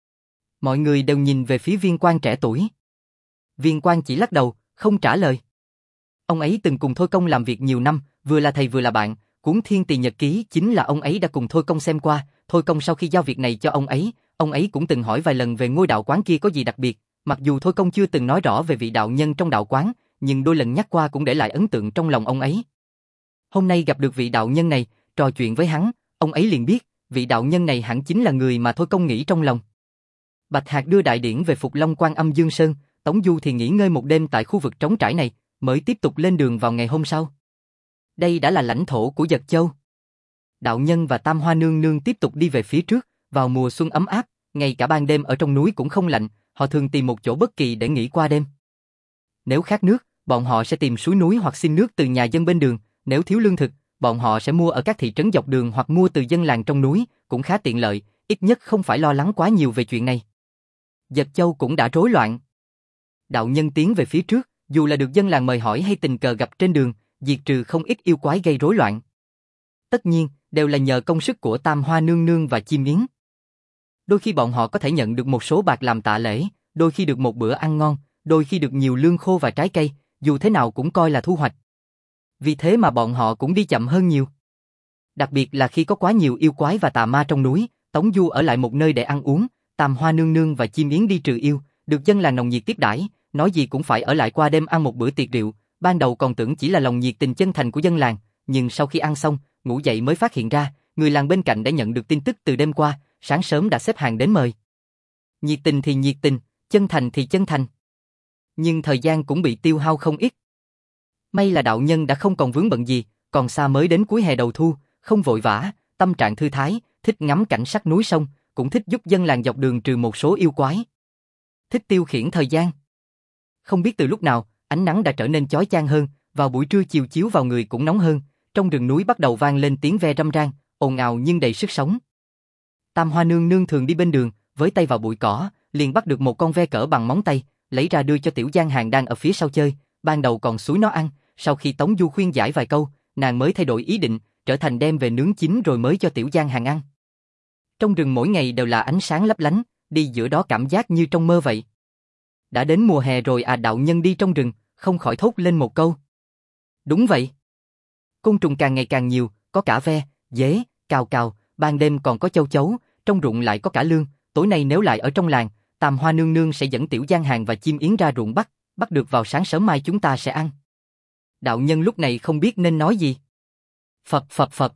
[SPEAKER 1] Mọi người đều nhìn về phía viên quan trẻ tuổi. Viên quan chỉ lắc đầu, không trả lời. Ông ấy từng cùng Thôi Công làm việc nhiều năm, vừa là thầy vừa là bạn, cuốn Thiên Tỳ Nhật Ký chính là ông ấy đã cùng Thôi Công xem qua. Thôi Công sau khi giao việc này cho ông ấy, ông ấy cũng từng hỏi vài lần về ngôi đạo quán kia có gì đặc biệt, Mặc dù Thôi Công chưa từng nói rõ về vị đạo nhân trong đạo quán, nhưng đôi lần nhắc qua cũng để lại ấn tượng trong lòng ông ấy. Hôm nay gặp được vị đạo nhân này, trò chuyện với hắn, ông ấy liền biết, vị đạo nhân này hẳn chính là người mà Thôi Công nghĩ trong lòng. Bạch Hạc đưa đại điển về Phục Long Quan Âm Dương Sơn, Tống Du thì nghỉ ngơi một đêm tại khu vực trống trải này, mới tiếp tục lên đường vào ngày hôm sau. Đây đã là lãnh thổ của Dật Châu. Đạo nhân và Tam Hoa Nương Nương tiếp tục đi về phía trước, vào mùa xuân ấm áp, ngay cả ban đêm ở trong núi cũng không lạnh, họ thường tìm một chỗ bất kỳ để nghỉ qua đêm. Nếu khát nước, bọn họ sẽ tìm suối núi hoặc xin nước từ nhà dân bên đường, nếu thiếu lương thực, bọn họ sẽ mua ở các thị trấn dọc đường hoặc mua từ dân làng trong núi, cũng khá tiện lợi, ít nhất không phải lo lắng quá nhiều về chuyện này. Dật Châu cũng đã rối loạn. Đạo nhân tiến về phía trước, dù là được dân làng mời hỏi hay tình cờ gặp trên đường, diệt trừ không ít yêu quái gây rối loạn. Tất nhiên, đều là nhờ công sức của Tam Hoa Nương Nương và Chim Yến. Đôi khi bọn họ có thể nhận được một số bạc làm tạ lễ, đôi khi được một bữa ăn ngon, đôi khi được nhiều lương khô và trái cây, dù thế nào cũng coi là thu hoạch. Vì thế mà bọn họ cũng đi chậm hơn nhiều. Đặc biệt là khi có quá nhiều yêu quái và tà ma trong núi, Tống Du ở lại một nơi để ăn uống, Tam Hoa Nương Nương và Chim Yến đi trừ yêu, được dân làng nồng nhiệt tiếp đãi, nói gì cũng phải ở lại qua đêm ăn một bữa tiệc rượu. Ban đầu còn tưởng chỉ là lòng nhiệt tình chân thành của dân làng, nhưng sau khi ăn xong, ngủ dậy mới phát hiện ra, người làng bên cạnh đã nhận được tin tức từ đêm qua, sáng sớm đã xếp hàng đến mời. Nhiệt tình thì nhiệt tình, chân thành thì chân thành. Nhưng thời gian cũng bị tiêu hao không ít. May là đạo nhân đã không còn vướng bận gì, còn xa mới đến cuối hè đầu thu, không vội vã, tâm trạng thư thái, thích ngắm cảnh sắc núi sông, cũng thích giúp dân làng dọc đường trừ một số yêu quái. Thích tiêu khiển thời gian. Không biết từ lúc nào, ánh nắng đã trở nên chói chang hơn, vào buổi trưa chiều chiếu vào người cũng nóng hơn, trong rừng núi bắt đầu vang lên tiếng ve râm ran, ồn ào nhưng đầy sức sống. Tam Hoa Nương Nương thường đi bên đường, với tay vào bụi cỏ, liền bắt được một con ve cỡ bằng móng tay, lấy ra đưa cho Tiểu Giang Hàng đang ở phía sau chơi, ban đầu còn xúi nó ăn, sau khi Tống Du khuyên giải vài câu, nàng mới thay đổi ý định, trở thành đem về nướng chín rồi mới cho Tiểu Giang Hàng ăn. Trong rừng mỗi ngày đều là ánh sáng lấp lánh, đi giữa đó cảm giác như trong mơ vậy. Đã đến mùa hè rồi à, đạo nhân đi trong rừng, không khỏi thốt lên một câu. Đúng vậy. Côn trùng càng ngày càng nhiều, có cả ve, dế, cào cào, ban đêm còn có châu chấu, trong ruộng lại có cả lương, tối nay nếu lại ở trong làng, Tam Hoa Nương Nương sẽ dẫn Tiểu Giang Hàng và Chim Yến ra ruộng bắt, bắt được vào sáng sớm mai chúng ta sẽ ăn. Đạo nhân lúc này không biết nên nói gì. Phập phập phập.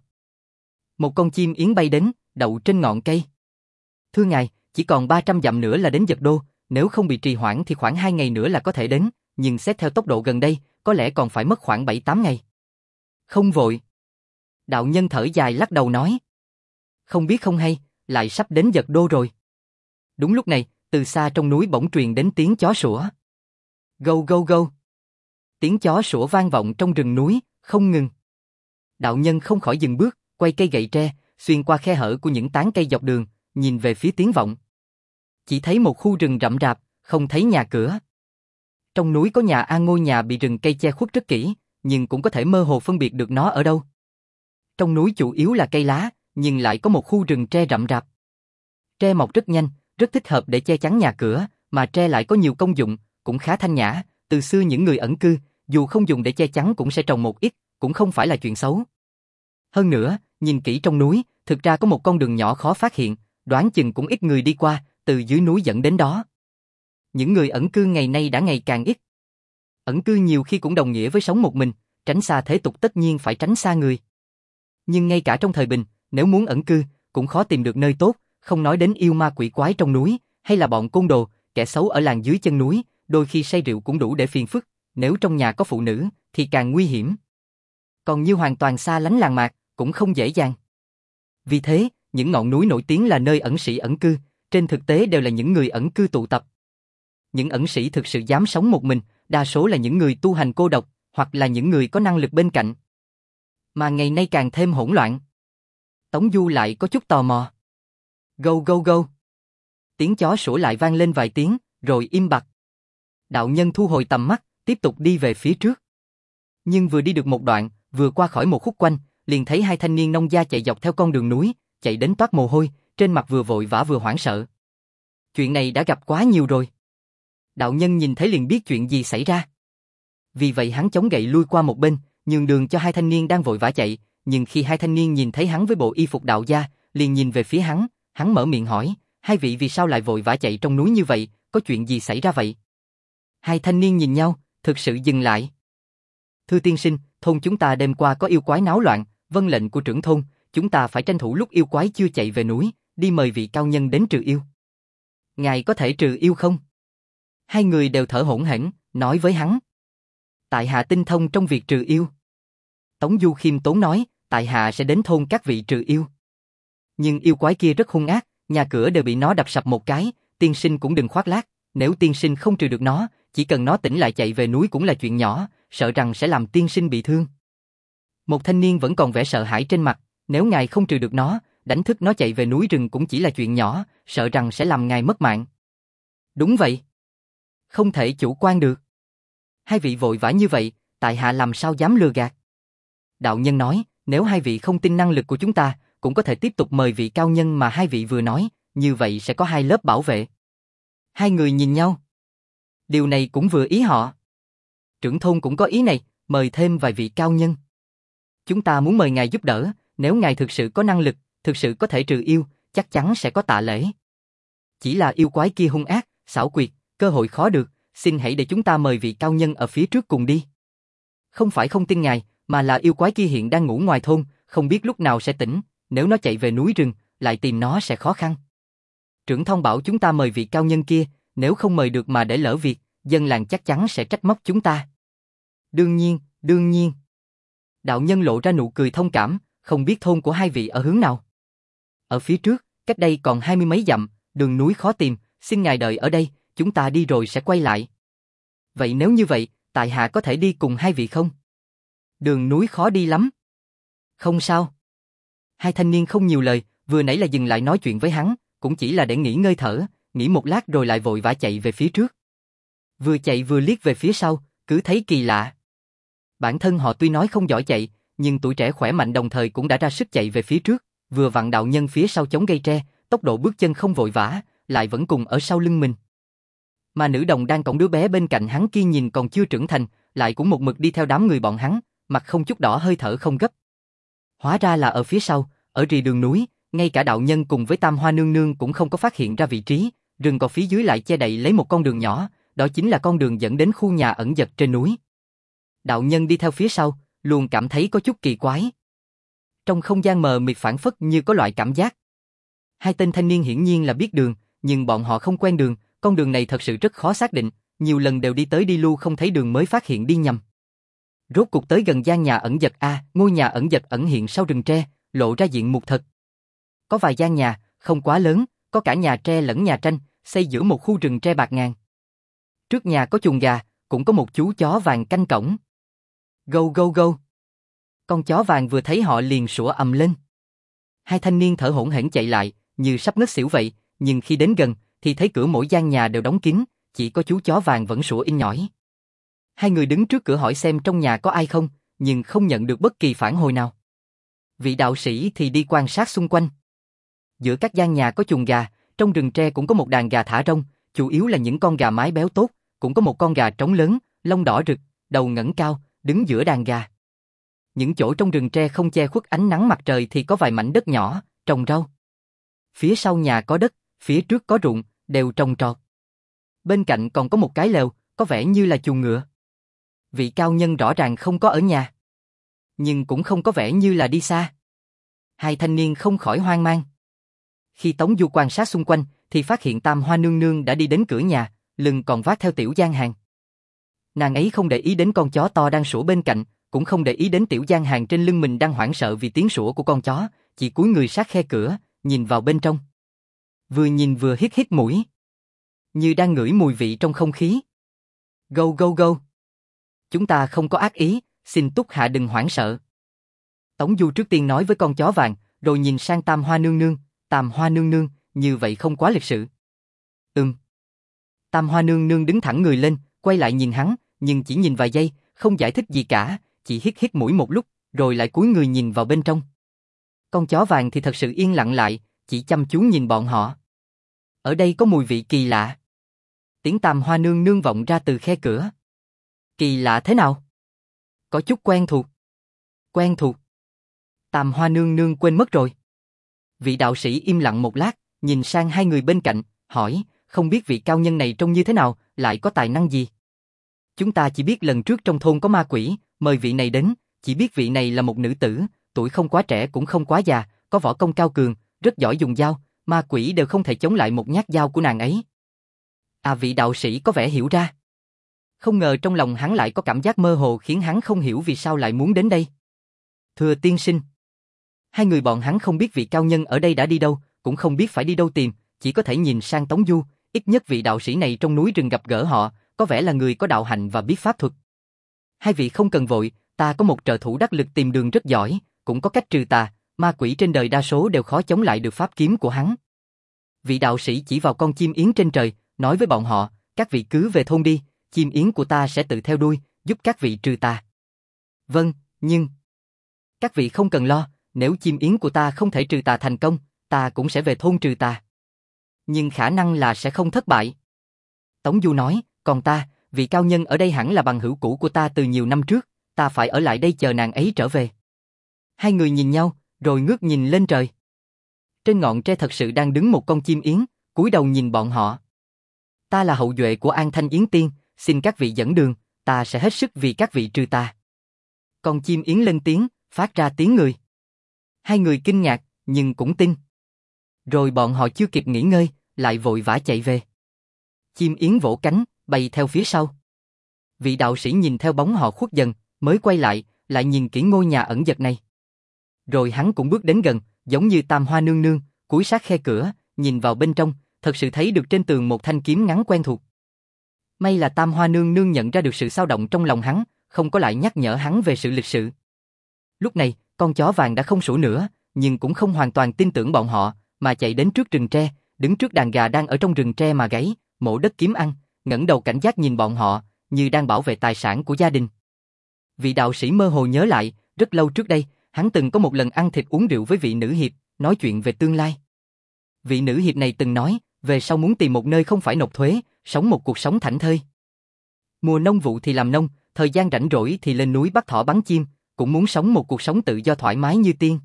[SPEAKER 1] Một con chim yến bay đến, đậu trên ngọn cây. Thưa ngài, chỉ còn ba trăm dặm nữa là đến Dật Đô, nếu không bị trì hoãn thì khoảng hai ngày nữa là có thể đến, nhưng xét theo tốc độ gần đây, có lẽ còn phải mất khoảng bảy tám ngày. Không vội. Đạo nhân thở dài lắc đầu nói. Không biết không hay, lại sắp đến Dật Đô rồi. Đúng lúc này, từ xa trong núi bỗng truyền đến tiếng chó sủa. Gâu gâu gâu. Tiếng chó sủa vang vọng trong rừng núi, không ngừng. Đạo nhân không khỏi dừng bước, quay cây gậy tre, xuyên qua khe hở của những tán cây dọc đường, nhìn về phía tiếng vọng. Chỉ thấy một khu rừng rậm rạp, không thấy nhà cửa. Trong núi có nhà an ngôi nhà bị rừng cây che khuất rất kỹ, nhưng cũng có thể mơ hồ phân biệt được nó ở đâu. Trong núi chủ yếu là cây lá, nhưng lại có một khu rừng tre rậm rạp. Tre mọc rất nhanh, rất thích hợp để che chắn nhà cửa, mà tre lại có nhiều công dụng, cũng khá thanh nhã. Từ xưa những người ẩn cư, dù không dùng để che chắn cũng sẽ trồng một ít, cũng không phải là chuyện xấu. Hơn nữa, nhìn kỹ trong núi, thực ra có một con đường nhỏ khó phát hiện, đoán chừng cũng ít người đi qua, từ dưới núi dẫn đến đó. Những người ẩn cư ngày nay đã ngày càng ít. Ẩn cư nhiều khi cũng đồng nghĩa với sống một mình, tránh xa thế tục tất nhiên phải tránh xa người. Nhưng ngay cả trong thời bình, nếu muốn ẩn cư, cũng khó tìm được nơi tốt, không nói đến yêu ma quỷ quái trong núi, hay là bọn côn đồ, kẻ xấu ở làng dưới chân núi, đôi khi say rượu cũng đủ để phiền phức, nếu trong nhà có phụ nữ, thì càng nguy hiểm. Còn như hoàn toàn xa lánh làng mạc, cũng không dễ dàng. Vì thế, những ngọn núi nổi tiếng là nơi ẩn sĩ ẩn cư, trên thực tế đều là những người ẩn cư tụ tập. Những ẩn sĩ thực sự dám sống một mình, đa số là những người tu hành cô độc, hoặc là những người có năng lực bên cạnh. Mà ngày nay càng thêm hỗn loạn. Tống Du lại có chút tò mò. Gâu gâu gâu. Tiếng chó sủa lại vang lên vài tiếng, rồi im bặt. Đạo nhân thu hồi tầm mắt, tiếp tục đi về phía trước. Nhưng vừa đi được một đoạn, vừa qua khỏi một khúc quanh, liền thấy hai thanh niên nông gia chạy dọc theo con đường núi, chạy đến toát mồ hôi, trên mặt vừa vội vã vừa hoảng sợ. Chuyện này đã gặp quá nhiều rồi. Đạo nhân nhìn thấy liền biết chuyện gì xảy ra. Vì vậy hắn chống gậy lui qua một bên, nhường đường cho hai thanh niên đang vội vã chạy, nhưng khi hai thanh niên nhìn thấy hắn với bộ y phục đạo gia, liền nhìn về phía hắn, hắn mở miệng hỏi, hai vị vì sao lại vội vã chạy trong núi như vậy, có chuyện gì xảy ra vậy? Hai thanh niên nhìn nhau, thực sự dừng lại. Thưa tiên sinh, thôn chúng ta đêm qua có yêu quái náo loạn, vâng lệnh của trưởng thôn, chúng ta phải tranh thủ lúc yêu quái chưa chạy về núi, đi mời vị cao nhân đến trừ yêu. Ngài có thể trừ yêu không? Hai người đều thở hổn hển, nói với hắn. Tại hạ tinh thông trong việc trừ yêu. Tống Du khiêm tốn nói, tại hạ sẽ đến thôn các vị trừ yêu. Nhưng yêu quái kia rất hung ác, nhà cửa đều bị nó đập sập một cái, tiên sinh cũng đừng khoác lác, nếu tiên sinh không trừ được nó, chỉ cần nó tỉnh lại chạy về núi cũng là chuyện nhỏ, sợ rằng sẽ làm tiên sinh bị thương. Một thanh niên vẫn còn vẻ sợ hãi trên mặt, nếu ngài không trừ được nó, đánh thức nó chạy về núi rừng cũng chỉ là chuyện nhỏ, sợ rằng sẽ làm ngài mất mạng. Đúng vậy. Không thể chủ quan được. Hai vị vội vã như vậy, tại hạ làm sao dám lừa gạt. Đạo nhân nói, nếu hai vị không tin năng lực của chúng ta, cũng có thể tiếp tục mời vị cao nhân mà hai vị vừa nói, như vậy sẽ có hai lớp bảo vệ. Hai người nhìn nhau. Điều này cũng vừa ý họ. Trưởng thôn cũng có ý này, mời thêm vài vị cao nhân. Chúng ta muốn mời ngài giúp đỡ, nếu ngài thực sự có năng lực, thực sự có thể trừ yêu, chắc chắn sẽ có tạ lễ. Chỉ là yêu quái kia hung ác, xảo quyệt, cơ hội khó được, xin hãy để chúng ta mời vị cao nhân ở phía trước cùng đi. Không phải không tin ngài, mà là yêu quái kia hiện đang ngủ ngoài thôn, không biết lúc nào sẽ tỉnh, nếu nó chạy về núi rừng, lại tìm nó sẽ khó khăn. Trưởng thôn bảo chúng ta mời vị cao nhân kia, nếu không mời được mà để lỡ việc, dân làng chắc chắn sẽ trách móc chúng ta. Đương nhiên, đương nhiên. Đạo nhân lộ ra nụ cười thông cảm, không biết thôn của hai vị ở hướng nào. Ở phía trước, cách đây còn hai mươi mấy dặm, đường núi khó tìm, xin ngài đợi ở đây, chúng ta đi rồi sẽ quay lại. Vậy nếu như vậy, tại hạ có thể đi cùng hai vị không? Đường núi khó đi lắm. Không sao. Hai thanh niên không nhiều lời, vừa nãy là dừng lại nói chuyện với hắn, cũng chỉ là để nghỉ ngơi thở, nghỉ một lát rồi lại vội vã chạy về phía trước. Vừa chạy vừa liếc về phía sau, cứ thấy kỳ lạ. Bản thân họ tuy nói không giỏi chạy, nhưng tuổi trẻ khỏe mạnh đồng thời cũng đã ra sức chạy về phía trước, vừa vặn đạo nhân phía sau chống gây tre, tốc độ bước chân không vội vã, lại vẫn cùng ở sau lưng mình. Mà nữ đồng đang cõng đứa bé bên cạnh hắn kia nhìn còn chưa trưởng thành, lại cũng một mực đi theo đám người bọn hắn, mặt không chút đỏ hơi thở không gấp. Hóa ra là ở phía sau, ở rìa đường núi, ngay cả đạo nhân cùng với Tam Hoa nương nương cũng không có phát hiện ra vị trí, rừng cỏ phía dưới lại che đậy lấy một con đường nhỏ, đó chính là con đường dẫn đến khu nhà ẩn dật trên núi. Đạo nhân đi theo phía sau, luôn cảm thấy có chút kỳ quái. Trong không gian mờ mịt phảng phất như có loại cảm giác. Hai tên thanh niên hiển nhiên là biết đường, nhưng bọn họ không quen đường, con đường này thật sự rất khó xác định, nhiều lần đều đi tới đi lưu không thấy đường mới phát hiện đi nhầm. Rốt cuộc tới gần gian nhà ẩn dật a, ngôi nhà ẩn dật ẩn hiện sau rừng tre, lộ ra diện mục thật. Có vài gian nhà, không quá lớn, có cả nhà tre lẫn nhà tranh, xây giữa một khu rừng tre bạt ngàn. Trước nhà có chuồng gà, cũng có một chú chó vàng canh cổng. Gâu gâu gâu. Con chó vàng vừa thấy họ liền sủa ầm lên. Hai thanh niên thở hổn hển chạy lại, như sắp ngất xỉu vậy, nhưng khi đến gần, thì thấy cửa mỗi gian nhà đều đóng kín, chỉ có chú chó vàng vẫn sủa in nhỏi. Hai người đứng trước cửa hỏi xem trong nhà có ai không, nhưng không nhận được bất kỳ phản hồi nào. Vị đạo sĩ thì đi quan sát xung quanh. Giữa các gian nhà có chuồng gà, trong rừng tre cũng có một đàn gà thả rông, chủ yếu là những con gà mái béo tốt, cũng có một con gà trống lớn, lông đỏ rực, đầu ngẩng cao, đứng giữa đàn gà. Những chỗ trong rừng tre không che khuất ánh nắng mặt trời thì có vài mảnh đất nhỏ, trồng rau. Phía sau nhà có đất, phía trước có ruộng, đều trồng trọt. Bên cạnh còn có một cái lều, có vẻ như là chuồng ngựa. Vị cao nhân rõ ràng không có ở nhà, nhưng cũng không có vẻ như là đi xa. Hai thanh niên không khỏi hoang mang. Khi Tống Du quan sát xung quanh, thì phát hiện Tam Hoa nương nương đã đi đến cửa nhà, lưng còn vác theo Tiểu Giang Hàng. Nàng ấy không để ý đến con chó to đang sủa bên cạnh, cũng không để ý đến Tiểu Giang Hàng trên lưng mình đang hoảng sợ vì tiếng sủa của con chó, chỉ cúi người sát khe cửa, nhìn vào bên trong. Vừa nhìn vừa hít hít mũi, như đang ngửi mùi vị trong không khí. Gâu gâu gâu. Chúng ta không có ác ý, xin Túc hạ đừng hoảng sợ. Tống Du trước tiên nói với con chó vàng, rồi nhìn sang Tam Hoa nương nương, Tam Hoa nương nương, như vậy không quá lịch sự. Ừm. Tam Hoa nương nương đứng thẳng người lên, quay lại nhìn hắn, nhưng chỉ nhìn vài giây, không giải thích gì cả, chỉ hít hít mũi một lúc, rồi lại cúi người nhìn vào bên trong. Con chó vàng thì thật sự yên lặng lại, chỉ chăm chú nhìn bọn họ. Ở đây có mùi vị kỳ lạ. Tiếng Tam Hoa nương nương vọng ra từ khe cửa. Kỳ lạ thế nào? Có chút quen thuộc. Quen thuộc. Tam Hoa nương nương quên mất rồi. Vị đạo sĩ im lặng một lát, nhìn sang hai người bên cạnh, hỏi, không biết vị cao nhân này trông như thế nào, lại có tài năng gì? Chúng ta chỉ biết lần trước trong thôn có ma quỷ, mời vị này đến, chỉ biết vị này là một nữ tử, tuổi không quá trẻ cũng không quá già, có võ công cao cường, rất giỏi dùng dao, ma quỷ đều không thể chống lại một nhát dao của nàng ấy. À, vị đạo sĩ có vẻ hiểu ra. Không ngờ trong lòng hắn lại có cảm giác mơ hồ khiến hắn không hiểu vì sao lại muốn đến đây. Thưa tiên sinh. Hai người bọn hắn không biết vị cao nhân ở đây đã đi đâu, cũng không biết phải đi đâu tìm, chỉ có thể nhìn sang Tống Du, ít nhất vị đạo sĩ này trong núi rừng gặp gỡ họ, có vẻ là người có đạo hạnh và biết pháp thuật. Hai vị không cần vội, ta có một trợ thủ đắc lực tìm đường rất giỏi, cũng có cách trừ tà, ma quỷ trên đời đa số đều khó chống lại được pháp kiếm của hắn. Vị đạo sĩ chỉ vào con chim yến trên trời, nói với bọn họ, các vị cứ về thôn đi, chim yến của ta sẽ tự theo đuôi, giúp các vị trừ tà. Vâng, nhưng... Các vị không cần lo, nếu chim yến của ta không thể trừ tà thành công, ta cũng sẽ về thôn trừ tà. Nhưng khả năng là sẽ không thất bại. Tống Du nói, còn ta, vị cao nhân ở đây hẳn là bằng hữu cũ của ta từ nhiều năm trước, ta phải ở lại đây chờ nàng ấy trở về. Hai người nhìn nhau, rồi ngước nhìn lên trời. Trên ngọn tre thật sự đang đứng một con chim yến, cúi đầu nhìn bọn họ. Ta là hậu duệ của An Thanh Yến Tiên, xin các vị dẫn đường, ta sẽ hết sức vì các vị trừ tà. Con chim yến lên tiếng, phát ra tiếng người. Hai người kinh ngạc, nhưng cũng tin. Rồi bọn họ chưa kịp nghỉ ngơi, lại vội vã chạy về. Chim yến vỗ cánh, bay theo phía sau. Vị đạo sĩ nhìn theo bóng họ khuất dần, mới quay lại, lại nhìn kỹ ngôi nhà ẩn dật này. Rồi hắn cũng bước đến gần, giống như Tam Hoa nương nương, cúi sát khe cửa, nhìn vào bên trong, thật sự thấy được trên tường một thanh kiếm ngắn quen thuộc. May là Tam Hoa nương nương nhận ra được sự xao động trong lòng hắn, không có lại nhắc nhở hắn về sự lịch sự. Lúc này, con chó vàng đã không sủa nữa, nhưng cũng không hoàn toàn tin tưởng bọn họ, mà chạy đến trước rừng tre, đứng trước đàn gà đang ở trong rừng tre mà gáy, mổ đất kiếm ăn, ngẩng đầu cảnh giác nhìn bọn họ, như đang bảo vệ tài sản của gia đình. Vị đạo sĩ mơ hồ nhớ lại, rất lâu trước đây, hắn từng có một lần ăn thịt uống rượu với vị nữ hiệp, nói chuyện về tương lai. Vị nữ hiệp này từng nói, về sau muốn tìm một nơi không phải nộp thuế, sống một cuộc sống thảnh thơi. Mùa nông vụ thì làm nông, thời gian rảnh rỗi thì lên núi bắt thỏ bắn chim, cũng muốn sống một cuộc sống tự do thoải mái như tiên.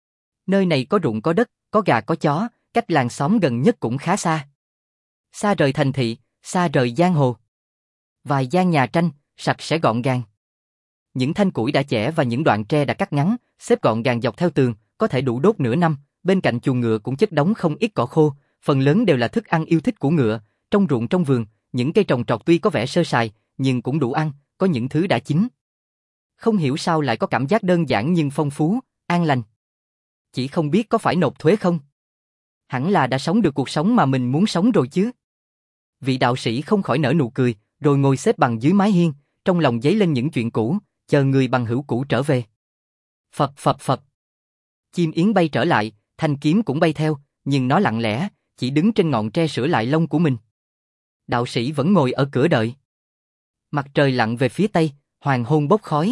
[SPEAKER 1] Nơi này có ruộng có đất, có gà có chó, cách làng xóm gần nhất cũng khá xa. Xa rời thành thị, xa rời giang hồ. Vài gian nhà tranh, sạch sẽ gọn gàng. Những thanh củi đã chẻ và những đoạn tre đã cắt ngắn, xếp gọn gàng dọc theo tường, có thể đủ đốt nửa năm. Bên cạnh chuồng ngựa cũng chất đống không ít cỏ khô, phần lớn đều là thức ăn yêu thích của ngựa. Trong ruộng trong vườn, những cây trồng trọt tuy có vẻ sơ sài, nhưng cũng đủ ăn, có những thứ đã chín. Không hiểu sao lại có cảm giác đơn giản nhưng phong phú, an lành. Chỉ không biết có phải nộp thuế không? Hẳn là đã sống được cuộc sống mà mình muốn sống rồi chứ. Vị đạo sĩ không khỏi nở nụ cười, rồi ngồi xếp bằng dưới mái hiên, trong lòng dấy lên những chuyện cũ, chờ người bằng hữu cũ trở về. Phập phập phập. Chim yến bay trở lại, thanh kiếm cũng bay theo, nhưng nó lặng lẽ, chỉ đứng trên ngọn tre sửa lại lông của mình. Đạo sĩ vẫn ngồi ở cửa đợi. Mặt trời lặn về phía tây, hoàng hôn bốc khói.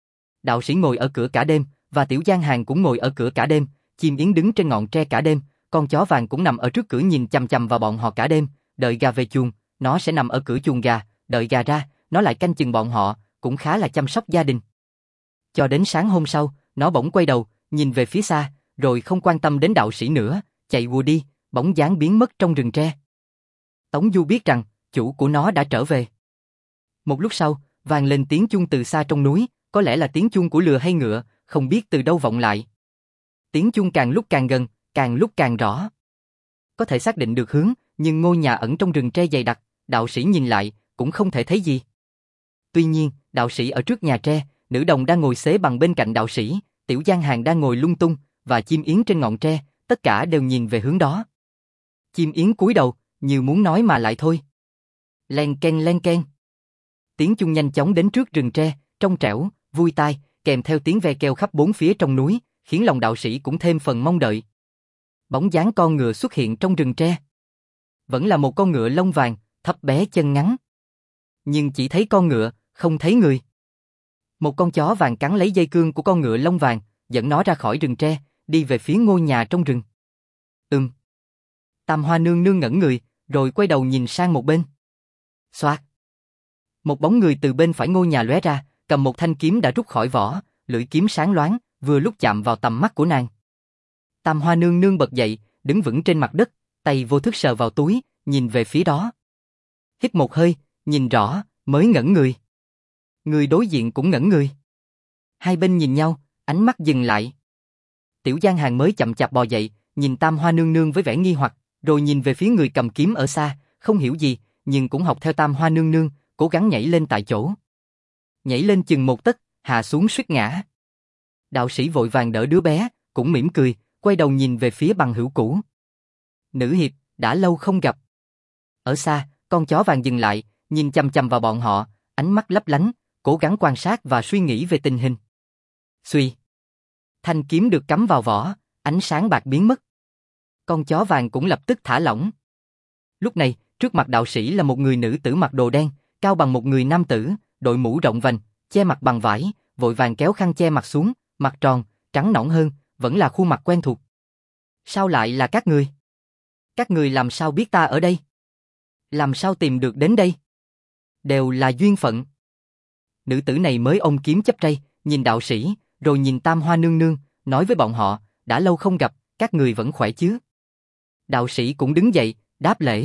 [SPEAKER 1] Đạo sĩ ngồi ở cửa cả đêm, và Tiểu Giang Hàng cũng ngồi ở cửa cả đêm, chim yến đứng trên ngọn tre cả đêm, con chó vàng cũng nằm ở trước cửa nhìn chằm chằm vào bọn họ cả đêm, đợi gà về chuồng, nó sẽ nằm ở cửa chuồng gà, đợi gà ra, nó lại canh chừng bọn họ, cũng khá là chăm sóc gia đình. Cho đến sáng hôm sau, nó bỗng quay đầu, nhìn về phía xa, rồi không quan tâm đến đạo sĩ nữa, chạy vùa đi, bóng dáng biến mất trong rừng tre. Tống Du biết rằng, chủ của nó đã trở về. Một lúc sau, vang lên tiếng chuông từ xa trong núi, có lẽ là tiếng chuông của lừa hay ngựa, không biết từ đâu vọng lại. Tiếng chuông càng lúc càng gần, càng lúc càng rõ. Có thể xác định được hướng, nhưng ngôi nhà ẩn trong rừng tre dày đặc, đạo sĩ nhìn lại, cũng không thể thấy gì. Tuy nhiên, đạo sĩ ở trước nhà tre, nữ đồng đang ngồi xế bằng bên cạnh đạo sĩ, Tiểu Giang Hàng đang ngồi lung tung, và chim yến trên ngọn tre, tất cả đều nhìn về hướng đó. Chim yến cúi đầu, như muốn nói mà lại thôi. Len ken len ken. Tiếng chuông nhanh chóng đến trước rừng tre, trong trẻo, vui tai, kèm theo tiếng ve kêu khắp bốn phía trong núi, khiến lòng đạo sĩ cũng thêm phần mong đợi. Bóng dáng con ngựa xuất hiện trong rừng tre. Vẫn là một con ngựa lông vàng, thấp bé chân ngắn. Nhưng chỉ thấy con ngựa, không thấy người. Một con chó vàng cắn lấy dây cương của con ngựa lông vàng, dẫn nó ra khỏi rừng tre, đi về phía ngôi nhà trong rừng. Ừm. Tam Hoa nương nương ngẩn người, rồi quay đầu nhìn sang một bên. Xoạt. Một bóng người từ bên phải ngôi nhà lóe ra, cầm một thanh kiếm đã rút khỏi vỏ, lưỡi kiếm sáng loáng, vừa lúc chạm vào tầm mắt của nàng. Tam Hoa nương nương bật dậy, đứng vững trên mặt đất, tay vô thức sờ vào túi, nhìn về phía đó. Hít một hơi, nhìn rõ, mới ngẩn người. Người đối diện cũng ngẩn người. Hai bên nhìn nhau, ánh mắt dừng lại. Tiểu Giang Hàng mới chậm chạp bò dậy, nhìn Tam Hoa nương nương với vẻ nghi hoặc, rồi nhìn về phía người cầm kiếm ở xa, không hiểu gì, nhưng cũng học theo Tam Hoa nương nương, cố gắng nhảy lên tại chỗ. Nhảy lên chừng một tấc, hạ xuống suýt ngã. Đạo sĩ vội vàng đỡ đứa bé, cũng mỉm cười, quay đầu nhìn về phía bằng hữu cũ. Nữ hiệp, đã lâu không gặp. Ở xa, con chó vàng dừng lại, nhìn chằm chằm vào bọn họ, ánh mắt lấp lánh, cố gắng quan sát và suy nghĩ về tình hình. Xuy. Thanh kiếm được cắm vào vỏ, ánh sáng bạc biến mất. Con chó vàng cũng lập tức thả lỏng. Lúc này, trước mặt đạo sĩ là một người nữ tử mặc đồ đen, cao bằng một người nam tử, đội mũ rộng vành, che mặt bằng vải, vội vàng kéo khăn che mặt xuống, mặt tròn, trắng nõn hơn, vẫn là khuôn mặt quen thuộc. Sao lại là các người? Các người làm sao biết ta ở đây? Làm sao tìm được đến đây? Đều là duyên phận. Nữ tử này mới ôm kiếm chấp tay, nhìn đạo sĩ, rồi nhìn Tam Hoa nương nương, nói với bọn họ, đã lâu không gặp, các người vẫn khỏe chứ? Đạo sĩ cũng đứng dậy, đáp lễ.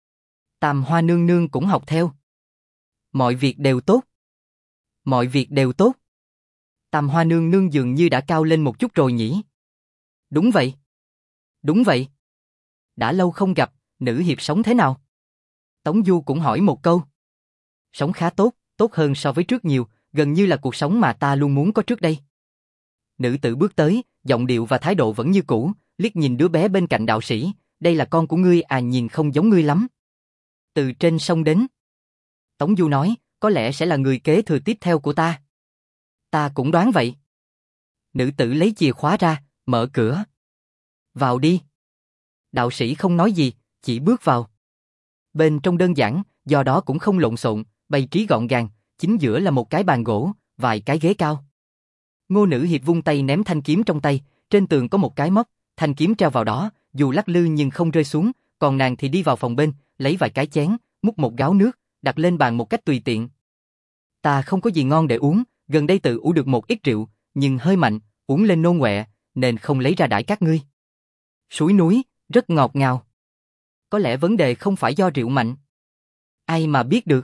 [SPEAKER 1] Tam Hoa nương nương cũng học theo. Mọi việc đều tốt. Mọi việc đều tốt. Tam Hoa nương nương dường như đã cao lên một chút rồi nhỉ? Đúng vậy. Đúng vậy. Đã lâu không gặp, nữ hiệp sống thế nào? Tống Du cũng hỏi một câu. Sống khá tốt, tốt hơn so với trước nhiều, gần như là cuộc sống mà ta luôn muốn có trước đây. Nữ tử bước tới, giọng điệu và thái độ vẫn như cũ, liếc nhìn đứa bé bên cạnh đạo sĩ, đây là con của ngươi à, nhìn không giống ngươi lắm. Từ trên sông đến. Tống Du nói, có lẽ sẽ là người kế thừa tiếp theo của ta. Ta cũng đoán vậy. Nữ tử lấy chìa khóa ra, mở cửa. Vào đi. Đạo sĩ không nói gì, chỉ bước vào. Bên trong đơn giản, do đó cũng không lộn xộn, bày trí gọn gàng, chính giữa là một cái bàn gỗ, vài cái ghế cao. Ngô Nữ Hiệp vung tay ném thanh kiếm trong tay, trên tường có một cái móc, thanh kiếm treo vào đó, dù lắc lư nhưng không rơi xuống, còn nàng thì đi vào phòng bên, lấy vài cái chén, múc một gáo nước, đặt lên bàn một cách tùy tiện. Ta không có gì ngon để uống, gần đây tự uống được một ít rượu, nhưng hơi mạnh, uống lên nôn ọe, nên không lấy ra đãi các ngươi. Suối núi, rất ngọt ngào. Có lẽ vấn đề không phải do rượu mạnh. Ai mà biết được.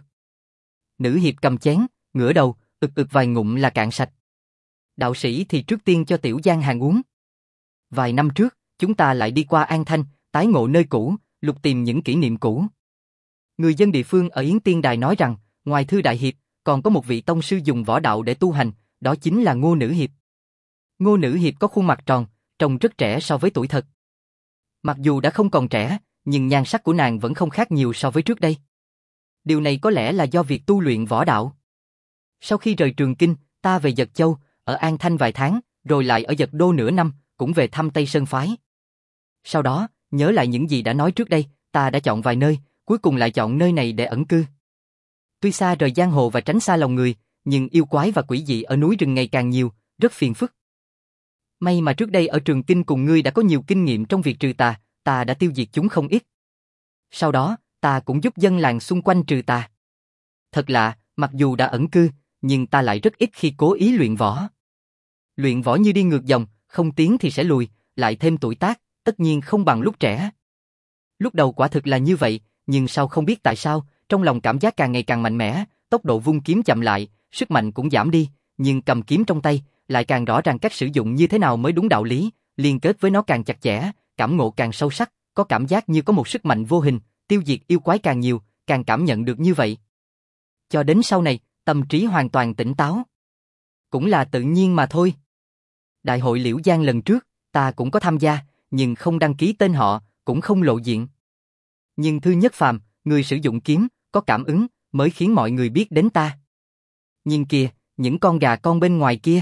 [SPEAKER 1] Nữ hiệp cầm chén, ngửa đầu, ực ực vài ngụm là cạn sạch. Đạo sĩ thì trước tiên cho Tiểu Giang Hàng uống. Vài năm trước, chúng ta lại đi qua An Thanh, tái ngộ nơi cũ, lục tìm những kỷ niệm cũ. Người dân địa phương ở Yến Tiên Đài nói rằng, ngoài Thư Đại Hiệp, còn có một vị tông sư dùng võ đạo để tu hành, đó chính là Ngô Nữ Hiệp. Ngô Nữ Hiệp có khuôn mặt tròn, trông rất trẻ so với tuổi thật. Mặc dù đã không còn trẻ, nhưng nhan sắc của nàng vẫn không khác nhiều so với trước đây. Điều này có lẽ là do việc tu luyện võ đạo. Sau khi rời Trường Kinh, ta về Dật Châu, ở An Thanh vài tháng, rồi lại ở Dật Đô nửa năm, cũng về thăm Tây Sơn Phái. Sau đó, nhớ lại những gì đã nói trước đây, ta đã chọn vài nơi, cuối cùng lại chọn nơi này để ẩn cư. Tuy xa rời giang hồ và tránh xa lòng người, nhưng yêu quái và quỷ dị ở núi rừng ngày càng nhiều, rất phiền phức. May mà trước đây ở Trường Kinh cùng ngươi đã có nhiều kinh nghiệm trong việc trừ tà, ta đã tiêu diệt chúng không ít. Sau đó, ta cũng giúp dân làng xung quanh trừ tà. Thật lạ, mặc dù đã ẩn cư, nhưng ta lại rất ít khi cố ý luyện võ. Luyện võ như đi ngược dòng, không tiến thì sẽ lùi, lại thêm tuổi tác, tất nhiên không bằng lúc trẻ. Lúc đầu quả thực là như vậy, nhưng sau không biết tại sao, trong lòng cảm giác càng ngày càng mạnh mẽ, tốc độ vung kiếm chậm lại, sức mạnh cũng giảm đi, nhưng cầm kiếm trong tay, lại càng rõ ràng cách sử dụng như thế nào mới đúng đạo lý, liên kết với nó càng chặt chẽ, cảm ngộ càng sâu sắc, có cảm giác như có một sức mạnh vô hình, tiêu diệt yêu quái càng nhiều, càng cảm nhận được như vậy. Cho đến sau này, tâm trí hoàn toàn tỉnh táo. Cũng là tự nhiên mà thôi. Đại hội Liễu Giang lần trước, ta cũng có tham gia, nhưng không đăng ký tên họ, cũng không lộ diện. Nhưng Thư Nhất Phàm, người sử dụng kiếm, có cảm ứng, mới khiến mọi người biết đến ta. Nhìn kìa, những con gà con bên ngoài kia.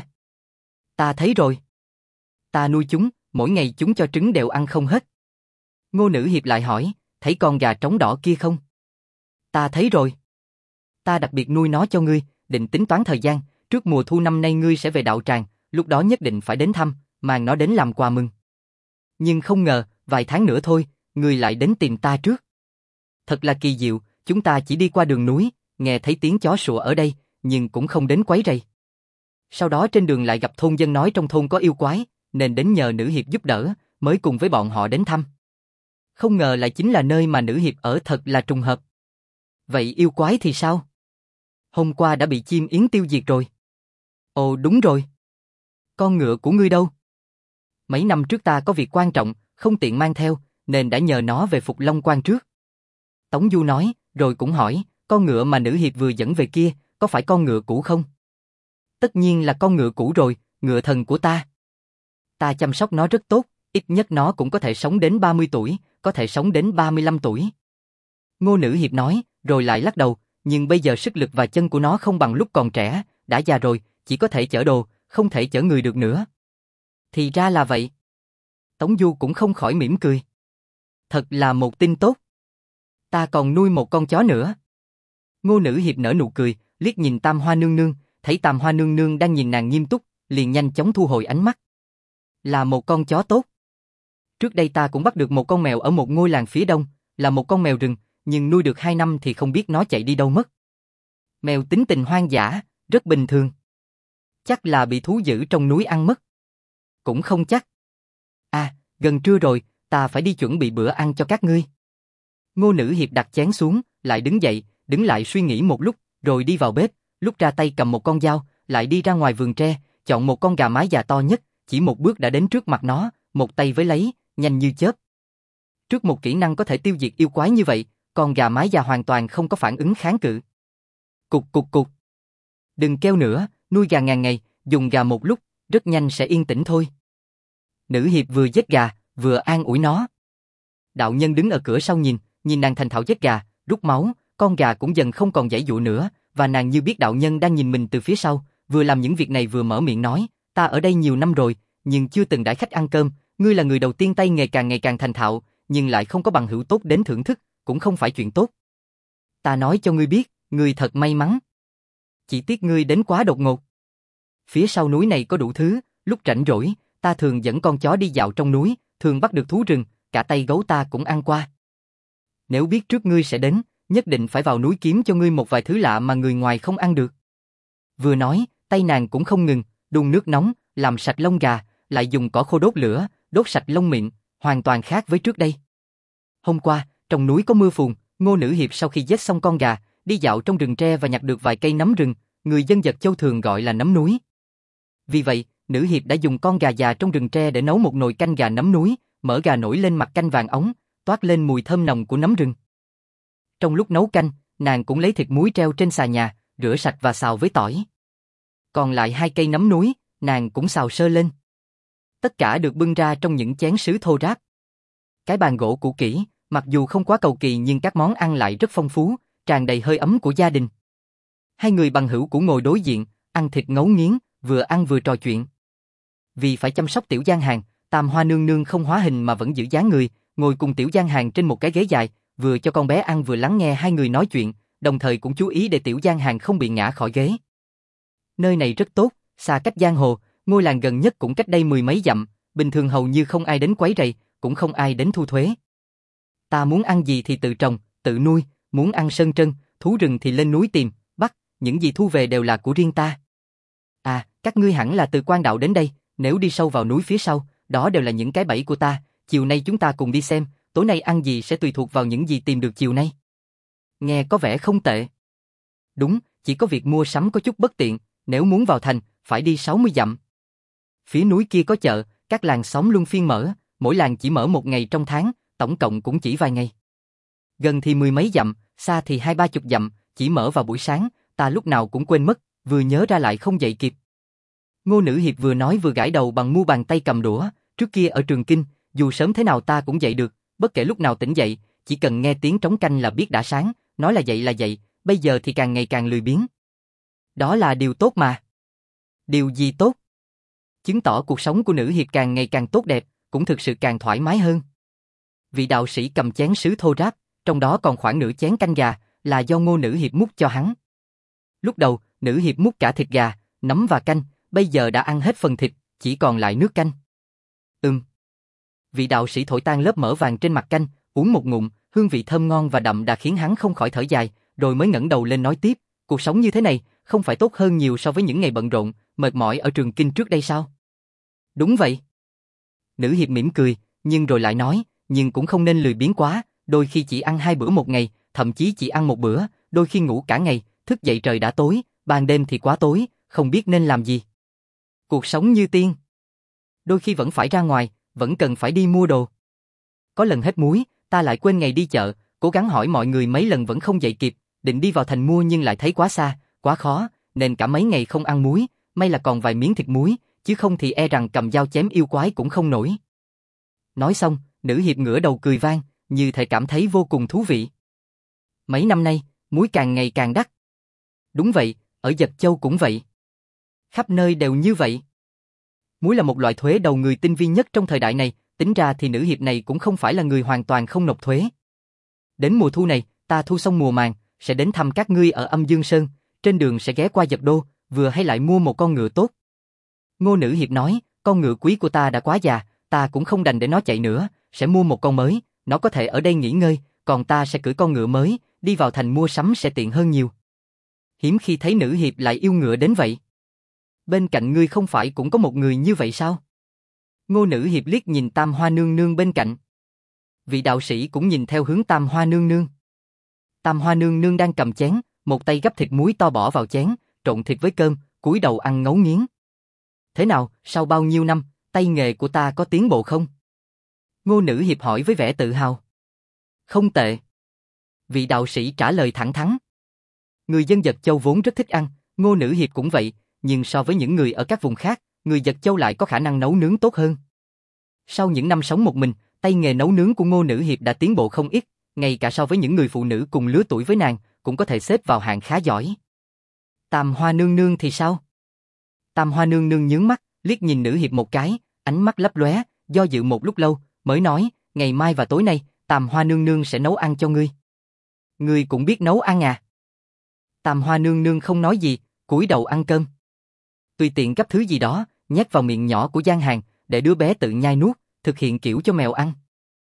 [SPEAKER 1] Ta thấy rồi. Ta nuôi chúng, mỗi ngày chúng cho trứng đều ăn không hết. Ngô Nữ Hiệp lại hỏi, thấy con gà trống đỏ kia không? Ta thấy rồi. Ta đặc biệt nuôi nó cho ngươi, định tính toán thời gian, trước mùa thu năm nay ngươi sẽ về đạo tràng, lúc đó nhất định phải đến thăm, mang nó đến làm quà mừng. Nhưng không ngờ, vài tháng nữa thôi, ngươi lại đến tìm ta trước. Thật là kỳ diệu, chúng ta chỉ đi qua đường núi, nghe thấy tiếng chó sủa ở đây, nhưng cũng không đến quấy rầy. Sau đó trên đường lại gặp thôn dân nói trong thôn có yêu quái, nên đến nhờ Nữ Hiệp giúp đỡ, mới cùng với bọn họ đến thăm. Không ngờ lại chính là nơi mà nữ hiệp ở, thật là trùng hợp. Vậy yêu quái thì sao? Hôm qua đã bị chim yến tiêu diệt rồi. Ồ đúng rồi. Con ngựa của ngươi đâu? Mấy năm trước ta có việc quan trọng, không tiện mang theo, nên đã nhờ nó về Phục Long Quan trước. Tống Du nói, rồi cũng hỏi, con ngựa mà nữ hiệp vừa dẫn về kia, có phải con ngựa cũ không? Tất nhiên là con ngựa cũ rồi, ngựa thần của ta. Ta chăm sóc nó rất tốt, ít nhất nó cũng có thể sống đến ba mươi tuổi, có thể sống đến ba mươi lăm tuổi. Ngô nữ hiệp nói, rồi lại lắc đầu, nhưng bây giờ sức lực và chân của nó không bằng lúc còn trẻ, đã già rồi, chỉ có thể chở đồ, không thể chở người được nữa. Thì ra là vậy. Tống Du cũng không khỏi mỉm cười. Thật là một tin tốt. Ta còn nuôi một con chó nữa. Ngô nữ hiệp nở nụ cười, liếc nhìn Tam Hoa nương nương, thấy Tam Hoa nương nương đang nhìn nàng nghiêm túc, liền nhanh chóng thu hồi ánh mắt. Là một con chó tốt. Trước đây ta cũng bắt được một con mèo ở một ngôi làng phía đông, là một con mèo rừng, nhưng nuôi được hai năm thì không biết nó chạy đi đâu mất. Mèo tính tình hoang dã, rất bình thường. Chắc là bị thú dữ trong núi ăn mất. Cũng không chắc. À, gần trưa rồi, ta phải đi chuẩn bị bữa ăn cho các ngươi. Ngô nữ hiệp đặt chén xuống, lại đứng dậy, đứng lại suy nghĩ một lúc, rồi đi vào bếp, lúc ra tay cầm một con dao, lại đi ra ngoài vườn tre, chọn một con gà mái già to nhất, chỉ một bước đã đến trước mặt nó, một tay với lấy, nhanh như chớp. Trước một kỹ năng có thể tiêu diệt yêu quái như vậy, con gà mái già hoàn toàn không có phản ứng kháng cự. Cục cục cục. Đừng kêu nữa, nuôi gà ngàn ngày, dùng gà một lúc, rất nhanh sẽ yên tĩnh thôi. Nữ hiệp vừa giết gà, vừa an ủi nó. Đạo nhân đứng ở cửa sau nhìn, nhìn nàng thành thạo giết gà, rút máu, con gà cũng dần không còn giãy giụa nữa, và nàng như biết đạo nhân đang nhìn mình từ phía sau, vừa làm những việc này vừa mở miệng nói, ta ở đây nhiều năm rồi, nhưng chưa từng đãi khách ăn cơm, ngươi là người đầu tiên tay nghề càng ngày càng thành thạo, nhưng lại không có bằng hữu tốt đến thưởng thức, cũng không phải chuyện tốt. Ta nói cho ngươi biết, ngươi thật may mắn. Chỉ tiếc ngươi đến quá đột ngột. Phía sau núi này có đủ thứ, lúc rảnh rỗi, ta thường dẫn con chó đi dạo trong núi, thường bắt được thú rừng, cả tay gấu ta cũng ăn qua. Nếu biết trước ngươi sẽ đến, nhất định phải vào núi kiếm cho ngươi một vài thứ lạ mà người ngoài không ăn được. Vừa nói, tay nàng cũng không ngừng, đun nước nóng, làm sạch lông gà, lại dùng cỏ khô đốt lửa, đốt sạch lông miệng, hoàn toàn khác với trước đây. Hôm qua, trong núi có mưa phùn, Ngô nữ hiệp sau khi giết xong con gà, đi dạo trong rừng tre và nhặt được vài cây nấm rừng, người dân Dật Châu thường gọi là nấm núi. Vì vậy, nữ hiệp đã dùng con gà già trong rừng tre để nấu một nồi canh gà nấm núi, mỡ gà nổi lên mặt canh vàng óng, toát lên mùi thơm nồng của nấm rừng. Trong lúc nấu canh, nàng cũng lấy thịt muối treo trên xà nhà, rửa sạch và xào với tỏi. Còn lại hai cây nấm núi, nàng cũng xào sơ lên. Tất cả được bưng ra trong những chén sứ thô ráp. Cái bàn gỗ cũ kỹ, mặc dù không quá cầu kỳ nhưng các món ăn lại rất phong phú, tràn đầy hơi ấm của gia đình. Hai người bằng hữu cũ ngồi đối diện, ăn thịt ngấu nghiến, vừa ăn vừa trò chuyện. Vì phải chăm sóc Tiểu Giang Hàng, Tam Hoa nương nương không hóa hình mà vẫn giữ dáng người, ngồi cùng Tiểu Giang Hàng trên một cái ghế dài, vừa cho con bé ăn vừa lắng nghe hai người nói chuyện, đồng thời cũng chú ý để Tiểu Giang Hàng không bị ngã khỏi ghế. Nơi này rất tốt, xa cách giang hồ, ngôi làng gần nhất cũng cách đây mười mấy dặm, bình thường hầu như không ai đến quấy rầy, cũng không ai đến thu thuế. Ta muốn ăn gì thì tự trồng, tự nuôi, muốn ăn sơn trân, thú rừng thì lên núi tìm, bắt, những gì thu về đều là của riêng ta. À, các ngươi hẳn là từ Quan Đạo đến đây, nếu đi sâu vào núi phía sau, đó đều là những cái bẫy của ta, chiều nay chúng ta cùng đi xem, tối nay ăn gì sẽ tùy thuộc vào những gì tìm được chiều nay. Nghe có vẻ không tệ. Đúng, chỉ có việc mua sắm có chút bất tiện, nếu muốn vào thành, phải đi sáu mươi dặm. Phía núi kia có chợ, các làng xóm luân phiên mở, mỗi làng chỉ mở một ngày trong tháng, tổng cộng cũng chỉ vài ngày. Gần thì mười mấy dặm, xa thì hai ba chục dặm, chỉ mở vào buổi sáng, ta lúc nào cũng quên mất, vừa nhớ ra lại không dậy kịp. Ngô nữ hiệp vừa nói vừa gãi đầu bằng mu bàn tay cầm đũa, trước kia ở Trường Kinh, dù sớm thế nào ta cũng dậy được, bất kể lúc nào tỉnh dậy, chỉ cần nghe tiếng trống canh là biết đã sáng, nói là dậy là dậy, bây giờ thì càng ngày càng lười biếng. Đó là điều tốt mà. Điều gì tốt? Chứng tỏ cuộc sống của nữ hiệp càng ngày càng tốt đẹp, cũng thực sự càng thoải mái hơn. Vị đạo sĩ cầm chén sứ thô ráp, trong đó còn khoảng nửa chén canh gà, là do Ngô nữ hiệp múc cho hắn. Lúc đầu, nữ hiệp múc cả thịt gà, nấm và canh, bây giờ đã ăn hết phần thịt, chỉ còn lại nước canh. Ừm. Vị đạo sĩ thổi tan lớp mỡ vàng trên mặt canh, uống một ngụm, hương vị thơm ngon và đậm đà khiến hắn không khỏi thở dài, rồi mới ngẩng đầu lên nói tiếp, cuộc sống như thế này, không phải tốt hơn nhiều so với những ngày bận rộn, mệt mỏi ở Trường Kinh trước đây sao? Đúng vậy. Nữ hiệp mỉm cười, nhưng rồi lại nói, nhưng cũng không nên lười biếng quá, đôi khi chỉ ăn hai bữa một ngày, thậm chí chỉ ăn một bữa, đôi khi ngủ cả ngày, thức dậy trời đã tối, ban đêm thì quá tối, không biết nên làm gì. Cuộc sống như tiên. Đôi khi vẫn phải ra ngoài, vẫn cần phải đi mua đồ. Có lần hết muối, ta lại quên ngày đi chợ, cố gắng hỏi mọi người mấy lần vẫn không dậy kịp, định đi vào thành mua nhưng lại thấy quá xa, quá khó, nên cả mấy ngày không ăn muối, may là còn vài miếng thịt muối, chứ không thì e rằng cầm dao chém yêu quái cũng không nổi. Nói xong, nữ hiệp ngửa đầu cười vang, như thể cảm thấy vô cùng thú vị. Mấy năm nay, muối càng ngày càng đắt. Đúng vậy, ở Dật Châu cũng vậy. Khắp nơi đều như vậy. Muối là một loại thuế đầu người tinh vi nhất trong thời đại này, tính ra thì nữ hiệp này cũng không phải là người hoàn toàn không nộp thuế. Đến mùa thu này, ta thu xong mùa màng, sẽ đến thăm các ngươi ở Âm Dương Sơn, trên đường sẽ ghé qua Dật Đô, vừa hay lại mua một con ngựa tốt. Ngô nữ hiệp nói, con ngựa quý của ta đã quá già, ta cũng không đành để nó chạy nữa, sẽ mua một con mới, nó có thể ở đây nghỉ ngơi, còn ta sẽ cưỡi con ngựa mới, đi vào thành mua sắm sẽ tiện hơn nhiều. Hiếm khi thấy nữ hiệp lại yêu ngựa đến vậy. Bên cạnh ngươi không phải cũng có một người như vậy sao? Ngô nữ hiệp liếc nhìn Tam Hoa nương nương bên cạnh. Vị đạo sĩ cũng nhìn theo hướng Tam Hoa nương nương. Tam Hoa nương nương đang cầm chén, một tay gắp thịt muối to bỏ vào chén, trộn thịt với cơm, cúi đầu ăn ngấu nghiến. Thế nào, sau bao nhiêu năm, tay nghề của ta có tiến bộ không? Ngô nữ hiệp hỏi với vẻ tự hào. Không tệ. Vị đạo sĩ trả lời thẳng thắn. Người dân Dật Châu vốn rất thích ăn, Ngô nữ hiệp cũng vậy, nhưng so với những người ở các vùng khác, người Dật Châu lại có khả năng nấu nướng tốt hơn. Sau những năm sống một mình, tay nghề nấu nướng của Ngô nữ hiệp đã tiến bộ không ít, ngay cả so với những người phụ nữ cùng lứa tuổi với nàng, cũng có thể xếp vào hạng khá giỏi. Tam Hoa nương nương thì sao? Tam Hoa nương nương nhướng mắt, liếc nhìn nữ hiệp một cái, ánh mắt lấp lóe, do dự một lúc lâu, mới nói, ngày mai và tối nay, Tam Hoa nương nương sẽ nấu ăn cho ngươi. Ngươi cũng biết nấu ăn à? Tam Hoa nương nương không nói gì, cúi đầu ăn cơm. Tùy tiện gắp thứ gì đó, nhét vào miệng nhỏ của Giang Hàng, để đứa bé tự nhai nuốt, thực hiện kiểu cho mèo ăn.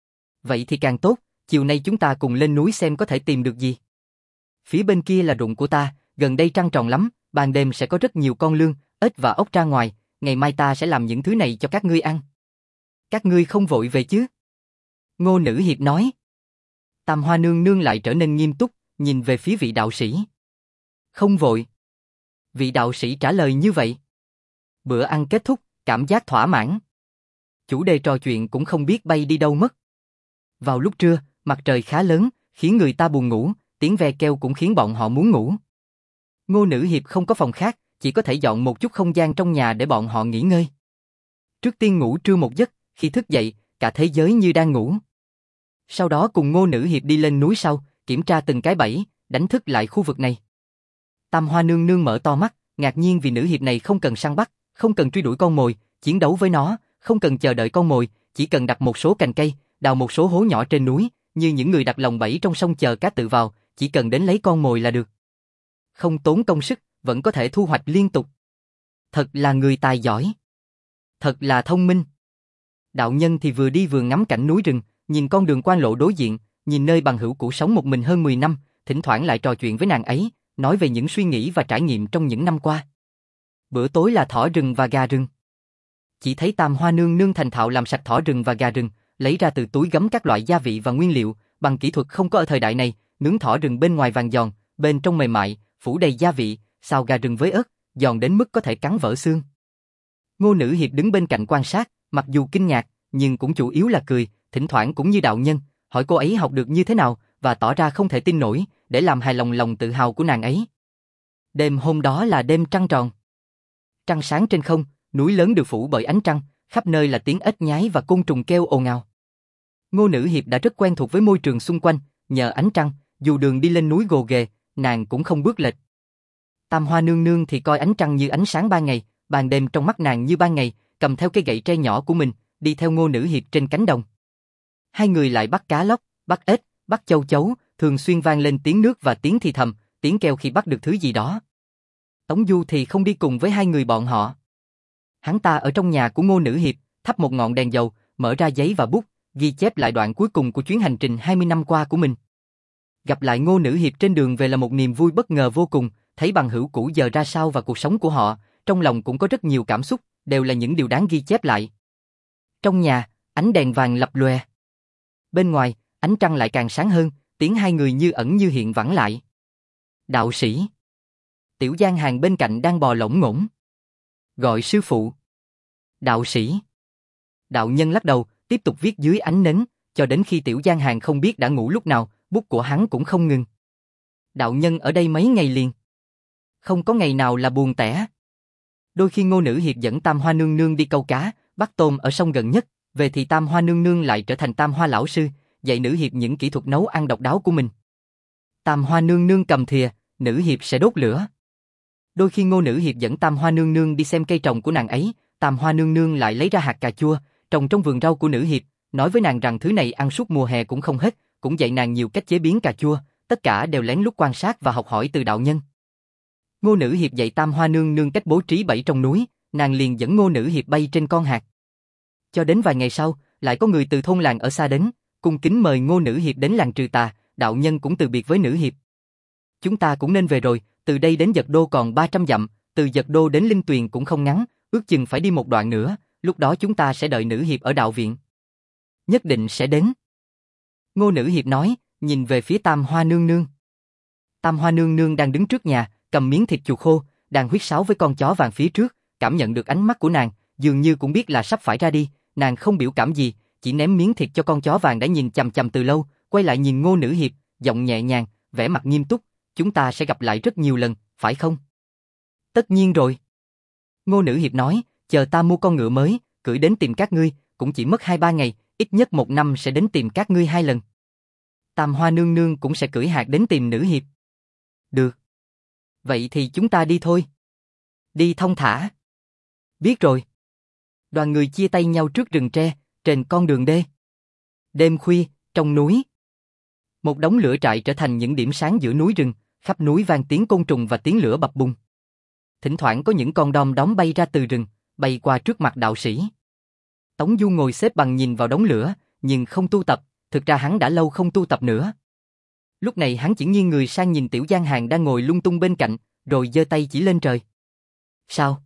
[SPEAKER 1] Vậy thì càng tốt, chiều nay chúng ta cùng lên núi xem có thể tìm được gì. Phía bên kia là ruộng của ta, gần đây trăng tròn lắm, ban đêm sẽ có rất nhiều con lươn, ếch và ốc ra ngoài, ngày mai ta sẽ làm những thứ này cho các ngươi ăn. Các ngươi không vội về chứ? Ngô nữ hiệp nói. Tam Hoa nương nương lại trở nên nghiêm túc, nhìn về phía vị đạo sĩ. Không vội. Vị đạo sĩ trả lời như vậy. Bữa ăn kết thúc, cảm giác thỏa mãn. Chủ đề trò chuyện cũng không biết bay đi đâu mất. Vào lúc trưa, mặt trời khá lớn, khiến người ta buồn ngủ, tiếng ve kêu cũng khiến bọn họ muốn ngủ. Ngô nữ hiệp không có phòng khác, chỉ có thể dọn một chút không gian trong nhà để bọn họ nghỉ ngơi. Trước tiên ngủ trưa một giấc, khi thức dậy, cả thế giới như đang ngủ. Sau đó cùng Ngô nữ hiệp đi lên núi sau, kiểm tra từng cái bẫy, đánh thức lại khu vực này. Tam Hoa nương nương mở to mắt, ngạc nhiên vì nữ hiệp này không cần săn bắt, không cần truy đuổi con mồi, chiến đấu với nó, không cần chờ đợi con mồi, chỉ cần đặt một số cành cây, đào một số hố nhỏ trên núi, như những người đặt lồng bẫy trong sông chờ cá tự vào, chỉ cần đến lấy con mồi là được. Không tốn công sức, vẫn có thể thu hoạch liên tục. Thật là người tài giỏi. Thật là thông minh. Đạo nhân thì vừa đi vừa ngắm cảnh núi rừng, nhìn con đường quan lộ đối diện, nhìn nơi bằng hữu cũ sống một mình hơn mười năm, thỉnh thoảng lại trò chuyện với nàng ấy, nói về những suy nghĩ và trải nghiệm trong những năm qua. Bữa tối là thỏ rừng và gà rừng. Chỉ thấy Tam Hoa nương nương thành thạo làm sạch thỏ rừng và gà rừng, lấy ra từ túi gấm các loại gia vị và nguyên liệu, bằng kỹ thuật không có ở thời đại này, nướng thỏ rừng bên ngoài vàng giòn, bên trong mềm mại, phủ đầy gia vị, xào gà rừng với ớt, giòn đến mức có thể cắn vỡ xương. Ngô nữ hiệp đứng bên cạnh quan sát, mặc dù kinh ngạc, nhưng cũng chủ yếu là cười, thỉnh thoảng cũng như đạo nhân, hỏi cô ấy học được như thế nào, và tỏ ra không thể tin nổi, để làm hài lòng lòng tự hào của nàng ấy. Đêm hôm đó là đêm trăng tròn. Trăng sáng trên không, núi lớn được phủ bởi ánh trăng, khắp nơi là tiếng ếch nhái và côn trùng kêu ồn ào. Ngô nữ hiệp đã rất quen thuộc với môi trường xung quanh, nhờ ánh trăng, dù đường đi lên núi gồ ghề, nàng cũng không bước lệch. Tam Hoa nương nương thì coi ánh trăng như ánh sáng ban ngày, ban đêm trong mắt nàng như ban ngày, cầm theo cây gậy tre nhỏ của mình, đi theo Ngô nữ hiệp trên cánh đồng. Hai người lại bắt cá lóc, bắt ếch, bắt châu chấu, thường xuyên vang lên tiếng nước và tiếng thì thầm, tiếng kêu khi bắt được thứ gì đó. Tống Du thì không đi cùng với hai người bọn họ. Hắn ta ở trong nhà của Ngô nữ hiệp, thắp một ngọn đèn dầu, mở ra giấy và bút, ghi chép lại đoạn cuối cùng của chuyến hành trình hai mươi năm qua của mình. Gặp lại Ngô nữ hiệp trên đường về là một niềm vui bất ngờ vô cùng, thấy bằng hữu cũ giờ ra sao và cuộc sống của họ, trong lòng cũng có rất nhiều cảm xúc, đều là những điều đáng ghi chép lại. Trong nhà, ánh đèn vàng lập lòe. Bên ngoài, ánh trăng lại càng sáng hơn, tiếng hai người như ẩn như hiện vẳng lại. Đạo sĩ. Tiểu Giang Hàng bên cạnh đang bò lổn ngổn. Gọi sư phụ. Đạo sĩ. Đạo nhân lắc đầu, tiếp tục viết dưới ánh nến, cho đến khi Tiểu Giang Hàng không biết đã ngủ lúc nào, bút của hắn cũng không ngừng. Đạo nhân ở đây mấy ngày liền. Không có ngày nào là buồn tẻ. Đôi khi Ngô Nữ Hiệp dẫn Tam Hoa Nương Nương đi câu cá, bắt tôm ở sông gần nhất, về thì Tam Hoa Nương Nương lại trở thành Tam Hoa lão sư, dạy Nữ Hiệp những kỹ thuật nấu ăn độc đáo của mình. Tam Hoa Nương Nương cầm thìa, Nữ Hiệp sẽ đốt lửa. Đôi khi Ngô Nữ Hiệp dẫn Tam Hoa Nương Nương đi xem cây trồng của nàng ấy, Tam Hoa Nương Nương lại lấy ra hạt cà chua, trồng trong vườn rau của Nữ Hiệp, nói với nàng rằng thứ này ăn suốt mùa hè cũng không hết, cũng dạy nàng nhiều cách chế biến cà chua, tất cả đều lén lút quan sát và học hỏi từ đạo nhân. Ngô Nữ Hiệp dạy Tam Hoa Nương Nương cách bố trí bẫy trong núi, nàng liền dẫn Ngô Nữ Hiệp bay trên con hạt. Cho đến vài ngày sau, lại có người từ thôn làng ở xa đến, cung kính mời Ngô Nữ Hiệp đến làng trừ tà, đạo nhân cũng từ biệt với Nữ Hiệp. Chúng ta cũng nên về rồi, từ đây đến Dật Đô còn ba trăm dặm, từ Dật Đô đến Linh Tuyền cũng không ngắn, ước chừng phải đi một đoạn nữa, lúc đó chúng ta sẽ đợi Nữ Hiệp ở đạo viện. Nhất định sẽ đến. Ngô Nữ Hiệp nói, nhìn về phía Tam Hoa Nương Nương. Tam Hoa Nương Nương đang đứng trước nhà, cầm miếng thịt chuột khô, đang huýt sáo với con chó vàng phía trước, cảm nhận được ánh mắt của nàng, dường như cũng biết là sắp phải ra đi, nàng không biểu cảm gì, chỉ ném miếng thịt cho con chó vàng đã nhìn chằm chằm từ lâu, quay lại nhìn Ngô Nữ Hiệp, giọng nhẹ nhàng, vẻ mặt nghiêm túc, chúng ta sẽ gặp lại rất nhiều lần, phải không? Tất nhiên rồi. Ngô Nữ Hiệp nói, chờ ta mua con ngựa mới, cưỡi đến tìm các ngươi, cũng chỉ mất hai ba ngày, ít nhất một năm sẽ đến tìm các ngươi hai lần. Tam Hoa Nương Nương cũng sẽ cưỡi hạt đến tìm Nữ Hiệp. Được. Vậy thì chúng ta đi thôi. Đi thông thả. Biết rồi. Đoàn người chia tay nhau trước rừng tre, trên con đường đê. Đêm khuya, trong núi. Một đống lửa trại trở thành những điểm sáng giữa núi rừng, khắp núi vang tiếng côn trùng và tiếng lửa bập bùng. Thỉnh thoảng có những con đom đóm bay ra từ rừng, bay qua trước mặt đạo sĩ. Tống Du ngồi xếp bằng nhìn vào đống lửa, nhưng không tu tập, thực ra hắn đã lâu không tu tập nữa. Lúc này hắn chỉ nghiêng người sang nhìn Tiểu Giang Hàng đang ngồi lung tung bên cạnh, rồi giơ tay chỉ lên trời. Sao?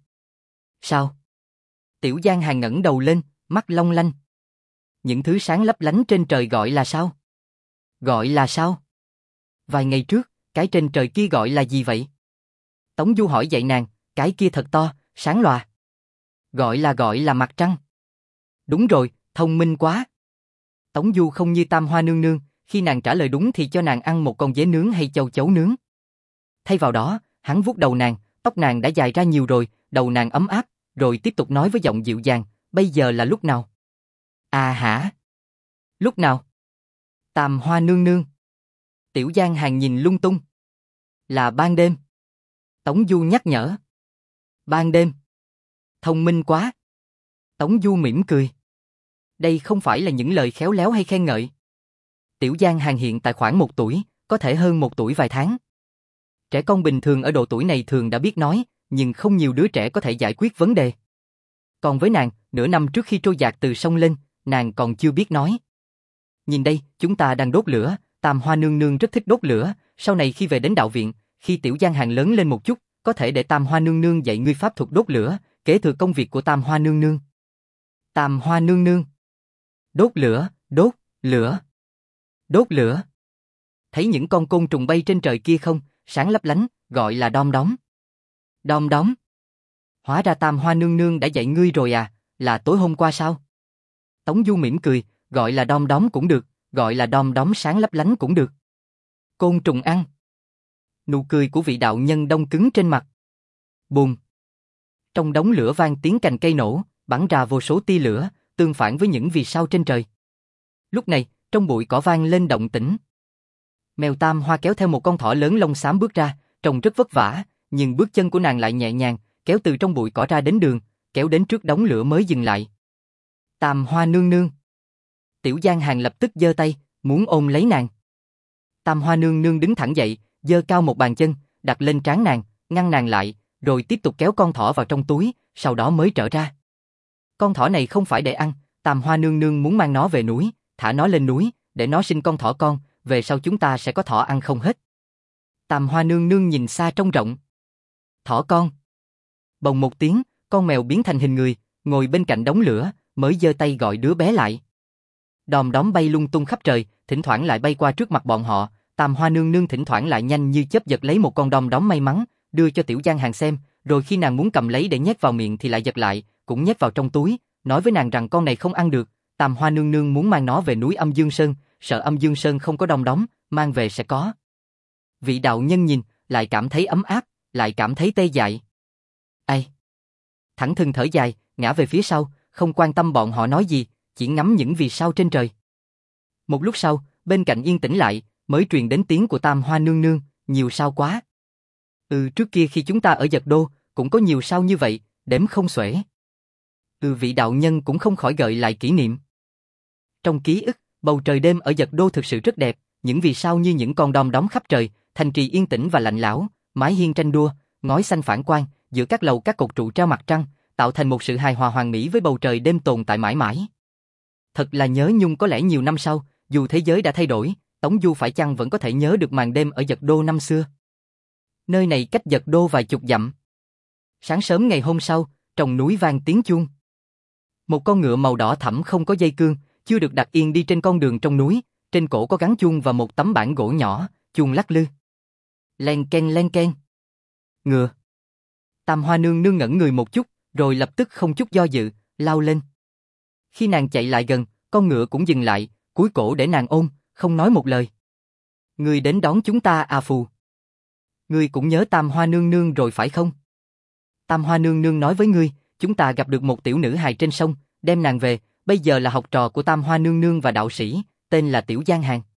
[SPEAKER 1] Sao? Tiểu Giang Hàng ngẩng đầu lên, mắt long lanh. Những thứ sáng lấp lánh trên trời gọi là sao? Gọi là sao? Vài ngày trước, cái trên trời kia gọi là gì vậy? Tống Du hỏi dạy nàng, cái kia thật to, sáng lòa. Gọi là gọi là mặt trăng. Đúng rồi, thông minh quá. Tống Du không như Tam Hoa Nương Nương, khi nàng trả lời đúng thì cho nàng ăn một con dế nướng hay châu chấu nướng. Thay vào đó, hắn vuốt đầu nàng, tóc nàng đã dài ra nhiều rồi, đầu nàng ấm áp, rồi tiếp tục nói với giọng dịu dàng, bây giờ là lúc nào? À hả? Lúc nào? Tam Hoa Nương Nương. Tiểu Giang Hàng nhìn lung tung. Là ban đêm. Tống Du nhắc nhở. Ban đêm. Thông minh quá. Tống Du mỉm cười. Đây không phải là những lời khéo léo hay khen ngợi. Tiểu Giang Hàng hiện tại khoảng một tuổi, có thể hơn một tuổi vài tháng. Trẻ con bình thường ở độ tuổi này thường đã biết nói, nhưng không nhiều đứa trẻ có thể giải quyết vấn đề. Còn với nàng, nửa năm trước khi trôi dạt từ sông lên, nàng còn chưa biết nói. Nhìn đây, chúng ta đang đốt lửa, Tam Hoa Nương Nương rất thích đốt lửa, sau này khi về đến đạo viện, khi Tiểu Giang Hàng lớn lên một chút, có thể để Tam Hoa Nương Nương dạy ngươi pháp thuật đốt lửa, kế thừa công việc của Tam Hoa Nương Nương. Tam Hoa Nương Nương. Đốt lửa, đốt, lửa. Đốt lửa. Thấy những con côn trùng bay trên trời kia không, sáng lấp lánh, gọi là đom đóm. Đom đóm. Hóa ra Tam Hoa Nương Nương đã dạy ngươi rồi à, là tối hôm qua sao? Tống Du mỉm cười, gọi là đom đóm cũng được, gọi là đom đóm sáng lấp lánh cũng được. Côn trùng ăn. Nụ cười của vị đạo nhân đông cứng trên mặt. Bùm. Trong đống lửa vang tiếng cành cây nổ, bắn ra vô số tia lửa, tương phản với những vì sao trên trời. Lúc này, trong bụi cỏ vang lên động tĩnh. Mèo Tam Hoa kéo theo một con thỏ lớn lông xám bước ra, trông rất vất vả, nhưng bước chân của nàng lại nhẹ nhàng, kéo từ trong bụi cỏ ra đến đường, kéo đến trước đống lửa mới dừng lại. Tam Hoa Nương Nương. Tiểu Giang Hàng lập tức giơ tay, muốn ôm lấy nàng. Tam Hoa Nương Nương đứng thẳng dậy, giơ cao một bàn chân, đặt lên trán nàng, ngăn nàng lại, rồi tiếp tục kéo con thỏ vào trong túi, sau đó mới trở ra. Con thỏ này không phải để ăn, Tam Hoa Nương Nương muốn mang nó về núi, thả nó lên núi, để nó sinh con thỏ con, về sau chúng ta sẽ có thỏ ăn không hết. Tam Hoa Nương Nương nhìn xa trông rộng. Thỏ con. Bồng một tiếng, con mèo biến thành hình người, ngồi bên cạnh đống lửa, mới giơ tay gọi đứa bé lại. Đom đóm bay lung tung khắp trời, thỉnh thoảng lại bay qua trước mặt bọn họ, Tam Hoa nương nương thỉnh thoảng lại nhanh như chớp giật lấy một con đom đóm may mắn, đưa cho Tiểu Giang Hàng xem, rồi khi nàng muốn cầm lấy để nhét vào miệng thì lại giật lại, cũng nhét vào trong túi, nói với nàng rằng con này không ăn được, Tam Hoa nương nương muốn mang nó về núi Âm Dương Sơn, sợ Âm Dương Sơn không có đom đóm, mang về sẽ có. Vị đạo nhân nhìn, lại cảm thấy ấm áp, lại cảm thấy tê dại. Ai? Thẳng thừng thở dài, ngã về phía sau, không quan tâm bọn họ nói gì, chỉ ngắm những vì sao trên trời. Một lúc sau, bên cạnh yên tĩnh lại, mới truyền đến tiếng của Tam Hoa nương nương, nhiều sao quá. Ừ, trước kia khi chúng ta ở Dật Đô, cũng có nhiều sao như vậy, đếm không xuể. Ừ, vị đạo nhân cũng không khỏi gợi lại kỷ niệm. Trong ký ức, bầu trời đêm ở Dật Đô thực sự rất đẹp, những vì sao như những con đom đóm khắp trời, thành trì yên tĩnh và lạnh lẽo, mái hiên tranh đua, ngói xanh phản quang, giữa các lầu các cột trụ treo mặt trăng, tạo thành một sự hài hòa hoàn mỹ với bầu trời đêm tồn tại mãi mãi. Thật là nhớ nhung, có lẽ nhiều năm sau, dù thế giới đã thay đổi, Tống Du phải chăng vẫn có thể nhớ được màn đêm ở Dật Đô năm xưa. Nơi này cách Dật Đô vài chục dặm. Sáng sớm ngày hôm sau, trong núi vang tiếng chuông. Một con ngựa màu đỏ thẫm không có dây cương, chưa được đặt yên đi trên con đường trong núi, trên cổ có gắn chuông và một tấm bảng gỗ nhỏ, chuông lắc lư. Len ken len ken. Ngựa. Tam Hoa nương nương ngẩn người một chút, rồi lập tức không chút do dự, lao lên. Khi nàng chạy lại gần, con ngựa cũng dừng lại, cúi cổ để nàng ôm, không nói một lời. Ngươi đến đón chúng ta à Phù? Ngươi cũng nhớ Tam Hoa nương nương rồi phải không? Tam Hoa nương nương nói với ngươi, chúng ta gặp được một tiểu nữ hài trên sông, đem nàng về, bây giờ là học trò của Tam Hoa nương nương và đạo sĩ, tên là Tiểu Giang Hàng.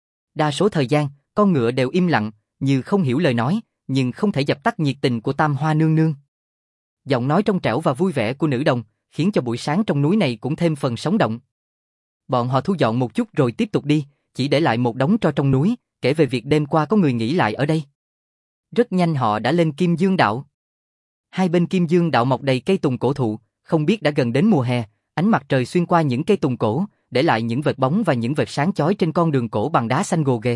[SPEAKER 1] Đa số thời gian, con ngựa đều im lặng, như không hiểu lời nói, nhưng không thể dập tắt nhiệt tình của Tam Hoa nương nương. Giọng nói trong trẻo và vui vẻ của nữ đồng, khiến cho buổi sáng trong núi này cũng thêm phần sống động. Bọn họ thu dọn một chút rồi tiếp tục đi, chỉ để lại một đống tro trong núi, kể về việc đêm qua có người nghỉ lại ở đây. Rất nhanh họ đã lên Kim Dương Đạo. Hai bên Kim Dương Đạo mọc đầy cây tùng cổ thụ, không biết đã gần đến mùa hè, ánh mặt trời xuyên qua những cây tùng cổ, để lại những vệt bóng và những vệt sáng chói trên con đường cổ bằng đá xanh gồ ghề.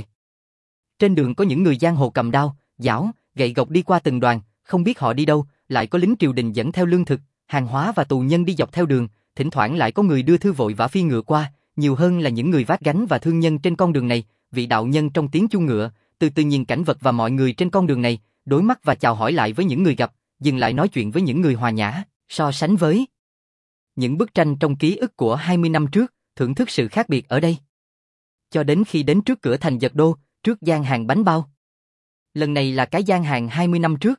[SPEAKER 1] Trên đường có những người giang hồ cầm đao, giáo, gậy gộc đi qua từng đoàn, không biết họ đi đâu, lại có lính triều đình dẫn theo lương thực, hàng hóa và tù nhân đi dọc theo đường, thỉnh thoảng lại có người đưa thư vội vã phi ngựa qua, nhiều hơn là những người vác gánh và thương nhân trên con đường này. Vị đạo nhân trong tiếng chuông ngựa, từ từ nhìn cảnh vật và mọi người trên con đường này, đối mắt và chào hỏi lại với những người gặp, dừng lại nói chuyện với những người hòa nhã, so sánh với những bức tranh trong ký ức của hai mươi năm trước, thưởng thức sự khác biệt ở đây. Cho đến khi đến trước cửa thành Dật Đô, trước gian hàng bánh bao. Lần này là cái gian hàng hai mươi năm trước.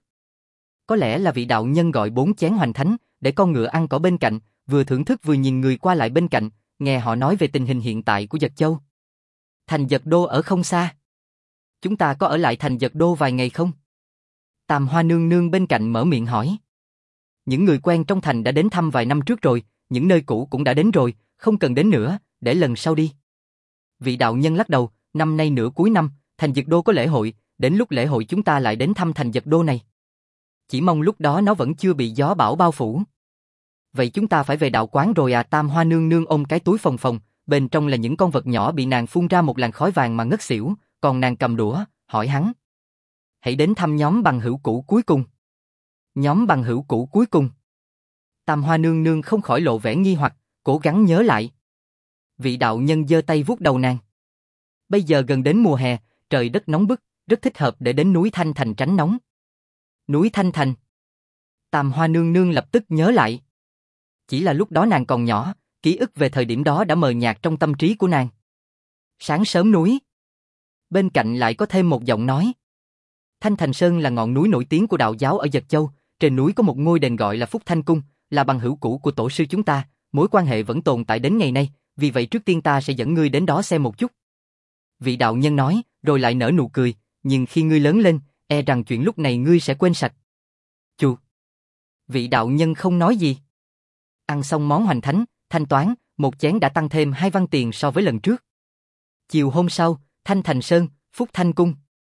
[SPEAKER 1] Có lẽ là vị đạo nhân gọi bốn chén hoành thánh, để con ngựa ăn cỏ bên cạnh, vừa thưởng thức vừa nhìn người qua lại bên cạnh, nghe họ nói về tình hình hiện tại của Dật Châu. Thành Dật Đô ở không xa. Chúng ta có ở lại thành Dật Đô vài ngày không? Tam Hoa nương nương bên cạnh mở miệng hỏi. Những người quen trong thành đã đến thăm vài năm trước rồi, những nơi cũ cũng đã đến rồi, không cần đến nữa, để lần sau đi. Vị đạo nhân lắc đầu, năm nay nửa cuối năm, thành Dật Đô có lễ hội, đến lúc lễ hội chúng ta lại đến thăm thành Dật Đô này. Chỉ mong lúc đó nó vẫn chưa bị gió bão bao phủ. Vậy chúng ta phải về đạo quán rồi à? Tam Hoa nương nương ôm cái túi phồng phồng, bên trong là những con vật nhỏ bị nàng phun ra một làn khói vàng mà ngất xỉu, còn nàng cầm đũa, hỏi hắn. Hãy đến thăm nhóm bằng hữu cũ cuối cùng. Nhóm bằng hữu cũ cuối cùng. Tam Hoa nương nương không khỏi lộ vẻ nghi hoặc, cố gắng nhớ lại. Vị đạo nhân giơ tay vuốt đầu nàng. Bây giờ gần đến mùa hè, trời đất nóng bức, rất thích hợp để đến núi Thanh Thành tránh nóng. Núi Thanh Thành. Tam Hoa nương nương lập tức nhớ lại. Chỉ là lúc đó nàng còn nhỏ, ký ức về thời điểm đó đã mờ nhạt trong tâm trí của nàng. Sáng sớm núi. Bên cạnh lại có thêm một giọng nói. Thanh Thành Sơn là ngọn núi nổi tiếng của đạo giáo ở Dật Châu, trên núi có một ngôi đền gọi là Phúc Thanh Cung, là bằng hữu cũ của tổ sư chúng ta, mối quan hệ vẫn tồn tại đến ngày nay, vì vậy trước tiên ta sẽ dẫn ngươi đến đó xem một chút. Vị đạo nhân nói, rồi lại nở nụ cười, nhưng khi ngươi lớn lên, e rằng chuyện lúc này ngươi sẽ quên sạch. Chù. Vị đạo nhân không nói gì. Ăn xong món hoành thánh, thanh toán, một chén đã tăng thêm hai văn tiền so với lần trước. Chiều hôm sau, Thanh Thành Sơn, Phúc Thanh Cung.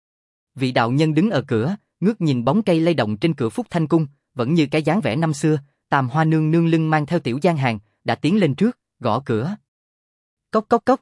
[SPEAKER 1] Vị đạo nhân đứng ở cửa, ngước nhìn bóng cây lay động trên cửa Phúc Thanh Cung, vẫn như cái dáng vẻ năm xưa. Tam Hoa nương nương lưng mang theo Tiểu Giang Hàng, đã tiến lên trước, gõ cửa. Cốc cốc cốc.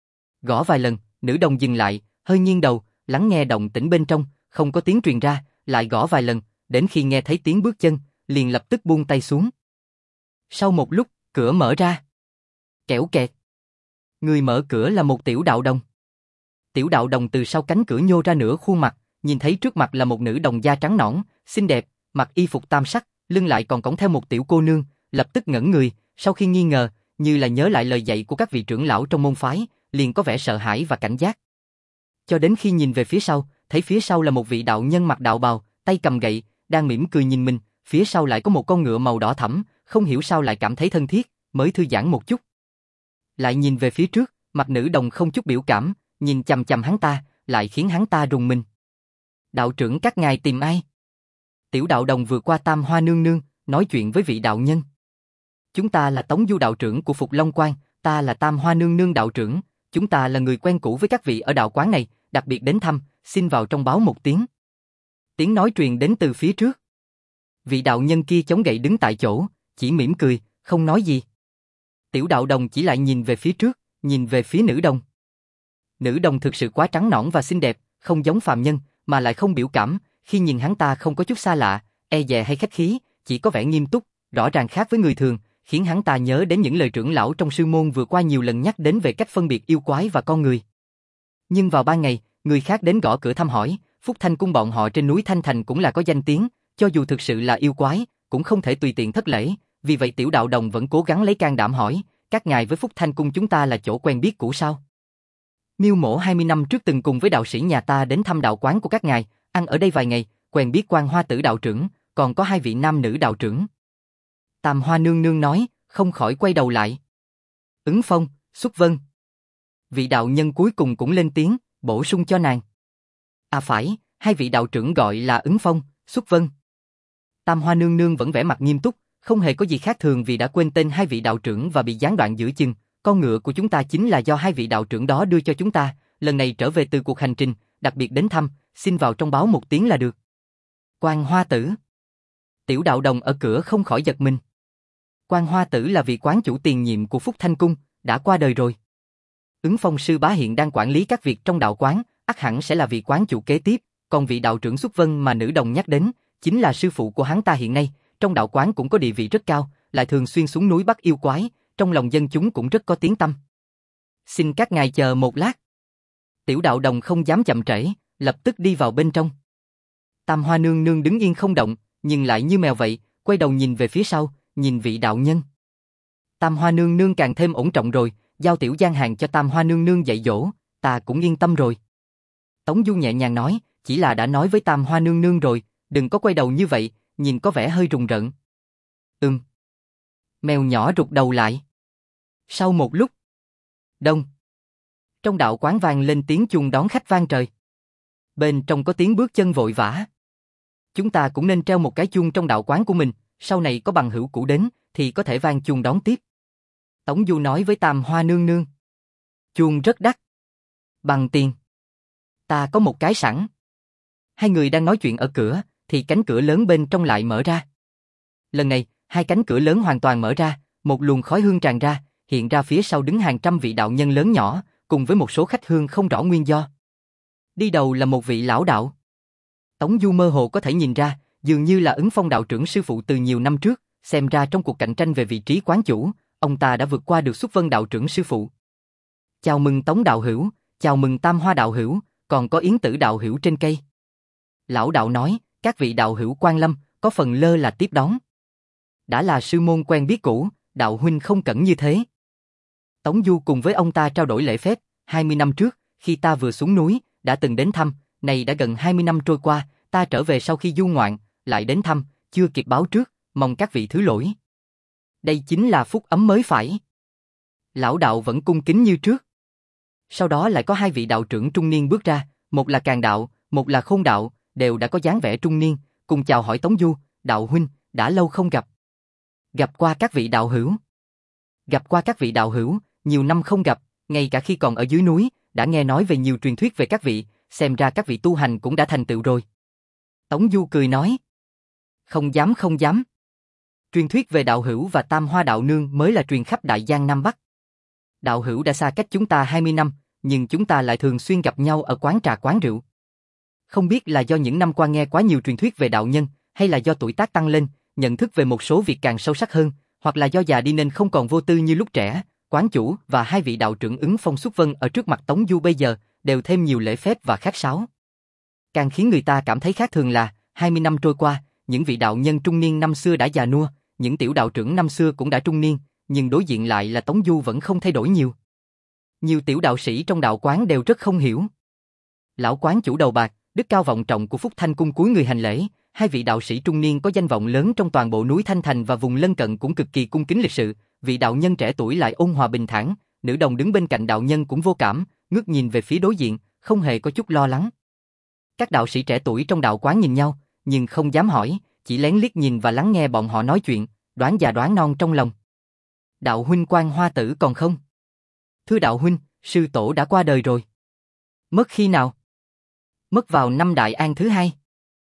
[SPEAKER 1] Gõ vài lần, nữ đồng dừng lại, hơi nghiêng đầu, lắng nghe động tĩnh bên trong, không có tiếng truyền ra, lại gõ vài lần, đến khi nghe thấy tiếng bước chân, liền lập tức buông tay xuống. Sau một lúc, cửa mở ra. Kẽo kẹt. Người mở cửa là một tiểu đạo đồng. Tiểu đạo đồng từ sau cánh cửa nhô ra nửa khuôn mặt, nhìn thấy trước mặt là một nữ đồng da trắng nõn, xinh đẹp, mặc y phục tam sắc, lưng lại còn cõng theo một tiểu cô nương, lập tức ngẩn người, sau khi nghi ngờ, như là nhớ lại lời dạy của các vị trưởng lão trong môn phái, liền có vẻ sợ hãi và cảnh giác. Cho đến khi nhìn về phía sau, thấy phía sau là một vị đạo nhân mặc đạo bào, tay cầm gậy, đang mỉm cười nhìn mình, phía sau lại có một con ngựa màu đỏ thẫm, không hiểu sao lại cảm thấy thân thiết, mới thư giãn một chút. Lại nhìn về phía trước, mặt nữ đồng không chút biểu cảm, nhìn chằm chằm hắn ta, lại khiến hắn ta rùng mình. Đạo trưởng các ngài tìm ai? Tiểu đạo đồng vừa qua Tam Hoa nương nương, nói chuyện với vị đạo nhân. Chúng ta là Tống Du đạo trưởng của Phục Long Quan, ta là Tam Hoa nương nương đạo trưởng, chúng ta là người quen cũ với các vị ở đạo quán này, đặc biệt đến thăm, xin vào trong báo một tiếng. Tiếng nói truyền đến từ phía trước. Vị đạo nhân kia chống gậy đứng tại chỗ, chỉ mỉm cười, không nói gì. Tiểu đạo đồng chỉ lại nhìn về phía trước, nhìn về phía nữ đồng. Nữ đồng thực sự quá trắng nõn và xinh đẹp, không giống phàm nhân, mà lại không biểu cảm, khi nhìn hắn ta không có chút xa lạ, e dè hay khách khí, chỉ có vẻ nghiêm túc, rõ ràng khác với người thường, khiến hắn ta nhớ đến những lời trưởng lão trong sư môn vừa qua nhiều lần nhắc đến về cách phân biệt yêu quái và con người. Nhưng vào ban ngày, người khác đến gõ cửa thăm hỏi, Phúc Thanh cung bọn họ trên núi Thanh Thành cũng là có danh tiếng, cho dù thực sự là yêu quái, cũng không thể tùy tiện thất lễ, vì vậy tiểu đạo đồng vẫn cố gắng lấy can đảm hỏi, các ngài với Phúc Thanh cung chúng ta là chỗ quen biết cũ sao? Miêu Mổ hai mươi năm trước từng cùng với đạo sĩ nhà ta đến thăm đạo quán của các ngài, ăn ở đây vài ngày, quen biết Quan Hoa Tử đạo trưởng, còn có hai vị nam nữ đạo trưởng. Tam Hoa nương nương nói, không khỏi quay đầu lại. Ứng Phong, Xuất Vân. Vị đạo nhân cuối cùng cũng lên tiếng, bổ sung cho nàng. À phải, hai vị đạo trưởng gọi là Ứng Phong, Xuất Vân. Tam Hoa nương nương vẫn vẻ mặt nghiêm túc, không hề có gì khác thường vì đã quên tên hai vị đạo trưởng và bị gián đoạn giữa chừng. Con ngựa của chúng ta chính là do hai vị đạo trưởng đó đưa cho chúng ta, lần này trở về từ cuộc hành trình, đặc biệt đến thăm, xin vào trong báo một tiếng là được. Quan Hoa Tử. Tiểu đạo đồng ở cửa không khỏi giật mình. Quan Hoa Tử là vị quán chủ tiền nhiệm của Phúc Thanh cung, đã qua đời rồi. Ứng Phong sư bá hiện đang quản lý các việc trong đạo quán, ắt hẳn sẽ là vị quán chủ kế tiếp, còn vị đạo trưởng Xuất Vân mà nữ đồng nhắc đến, chính là sư phụ của hắn ta hiện nay, trong đạo quán cũng có địa vị rất cao, lại thường xuyên xuống núi bắt yêu quái, trong lòng dân chúng cũng rất có tiếng tăm. Xin các ngài chờ một lát. Tiểu đạo đồng không dám chậm trễ, lập tức đi vào bên trong. Tam Hoa nương nương đứng yên không động, nhưng lại như mèo vậy, quay đầu nhìn về phía sau, nhìn vị đạo nhân. Tam Hoa nương nương càng thêm ổn trọng rồi, giao tiểu gian hàng cho Tam Hoa nương nương dạy dỗ, ta cũng yên tâm rồi. Tống Du nhẹ nhàng nói, chỉ là đã nói với Tam Hoa nương nương rồi, đừng có quay đầu như vậy, nhìn có vẻ hơi rùng rợn. Ừm. Mèo nhỏ rụt đầu lại. Sau một lúc, đông. Trong đạo quán vang lên tiếng chuông đón khách vang trời. Bên trong có tiếng bước chân vội vã. Chúng ta cũng nên treo một cái chuông trong đạo quán của mình, sau này có bằng hữu cũ đến, thì có thể vang chuông đón tiếp. Tống Du nói với Tam Hoa nương nương. Chuông rất đắt. Bằng tiền. Ta có một cái sẵn. Hai người đang nói chuyện ở cửa, thì cánh cửa lớn bên trong lại mở ra. Lần này, hai cánh cửa lớn hoàn toàn mở ra, một luồng khói hương tràn ra, hiện ra phía sau đứng hàng trăm vị đạo nhân lớn nhỏ, cùng với một số khách hương không rõ nguyên do. Đi đầu là một vị lão đạo. Tống Du mơ hồ có thể nhìn ra, dường như là Ứng Phong đạo trưởng sư phụ từ nhiều năm trước, xem ra trong cuộc cạnh tranh về vị trí quán chủ, ông ta đã vượt qua được Xuất Vân đạo trưởng sư phụ. Chào mừng Tống đạo hữu, chào mừng Tam Hoa đạo hữu, còn có Yến Tử đạo hữu trên cây. Lão đạo nói, các vị đạo hữu quan lâm, có phần lơ là tiếp đón. Đã là sư môn quen biết cũ, đạo huynh không cẩn như thế. Tống Du cùng với ông ta trao đổi lễ phép, hai mươi năm trước, khi ta vừa xuống núi, đã từng đến thăm, này đã gần hai mươi năm trôi qua, ta trở về sau khi du ngoạn, lại đến thăm, chưa kịp báo trước, mong các vị thứ lỗi. Đây chính là phúc ấm mới phải. Lão đạo vẫn cung kính như trước. Sau đó lại có hai vị đạo trưởng trung niên bước ra, một là Càn đạo, một là Khôn đạo, đều đã có dáng vẻ trung niên, cùng chào hỏi Tống Du, đạo huynh, đã lâu không gặp. Gặp qua các vị đạo hữu. Gặp qua các vị đạo hữu, nhiều năm không gặp, ngay cả khi còn ở dưới núi, đã nghe nói về nhiều truyền thuyết về các vị, xem ra các vị tu hành cũng đã thành tựu rồi. Tống Du cười nói. Không dám không dám. Truyền thuyết về đạo hữu và Tam Hoa đạo nương mới là truyền khắp Đại Giang Nam Bắc. Đạo hữu đã xa cách chúng ta hai mươi năm, nhưng chúng ta lại thường xuyên gặp nhau ở quán trà quán rượu. Không biết là do những năm qua nghe quá nhiều truyền thuyết về đạo nhân, hay là do tuổi tác tăng lên, nhận thức về một số việc càng sâu sắc hơn, hoặc là do già đi nên không còn vô tư như lúc trẻ, quán chủ và hai vị đạo trưởng Ứng Phong Xuất Vân ở trước mặt Tống Du bây giờ đều thêm nhiều lễ phép và khách sáo. Càng khiến người ta cảm thấy khác thường là, hai mươi năm trôi qua, những vị đạo nhân trung niên năm xưa đã già nua, những tiểu đạo trưởng năm xưa cũng đã trung niên, nhưng đối diện lại là Tống Du vẫn không thay đổi nhiều. Nhiều tiểu đạo sĩ trong đạo quán đều rất không hiểu. Lão quán chủ đầu bạc, đức cao vọng trọng của Phúc Thanh Cung cúi người hành lễ, hai vị đạo sĩ trung niên có danh vọng lớn trong toàn bộ núi Thanh Thành và vùng lân cận cũng cực kỳ cung kính lịch sự, vị đạo nhân trẻ tuổi lại ôn hòa bình thản, nữ đồng đứng bên cạnh đạo nhân cũng vô cảm, ngước nhìn về phía đối diện, không hề có chút lo lắng. Các đạo sĩ trẻ tuổi trong đạo quán nhìn nhau, nhưng không dám hỏi, chỉ lén liếc nhìn và lắng nghe bọn họ nói chuyện, đoán già đoán non trong lòng. Đạo huynh Quan Hoa Tử còn không? Thưa đạo huynh, sư tổ đã qua đời rồi. Mất khi nào? Mất vào năm Đại An thứ hai.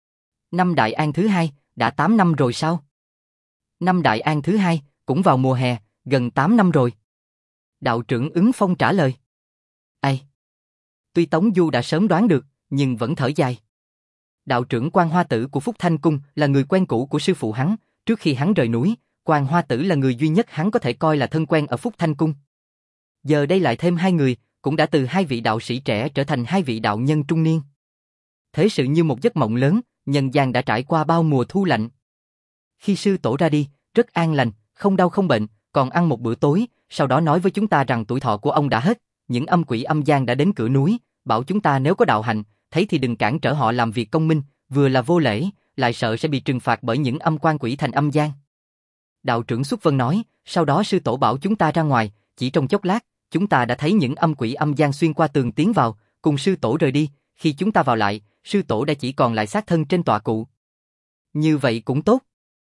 [SPEAKER 1] Năm Đại An thứ hai, đã tám năm rồi sao? Năm Đại An thứ hai, cũng vào mùa hè, gần tám năm rồi. Đạo trưởng Ứng Phong trả lời. Ai? Tuy Tống Du đã sớm đoán được, nhưng vẫn thở dài. Đạo trưởng Quan Hoa Tử của Phúc Thanh Cung là người quen cũ của sư phụ hắn, trước khi hắn rời núi, Quan Hoa Tử là người duy nhất hắn có thể coi là thân quen ở Phúc Thanh Cung. Giờ đây lại thêm hai người, cũng đã từ hai vị đạo sĩ trẻ trở thành hai vị đạo nhân trung niên. Thế sự như một giấc mộng lớn, nhân gian đã trải qua bao mùa thu lạnh. Khi sư tổ ra đi, rất an lành, không đau không bệnh, còn ăn một bữa tối, sau đó nói với chúng ta rằng tuổi thọ của ông đã hết, những âm quỷ âm gian đã đến cửa núi, bảo chúng ta nếu có đạo hành, thấy thì đừng cản trở họ làm việc công minh, vừa là vô lễ, lại sợ sẽ bị trừng phạt bởi những âm quan quỷ thành âm gian. Đạo trưởng Xuất Vân nói, sau đó sư tổ bảo chúng ta ra ngoài, chỉ trong chốc lát, chúng ta đã thấy những âm quỷ âm gian xuyên qua tường tiến vào, cùng sư tổ rời đi, khi chúng ta vào lại, sư tổ đã chỉ còn lại xác thân trên tọa cụ. Như vậy cũng tốt.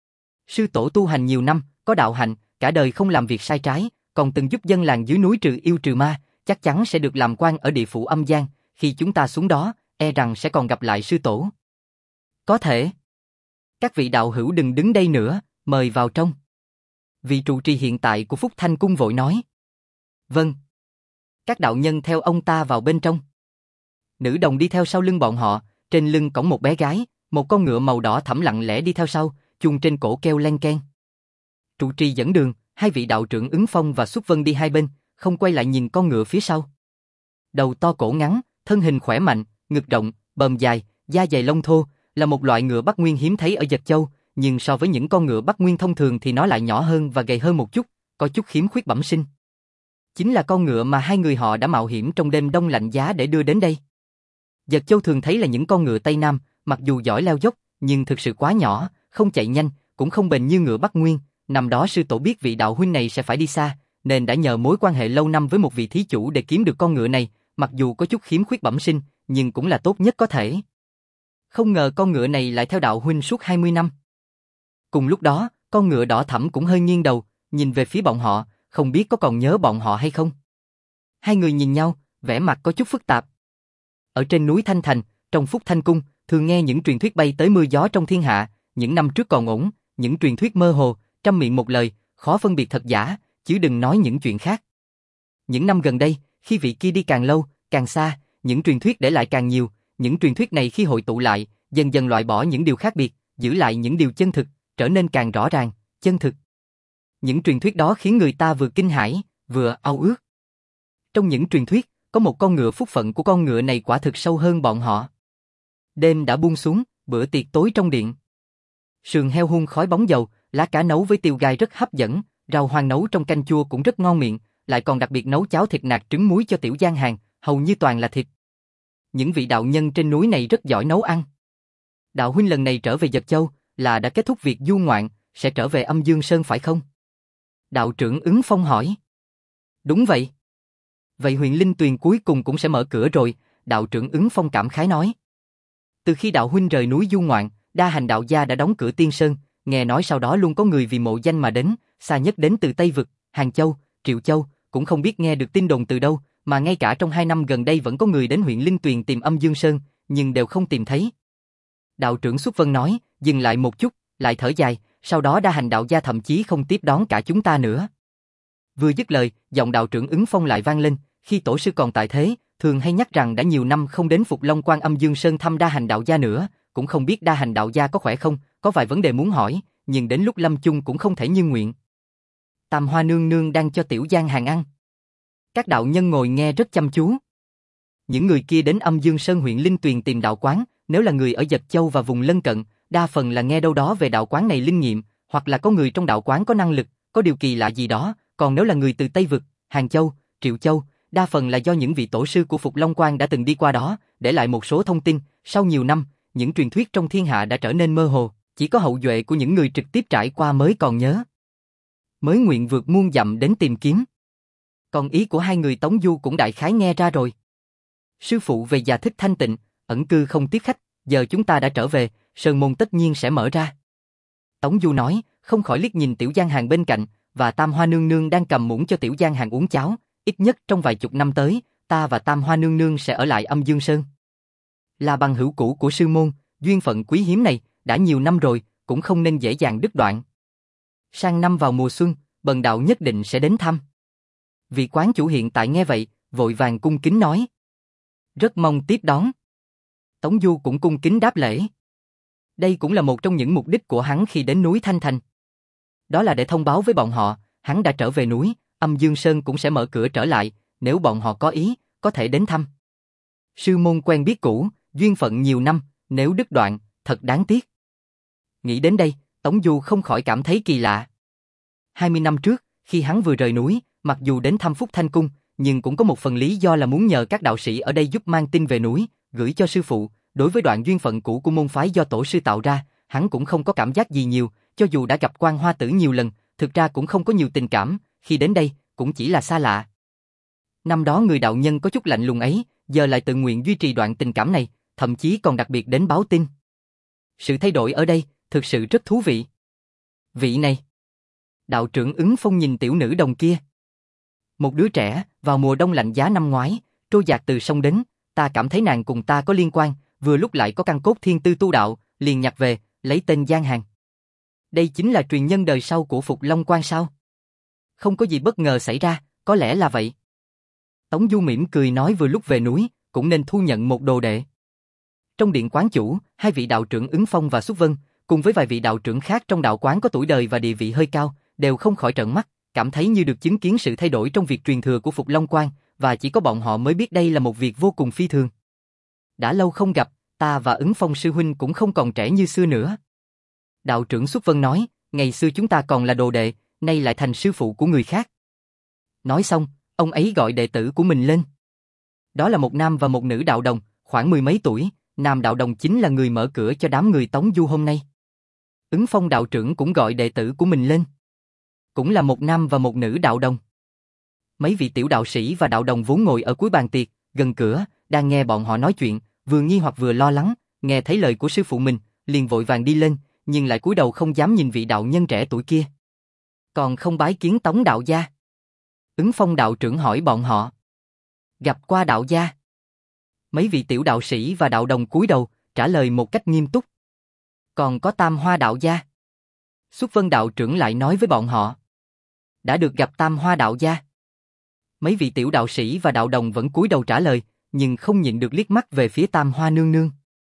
[SPEAKER 1] Sư tổ tu hành nhiều năm, có đạo hạnh, cả đời không làm việc sai trái, còn từng giúp dân làng dưới núi trừ yêu trừ ma, chắc chắn sẽ được làm quan ở địa phủ âm gian, khi chúng ta xuống đó, e rằng sẽ còn gặp lại sư tổ. Có thể. Các vị đạo hữu đừng đứng đây nữa, mời vào trong. Vị trụ trì hiện tại của Phúc Thanh Cung vội nói. Vâng. Các đạo nhân theo ông ta vào bên trong. Nữ đồng đi theo sau lưng bọn họ, trên lưng cõng một bé gái, một con ngựa màu đỏ thẫm lặng lẽ đi theo sau, chuông trên cổ kêu len keng. Trụ trì dẫn đường, hai vị đạo trưởng Ứng Phong và Xuất Vân đi hai bên, không quay lại nhìn con ngựa phía sau. Đầu to cổ ngắn, thân hình khỏe mạnh, ngực rộng, bờm dài, da dày lông thô, là một loại ngựa Bắc Nguyên hiếm thấy ở Dật Châu, nhưng so với những con ngựa Bắc Nguyên thông thường thì nó lại nhỏ hơn và gầy hơn một chút, có chút khiếm khuyết bẩm sinh. Chính là con ngựa mà hai người họ đã mạo hiểm trong đêm đông lạnh giá để đưa đến đây. Dật Châu thường thấy là những con ngựa Tây Nam, mặc dù giỏi leo dốc, nhưng thực sự quá nhỏ, không chạy nhanh, cũng không bền như ngựa Bắc Nguyên. Năm đó sư tổ biết vị đạo huynh này sẽ phải đi xa, nên đã nhờ mối quan hệ lâu năm với một vị thí chủ để kiếm được con ngựa này, mặc dù có chút khiếm khuyết bẩm sinh, nhưng cũng là tốt nhất có thể. Không ngờ con ngựa này lại theo đạo huynh suốt hai mươi năm. Cùng lúc đó, con ngựa đỏ thẫm cũng hơi nghiêng đầu, nhìn về phía bọn họ, không biết có còn nhớ bọn họ hay không. Hai người nhìn nhau, vẻ mặt có chút phức tạp. Ở trên núi Thanh Thành, trong Phúc Thanh Cung, thường nghe những truyền thuyết bay tới mưa gió trong thiên hạ, những năm trước còn ổn, những truyền thuyết mơ hồ, trăm miệng một lời, khó phân biệt thật giả, chứ đừng nói những chuyện khác. Những năm gần đây, khi vị kia đi càng lâu, càng xa, những truyền thuyết để lại càng nhiều, những truyền thuyết này khi hội tụ lại, dần dần loại bỏ những điều khác biệt, giữ lại những điều chân thực, trở nên càng rõ ràng, chân thực. Những truyền thuyết đó khiến người ta vừa kinh hãi, vừa ao ước. Trong những truyền thuyết, có một con ngựa phúc phận của con ngựa này quả thực sâu hơn bọn họ. Đêm đã buông xuống, bữa tiệc tối trong điện. Sườn heo hun khói bóng dầu, lá cá nấu với tiêu gai rất hấp dẫn, rau hoang nấu trong canh chua cũng rất ngon miệng, lại còn đặc biệt nấu cháo thịt nạc trứng muối cho tiểu gian hàng, hầu như toàn là thịt. Những vị đạo nhân trên núi này rất giỏi nấu ăn. Đạo huynh lần này trở về Dật Châu, là đã kết thúc việc du ngoạn, sẽ trở về Âm Dương Sơn phải không? Đạo trưởng Ứng Phong hỏi. Đúng vậy. Vậy huyền linh tuyền cuối cùng cũng sẽ mở cửa rồi, đạo trưởng Ứng Phong cảm khái nói. Từ khi đạo huynh rời núi du ngoạn, Đa Hành đạo gia đã đóng cửa Tiên Sơn, nghe nói sau đó luôn có người vì mộ danh mà đến, xa nhất đến từ Tây Vực, Hàng Châu, Triệu Châu, cũng không biết nghe được tin đồn từ đâu, mà ngay cả trong hai năm gần đây vẫn có người đến huyện Linh Tuyền tìm Âm Dương Sơn, nhưng đều không tìm thấy. Đạo trưởng Xuất Vân nói, dừng lại một chút, lại thở dài, sau đó Đa Hành đạo gia thậm chí không tiếp đón cả chúng ta nữa. Vừa dứt lời, giọng đạo trưởng Ứng Phong lại vang lên, khi tổ sư còn tại thế, thường hay nhắc rằng đã nhiều năm không đến Phục Long Quan Âm Dương Sơn thăm Đa Hành đạo gia nữa, cũng không biết Đa Hành đạo gia có khỏe không, có vài vấn đề muốn hỏi, nhưng đến lúc lâm chung cũng không thể như nguyện. Tam Hoa nương nương đang cho tiểu Giang hàng ăn. Các đạo nhân ngồi nghe rất chăm chú. Những người kia đến Âm Dương Sơn huyện Linh Tuyền tìm đạo quán, nếu là người ở Dật Châu và vùng lân cận, đa phần là nghe đâu đó về đạo quán này linh nghiệm, hoặc là có người trong đạo quán có năng lực, có điều kỳ lạ gì đó, còn nếu là người từ Tây Vực, Hàng Châu, Triệu Châu, đa phần là do những vị tổ sư của Phục Long Quan đã từng đi qua đó, để lại một số thông tin, sau nhiều năm, những truyền thuyết trong thiên hạ đã trở nên mơ hồ, chỉ có hậu duệ của những người trực tiếp trải qua mới còn nhớ. Mới nguyện vượt muôn dặm đến tìm kiếm. Còn ý của hai người Tống Du cũng đại khái nghe ra rồi. Sư phụ về già thích thanh tịnh, ẩn cư không tiếp khách, giờ chúng ta đã trở về, sơn môn tất nhiên sẽ mở ra. Tống Du nói, không khỏi liếc nhìn Tiểu Giang Hàng bên cạnh, và Tam Hoa Nương Nương đang cầm muỗng cho Tiểu Giang Hàng uống cháo, ít nhất trong vài chục năm tới, ta và Tam Hoa Nương Nương sẽ ở lại Âm Dương Sơn. Là bằng hữu cũ của sư môn, duyên phận quý hiếm này, đã nhiều năm rồi, cũng không nên dễ dàng đứt đoạn. Sang năm vào mùa xuân, bần đạo nhất định sẽ đến thăm. Vị quán chủ hiện tại nghe vậy, vội vàng cung kính nói. Rất mong tiếp đón. Tống Du cũng cung kính đáp lễ. Đây cũng là một trong những mục đích của hắn khi đến núi Thanh Thành. Đó là để thông báo với bọn họ, hắn đã trở về núi, Âm Dương Sơn cũng sẽ mở cửa trở lại, nếu bọn họ có ý, có thể đến thăm. Sư môn quen biết cũ, duyên phận nhiều năm, nếu đứt đoạn, thật đáng tiếc. Nghĩ đến đây, Tống Du không khỏi cảm thấy kỳ lạ. hai mươi năm trước, khi hắn vừa rời núi, mặc dù đến thăm Phúc Thanh Cung, nhưng cũng có một phần lý do là muốn nhờ các đạo sĩ ở đây giúp mang tin về núi, gửi cho sư phụ. Đối với đoạn duyên phận cũ của môn phái do tổ sư tạo ra, hắn cũng không có cảm giác gì nhiều, cho dù đã gặp Quan Hoa Tử nhiều lần, thực ra cũng không có nhiều tình cảm, khi đến đây, cũng chỉ là xa lạ. Năm đó người đạo nhân có chút lạnh lùng ấy, giờ lại tự nguyện duy trì đoạn tình cảm này, thậm chí còn đặc biệt đến báo tin. Sự thay đổi ở đây, thực sự rất thú vị. Vị này. Đạo trưởng Ứng Phong nhìn tiểu nữ đồng kia. Một đứa trẻ, vào mùa đông lạnh giá năm ngoái, trôi dạt từ sông đến, ta cảm thấy nàng cùng ta có liên quan, vừa lúc lại có căn cốt thiên tư tu đạo, liền nhặt về, lấy tên Giang Hàng. Đây chính là truyền nhân đời sau của Phục Long Quan sao? Không có gì bất ngờ xảy ra, có lẽ là vậy. Tống Du mỉm cười nói vừa lúc về núi, cũng nên thu nhận một đồ đệ. Trong điện quán chủ, hai vị đạo trưởng Ứng Phong và Xuất Vân, cùng với vài vị đạo trưởng khác trong đạo quán có tuổi đời và địa vị hơi cao, đều không khỏi trợn mắt, cảm thấy như được chứng kiến sự thay đổi trong việc truyền thừa của Phục Long Quan, và chỉ có bọn họ mới biết đây là một việc vô cùng phi thường. Đã lâu không gặp, ta và Ứng Phong sư huynh cũng không còn trẻ như xưa nữa. Đạo trưởng Xuất Vân nói, ngày xưa chúng ta còn là đồ đệ, nay lại thành sư phụ của người khác. Nói xong, ông ấy gọi đệ tử của mình lên. Đó là một nam và một nữ đạo đồng, khoảng mười mấy tuổi, nam đạo đồng chính là người mở cửa cho đám người Tống Du hôm nay. Ứng Phong đạo trưởng cũng gọi đệ tử của mình lên. Cũng là một nam và một nữ đạo đồng. Mấy vị tiểu đạo sĩ và đạo đồng vốn ngồi ở cuối bàn tiệc, gần cửa, đang nghe bọn họ nói chuyện, vừa nghi hoặc vừa lo lắng, nghe thấy lời của sư phụ mình, liền vội vàng đi lên, nhưng lại cúi đầu không dám nhìn vị đạo nhân trẻ tuổi kia. Còn không bái kiến Tống đạo gia? Ứng Phong đạo trưởng hỏi bọn họ. Gặp qua đạo gia. Mấy vị tiểu đạo sĩ và đạo đồng cúi đầu, trả lời một cách nghiêm túc. Còn có Tam Hoa đạo gia? Xuất Vân đạo trưởng lại nói với bọn họ. Đã được gặp Tam Hoa đạo gia. Mấy vị tiểu đạo sĩ và đạo đồng vẫn cúi đầu trả lời, nhưng không nhịn được liếc mắt về phía Tam Hoa nương nương.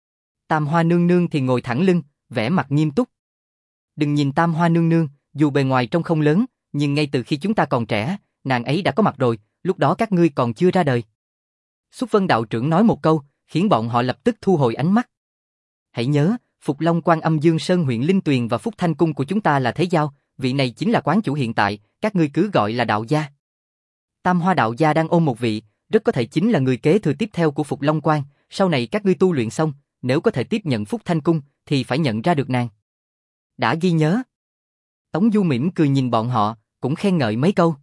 [SPEAKER 1] Tam Hoa nương nương thì ngồi thẳng lưng, vẻ mặt nghiêm túc. Đừng nhìn Tam Hoa nương nương, dù bề ngoài trông không lớn, nhưng ngay từ khi chúng ta còn trẻ, nàng ấy đã có mặt rồi, lúc đó các ngươi còn chưa ra đời. Xuất Vân đạo trưởng nói một câu, khiến bọn họ lập tức thu hồi ánh mắt. Hãy nhớ, Phục Long Quan Âm Dương Sơn huyện Linh Tuyền và Phúc Thanh Cung của chúng ta là thế giao, vị này chính là quán chủ hiện tại, các ngươi cứ gọi là đạo gia. Tam Hoa đạo gia đang ôm một vị, rất có thể chính là người kế thừa tiếp theo của Phục Long Quan, sau này các ngươi tu luyện xong, nếu có thể tiếp nhận Phúc Thanh Cung, thì phải nhận ra được nàng. Đã ghi nhớ. Tống Du mỉm cười nhìn bọn họ, cũng khen ngợi mấy câu.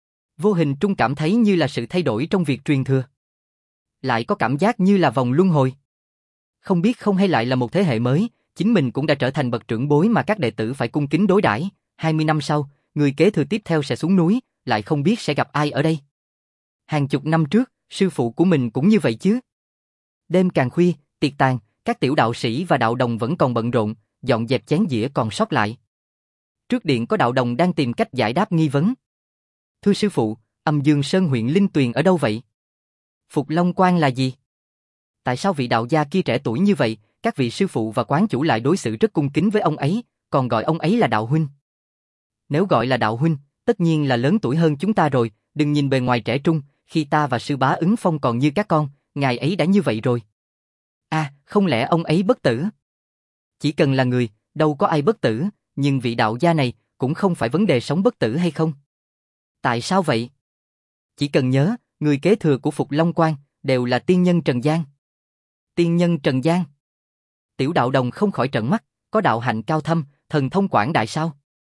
[SPEAKER 1] Vô hình trung cảm thấy như là sự thay đổi trong việc truyền thừa. Lại có cảm giác như là vòng luân hồi. Không biết không hay lại là một thế hệ mới, chính mình cũng đã trở thành bậc trưởng bối mà các đệ tử phải cung kính đối đãi. hai mươi năm sau, người kế thừa tiếp theo sẽ xuống núi, lại không biết sẽ gặp ai ở đây. Hàng chục năm trước, sư phụ của mình cũng như vậy chứ. Đêm càng khuya, tiệc tàn, các tiểu đạo sĩ và đạo đồng vẫn còn bận rộn, dọn dẹp chén dĩa còn sót lại. Trước điện có đạo đồng đang tìm cách giải đáp nghi vấn. Thưa sư phụ, Âm Dương Sơn huyện Linh Tuyền ở đâu vậy? Phục Long Quan là gì? Tại sao vị đạo gia kia trẻ tuổi như vậy, các vị sư phụ và quán chủ lại đối xử rất cung kính với ông ấy, còn gọi ông ấy là đạo huynh? Nếu gọi là đạo huynh, tất nhiên là lớn tuổi hơn chúng ta rồi, đừng nhìn bề ngoài trẻ trung, khi ta và sư bá Ứng Phong còn như các con, ngài ấy đã như vậy rồi. À, không lẽ ông ấy bất tử? Chỉ cần là người, đâu có ai bất tử, nhưng vị đạo gia này cũng không phải vấn đề sống bất tử hay không. Tại sao vậy? Chỉ cần nhớ, người kế thừa của Phục Long Quan đều là tiên nhân Trần gian. Tiên nhân Trần gian? Tiểu đạo đồng không khỏi trợn mắt, có đạo hạnh cao thâm, thần thông quảng đại sao?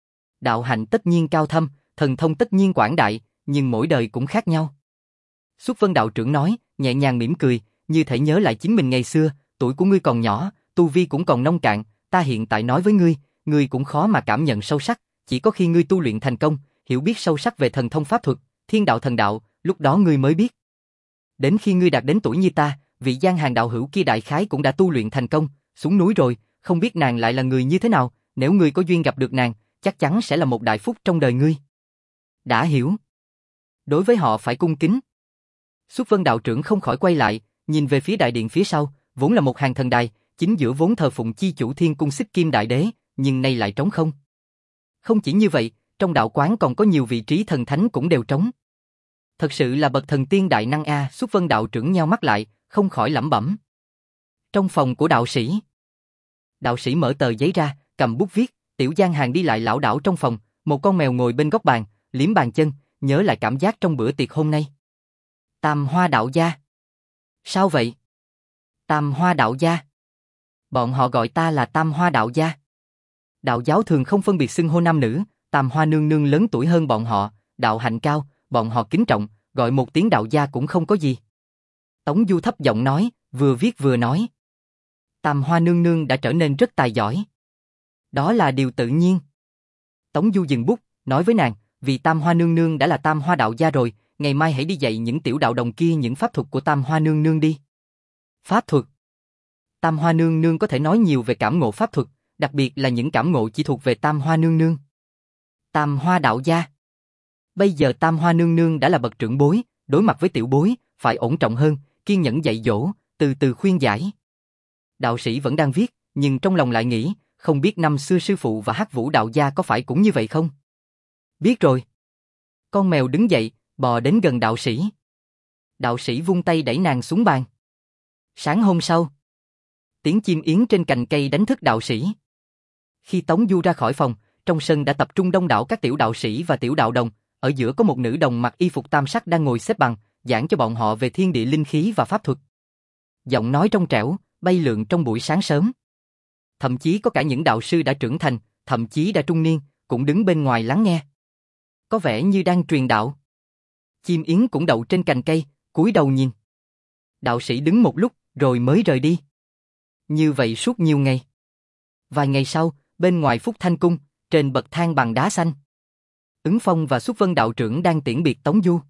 [SPEAKER 1] Đạo hạnh tất nhiên cao thâm, thần thông tất nhiên quảng đại, nhưng mỗi đời cũng khác nhau. Xuất Vân đạo trưởng nói, nhẹ nhàng mỉm cười, như thể nhớ lại chính mình ngày xưa, tuổi của ngươi còn nhỏ, tu vi cũng còn nông cạn, ta hiện tại nói với ngươi, ngươi cũng khó mà cảm nhận sâu sắc, chỉ có khi ngươi tu luyện thành công, hiểu biết sâu sắc về thần thông pháp thuật, thiên đạo thần đạo, lúc đó ngươi mới biết. Đến khi ngươi đạt đến tuổi như ta, vị Giang Hàng đạo hữu kia đại khái cũng đã tu luyện thành công, xuống núi rồi, không biết nàng lại là người như thế nào, nếu ngươi có duyên gặp được nàng, chắc chắn sẽ là một đại phúc trong đời ngươi. Đã hiểu. Đối với họ phải cung kính. Xuất Vân đạo trưởng không khỏi quay lại, nhìn về phía đại điện phía sau, vốn là một hàng thần đài, chính giữa vốn thờ phụng chi chủ Thiên Cung Xích Kim Đại Đế, nhưng nay lại trống không. Không chỉ như vậy, trong đạo quán còn có nhiều vị trí thần thánh cũng đều trống. Thật sự là bậc thần tiên đại năng a. Xuất Vân đạo trưởng nheo mắt lại, không khỏi lẩm bẩm. Trong phòng của đạo sĩ, đạo sĩ mở tờ giấy ra, cầm bút viết. Tiểu Giang Hàng đi lại lảo đảo trong phòng, một con mèo ngồi bên góc bàn, liếm bàn chân, nhớ lại cảm giác trong bữa tiệc hôm nay. Tam Hoa đạo gia. Sao vậy? Tam Hoa đạo gia. Bọn họ gọi ta là Tam Hoa đạo gia. Đạo giáo thường không phân biệt xưng hô nam nữ, Tam Hoa nương nương lớn tuổi hơn bọn họ, đạo hạnh cao, bọn họ kính trọng, gọi một tiếng đạo gia cũng không có gì. Tống Du thấp giọng nói, vừa viết vừa nói. Tam Hoa nương nương đã trở nên rất tài giỏi. Đó là điều tự nhiên. Tống Du dừng bút, nói với nàng, vì Tam Hoa nương nương đã là Tam Hoa đạo gia rồi, ngày mai hãy đi dạy những tiểu đạo đồng kia những pháp thuật của Tam Hoa nương nương đi. Pháp thuật? Tam Hoa nương nương có thể nói nhiều về cảm ngộ pháp thuật, đặc biệt là những cảm ngộ chỉ thuộc về Tam Hoa nương nương. Tam Hoa đạo gia. Bây giờ Tam Hoa nương nương đã là bậc trưởng bối, đối mặt với tiểu bối, phải ổn trọng hơn, kiên nhẫn dạy dỗ, từ từ khuyên giải. Đạo sĩ vẫn đang viết, nhưng trong lòng lại nghĩ, không biết năm xưa sư phụ và Hắc Vũ đạo gia có phải cũng như vậy không? Biết rồi. Con mèo đứng dậy, bò đến gần đạo sĩ. Đạo sĩ vung tay đẩy nàng xuống bàn. Sáng hôm sau, tiếng chim yến trên cành cây đánh thức đạo sĩ. Khi Tống Du ra khỏi phòng, trong sân đã tập trung đông đảo các tiểu đạo sĩ và tiểu đạo đồng, ở giữa có một nữ đồng mặc y phục tam sắc đang ngồi xếp bằng, giảng cho bọn họ về thiên địa linh khí và pháp thuật. Giọng nói trong trẻo, bay lượn trong buổi sáng sớm. Thậm chí có cả những đạo sư đã trưởng thành, thậm chí đã trung niên, cũng đứng bên ngoài lắng nghe. Có vẻ như đang truyền đạo. Chim yến cũng đậu trên cành cây, cúi đầu nhìn. Đạo sĩ đứng một lúc, rồi mới rời đi. Như vậy suốt nhiều ngày. Vài ngày sau, bên ngoài Phúc Thanh Cung, trên bậc thang bằng đá xanh, Ứng Phong và Xuất Vân đạo trưởng đang tiễn biệt Tống Du.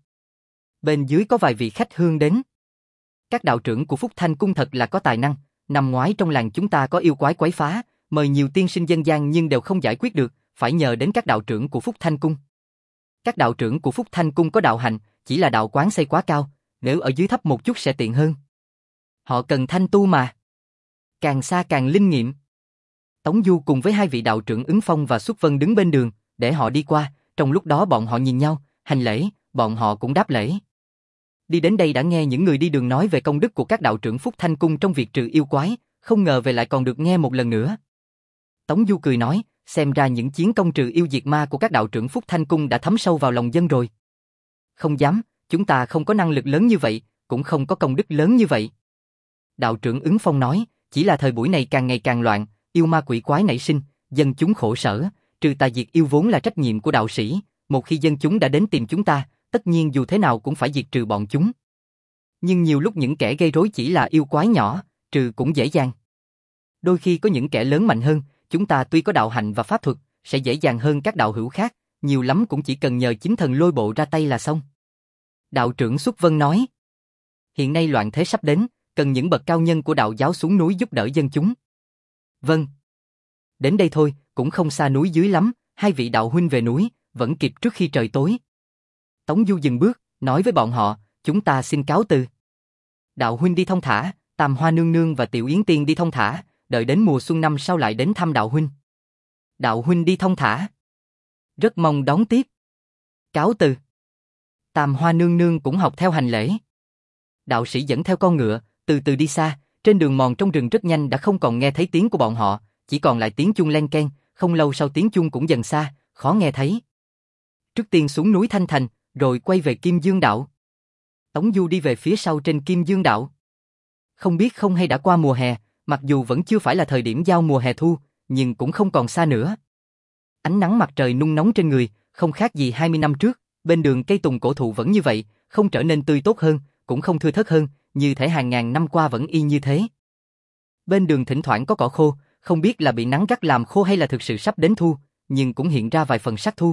[SPEAKER 1] Bên dưới có vài vị khách hương đến. Các đạo trưởng của Phúc Thanh Cung thật là có tài năng. Năm ngoái trong làng chúng ta có yêu quái quấy phá, mời nhiều tiên sinh dân gian nhưng đều không giải quyết được, phải nhờ đến các đạo trưởng của Phúc Thanh Cung. Các đạo trưởng của Phúc Thanh Cung có đạo hạnh, chỉ là đạo quán xây quá cao, nếu ở dưới thấp một chút sẽ tiện hơn. Họ cần thanh tu mà. Càng xa càng linh nghiệm. Tống Du cùng với hai vị đạo trưởng Ứng Phong và Xuất Vân đứng bên đường, để họ đi qua, trong lúc đó bọn họ nhìn nhau, hành lễ, bọn họ cũng đáp lễ. Đi đến đây đã nghe những người đi đường nói về công đức của các đạo trưởng Phúc Thanh Cung trong việc trừ yêu quái, không ngờ về lại còn được nghe một lần nữa. Tống Du cười nói, xem ra những chiến công trừ yêu diệt ma của các đạo trưởng Phúc Thanh Cung đã thấm sâu vào lòng dân rồi. Không dám, chúng ta không có năng lực lớn như vậy, cũng không có công đức lớn như vậy. Đạo trưởng Ứng Phong nói, chỉ là thời buổi này càng ngày càng loạn, yêu ma quỷ quái nảy sinh, dân chúng khổ sở, trừ tà diệt yêu vốn là trách nhiệm của đạo sĩ, một khi dân chúng đã đến tìm chúng ta, tất nhiên dù thế nào cũng phải diệt trừ bọn chúng. Nhưng nhiều lúc những kẻ gây rối chỉ là yêu quái nhỏ, trừ cũng dễ dàng. Đôi khi có những kẻ lớn mạnh hơn, chúng ta tuy có đạo hạnh và pháp thuật, sẽ dễ dàng hơn các đạo hữu khác, nhiều lắm cũng chỉ cần nhờ chính thần lôi bộ ra tay là xong. Đạo trưởng Xuất Vân nói, hiện nay loạn thế sắp đến, cần những bậc cao nhân của đạo giáo xuống núi giúp đỡ dân chúng. Vâng. Đến đây thôi, cũng không xa núi dưới lắm, hai vị đạo huynh về núi, vẫn kịp trước khi trời tối. Tống Du dừng bước, nói với bọn họ, chúng ta xin cáo từ. Đạo huynh đi thông thả, Tam Hoa nương nương và Tiểu Yến Tiên đi thông thả, đợi đến mùa xuân năm sau lại đến thăm đạo huynh. Đạo huynh đi thông thả. Rất mong đón tiếp. Cáo từ. Tam Hoa nương nương cũng học theo hành lễ. Đạo sĩ dẫn theo con ngựa, từ từ đi xa, trên đường mòn trong rừng rất nhanh đã không còn nghe thấy tiếng của bọn họ, chỉ còn lại tiếng chuông len keng, không lâu sau tiếng chuông cũng dần xa, khó nghe thấy. Trước tiên xuống núi Thanh Thành, rồi quay về Kim Dương Đảo. Tống Du đi về phía sau trên Kim Dương Đảo. Không biết không hay đã qua mùa hè, mặc dù vẫn chưa phải là thời điểm giao mùa hè thu, nhưng cũng không còn xa nữa. Ánh nắng mặt trời nung nóng trên người, không khác gì hai mươi năm trước, bên đường cây tùng cổ thụ vẫn như vậy, không trở nên tươi tốt hơn, cũng không thưa thớt hơn, như thể hàng ngàn năm qua vẫn y như thế. Bên đường thỉnh thoảng có cỏ khô, không biết là bị nắng gắt làm khô hay là thực sự sắp đến thu, nhưng cũng hiện ra vài phần sắc thu.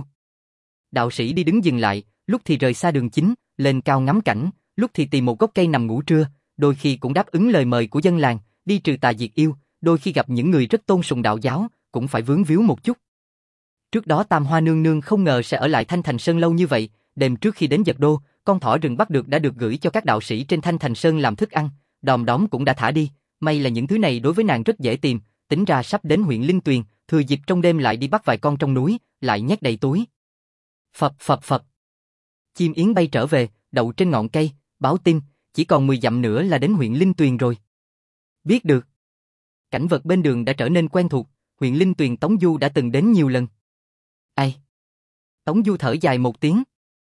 [SPEAKER 1] Đạo sĩ đi đứng dừng lại, lúc thì rời xa đường chính, lên cao ngắm cảnh, lúc thì tìm một gốc cây nằm ngủ trưa, đôi khi cũng đáp ứng lời mời của dân làng, đi trừ tà diệt yêu, đôi khi gặp những người rất tôn sùng đạo giáo, cũng phải vướng víu một chút. Trước đó Tam Hoa nương nương không ngờ sẽ ở lại Thanh Thành Sơn lâu như vậy, đêm trước khi đến Dật Đô, con thỏ rừng bắt được đã được gửi cho các đạo sĩ trên Thanh Thành Sơn làm thức ăn, đom đóm cũng đã thả đi, may là những thứ này đối với nàng rất dễ tìm, tính ra sắp đến huyện Linh Tuyền, thừa dịp trong đêm lại đi bắt vài con trong núi, lại nhét đầy túi. Phập phập phập. Chim yến bay trở về, đậu trên ngọn cây, báo tin, chỉ còn mười dặm nữa là đến huyện Linh Tuyền rồi. Biết được. Cảnh vật bên đường đã trở nên quen thuộc, huyện Linh Tuyền Tống Du đã từng đến nhiều lần. Ai? Tống Du thở dài một tiếng.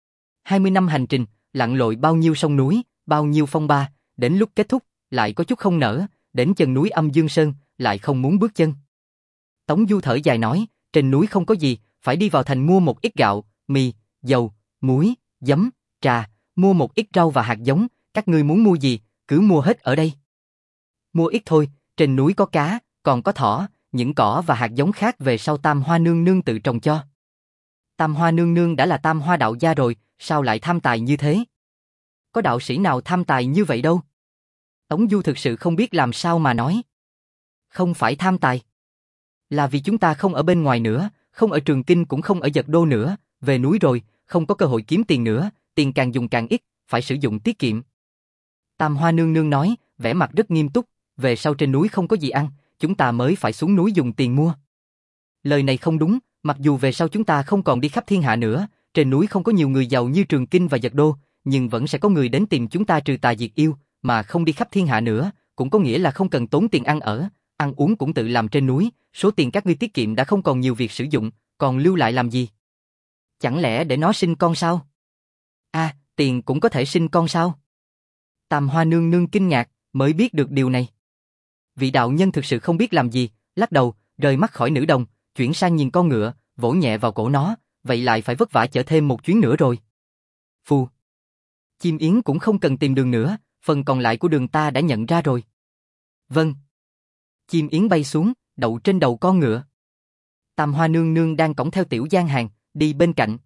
[SPEAKER 1] hai mươi năm hành trình, lặn lội bao nhiêu sông núi, bao nhiêu phong ba, đến lúc kết thúc, lại có chút không nỡ, đến chân núi Âm Dương Sơn, lại không muốn bước chân. Tống Du thở dài nói, trên núi không có gì, phải đi vào thành mua một ít gạo, mì, dầu, muối, giấm, trà, mua một ít rau và hạt giống, các ngươi muốn mua gì, cứ mua hết ở đây. Mua ít thôi, trên núi có cá, còn có thỏ, những cỏ và hạt giống khác về sau Tam Hoa nương nương tự trồng cho. Tam Hoa nương nương đã là Tam Hoa đạo gia rồi, sao lại tham tài như thế? Có đạo sĩ nào tham tài như vậy đâu. Tống Du thực sự không biết làm sao mà nói. Không phải tham tài. Là vì chúng ta không ở bên ngoài nữa, không ở Trường Kinh cũng không ở Dật Đô nữa, về núi rồi, không có cơ hội kiếm tiền nữa, tiền càng dùng càng ít, phải sử dụng tiết kiệm. Tam Hoa nương nương nói, vẻ mặt rất nghiêm túc, về sau trên núi không có gì ăn, chúng ta mới phải xuống núi dùng tiền mua. Lời này không đúng, mặc dù về sau chúng ta không còn đi khắp thiên hạ nữa, trên núi không có nhiều người giàu như Trường Kinh và Dật Đô, nhưng vẫn sẽ có người đến tìm chúng ta trừ tà diệt yêu, mà không đi khắp thiên hạ nữa, cũng có nghĩa là không cần tốn tiền ăn ở, ăn uống cũng tự làm trên núi, số tiền các ngươi tiết kiệm đã không còn nhiều việc sử dụng, còn lưu lại làm gì? Chẳng lẽ để nó sinh con sao? À, tiền cũng có thể sinh con sao? Tam Hoa nương nương kinh ngạc, mới biết được điều này. Vị đạo nhân thực sự không biết làm gì, lắc đầu, rời mắt khỏi nữ đồng, chuyển sang nhìn con ngựa, vỗ nhẹ vào cổ nó, vậy lại phải vất vả chở thêm một chuyến nữa rồi. Phù. Chim yến cũng không cần tìm đường nữa, phần còn lại của đường ta đã nhận ra rồi. Vâng. Chim yến bay xuống, đậu trên đầu con ngựa. Tam Hoa nương nương đang cõng theo Tiểu Giang Hàng, đi bên cạnh.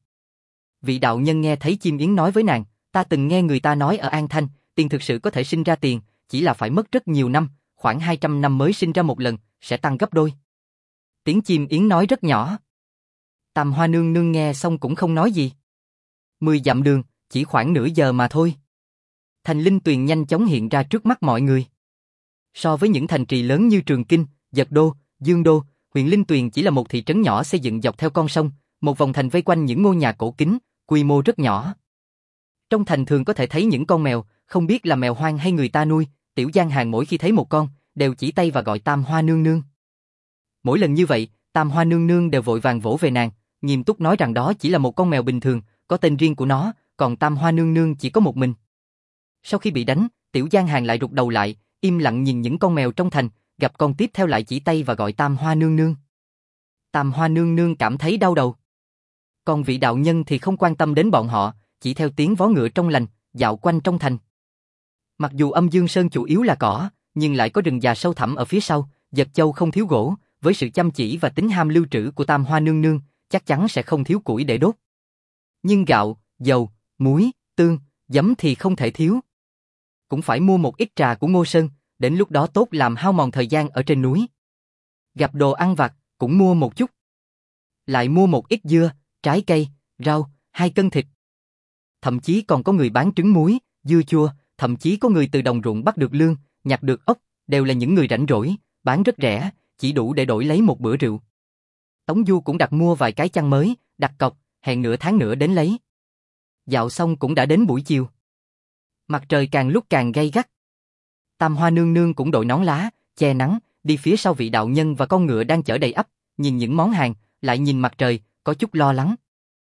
[SPEAKER 1] Vị đạo nhân nghe thấy chim yến nói với nàng, ta từng nghe người ta nói ở An Thanh, tiền thực sự có thể sinh ra tiền, chỉ là phải mất rất nhiều năm, khoảng hai trăm năm mới sinh ra một lần, sẽ tăng gấp đôi. Tiếng chim yến nói rất nhỏ. Tam Hoa nương nương nghe xong cũng không nói gì. Mười dặm đường, chỉ khoảng nửa giờ mà thôi. Thành Linh Tuyền nhanh chóng hiện ra trước mắt mọi người. So với những thành trì lớn như Trường Kinh, Dật Đô, Dương Đô, huyện Linh Tuyền chỉ là một thị trấn nhỏ xây dựng dọc theo con sông, một vòng thành vây quanh những ngôi nhà cổ kính, quy mô rất nhỏ. Trong thành thường có thể thấy những con mèo, không biết là mèo hoang hay người ta nuôi, Tiểu Giang Hàng mỗi khi thấy một con, đều chỉ tay và gọi Tam Hoa nương nương. Mỗi lần như vậy, Tam Hoa nương nương đều vội vàng vỗ về nàng, nghiêm túc nói rằng đó chỉ là một con mèo bình thường, có tên riêng của nó, còn Tam Hoa nương nương chỉ có một mình. Sau khi bị đánh, Tiểu Giang Hàng lại rụt đầu lại, im lặng nhìn những con mèo trong thành, gặp con tiếp theo lại chỉ tay và gọi Tam Hoa nương nương. Tam Hoa nương nương cảm thấy đau đầu. Còn vị đạo nhân thì không quan tâm đến bọn họ, chỉ theo tiếng vó ngựa trong lành, dạo quanh trong thành. Mặc dù Âm Dương Sơn chủ yếu là cỏ, nhưng lại có rừng già sâu thẳm ở phía sau, Dật Châu không thiếu gỗ, với sự chăm chỉ và tính ham lưu trữ của Tam Hoa nương nương, chắc chắn sẽ không thiếu củi để đốt. Nhưng gạo, dầu, muối, tương, giấm thì không thể thiếu. Cũng phải mua một ít trà của Ngô Sơn, đến lúc đó tốt làm hao mòn thời gian ở trên núi. Gặp đồ ăn vặt, cũng mua một chút. Lại mua một ít dưa, trái cây, rau, hai cân thịt. Thậm chí còn có người bán trứng muối, dưa chua, thậm chí có người từ đồng ruộng bắt được lương, nhặt được ốc, đều là những người rảnh rỗi, bán rất rẻ, chỉ đủ để đổi lấy một bữa rượu. Tống Du cũng đặt mua vài cái chăn mới, đặt cọc, hẹn nửa tháng nữa đến lấy. Dạo xong cũng đã đến buổi chiều. Mặt trời càng lúc càng gay gắt. Tam Hoa nương nương cũng đội nón lá, che nắng, đi phía sau vị đạo nhân và con ngựa đang chở đầy ắp, nhìn những món hàng, lại nhìn mặt trời, có chút lo lắng.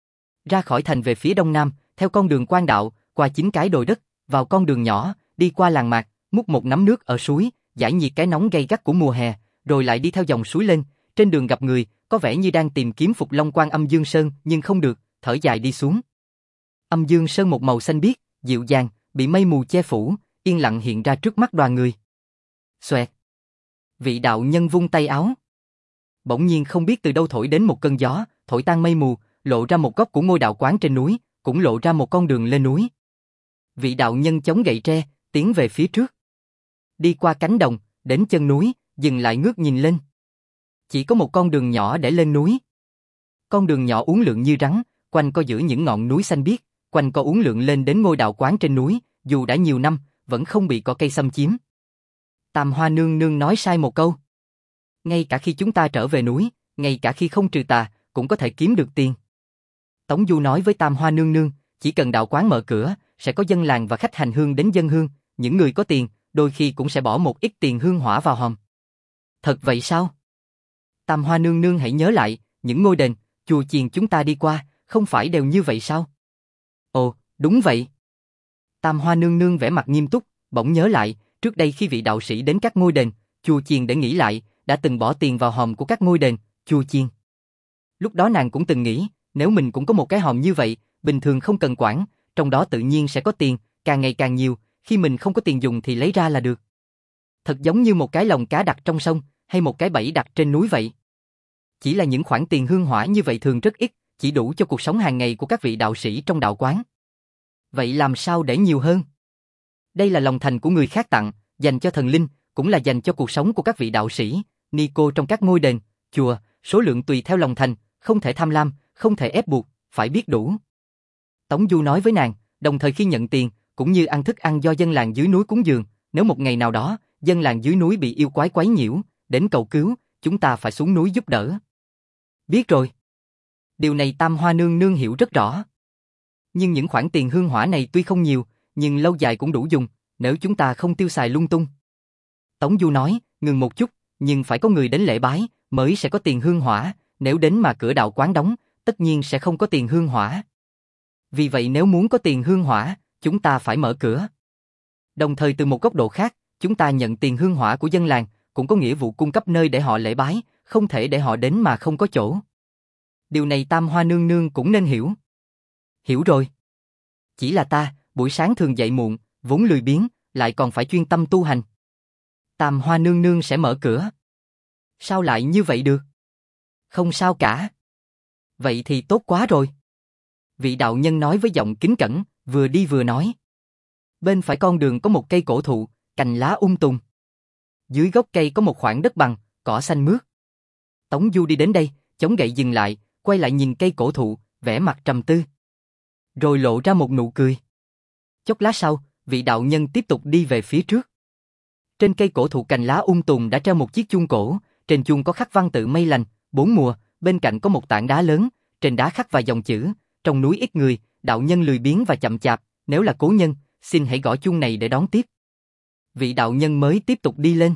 [SPEAKER 1] Ra khỏi thành về phía đông nam, theo con đường quan đạo, qua chín cái đồi đất, vào con đường nhỏ, đi qua làng mạc, múc một nắm nước ở suối, giải nhiệt cái nóng gay gắt của mùa hè, rồi lại đi theo dòng suối lên. Trên đường gặp người, có vẻ như đang tìm kiếm Phục Long Quan Âm Dương Sơn, nhưng không được, thở dài đi xuống. Âm Dương Sơn một màu xanh biếc, dịu dàng, bị mây mù che phủ, yên lặng hiện ra trước mắt đoàn người. Xoẹt. Vị đạo nhân vung tay áo. Bỗng nhiên không biết từ đâu thổi đến một cơn gió, thổi tan mây mù, lộ ra một góc của ngôi đạo quán trên núi, cũng lộ ra một con đường lên núi. Vị đạo nhân chống gậy tre, tiến về phía trước. Đi qua cánh đồng, đến chân núi, dừng lại ngước nhìn lên. Chỉ có một con đường nhỏ để lên núi. Con đường nhỏ uốn lượn như rắn, quanh co giữa những ngọn núi xanh biếc, quanh co uốn lượn lên đến ngôi đạo quán trên núi, dù đã nhiều năm, vẫn không bị cỏ cây xâm chiếm. Tam Hoa nương nương nói sai một câu. Ngay cả khi chúng ta trở về núi, ngay cả khi không trừ tà, cũng có thể kiếm được tiền. Tống Du nói với Tam Hoa nương nương, chỉ cần đạo quán mở cửa, sẽ có dân làng và khách hành hương đến dân hương, những người có tiền, đôi khi cũng sẽ bỏ một ít tiền hương hỏa vào hòm. Thật vậy sao? Tam Hoa nương nương hãy nhớ lại, những ngôi đền, chùa chiền chúng ta đi qua, không phải đều như vậy sao? Ồ, đúng vậy. Tam Hoa nương nương vẻ mặt nghiêm túc, bỗng nhớ lại, trước đây khi vị đạo sĩ đến các ngôi đền, chùa chiền để nghĩ lại, đã từng bỏ tiền vào hòm của các ngôi đền, chùa chiền. Lúc đó nàng cũng từng nghĩ, nếu mình cũng có một cái hòm như vậy, bình thường không cần quản, trong đó tự nhiên sẽ có tiền, càng ngày càng nhiều, khi mình không có tiền dùng thì lấy ra là được. Thật giống như một cái lồng cá đặt trong sông, hay một cái bẫy đặt trên núi vậy. Chỉ là những khoản tiền hương hỏa như vậy thường rất ít, chỉ đủ cho cuộc sống hàng ngày của các vị đạo sĩ trong đạo quán. Vậy làm sao để nhiều hơn? Đây là lòng thành của người khác tặng, dành cho thần linh, cũng là dành cho cuộc sống của các vị đạo sĩ, ni cô trong các ngôi đền, chùa, số lượng tùy theo lòng thành, không thể tham lam, không thể ép buộc, phải biết đủ. Tống Du nói với nàng, đồng thời khi nhận tiền, cũng như ăn thức ăn do dân làng dưới núi cúng dường, nếu một ngày nào đó, dân làng dưới núi bị yêu quái quấy nhiễu, đến cầu cứu, chúng ta phải xuống núi giúp đỡ. Biết rồi. Điều này Tam Hoa nương nương hiểu rất rõ. Nhưng những khoản tiền hương hỏa này tuy không nhiều, nhưng lâu dài cũng đủ dùng, nếu chúng ta không tiêu xài lung tung. Tống Du nói, ngừng một chút, nhưng phải có người đến lễ bái, mới sẽ có tiền hương hỏa, nếu đến mà cửa đạo quán đóng, tất nhiên sẽ không có tiền hương hỏa. Vì vậy nếu muốn có tiền hương hỏa, chúng ta phải mở cửa. Đồng thời từ một góc độ khác, chúng ta nhận tiền hương hỏa của dân làng, cũng có nghĩa vụ cung cấp nơi để họ lễ bái, không thể để họ đến mà không có chỗ. Điều này Tam Hoa nương nương cũng nên hiểu. Hiểu rồi. Chỉ là ta, buổi sáng thường dậy muộn, vốn lười biếng, lại còn phải chuyên tâm tu hành. Tam Hoa nương nương sẽ mở cửa. Sao lại như vậy được? Không sao cả. Vậy thì tốt quá rồi. Vị đạo nhân nói với giọng kính cẩn, vừa đi vừa nói. Bên phải con đường có một cây cổ thụ, cành lá um tùm. Dưới gốc cây có một khoảng đất bằng, cỏ xanh mướt. Tống Du đi đến đây, chống gậy dừng lại, quay lại nhìn cây cổ thụ, vẻ mặt trầm tư. Rồi lộ ra một nụ cười. Chốc lát sau, vị đạo nhân tiếp tục đi về phía trước. Trên cây cổ thụ cành lá um tùm đã treo một chiếc chuông cổ, trên chuông có khắc văn tự mây lành, bốn mùa, bên cạnh có một tảng đá lớn, trên đá khắc vài dòng chữ, trong núi ít người, đạo nhân lười biếng và chậm chạp, nếu là cố nhân, xin hãy gõ chuông này để đón tiếp. Vị đạo nhân mới tiếp tục đi lên.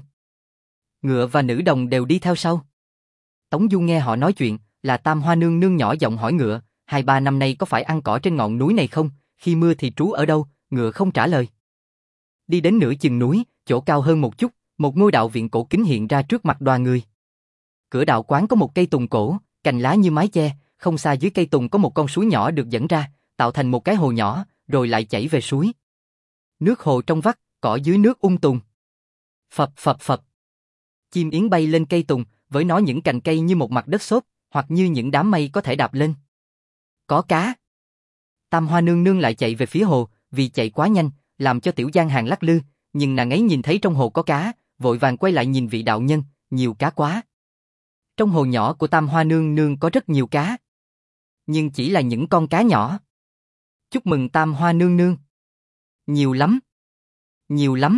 [SPEAKER 1] Ngựa và nữ đồng đều đi theo sau. Tống Du nghe họ nói chuyện, là Tam Hoa nương nương nhỏ giọng hỏi ngựa, hai ba năm nay có phải ăn cỏ trên ngọn núi này không, khi mưa thì trú ở đâu, ngựa không trả lời. Đi đến nửa chừng núi, chỗ cao hơn một chút, một ngôi đạo viện cổ kính hiện ra trước mặt đoàn người. Cửa đạo quán có một cây tùng cổ, cành lá như mái che, không xa dưới cây tùng có một con suối nhỏ được dẫn ra, tạo thành một cái hồ nhỏ, rồi lại chảy về suối. Nước hồ trong vắt, cỏ dưới nước um tùm. Phập phập phập. Chim yến bay lên cây tùng, với nó những cành cây như một mặt đất xốp, hoặc như những đám mây có thể đạp lên. Có cá. Tam Hoa nương nương lại chạy về phía hồ, vì chạy quá nhanh, làm cho Tiểu Giang Hàng lắc lư, nhưng nàng ấy nhìn thấy trong hồ có cá, vội vàng quay lại nhìn vị đạo nhân, nhiều cá quá. Trong hồ nhỏ của Tam Hoa nương nương có rất nhiều cá, nhưng chỉ là những con cá nhỏ. Chúc mừng Tam Hoa nương nương. Nhiều lắm. Nhiều lắm.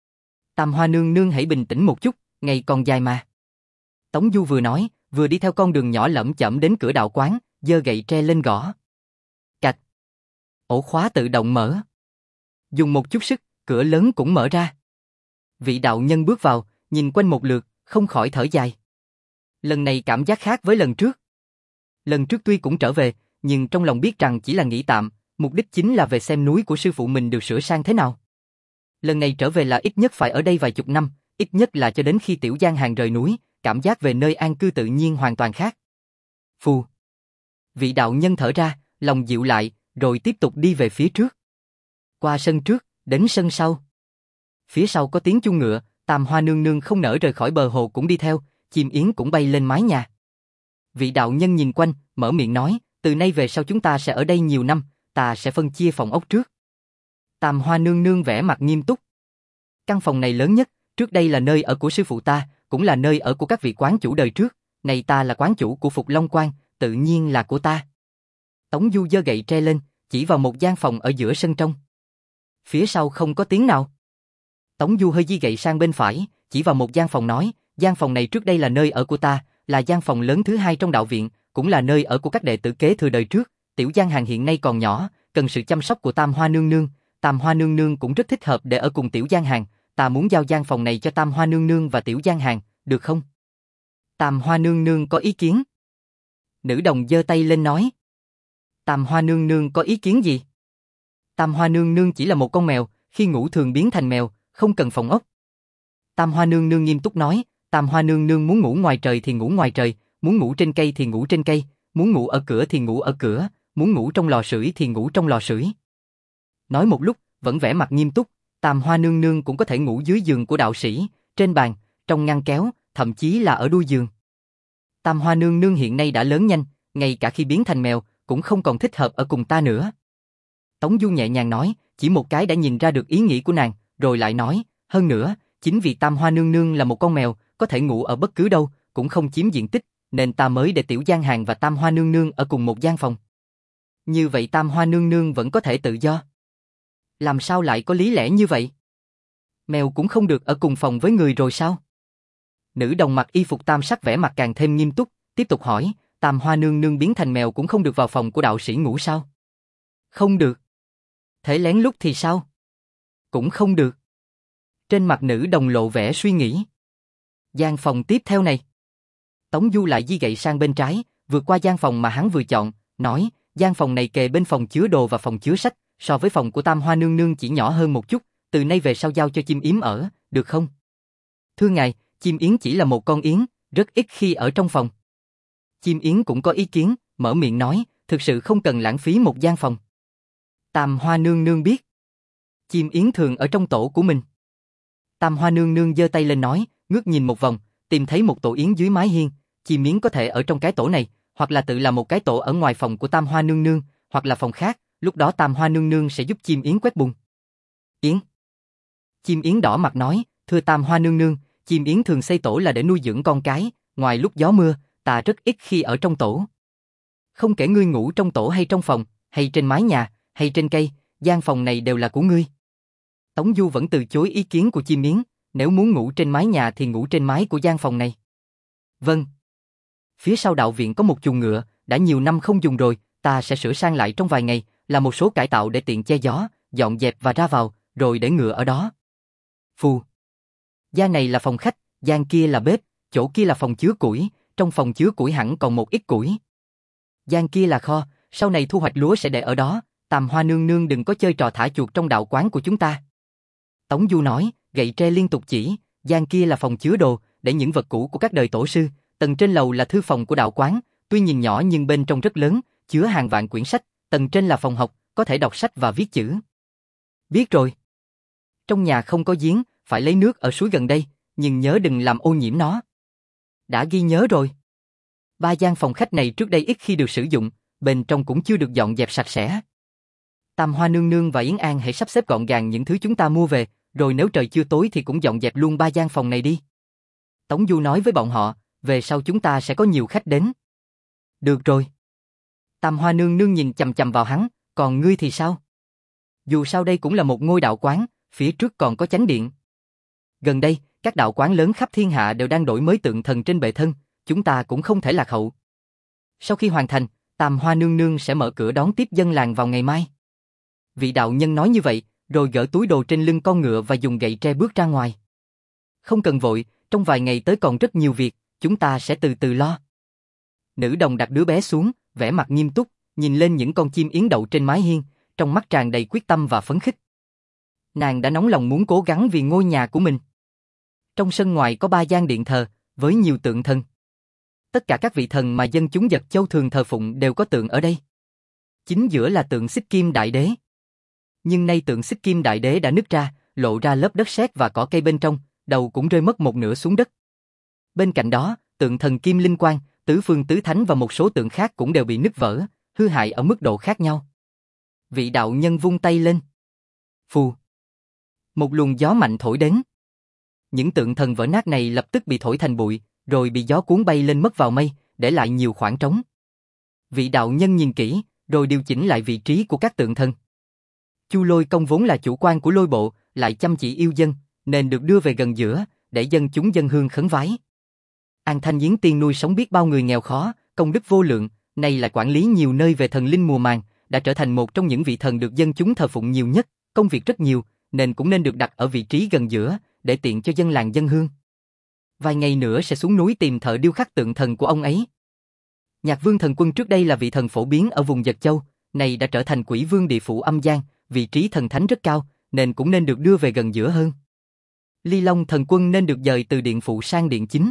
[SPEAKER 1] Tam Hoa nương nương hãy bình tĩnh một chút, ngày còn dài mà. Tống Du vừa nói, vừa đi theo con đường nhỏ lởm chởm đến cửa đạo quán, giơ gậy tre lên gõ. Cạch. Ổ khóa tự động mở. Dùng một chút sức, cửa lớn cũng mở ra. Vị đạo nhân bước vào, nhìn quanh một lượt, không khỏi thở dài. Lần này cảm giác khác với lần trước. Lần trước tuy cũng trở về, nhưng trong lòng biết rằng chỉ là nghỉ tạm, mục đích chính là về xem núi của sư phụ mình được sửa sang thế nào. Lần này trở về là ít nhất phải ở đây vài chục năm, ít nhất là cho đến khi Tiểu Giang Hàng rời núi, cảm giác về nơi an cư tự nhiên hoàn toàn khác. Phù. Vị đạo nhân thở ra, lòng dịu lại, rồi tiếp tục đi về phía trước. Qua sân trước, đến sân sau. Phía sau có tiếng chuông ngựa, Tam Hoa nương nương không nỡ rời khỏi bờ hồ cũng đi theo, chim yến cũng bay lên mái nhà. Vị đạo nhân nhìn quanh, mở miệng nói, từ nay về sau chúng ta sẽ ở đây nhiều năm, ta sẽ phân chia phòng ốc trước. Tam Hoa nương nương vẻ mặt nghiêm túc. Căn phòng này lớn nhất, trước đây là nơi ở của sư phụ ta, cũng là nơi ở của các vị quán chủ đời trước, này ta là quán chủ của Phục Long Quan, tự nhiên là của ta. Tống Du giơ gậy tre lên, chỉ vào một gian phòng ở giữa sân trong. Phía sau không có tiếng nào. Tống Du hơi di gậy sang bên phải, chỉ vào một gian phòng nói, gian phòng này trước đây là nơi ở của ta, là gian phòng lớn thứ hai trong đạo viện, cũng là nơi ở của các đệ tử kế thừa đời trước. Tiểu Giang Hàng hiện nay còn nhỏ, cần sự chăm sóc của Tam Hoa nương nương, Tam Hoa nương nương cũng rất thích hợp để ở cùng Tiểu Giang Hàng, ta muốn giao gian phòng này cho Tam Hoa nương nương và Tiểu Giang Hàng, được không? Tam Hoa nương nương có ý kiến. Nữ đồng giơ tay lên nói. Tam Hoa nương nương có ý kiến gì? Tam Hoa nương nương chỉ là một con mèo, khi ngủ thường biến thành mèo, không cần phòng ốc. Tam Hoa nương nương nghiêm túc nói, Tam Hoa nương nương muốn ngủ ngoài trời thì ngủ ngoài trời, muốn ngủ trên cây thì ngủ trên cây, muốn ngủ ở cửa thì ngủ ở cửa, muốn ngủ trong lò sưởi thì ngủ trong lò sưởi. Nói một lúc, vẫn vẻ mặt nghiêm túc, Tam Hoa nương nương cũng có thể ngủ dưới giường của đạo sĩ, trên bàn, trong ngăn kéo, thậm chí là ở đuôi giường. Tam Hoa nương nương hiện nay đã lớn nhanh, ngay cả khi biến thành mèo, cũng không còn thích hợp ở cùng ta nữa. Tống Du nhẹ nhàng nói, chỉ một cái đã nhìn ra được ý nghĩ của nàng, rồi lại nói, hơn nữa, chính vì Tam Hoa nương nương là một con mèo, có thể ngủ ở bất cứ đâu, cũng không chiếm diện tích, nên ta mới để Tiểu Giang Hàng và Tam Hoa nương nương ở cùng một gian phòng. Như vậy Tam Hoa nương nương vẫn có thể tự do. Làm sao lại có lý lẽ như vậy? Mèo cũng không được ở cùng phòng với người rồi sao? Nữ đồng mặc y phục tam sắc vẻ mặt càng thêm nghiêm túc, tiếp tục hỏi, Tam Hoa nương nương biến thành mèo cũng không được vào phòng của đạo sĩ ngủ sao? Không được. Thế lén lút thì sao? Cũng không được. Trên mặt nữ đồng lộ vẻ suy nghĩ. Gian phòng tiếp theo này. Tống Du lại di gậy sang bên trái, vượt qua gian phòng mà hắn vừa chọn, nói, gian phòng này kề bên phòng chứa đồ và phòng chứa sách, so với phòng của Tam Hoa nương nương chỉ nhỏ hơn một chút, từ nay về sau giao cho chim yến ở, được không? Thưa ngài, chim yến chỉ là một con yến, rất ít khi ở trong phòng. Chim yến cũng có ý kiến, mở miệng nói, thực sự không cần lãng phí một gian phòng. Tam Hoa nương nương biết. Chim yến thường ở trong tổ của mình. Tam Hoa nương nương giơ tay lên nói, ngước nhìn một vòng, tìm thấy một tổ yến dưới mái hiên, chim yến có thể ở trong cái tổ này, hoặc là tự làm một cái tổ ở ngoài phòng của Tam Hoa nương nương, hoặc là phòng khác, lúc đó Tam Hoa nương nương sẽ giúp chim yến quét bùn. Yến. Chim yến đỏ mặt nói, thưa Tam Hoa nương nương, chim yến thường xây tổ là để nuôi dưỡng con cái, ngoài lúc gió mưa, ta rất ít khi ở trong tổ. Không kể ngươi ngủ trong tổ hay trong phòng, hay trên mái nhà, hay trên cây, gian phòng này đều là của ngươi. Tống Du vẫn từ chối ý kiến của chim yến, nếu muốn ngủ trên mái nhà thì ngủ trên mái của gian phòng này. Vâng. Phía sau đạo viện có một chuồng ngựa, đã nhiều năm không dùng rồi, ta sẽ sửa sang lại trong vài ngày, làm một số cải tạo để tiện che gió, dọn dẹp và ra vào, rồi để ngựa ở đó. Phù. Gian này là phòng khách, gian kia là bếp, chỗ kia là phòng chứa củi, trong phòng chứa củi hẳn còn một ít củi. Gian kia là kho, sau này thu hoạch lúa sẽ để ở đó, Tam Hoa nương nương đừng có chơi trò thả chuột trong đạo quán của chúng ta. Tống Du nói, gậy tre liên tục chỉ, gian kia là phòng chứa đồ, để những vật cũ của các đời tổ sư, tầng trên lầu là thư phòng của đạo quán, tuy nhìn nhỏ nhưng bên trong rất lớn, chứa hàng vạn quyển sách, tầng trên là phòng học, có thể đọc sách và viết chữ. Biết rồi. Trong nhà không có giếng, phải lấy nước ở suối gần đây, nhưng nhớ đừng làm ô nhiễm nó. Đã ghi nhớ rồi. Ba gian phòng khách này trước đây ít khi được sử dụng, bên trong cũng chưa được dọn dẹp sạch sẽ. Tam Hoa nương nương và Yến An hãy sắp xếp gọn gàng những thứ chúng ta mua về, rồi nếu trời chưa tối thì cũng dọn dẹp luôn ba gian phòng này đi. Tống Du nói với bọn họ, về sau chúng ta sẽ có nhiều khách đến. Được rồi. Tam Hoa nương nương nhìn chằm chằm vào hắn, còn ngươi thì sao? Dù sao đây cũng là một ngôi đạo quán, phía trước còn có chánh điện. Gần đây, các đạo quán lớn khắp thiên hạ đều đang đổi mới tượng thần trên bệ thân, chúng ta cũng không thể lạc hậu. Sau khi hoàn thành, Tam Hoa nương nương sẽ mở cửa đón tiếp dân làng vào ngày mai. Vị đạo nhân nói như vậy, rồi gỡ túi đồ trên lưng con ngựa và dùng gậy tre bước ra ngoài. Không cần vội, trong vài ngày tới còn rất nhiều việc, chúng ta sẽ từ từ lo. Nữ đồng đặt đứa bé xuống, vẻ mặt nghiêm túc, nhìn lên những con chim yến đậu trên mái hiên, trong mắt tràn đầy quyết tâm và phấn khích. Nàng đã nóng lòng muốn cố gắng vì ngôi nhà của mình. Trong sân ngoài có ba gian điện thờ, với nhiều tượng thần. Tất cả các vị thần mà dân chúng Dật Châu thường thờ phụng đều có tượng ở đây. Chính giữa là tượng Xích Kim Đại Đế. Nhưng nay tượng Xích Kim Đại Đế đã nứt ra, lộ ra lớp đất sét và cỏ cây bên trong, đầu cũng rơi mất một nửa xuống đất. Bên cạnh đó, tượng thần Kim Linh Quang, Tứ Phương Tứ Thánh và một số tượng khác cũng đều bị nứt vỡ, hư hại ở mức độ khác nhau. Vị đạo nhân vung tay lên. Phù. Một luồng gió mạnh thổi đến. Những tượng thần vỡ nát này lập tức bị thổi thành bụi, rồi bị gió cuốn bay lên mất vào mây, để lại nhiều khoảng trống. Vị đạo nhân nhìn kỹ, rồi điều chỉnh lại vị trí của các tượng thần. Chu Lôi Công vốn là chủ quan của Lôi Bộ, lại chăm chỉ yêu dân, nên được đưa về gần giữa, để dân chúng dân hương khấn vái. An Thanh Giếng Tiên nuôi sống biết bao người nghèo khó, công đức vô lượng, nay lại quản lý nhiều nơi về thần linh mùa màng, đã trở thành một trong những vị thần được dân chúng thờ phụng nhiều nhất, công việc rất nhiều, nên cũng nên được đặt ở vị trí gần giữa, để tiện cho dân làng dân hương. Vài ngày nữa sẽ xuống núi tìm thợ điêu khắc tượng thần của ông ấy. Nhạc Vương Thần Quân trước đây là vị thần phổ biến ở vùng Dật Châu, này đã trở thành Quỷ Vương địa phủ âm gian, vị trí thần thánh rất cao, nên cũng nên được đưa về gần giữa hơn. Ly Long Thần Quân nên được dời từ điện phụ sang điện chính.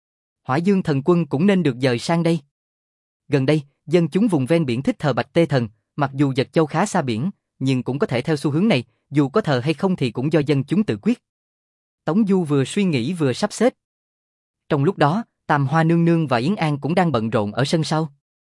[SPEAKER 1] Hỏa Dương Thần Quân cũng nên được dời sang đây. Gần đây, dân chúng vùng ven biển thích thờ Bạch Tê Thần, mặc dù Dật Châu khá xa biển, nhưng cũng có thể theo xu hướng này, dù có thờ hay không thì cũng do dân chúng tự quyết. Tống Du vừa suy nghĩ vừa sắp xếp. Trong lúc đó, Tam Hoa Nương Nương và Yến An cũng đang bận rộn ở sân sau.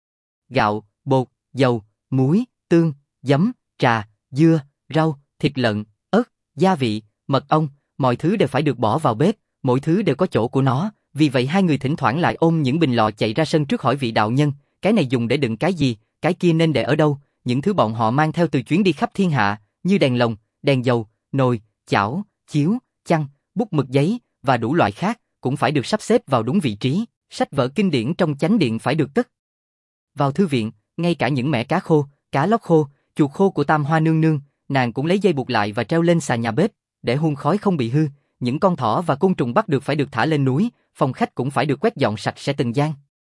[SPEAKER 1] Gạo, bột, dầu, muối, tương, giấm, trà, dưa, rau, thịt lợn, ớt, gia vị, mật ong, mọi thứ đều phải được bỏ vào bếp, mỗi thứ đều có chỗ của nó, vì vậy hai người thỉnh thoảng lại ôm những bình lọ chạy ra sân trước hỏi vị đạo nhân, cái này dùng để đựng cái gì, cái kia nên để ở đâu, những thứ bọn họ mang theo từ chuyến đi khắp thiên hạ, như đèn lồng, đèn dầu, nồi, chảo, chiếu, chăn, bút mực giấy và đủ loại khác, cũng phải được sắp xếp vào đúng vị trí, sách vở kinh điển trong chánh điện phải được cất. Vào thư viện, ngay cả những mẻ cá khô, cá lóc khô, chuột khô của Tam Hoa Nương Nương, nàng cũng lấy dây buộc lại và treo lên xà nhà bếp, để hun khói không bị hư, những con thỏ và côn trùng bắt được phải được thả lên núi, phòng khách cũng phải được quét dọn sạch sẽ từng gian.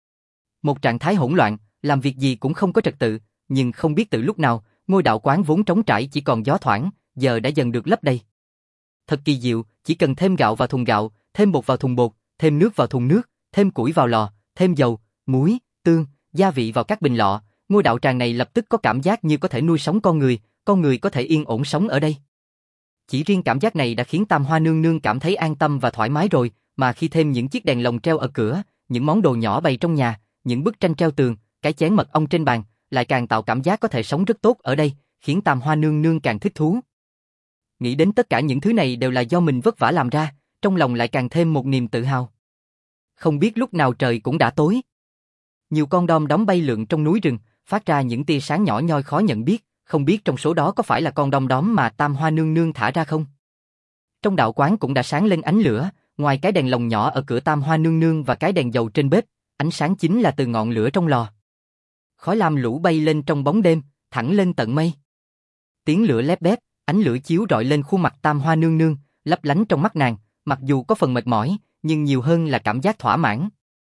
[SPEAKER 1] Một trạng thái hỗn loạn, làm việc gì cũng không có trật tự, nhưng không biết từ lúc nào, ngôi đạo quán vốn trống trải chỉ còn gió thoảng, giờ đã dần được lấp đầy. Thật kỳ diệu, chỉ cần thêm gạo vào thùng gạo, thêm bột vào thùng bột, thêm nước vào thùng nước, thêm củi vào lò, thêm dầu, muối, tương, gia vị vào các bình lọ, ngôi đạo tràng này lập tức có cảm giác như có thể nuôi sống con người, con người có thể yên ổn sống ở đây. Chỉ riêng cảm giác này đã khiến Tam Hoa Nương Nương cảm thấy an tâm và thoải mái rồi, mà khi thêm những chiếc đèn lồng treo ở cửa, những món đồ nhỏ bày trong nhà, những bức tranh treo tường, cái chén mật ong trên bàn, lại càng tạo cảm giác có thể sống rất tốt ở đây, khiến Tam Hoa Nương Nương càng thích thú. Nghĩ đến tất cả những thứ này đều là do mình vất vả làm ra, trong lòng lại càng thêm một niềm tự hào. Không biết lúc nào trời cũng đã tối. Nhiều con đom đóm bay lượn trong núi rừng, phát ra những tia sáng nhỏ nhoi khó nhận biết, không biết trong số đó có phải là con đom đóm mà Tam Hoa Nương Nương thả ra không. Trong đạo quán cũng đã sáng lên ánh lửa, ngoài cái đèn lồng nhỏ ở cửa Tam Hoa Nương Nương và cái đèn dầu trên bếp, ánh sáng chính là từ ngọn lửa trong lò. Khói lam lũ bay lên trong bóng đêm, thẳng lên tận mây. Tiếng lửa lép bép, ánh lửa chiếu rọi lên khuôn mặt Tam Hoa Nương Nương, lấp lánh trong mắt nàng, mặc dù có phần mệt mỏi, nhưng nhiều hơn là cảm giác thỏa mãn.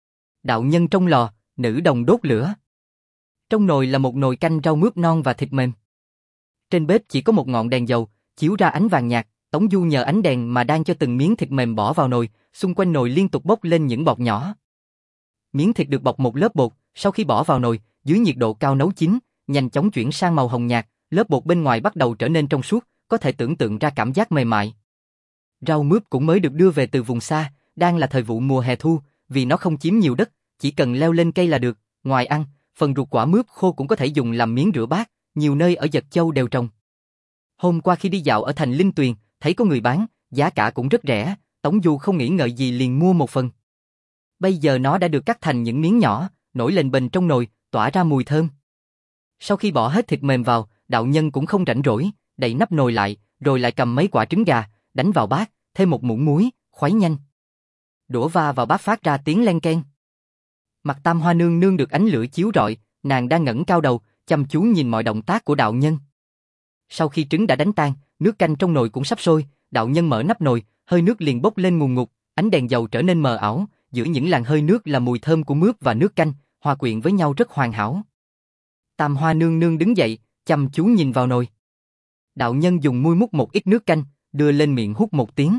[SPEAKER 1] Đạo nhân trong lò, nữ đồng đốt lửa. Trong nồi là một nồi canh rau mướp non và thịt mềm. Trên bếp chỉ có một ngọn đèn dầu, chiếu ra ánh vàng nhạt, Tống Du nhờ ánh đèn mà đang cho từng miếng thịt mềm bỏ vào nồi, xung quanh nồi liên tục bốc lên những bọt nhỏ. Miếng thịt được bọc một lớp bột, sau khi bỏ vào nồi, dưới nhiệt độ cao nấu chín, nhanh chóng chuyển sang màu hồng nhạt, lớp bột bên ngoài bắt đầu trở nên trong suốt, có thể tưởng tượng ra cảm giác mềm mại. Rau mướp cũng mới được đưa về từ vùng xa, đang là thời vụ mùa hè thu, vì nó không chiếm nhiều đất, chỉ cần leo lên cây là được, ngoài ăn, phần ruột quả mướp khô cũng có thể dùng làm miếng rửa bát, nhiều nơi ở Dật Châu đều trồng. Hôm qua khi đi dạo ở thành Linh Tuyền, thấy có người bán, giá cả cũng rất rẻ, Tống Du không nghĩ ngợi gì liền mua một phần. Bây giờ nó đã được cắt thành những miếng nhỏ, nổi lên bềnh trong nồi, tỏa ra mùi thơm. Sau khi bỏ hết thịt mềm vào, đạo nhân cũng không rảnh rỗi, đậy nắp nồi lại, rồi lại cầm mấy quả trứng gà, đánh vào bát, thêm một muỗng muối, khuấy nhanh. Đũa va vào bát phát ra tiếng len keng. Mặt Tam Hoa Nương Nương được ánh lửa chiếu rọi, nàng đang ngẩng cao đầu, chăm chú nhìn mọi động tác của đạo nhân. Sau khi trứng đã đánh tan, nước canh trong nồi cũng sắp sôi, đạo nhân mở nắp nồi, hơi nước liền bốc lên ngùn ngụt, ánh đèn dầu trở nên mờ ảo, giữa những làn hơi nước là mùi thơm của mướp và nước canh, hòa quyện với nhau rất hoàn hảo. Tam Hoa nương nương đứng dậy, chăm chú nhìn vào nồi. Đạo nhân dùng muôi múc một ít nước canh, đưa lên miệng hút một tiếng.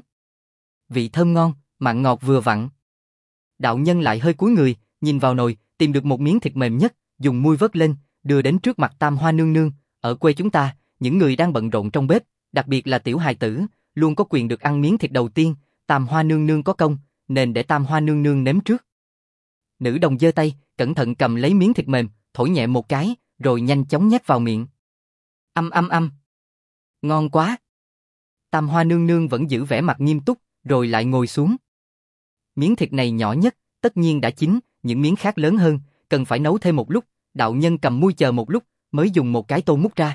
[SPEAKER 1] Vị thơm ngon, mặn ngọt vừa vặn. Đạo nhân lại hơi cúi người, nhìn vào nồi, tìm được một miếng thịt mềm nhất, dùng muôi vớt lên, đưa đến trước mặt Tam Hoa nương nương. Ở quê chúng ta, những người đang bận rộn trong bếp, đặc biệt là tiểu hài tử, luôn có quyền được ăn miếng thịt đầu tiên. Tam Hoa nương nương có công, nên để Tam Hoa nương nương nếm trước. Nữ đồng giơ tay, cẩn thận cầm lấy miếng thịt mềm, thổi nhẹ một cái, rồi nhanh chóng nhét vào miệng. Âm âm âm. Ngon quá. Tam Hoa nương nương vẫn giữ vẻ mặt nghiêm túc, rồi lại ngồi xuống. Miếng thịt này nhỏ nhất, tất nhiên đã chín, những miếng khác lớn hơn, cần phải nấu thêm một lúc. Đạo nhân cầm muôi chờ một lúc, mới dùng một cái tô múc ra.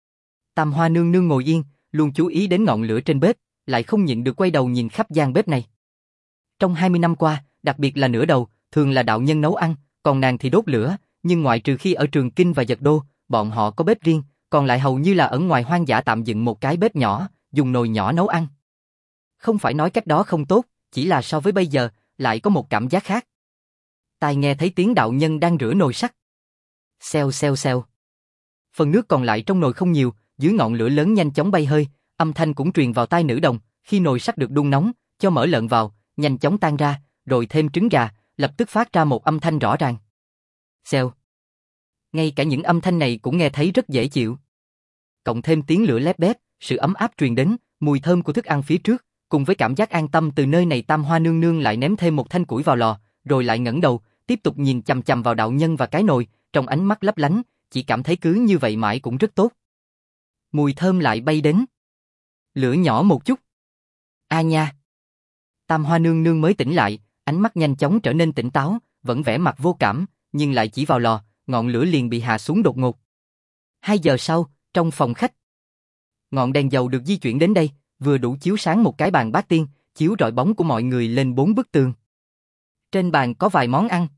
[SPEAKER 1] Tam Hoa nương nương ngồi yên, luôn chú ý đến ngọn lửa trên bếp, lại không nhịn được quay đầu nhìn khắp gian bếp này. Trong hai mươi năm qua, đặc biệt là nửa đầu, thường là đạo nhân nấu ăn, còn nàng thì đốt lửa, nhưng ngoại trừ khi ở Trường Kinh và Dật Đô, bọn họ có bếp riêng, còn lại hầu như là ở ngoài hoang dã tạm dựng một cái bếp nhỏ, dùng nồi nhỏ nấu ăn. Không phải nói cách đó không tốt, chỉ là so với bây giờ, lại có một cảm giác khác. Tai nghe thấy tiếng đạo nhân đang rửa nồi sắt. Xèo xèo xèo. Phần nước còn lại trong nồi không nhiều, dưới ngọn lửa lớn nhanh chóng bay hơi, âm thanh cũng truyền vào tai nữ đồng. Khi nồi sắt được đun nóng, cho mỡ lợn vào, nhanh chóng tan ra, rồi thêm trứng gà, lập tức phát ra một âm thanh rõ ràng. Xèo. Ngay cả những âm thanh này cũng nghe thấy rất dễ chịu. Cộng thêm tiếng lửa lép bép, sự ấm áp truyền đến, mùi thơm của thức ăn phía trước, cùng với cảm giác an tâm từ nơi này. Tam Hoa nương nương lại ném thêm một thanh củi vào lò, rồi lại ngẩng đầu, tiếp tục nhìn chằm chằm vào đạo nhân và cái nồi, trong ánh mắt lấp lánh, chỉ cảm thấy cứ như vậy mãi cũng rất tốt. Mùi thơm lại bay đến. Lửa nhỏ một chút. A nha. Tam Hoa nương nương mới tỉnh lại, ánh mắt nhanh chóng trở nên tỉnh táo, vẫn vẻ mặt vô cảm, nhưng lại chỉ vào lò, ngọn lửa liền bị hạ xuống đột ngột. Hai giờ sau, trong phòng khách, ngọn đèn dầu được di chuyển đến đây, vừa đủ chiếu sáng một cái bàn bát tiên, chiếu rọi bóng của mọi người lên bốn bức tường. Trên bàn có vài món ăn.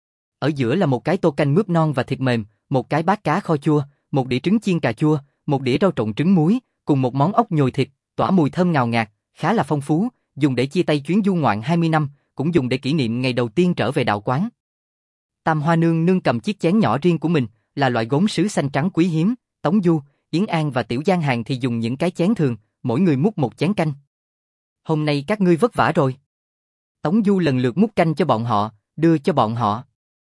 [SPEAKER 1] Ở giữa là một cái tô canh mướp non và thịt mềm, một cái bát cá kho chua, một đĩa trứng chiên cà chua, một đĩa rau trộn trứng muối, cùng một món ốc nhồi thịt, tỏa mùi thơm ngào ngạt, khá là phong phú, dùng để chia tay chuyến du ngoạn hai mươi năm, cũng dùng để kỷ niệm ngày đầu tiên trở về đạo quán. Tam Hoa nương nương cầm chiếc chén nhỏ riêng của mình, là loại gốm sứ xanh trắng quý hiếm. Tống Du, Yến An và Tiểu Giang Hàng thì dùng những cái chén thường, mỗi người múc một chén canh. Hôm nay các ngươi vất vả rồi. Tống Du lần lượt múc canh cho bọn họ, đưa cho bọn họ.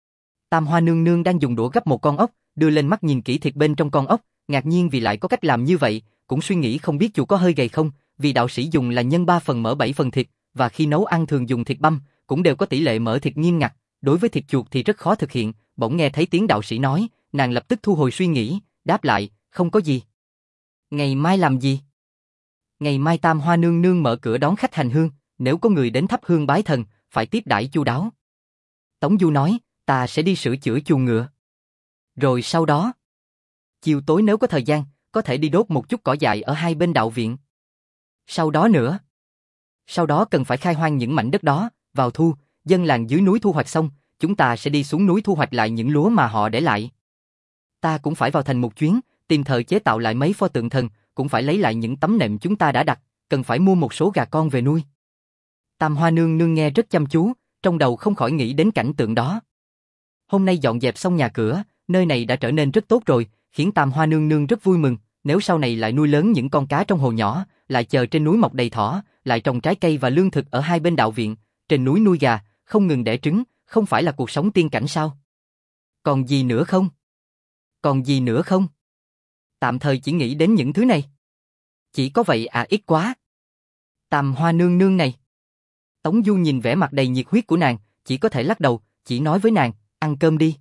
[SPEAKER 1] Tam Hoa nương nương đang dùng đũa gắp một con ốc, đưa lên mắt nhìn kỹ thịt bên trong con ốc, ngạc nhiên vì lại có cách làm như vậy, cũng suy nghĩ không biết chủ có hơi gầy không, vì đạo sĩ dùng là nhân ba phần mỡ bảy phần thịt, và khi nấu ăn thường dùng thịt băm, cũng đều có tỷ lệ mỡ thịt nghiêm ngặt, đối với thịt chuột thì rất khó thực hiện. Bỗng nghe thấy tiếng đạo sĩ nói, nàng lập tức thu hồi suy nghĩ, đáp lại, không có gì. Ngày mai làm gì? Ngày mai Tam Hoa nương nương mở cửa đón khách hành hương, nếu có người đến thắp hương bái thần, phải tiếp đãi chu đáo. Tống Du nói, ta sẽ đi sửa chữa chuồng ngựa. Rồi sau đó, chiều tối nếu có thời gian, có thể đi đốt một chút cỏ dại ở hai bên đạo viện. Sau đó nữa, sau đó cần phải khai hoang những mảnh đất đó, vào thu, dân làng dưới núi thu hoạch xong, chúng ta sẽ đi xuống núi thu hoạch lại những lúa mà họ để lại. Ta cũng phải vào thành một chuyến, tìm thợ chế tạo lại mấy pho tượng thần, cũng phải lấy lại những tấm nệm chúng ta đã đặt, cần phải mua một số gà con về nuôi. Tam Hoa nương nương nghe rất chăm chú, trong đầu không khỏi nghĩ đến cảnh tượng đó. Hôm nay dọn dẹp xong nhà cửa, nơi này đã trở nên rất tốt rồi, khiến Tam Hoa nương nương rất vui mừng, nếu sau này lại nuôi lớn những con cá trong hồ nhỏ, lại chờ trên núi mọc đầy thỏ, lại trồng trái cây và lương thực ở hai bên đạo viện, trên núi nuôi gà, không ngừng đẻ trứng, không phải là cuộc sống tiên cảnh sao? Còn gì nữa không? Còn gì nữa không? Tạm thời chỉ nghĩ đến những thứ này. Chỉ có vậy à, ít quá. Tam Hoa nương nương này. Tống Du nhìn vẻ mặt đầy nhiệt huyết của nàng, chỉ có thể lắc đầu, chỉ nói với nàng, ăn cơm đi.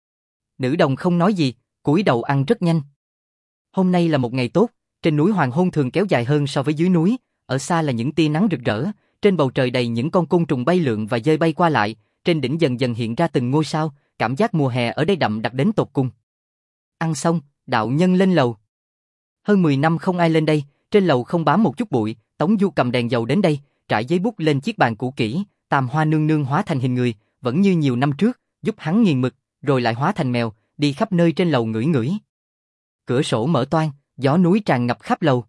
[SPEAKER 1] Nữ đồng không nói gì, cúi đầu ăn rất nhanh. Hôm nay là một ngày tốt, trên núi hoàng hôn thường kéo dài hơn so với dưới núi, ở xa là những tia nắng rực rỡ, trên bầu trời đầy những con côn trùng bay lượn và dơi bay qua lại, trên đỉnh dần dần hiện ra từng ngôi sao, cảm giác mùa hè ở đây đậm đặc đến tột cùng. Ăn xong, đạo nhân lên lầu. Hơn mười năm không ai lên đây, trên lầu không bám một chút bụi, Tống Du cầm đèn dầu đến đây, trải giấy bút lên chiếc bàn cũ kỹ, Tam Hoa nương nương hóa thành hình người, vẫn như nhiều năm trước, giúp hắn nghiền mực, rồi lại hóa thành mèo, đi khắp nơi trên lầu ngửi ngửi. Cửa sổ mở toang, gió núi tràn ngập khắp lầu.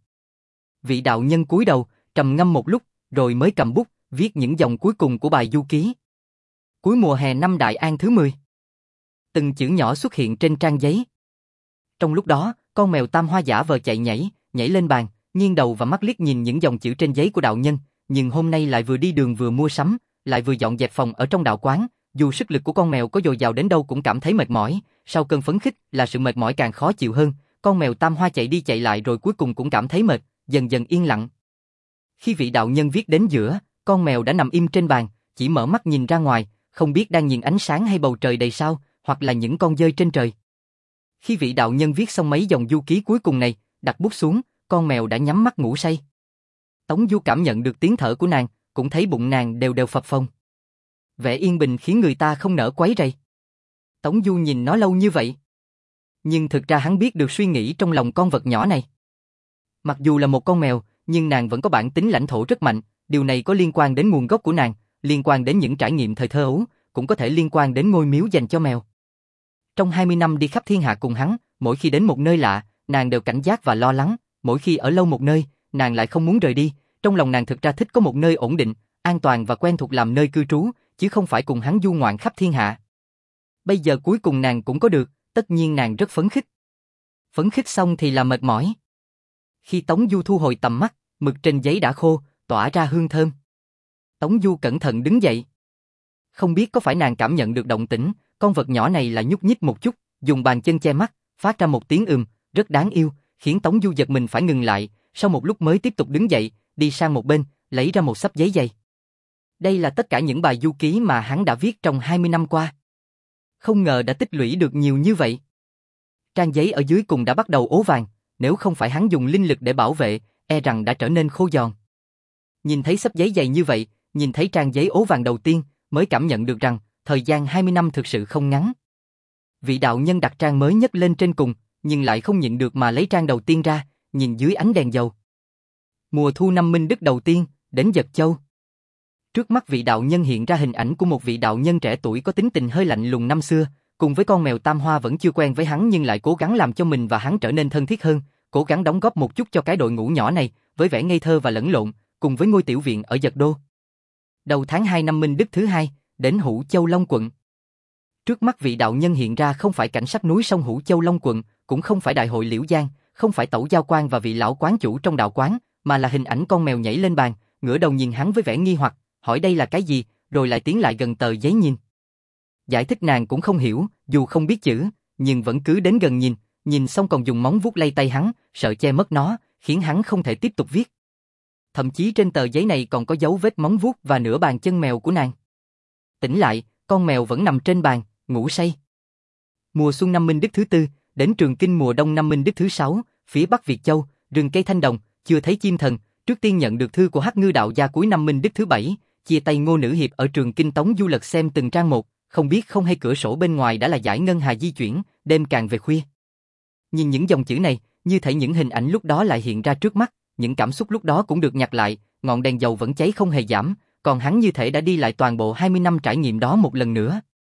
[SPEAKER 1] Vị đạo nhân cúi đầu, trầm ngâm một lúc, rồi mới cầm bút, viết những dòng cuối cùng của bài du ký. Cuối mùa hè năm Đại An thứ mười. Từng chữ nhỏ xuất hiện trên trang giấy. Trong lúc đó, con mèo Tam Hoa giả vờ chạy nhảy, nhảy lên bàn, nghiêng đầu và mắt liếc nhìn những dòng chữ trên giấy của đạo nhân, nhưng hôm nay lại vừa đi đường vừa mua sắm, lại vừa dọn dẹp phòng ở trong đạo quán, dù sức lực của con mèo có dồi dào đến đâu cũng cảm thấy mệt mỏi, sau cơn phấn khích là sự mệt mỏi càng khó chịu hơn, con mèo Tam Hoa chạy đi chạy lại rồi cuối cùng cũng cảm thấy mệt, dần dần yên lặng. Khi vị đạo nhân viết đến giữa, con mèo đã nằm im trên bàn, chỉ mở mắt nhìn ra ngoài, không biết đang nhìn ánh sáng hay bầu trời đầy sao, hoặc là những con dơi trên trời. Khi vị đạo nhân viết xong mấy dòng du ký cuối cùng này, đặt bút xuống, con mèo đã nhắm mắt ngủ say. Tống Du cảm nhận được tiếng thở của nàng, cũng thấy bụng nàng đều đều phập phồng. Vẻ yên bình khiến người ta không nỡ quấy rầy. Tống Du nhìn nó lâu như vậy, nhưng thực ra hắn biết được suy nghĩ trong lòng con vật nhỏ này. Mặc dù là một con mèo, nhưng nàng vẫn có bản tính lãnh thổ rất mạnh, điều này có liên quan đến nguồn gốc của nàng, liên quan đến những trải nghiệm thời thơ ấu, cũng có thể liên quan đến ngôi miếu dành cho mèo. Trong hai mươi năm đi khắp thiên hạ cùng hắn, mỗi khi đến một nơi lạ, nàng đều cảnh giác và lo lắng, mỗi khi ở lâu một nơi, nàng lại không muốn rời đi, trong lòng nàng thực ra thích có một nơi ổn định, an toàn và quen thuộc làm nơi cư trú, chứ không phải cùng hắn du ngoạn khắp thiên hạ. Bây giờ cuối cùng nàng cũng có được, tất nhiên nàng rất phấn khích. Phấn khích xong thì là mệt mỏi. Khi Tống Du thu hồi tầm mắt, mực trên giấy đã khô, tỏa ra hương thơm. Tống Du cẩn thận đứng dậy. Không biết có phải nàng cảm nhận được động tĩnh, con vật nhỏ này là nhúc nhích một chút, dùng bàn chân che mắt, phát ra một tiếng ừm, rất đáng yêu, khiến Tống Du giật mình phải ngừng lại, sau một lúc mới tiếp tục đứng dậy, đi sang một bên, lấy ra một xấp giấy dày. Đây là tất cả những bài du ký mà hắn đã viết trong hai mươi năm qua. Không ngờ đã tích lũy được nhiều như vậy. Trang giấy ở dưới cùng đã bắt đầu ố vàng, nếu không phải hắn dùng linh lực để bảo vệ, e rằng đã trở nên khô giòn. Nhìn thấy xấp giấy dày như vậy, nhìn thấy trang giấy ố vàng đầu tiên, mới cảm nhận được rằng, thời gian hai mươi năm thực sự không ngắn. Vị đạo nhân đặt trang mới nhất lên trên cùng, nhưng lại không nhịn được mà lấy trang đầu tiên ra, nhìn dưới ánh đèn dầu. Mùa thu năm Minh Đức đầu tiên, đến Dật Châu. Trước mắt vị đạo nhân hiện ra hình ảnh của một vị đạo nhân trẻ tuổi có tính tình hơi lạnh lùng năm xưa, cùng với con mèo Tam Hoa vẫn chưa quen với hắn nhưng lại cố gắng làm cho mình và hắn trở nên thân thiết hơn, cố gắng đóng góp một chút cho cái đội ngũ nhỏ này, với vẻ ngây thơ và lẫn lộn, cùng với ngôi tiểu viện ở Dật Đô. Đầu tháng hai năm Minh Đức thứ hai, đến Hữu Châu Long Quận. Trước mắt vị đạo nhân hiện ra không phải cảnh sắc núi sông Hữu Châu Long Quận, cũng không phải đại hội Liễu Giang, không phải tẩu giao quan và vị lão quán chủ trong đạo quán, mà là hình ảnh con mèo nhảy lên bàn, ngửa đầu nhìn hắn với vẻ nghi hoặc, hỏi đây là cái gì, rồi lại tiến lại gần tờ giấy nhìn. Giải thích nàng cũng không hiểu, dù không biết chữ, nhưng vẫn cứ đến gần nhìn, nhìn xong còn dùng móng vuốt lay tay hắn, sợ che mất nó, khiến hắn không thể tiếp tục viết. Thậm chí trên tờ giấy này còn có dấu vết móng vuốt và nửa bàn chân mèo của nàng. Tỉnh lại, con mèo vẫn nằm trên bàn, ngủ say. Mùa xuân năm Minh Đức thứ tư, đến Trường Kinh mùa đông năm Minh Đức thứ sáu, phía Bắc Việt Châu, rừng cây thanh đồng, chưa thấy chim thần, trước tiên nhận được thư của Hắc Ngư đạo gia cuối năm Minh Đức thứ bảy, chia tay Ngô Nữ Hiệp ở Trường Kinh Tống Du lật xem từng trang một, không biết không hay cửa sổ bên ngoài đã là dải ngân hà di chuyển, đêm càng về khuya. Nhìn những dòng chữ này, như thể những hình ảnh lúc đó lại hiện ra trước mắt, những cảm xúc lúc đó cũng được nhặt lại, ngọn đèn dầu vẫn cháy không hề giảm, còn hắn như thể đã đi lại toàn bộ hai mươi năm trải nghiệm đó một lần nữa.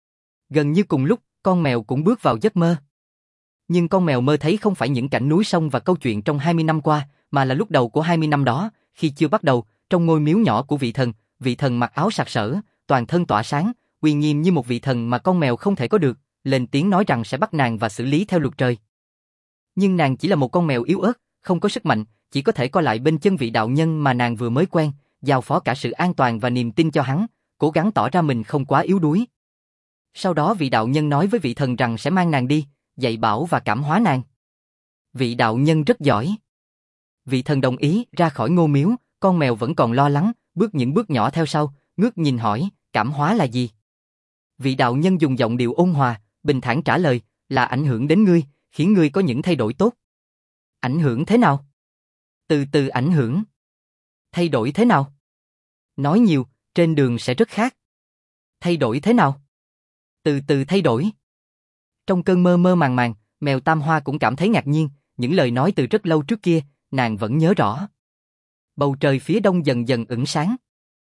[SPEAKER 1] Gần như cùng lúc, con mèo cũng bước vào giấc mơ. Nhưng con mèo mơ thấy không phải những cảnh núi sông và câu chuyện trong hai mươi năm qua, mà là lúc đầu của hai mươi năm đó, khi chưa bắt đầu, trong ngôi miếu nhỏ của vị thần, vị thần mặc áo sặc sỡ, toàn thân tỏa sáng, uy nghiêm như một vị thần mà con mèo không thể có được, lên tiếng nói rằng sẽ bắt nàng và xử lý theo luật trời. Nhưng nàng chỉ là một con mèo yếu ớt, không có sức mạnh, chỉ có thể co lại bên chân vị đạo nhân mà nàng vừa mới quen, giao phó cả sự an toàn và niềm tin cho hắn, cố gắng tỏ ra mình không quá yếu đuối. Sau đó vị đạo nhân nói với vị thần rằng sẽ mang nàng đi, dạy bảo và cảm hóa nàng. Vị đạo nhân rất giỏi. Vị thần đồng ý, ra khỏi ngô miếu, con mèo vẫn còn lo lắng, bước những bước nhỏ theo sau, ngước nhìn hỏi, cảm hóa là gì? Vị đạo nhân dùng giọng điệu ôn hòa, bình thản trả lời, là ảnh hưởng đến ngươi, khiến ngươi có những thay đổi tốt. Ảnh hưởng thế nào? Từ từ ảnh hưởng. Thay đổi thế nào? Nói nhiều, trên đường sẽ rất khác. Thay đổi thế nào? Từ từ thay đổi. Trong cơn mơ mơ màng màng, mèo Tam Hoa cũng cảm thấy ngạc nhiên, những lời nói từ rất lâu trước kia, nàng vẫn nhớ rõ. Bầu trời phía đông dần dần ửng sáng.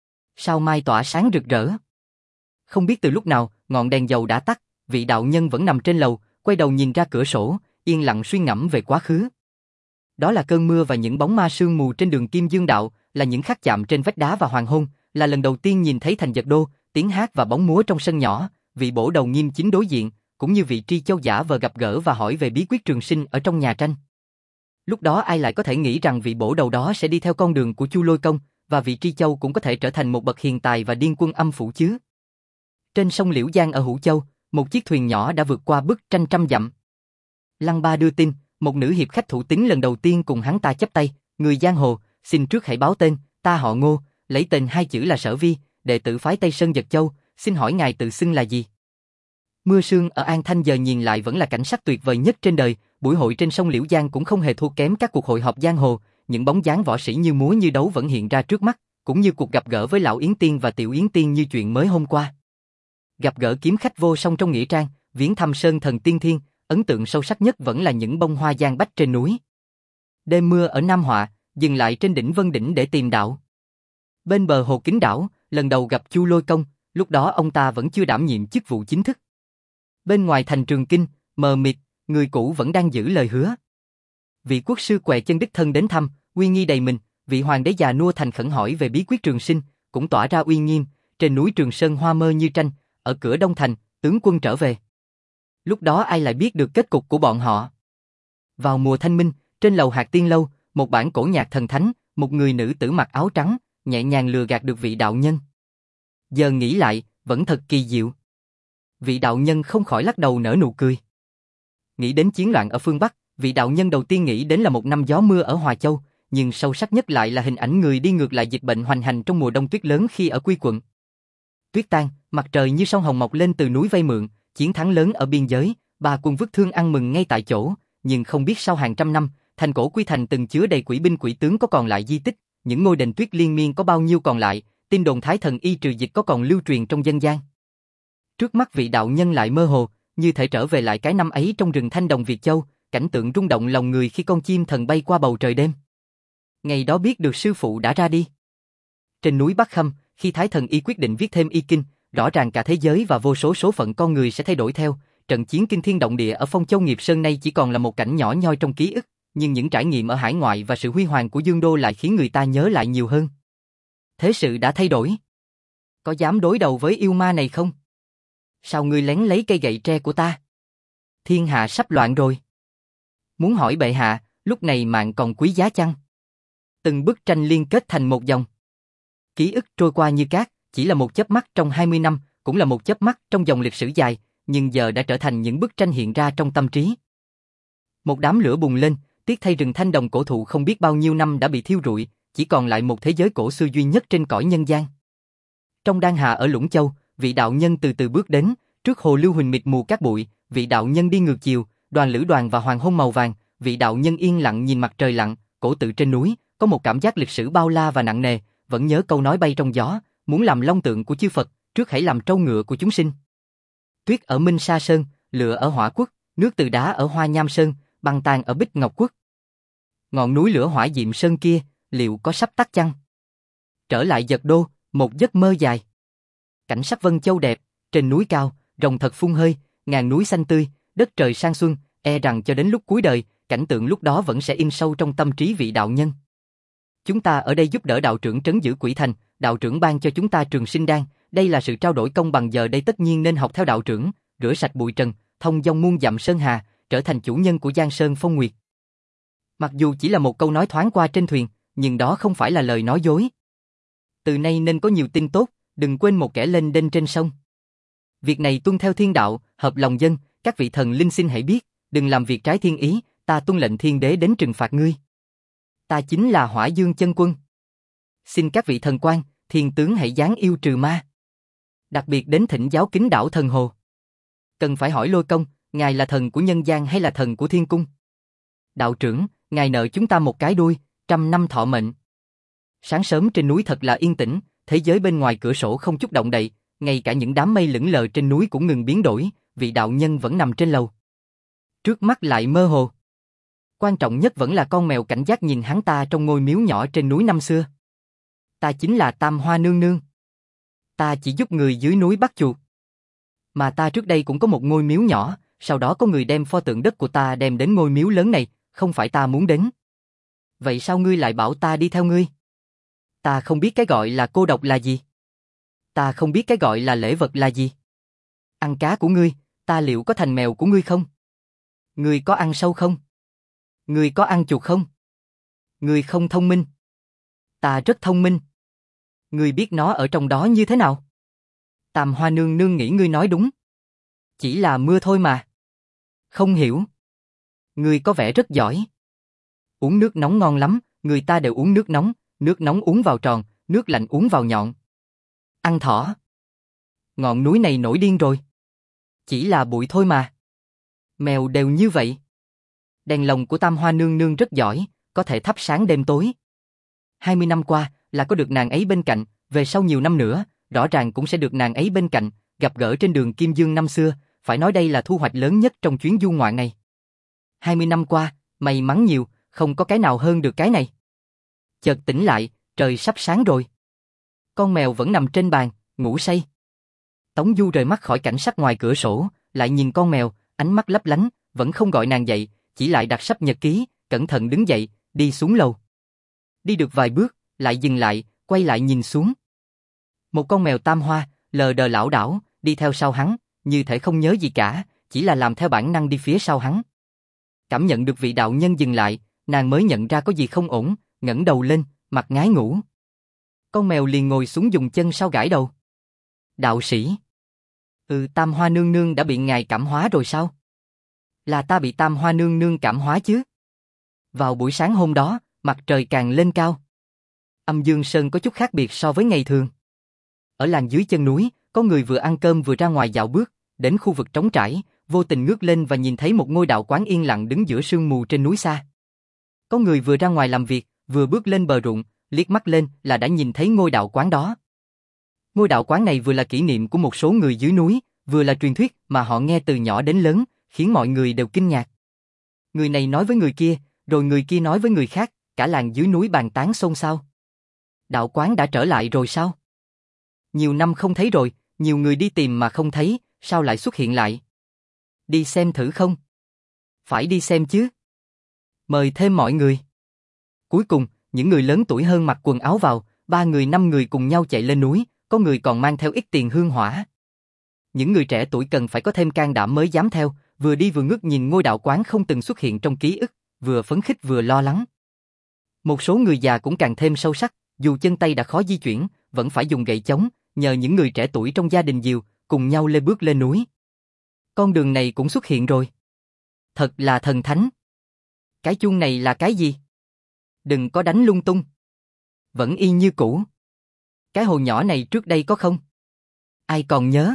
[SPEAKER 1] Sao mai tỏa sáng rực rỡ. Không biết từ lúc nào, ngọn đèn dầu đã tắt, vị đạo nhân vẫn nằm trên lầu, quay đầu nhìn ra cửa sổ, yên lặng suy ngẫm về quá khứ. Đó là cơn mưa và những bóng ma sương mù trên đường Kim Dương Đạo, là những khắc chạm trên vách đá và hoàng hôn, là lần đầu tiên nhìn thấy Thành Giật Đô, tiếng hát và bóng múa trong sân nhỏ, vị bổ đầu nghiêm chính đối diện, cũng như vị Tri Châu giả vờ gặp gỡ và hỏi về bí quyết trường sinh ở trong nhà tranh. Lúc đó ai lại có thể nghĩ rằng vị bổ đầu đó sẽ đi theo con đường của Chu Lôi Công, và vị Tri Châu cũng có thể trở thành một bậc hiền tài và điên quân âm phủ chứ. Trên sông Liễu Giang ở Hữu Châu, một chiếc thuyền nhỏ đã vượt qua bức tranh trăm dặm. Lăng Ba đưa tin, một nữ hiệp khách thủ tín lần đầu tiên cùng hắn ta chắp tay, người giang hồ, xin trước hãy báo tên, ta họ Ngô, lấy tên hai chữ là Sở Vi, đệ tử phái Tây Sơn Giật Châu, xin hỏi ngài tự xưng là gì? Mưa sương ở An Thanh giờ nhìn lại vẫn là cảnh sắc tuyệt vời nhất trên đời, buổi hội trên sông Liễu Giang cũng không hề thua kém các cuộc hội họp giang hồ, những bóng dáng võ sĩ như múa như đấu vẫn hiện ra trước mắt, cũng như cuộc gặp gỡ với lão Yến Tiên và tiểu Yến Tiên như chuyện mới hôm qua. Gặp gỡ kiếm khách vô song trong nghĩa trang, viếng thăm sơn thần tiên thiên, ấn tượng sâu sắc nhất vẫn là những bông hoa giang bách trên núi. Đêm mưa ở Nam Họa, dừng lại trên đỉnh Vân Đỉnh để tìm đạo. Bên bờ hồ Kính Đảo, lần đầu gặp Chu Lôi Công, lúc đó ông ta vẫn chưa đảm nhiệm chức vụ chính thức. Bên ngoài thành Trường Kinh, mờ mịt, người cũ vẫn đang giữ lời hứa. Vị quốc sư què chân đích thân đến thăm, uy nghi đầy mình, vị hoàng đế già nua thành khẩn hỏi về bí quyết trường sinh, cũng tỏa ra uy nghiêm, trên núi Trường Sơn hoa mơ như tranh, ở cửa Đông Thành, tướng quân trở về. Lúc đó ai lại biết được kết cục của bọn họ. Vào mùa thanh minh, trên lầu Hạc Tiên Lâu, một bản cổ nhạc thần thánh, một người nữ tử mặc áo trắng, nhẹ nhàng lừa gạt được vị đạo nhân. Giờ nghĩ lại, vẫn thật kỳ diệu. Vị đạo nhân không khỏi lắc đầu nở nụ cười. Nghĩ đến chiến loạn ở phương Bắc, vị đạo nhân đầu tiên nghĩ đến là một năm gió mưa ở Hòa Châu, nhưng sâu sắc nhất lại là hình ảnh người đi ngược lại dịch bệnh hoành hành trong mùa đông tuyết lớn khi ở Quy Quận. Tuyết tan, mặt trời như sông hồng mọc lên từ núi Vây Mượn, chiến thắng lớn ở biên giới, ba quân vứt thương ăn mừng ngay tại chỗ, nhưng không biết sau hàng trăm năm, thành cổ Quy Thành từng chứa đầy quỷ binh quỷ tướng có còn lại di tích, những ngôi đền tuyết liên miên có bao nhiêu còn lại, tin đồn Thái Thần y trừ dịch có còn lưu truyền trong dân gian. Trước mắt vị đạo nhân lại mơ hồ, như thể trở về lại cái năm ấy trong rừng Thanh Đồng Việt Châu, cảnh tượng rung động lòng người khi con chim thần bay qua bầu trời đêm. Ngày đó biết được sư phụ đã ra đi. Trên núi Bắc Khâm, khi Thái Thần y quyết định viết thêm y kinh, rõ ràng cả thế giới và vô số số phận con người sẽ thay đổi theo. Trận chiến kinh thiên động địa ở Phong Châu Nghiệp Sơn nay chỉ còn là một cảnh nhỏ nhoi trong ký ức, nhưng những trải nghiệm ở hải ngoại và sự huy hoàng của Dương Đô lại khiến người ta nhớ lại nhiều hơn. Thế sự đã thay đổi. Có dám đối đầu với yêu ma này không? Sao ngươi lén lấy cây gậy tre của ta? Thiên hạ sắp loạn rồi. Muốn hỏi bệ hạ, lúc này mạng còn quý giá chăng? Từng bức tranh liên kết thành một dòng. Ký ức trôi qua như cát, chỉ là một chớp mắt trong hai mươi năm, cũng là một chớp mắt trong dòng lịch sử dài, nhưng giờ đã trở thành những bức tranh hiện ra trong tâm trí. Một đám lửa bùng lên, tiếc thay rừng Thanh Đồng cổ thụ không biết bao nhiêu năm đã bị thiêu rụi, chỉ còn lại một thế giới cổ xưa duy nhất trên cõi nhân gian. Trong Đan Hà ở Lũng Châu, vị đạo nhân từ từ bước đến, trước hồ lưu huỳnh mịt mù cát bụi, vị đạo nhân đi ngược chiều, đoàn lữ đoàn và hoàng hôn màu vàng, vị đạo nhân yên lặng nhìn mặt trời lặn, cổ tự trên núi, có một cảm giác lịch sử bao la và nặng nề, vẫn nhớ câu nói bay trong gió, muốn làm long tượng của chư Phật, trước hãy làm trâu ngựa của chúng sinh. Tuyết ở Minh Sa Sơn, lửa ở Hỏa Quốc, nước từ đá ở Hoa Nham Sơn, băng tàn ở Bích Ngọc Quốc. Ngọn núi lửa hỏa diệm sơn kia, liệu có sắp tắt chăng? Trở lại Giật Đô, một giấc mơ dài. Cảnh sắc Vân Châu đẹp, trên núi cao, rồng thật phun hơi, ngàn núi xanh tươi, đất trời sang xuân, e rằng cho đến lúc cuối đời, cảnh tượng lúc đó vẫn sẽ in sâu trong tâm trí vị đạo nhân. Chúng ta ở đây giúp đỡ đạo trưởng trấn giữ Quỷ Thành, đạo trưởng ban cho chúng ta trường sinh đan, đây là sự trao đổi công bằng, giờ đây tất nhiên nên học theo đạo trưởng, rửa sạch bụi trần, thông dong muôn dặm sơn hà, trở thành chủ nhân của Giang Sơn Phong Nguyệt. Mặc dù chỉ là một câu nói thoáng qua trên thuyền, nhưng đó không phải là lời nói dối. Từ nay nên có nhiều tin tốt, đừng quên một kẻ lên đên trên sông. Việc này tuân theo thiên đạo, hợp lòng dân, các vị thần linh xin hãy biết, đừng làm việc trái thiên ý, ta tuân lệnh thiên đế đến trừng phạt ngươi. Ta chính là Hỏa Dương Chân Quân. Xin các vị thần quan, thiên tướng hãy giáng yêu trừ ma. Đặc biệt đến thỉnh giáo Kính Đảo Thần Hồ. Cần phải hỏi Lôi Công, ngài là thần của nhân gian hay là thần của thiên cung? Đạo trưởng, ngài nợ chúng ta một cái đuôi, trăm năm thọ mệnh. Sáng sớm trên núi thật là yên tĩnh, thế giới bên ngoài cửa sổ không chút động đậy, ngay cả những đám mây lững lờ trên núi cũng ngừng biến đổi, vị đạo nhân vẫn nằm trên lầu. Trước mắt lại mơ hồ. Quan trọng nhất vẫn là con mèo cảnh giác nhìn hắn ta trong ngôi miếu nhỏ trên núi năm xưa. Ta chính là Tam Hoa Nương Nương. Ta chỉ giúp người dưới núi bắt chuột. Mà ta trước đây cũng có một ngôi miếu nhỏ, sau đó có người đem pho tượng đất của ta đem đến ngôi miếu lớn này, không phải ta muốn đến. Vậy sao ngươi lại bảo ta đi theo ngươi? Ta không biết cái gọi là cô độc là gì. Ta không biết cái gọi là lễ vật là gì. Ăn cá của ngươi, ta liệu có thành mèo của ngươi không? Ngươi có ăn sâu không? Ngươi có ăn chuột không? Ngươi không thông minh. Ta rất thông minh. Ngươi biết nó ở trong đó như thế nào? Tam Hoa nương nương nghĩ ngươi nói đúng. Chỉ là mưa thôi mà. Không hiểu. Ngươi có vẻ rất giỏi. Uống nước nóng ngon lắm, người ta đều uống nước nóng, nước nóng uống vào tròn, nước lạnh uống vào nhọn. Ăn thỏ. Ngọn núi này nổi điên rồi. Chỉ là bụi thôi mà. Mèo đều như vậy. Đèn lồng của Tam Hoa nương nương rất giỏi, có thể thắp sáng đêm tối. hai mươi năm qua là có được nàng ấy bên cạnh, về sau nhiều năm nữa, rõ ràng cũng sẽ được nàng ấy bên cạnh, gặp gỡ trên đường Kim Dương năm xưa, phải nói đây là thu hoạch lớn nhất trong chuyến du ngoạn này. hai mươi năm qua, may mắn nhiều, không có cái nào hơn được cái này. Chợt tỉnh lại, trời sắp sáng rồi. Con mèo vẫn nằm trên bàn, ngủ say. Tống Du rời mắt khỏi cảnh sắc ngoài cửa sổ, lại nhìn con mèo, ánh mắt lấp lánh, vẫn không gọi nàng dậy, chỉ lại đặt sấp nhật ký, cẩn thận đứng dậy, đi xuống lầu. Đi được vài bước, lại dừng lại, quay lại nhìn xuống. Một con mèo tam hoa, lờ đờ lảo đảo, đi theo sau hắn, như thể không nhớ gì cả, chỉ là làm theo bản năng đi phía sau hắn. Cảm nhận được vị đạo nhân dừng lại, nàng mới nhận ra có gì không ổn, ngẩng đầu lên, mặt ngái ngủ. Con mèo liền ngồi xuống dùng chân sau gãi đầu. Đạo sĩ. Ừ, Tam Hoa nương nương đã bị ngài cảm hóa rồi sao? Là ta bị Tam Hoa nương nương cảm hóa chứ? Vào buổi sáng hôm đó, mặt trời càng lên cao. Âm Dương Sơn có chút khác biệt so với ngày thường. Ở làng dưới chân núi, có người vừa ăn cơm vừa ra ngoài dạo bước, đến khu vực trống trải, vô tình ngước lên và nhìn thấy một ngôi đạo quán yên lặng đứng giữa sương mù trên núi xa. Có người vừa ra ngoài làm việc, vừa bước lên bờ ruộng, liếc mắt lên là đã nhìn thấy ngôi đạo quán đó. Ngôi đạo quán này vừa là kỷ niệm của một số người dưới núi, vừa là truyền thuyết mà họ nghe từ nhỏ đến lớn, khiến mọi người đều kinh ngạc. Người này nói với người kia, rồi người kia nói với người khác, cả làng dưới núi bàn tán xôn xao. Đạo quán đã trở lại rồi sao? Nhiều năm không thấy rồi, nhiều người đi tìm mà không thấy, sao lại xuất hiện lại? Đi xem thử không? Phải đi xem chứ. Mời thêm mọi người. Cuối cùng, những người lớn tuổi hơn mặc quần áo vào, ba người năm người cùng nhau chạy lên núi, có người còn mang theo ít tiền hương hỏa. Những người trẻ tuổi cần phải có thêm can đảm mới dám theo, vừa đi vừa ngước nhìn ngôi đạo quán không từng xuất hiện trong ký ức, vừa phấn khích vừa lo lắng. Một số người già cũng càng thêm sâu sắc, dù chân tay đã khó di chuyển, vẫn phải dùng gậy chống, nhờ những người trẻ tuổi trong gia đình dìu, cùng nhau lê bước lên núi. Con đường này cũng xuất hiện rồi. Thật là thần thánh. Cái chuông này là cái gì? Đừng có đánh lung tung. Vẫn y như cũ. Cái hồ nhỏ này trước đây có không? Ai còn nhớ?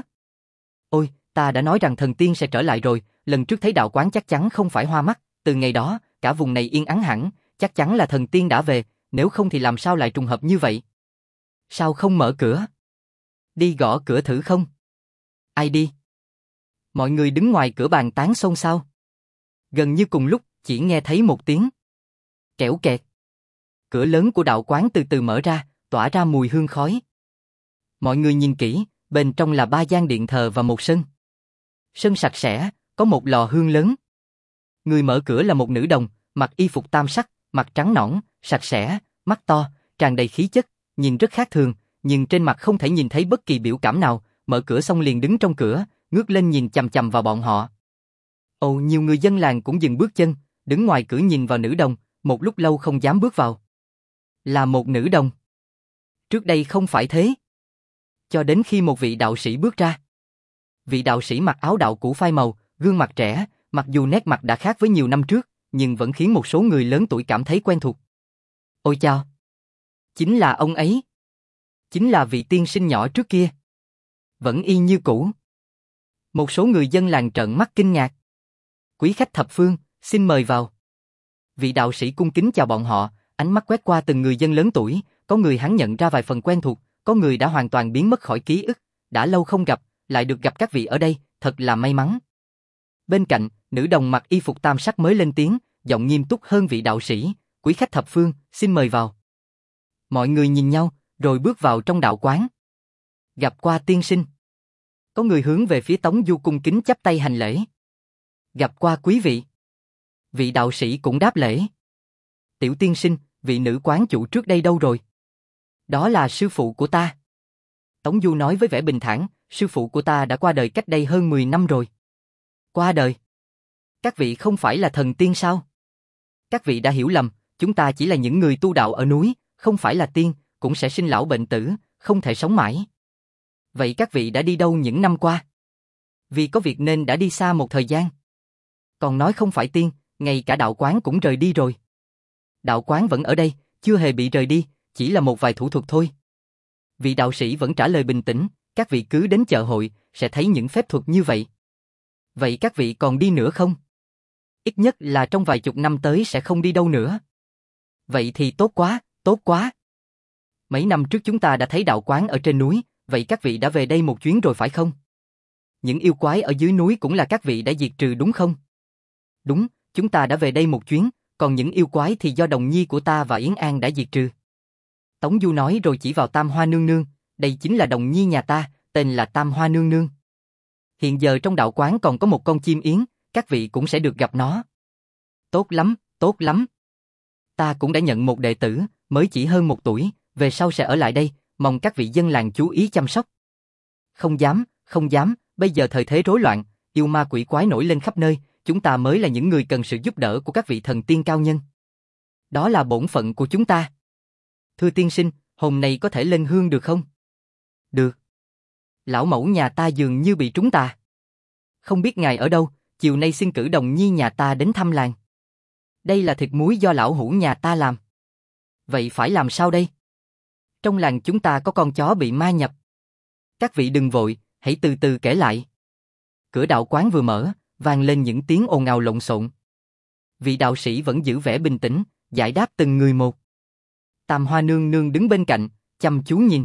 [SPEAKER 1] Ôi, ta đã nói rằng thần tiên sẽ trở lại rồi, lần trước thấy đạo quán chắc chắn không phải hoa mắt, từ ngày đó, cả vùng này yên ắng hẳn, chắc chắn là thần tiên đã về, nếu không thì làm sao lại trùng hợp như vậy? Sao không mở cửa? Đi gõ cửa thử không? Ai đi? Mọi người đứng ngoài cửa bàn tán xôn xao. Gần như cùng lúc, chỉ nghe thấy một tiếng kẽo kẹt. Cửa lớn của đạo quán từ từ mở ra, tỏa ra mùi hương khói. Mọi người nhìn kỹ, bên trong là ba gian điện thờ và một sân. Sân sạch sẽ, có một lò hương lớn. Người mở cửa là một nữ đồng, mặc y phục tam sắc, mặt trắng nõn, sạch sẽ, mắt to, tràn đầy khí chất, nhìn rất khác thường, nhưng trên mặt không thể nhìn thấy bất kỳ biểu cảm nào, mở cửa xong liền đứng trong cửa, ngước lên nhìn chằm chằm vào bọn họ. Ồ, nhiều người dân làng cũng dừng bước chân, đứng ngoài cửa nhìn vào nữ đồng, một lúc lâu không dám bước vào. Là một nữ đồng. Trước đây không phải thế. Cho đến khi một vị đạo sĩ bước ra. Vị đạo sĩ mặc áo đạo cũ phai màu, gương mặt trẻ, mặc dù nét mặt đã khác với nhiều năm trước, nhưng vẫn khiến một số người lớn tuổi cảm thấy quen thuộc. Ôi chao! Chính là ông ấy. Chính là vị tiên sinh nhỏ trước kia. Vẫn y như cũ. Một số người dân làng trợn mắt kinh ngạc. Quý khách thập phương, xin mời vào. Vị đạo sĩ cung kính chào bọn họ, ánh mắt quét qua từng người dân lớn tuổi, có người hắn nhận ra vài phần quen thuộc, có người đã hoàn toàn biến mất khỏi ký ức, đã lâu không gặp, lại được gặp các vị ở đây, thật là may mắn. Bên cạnh, nữ đồng mặc y phục tam sắc mới lên tiếng, giọng nghiêm túc hơn vị đạo sĩ, quý khách thập phương, xin mời vào. Mọi người nhìn nhau, rồi bước vào trong đạo quán. Gặp qua tiên sinh. Có người hướng về phía Tống Du cung kính chắp tay hành lễ. Gặp qua quý vị. Vị đạo sĩ cũng đáp lễ. Tiểu tiên sinh, vị nữ quán chủ trước đây đâu rồi? Đó là sư phụ của ta. Tống Du nói với vẻ bình thản, sư phụ của ta đã qua đời cách đây hơn mười năm rồi. Qua đời? Các vị không phải là thần tiên sao? Các vị đã hiểu lầm, chúng ta chỉ là những người tu đạo ở núi, không phải là tiên, cũng sẽ sinh lão bệnh tử, không thể sống mãi. Vậy các vị đã đi đâu những năm qua? Vì có việc nên đã đi xa một thời gian. Còn nói không phải tiên, ngay cả đạo quán cũng rời đi rồi. Đạo quán vẫn ở đây, chưa hề bị rời đi, chỉ là một vài thủ thuật thôi. Vị đạo sĩ vẫn trả lời bình tĩnh, các vị cứ đến chợ hội, sẽ thấy những phép thuật như vậy. Vậy các vị còn đi nữa không? Ít nhất là trong vài chục năm tới sẽ không đi đâu nữa. Vậy thì tốt quá, tốt quá. Mấy năm trước chúng ta đã thấy đạo quán ở trên núi, vậy các vị đã về đây một chuyến rồi phải không? Những yêu quái ở dưới núi cũng là các vị đã diệt trừ đúng không? Đúng, chúng ta đã về đây một chuyến, còn những yêu quái thì do đồng nhi của ta và Yến An đã diệt trừ. Tống Du nói rồi chỉ vào Tam Hoa Nương Nương, đây chính là đồng nhi nhà ta, tên là Tam Hoa Nương Nương. Hiện giờ trong đạo quán còn có một con chim yến, các vị cũng sẽ được gặp nó. Tốt lắm, tốt lắm. Ta cũng đã nhận một đệ tử, mới chỉ hơn một tuổi, về sau sẽ ở lại đây, mong các vị dân làng chú ý chăm sóc. Không dám, không dám, bây giờ thời thế rối loạn, yêu ma quỷ quái nổi lên khắp nơi, chúng ta mới là những người cần sự giúp đỡ của các vị thần tiên cao nhân. Đó là bổn phận của chúng ta. Thưa tiên sinh, hôm nay có thể lên hương được không? Được. Lão mẫu nhà ta dường như bị trúng tà. Không biết ngài ở đâu, chiều nay xin cử đồng nhi nhà ta đến thăm làng. Đây là thịt muối do lão hủ nhà ta làm. Vậy phải làm sao đây? Trong làng chúng ta có con chó bị ma nhập. Các vị đừng vội, hãy từ từ kể lại. Cửa đạo quán vừa mở, vang lên những tiếng ồn ào lộn xộn. Vị đạo sĩ vẫn giữ vẻ bình tĩnh, giải đáp từng người một. Tam Hoa Nương Nương đứng bên cạnh, chăm chú nhìn.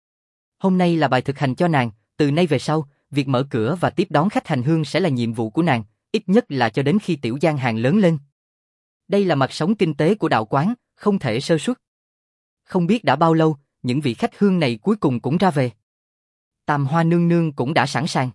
[SPEAKER 1] Hôm nay là bài thực hành cho nàng, từ nay về sau, việc mở cửa và tiếp đón khách hành hương sẽ là nhiệm vụ của nàng, ít nhất là cho đến khi tiểu gian hàng lớn lên. Đây là mặt sống kinh tế của đạo quán, không thể sơ suất. Không biết đã bao lâu, những vị khách hương này cuối cùng cũng ra về. Tam Hoa Nương Nương cũng đã sẵn sàng.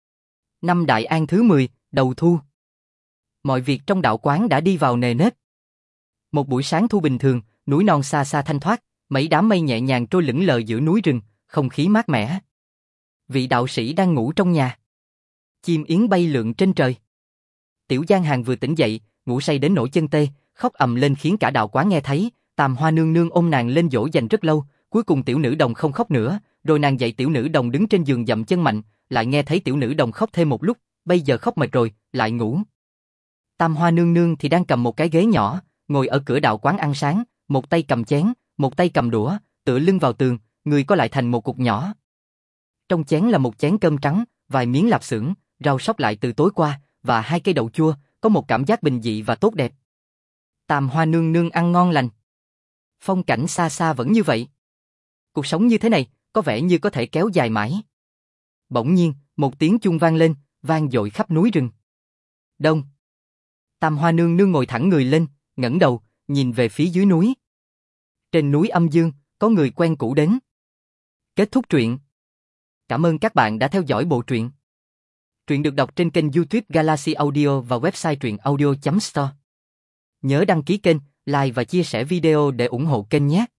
[SPEAKER 1] Năm Đại An thứ mười, đầu thu. Mọi việc trong đạo quán đã đi vào nề nếp. Một buổi sáng thu bình thường, núi non xa xa thanh thoát, mấy đám mây nhẹ nhàng trôi lững lờ giữa núi rừng, không khí mát mẻ. Vị đạo sĩ đang ngủ trong nhà. Chim yến bay lượn trên trời. Tiểu Giang Hàng vừa tỉnh dậy, ngủ say đến nỗi chân tê, khóc ầm lên khiến cả đạo quán nghe thấy. Tam Hoa Nương Nương ôm nàng lên dỗ dành rất lâu, cuối cùng tiểu nữ đồng không khóc nữa, rồi nàng dạy tiểu nữ đồng đứng trên giường dậm chân mạnh, lại nghe thấy tiểu nữ đồng khóc thêm một lúc, bây giờ khóc mệt rồi, lại ngủ. Tam Hoa Nương Nương thì đang cầm một cái ghế nhỏ, ngồi ở cửa đạo quán ăn sáng, một tay cầm chén, một tay cầm đũa, tựa lưng vào tường, người co lại thành một cục nhỏ. Trong chén là một chén cơm trắng, vài miếng lạp xưởng, rau sóc lại từ tối qua, và hai cây đậu chua, có một cảm giác bình dị và tốt đẹp. Tam Hoa Nương Nương ăn ngon lành. Phong cảnh xa xa vẫn như vậy. Cuộc sống như thế này, có vẻ như có thể kéo dài mãi. Bỗng nhiên, một tiếng chuông vang lên, vang dội khắp núi rừng. Đông. Tam Hoa Nương Nương ngồi thẳng người lên, ngẩng đầu, nhìn về phía dưới núi. Trên núi Âm Dương, có người quen cũ đến. Kết thúc truyện. Cảm ơn các bạn đã theo dõi bộ truyện. Truyện được đọc trên kênh YouTube Galaxy Audio và website truyện audio chấm store. Nhớ đăng ký kênh, like và chia sẻ video để ủng hộ kênh nhé.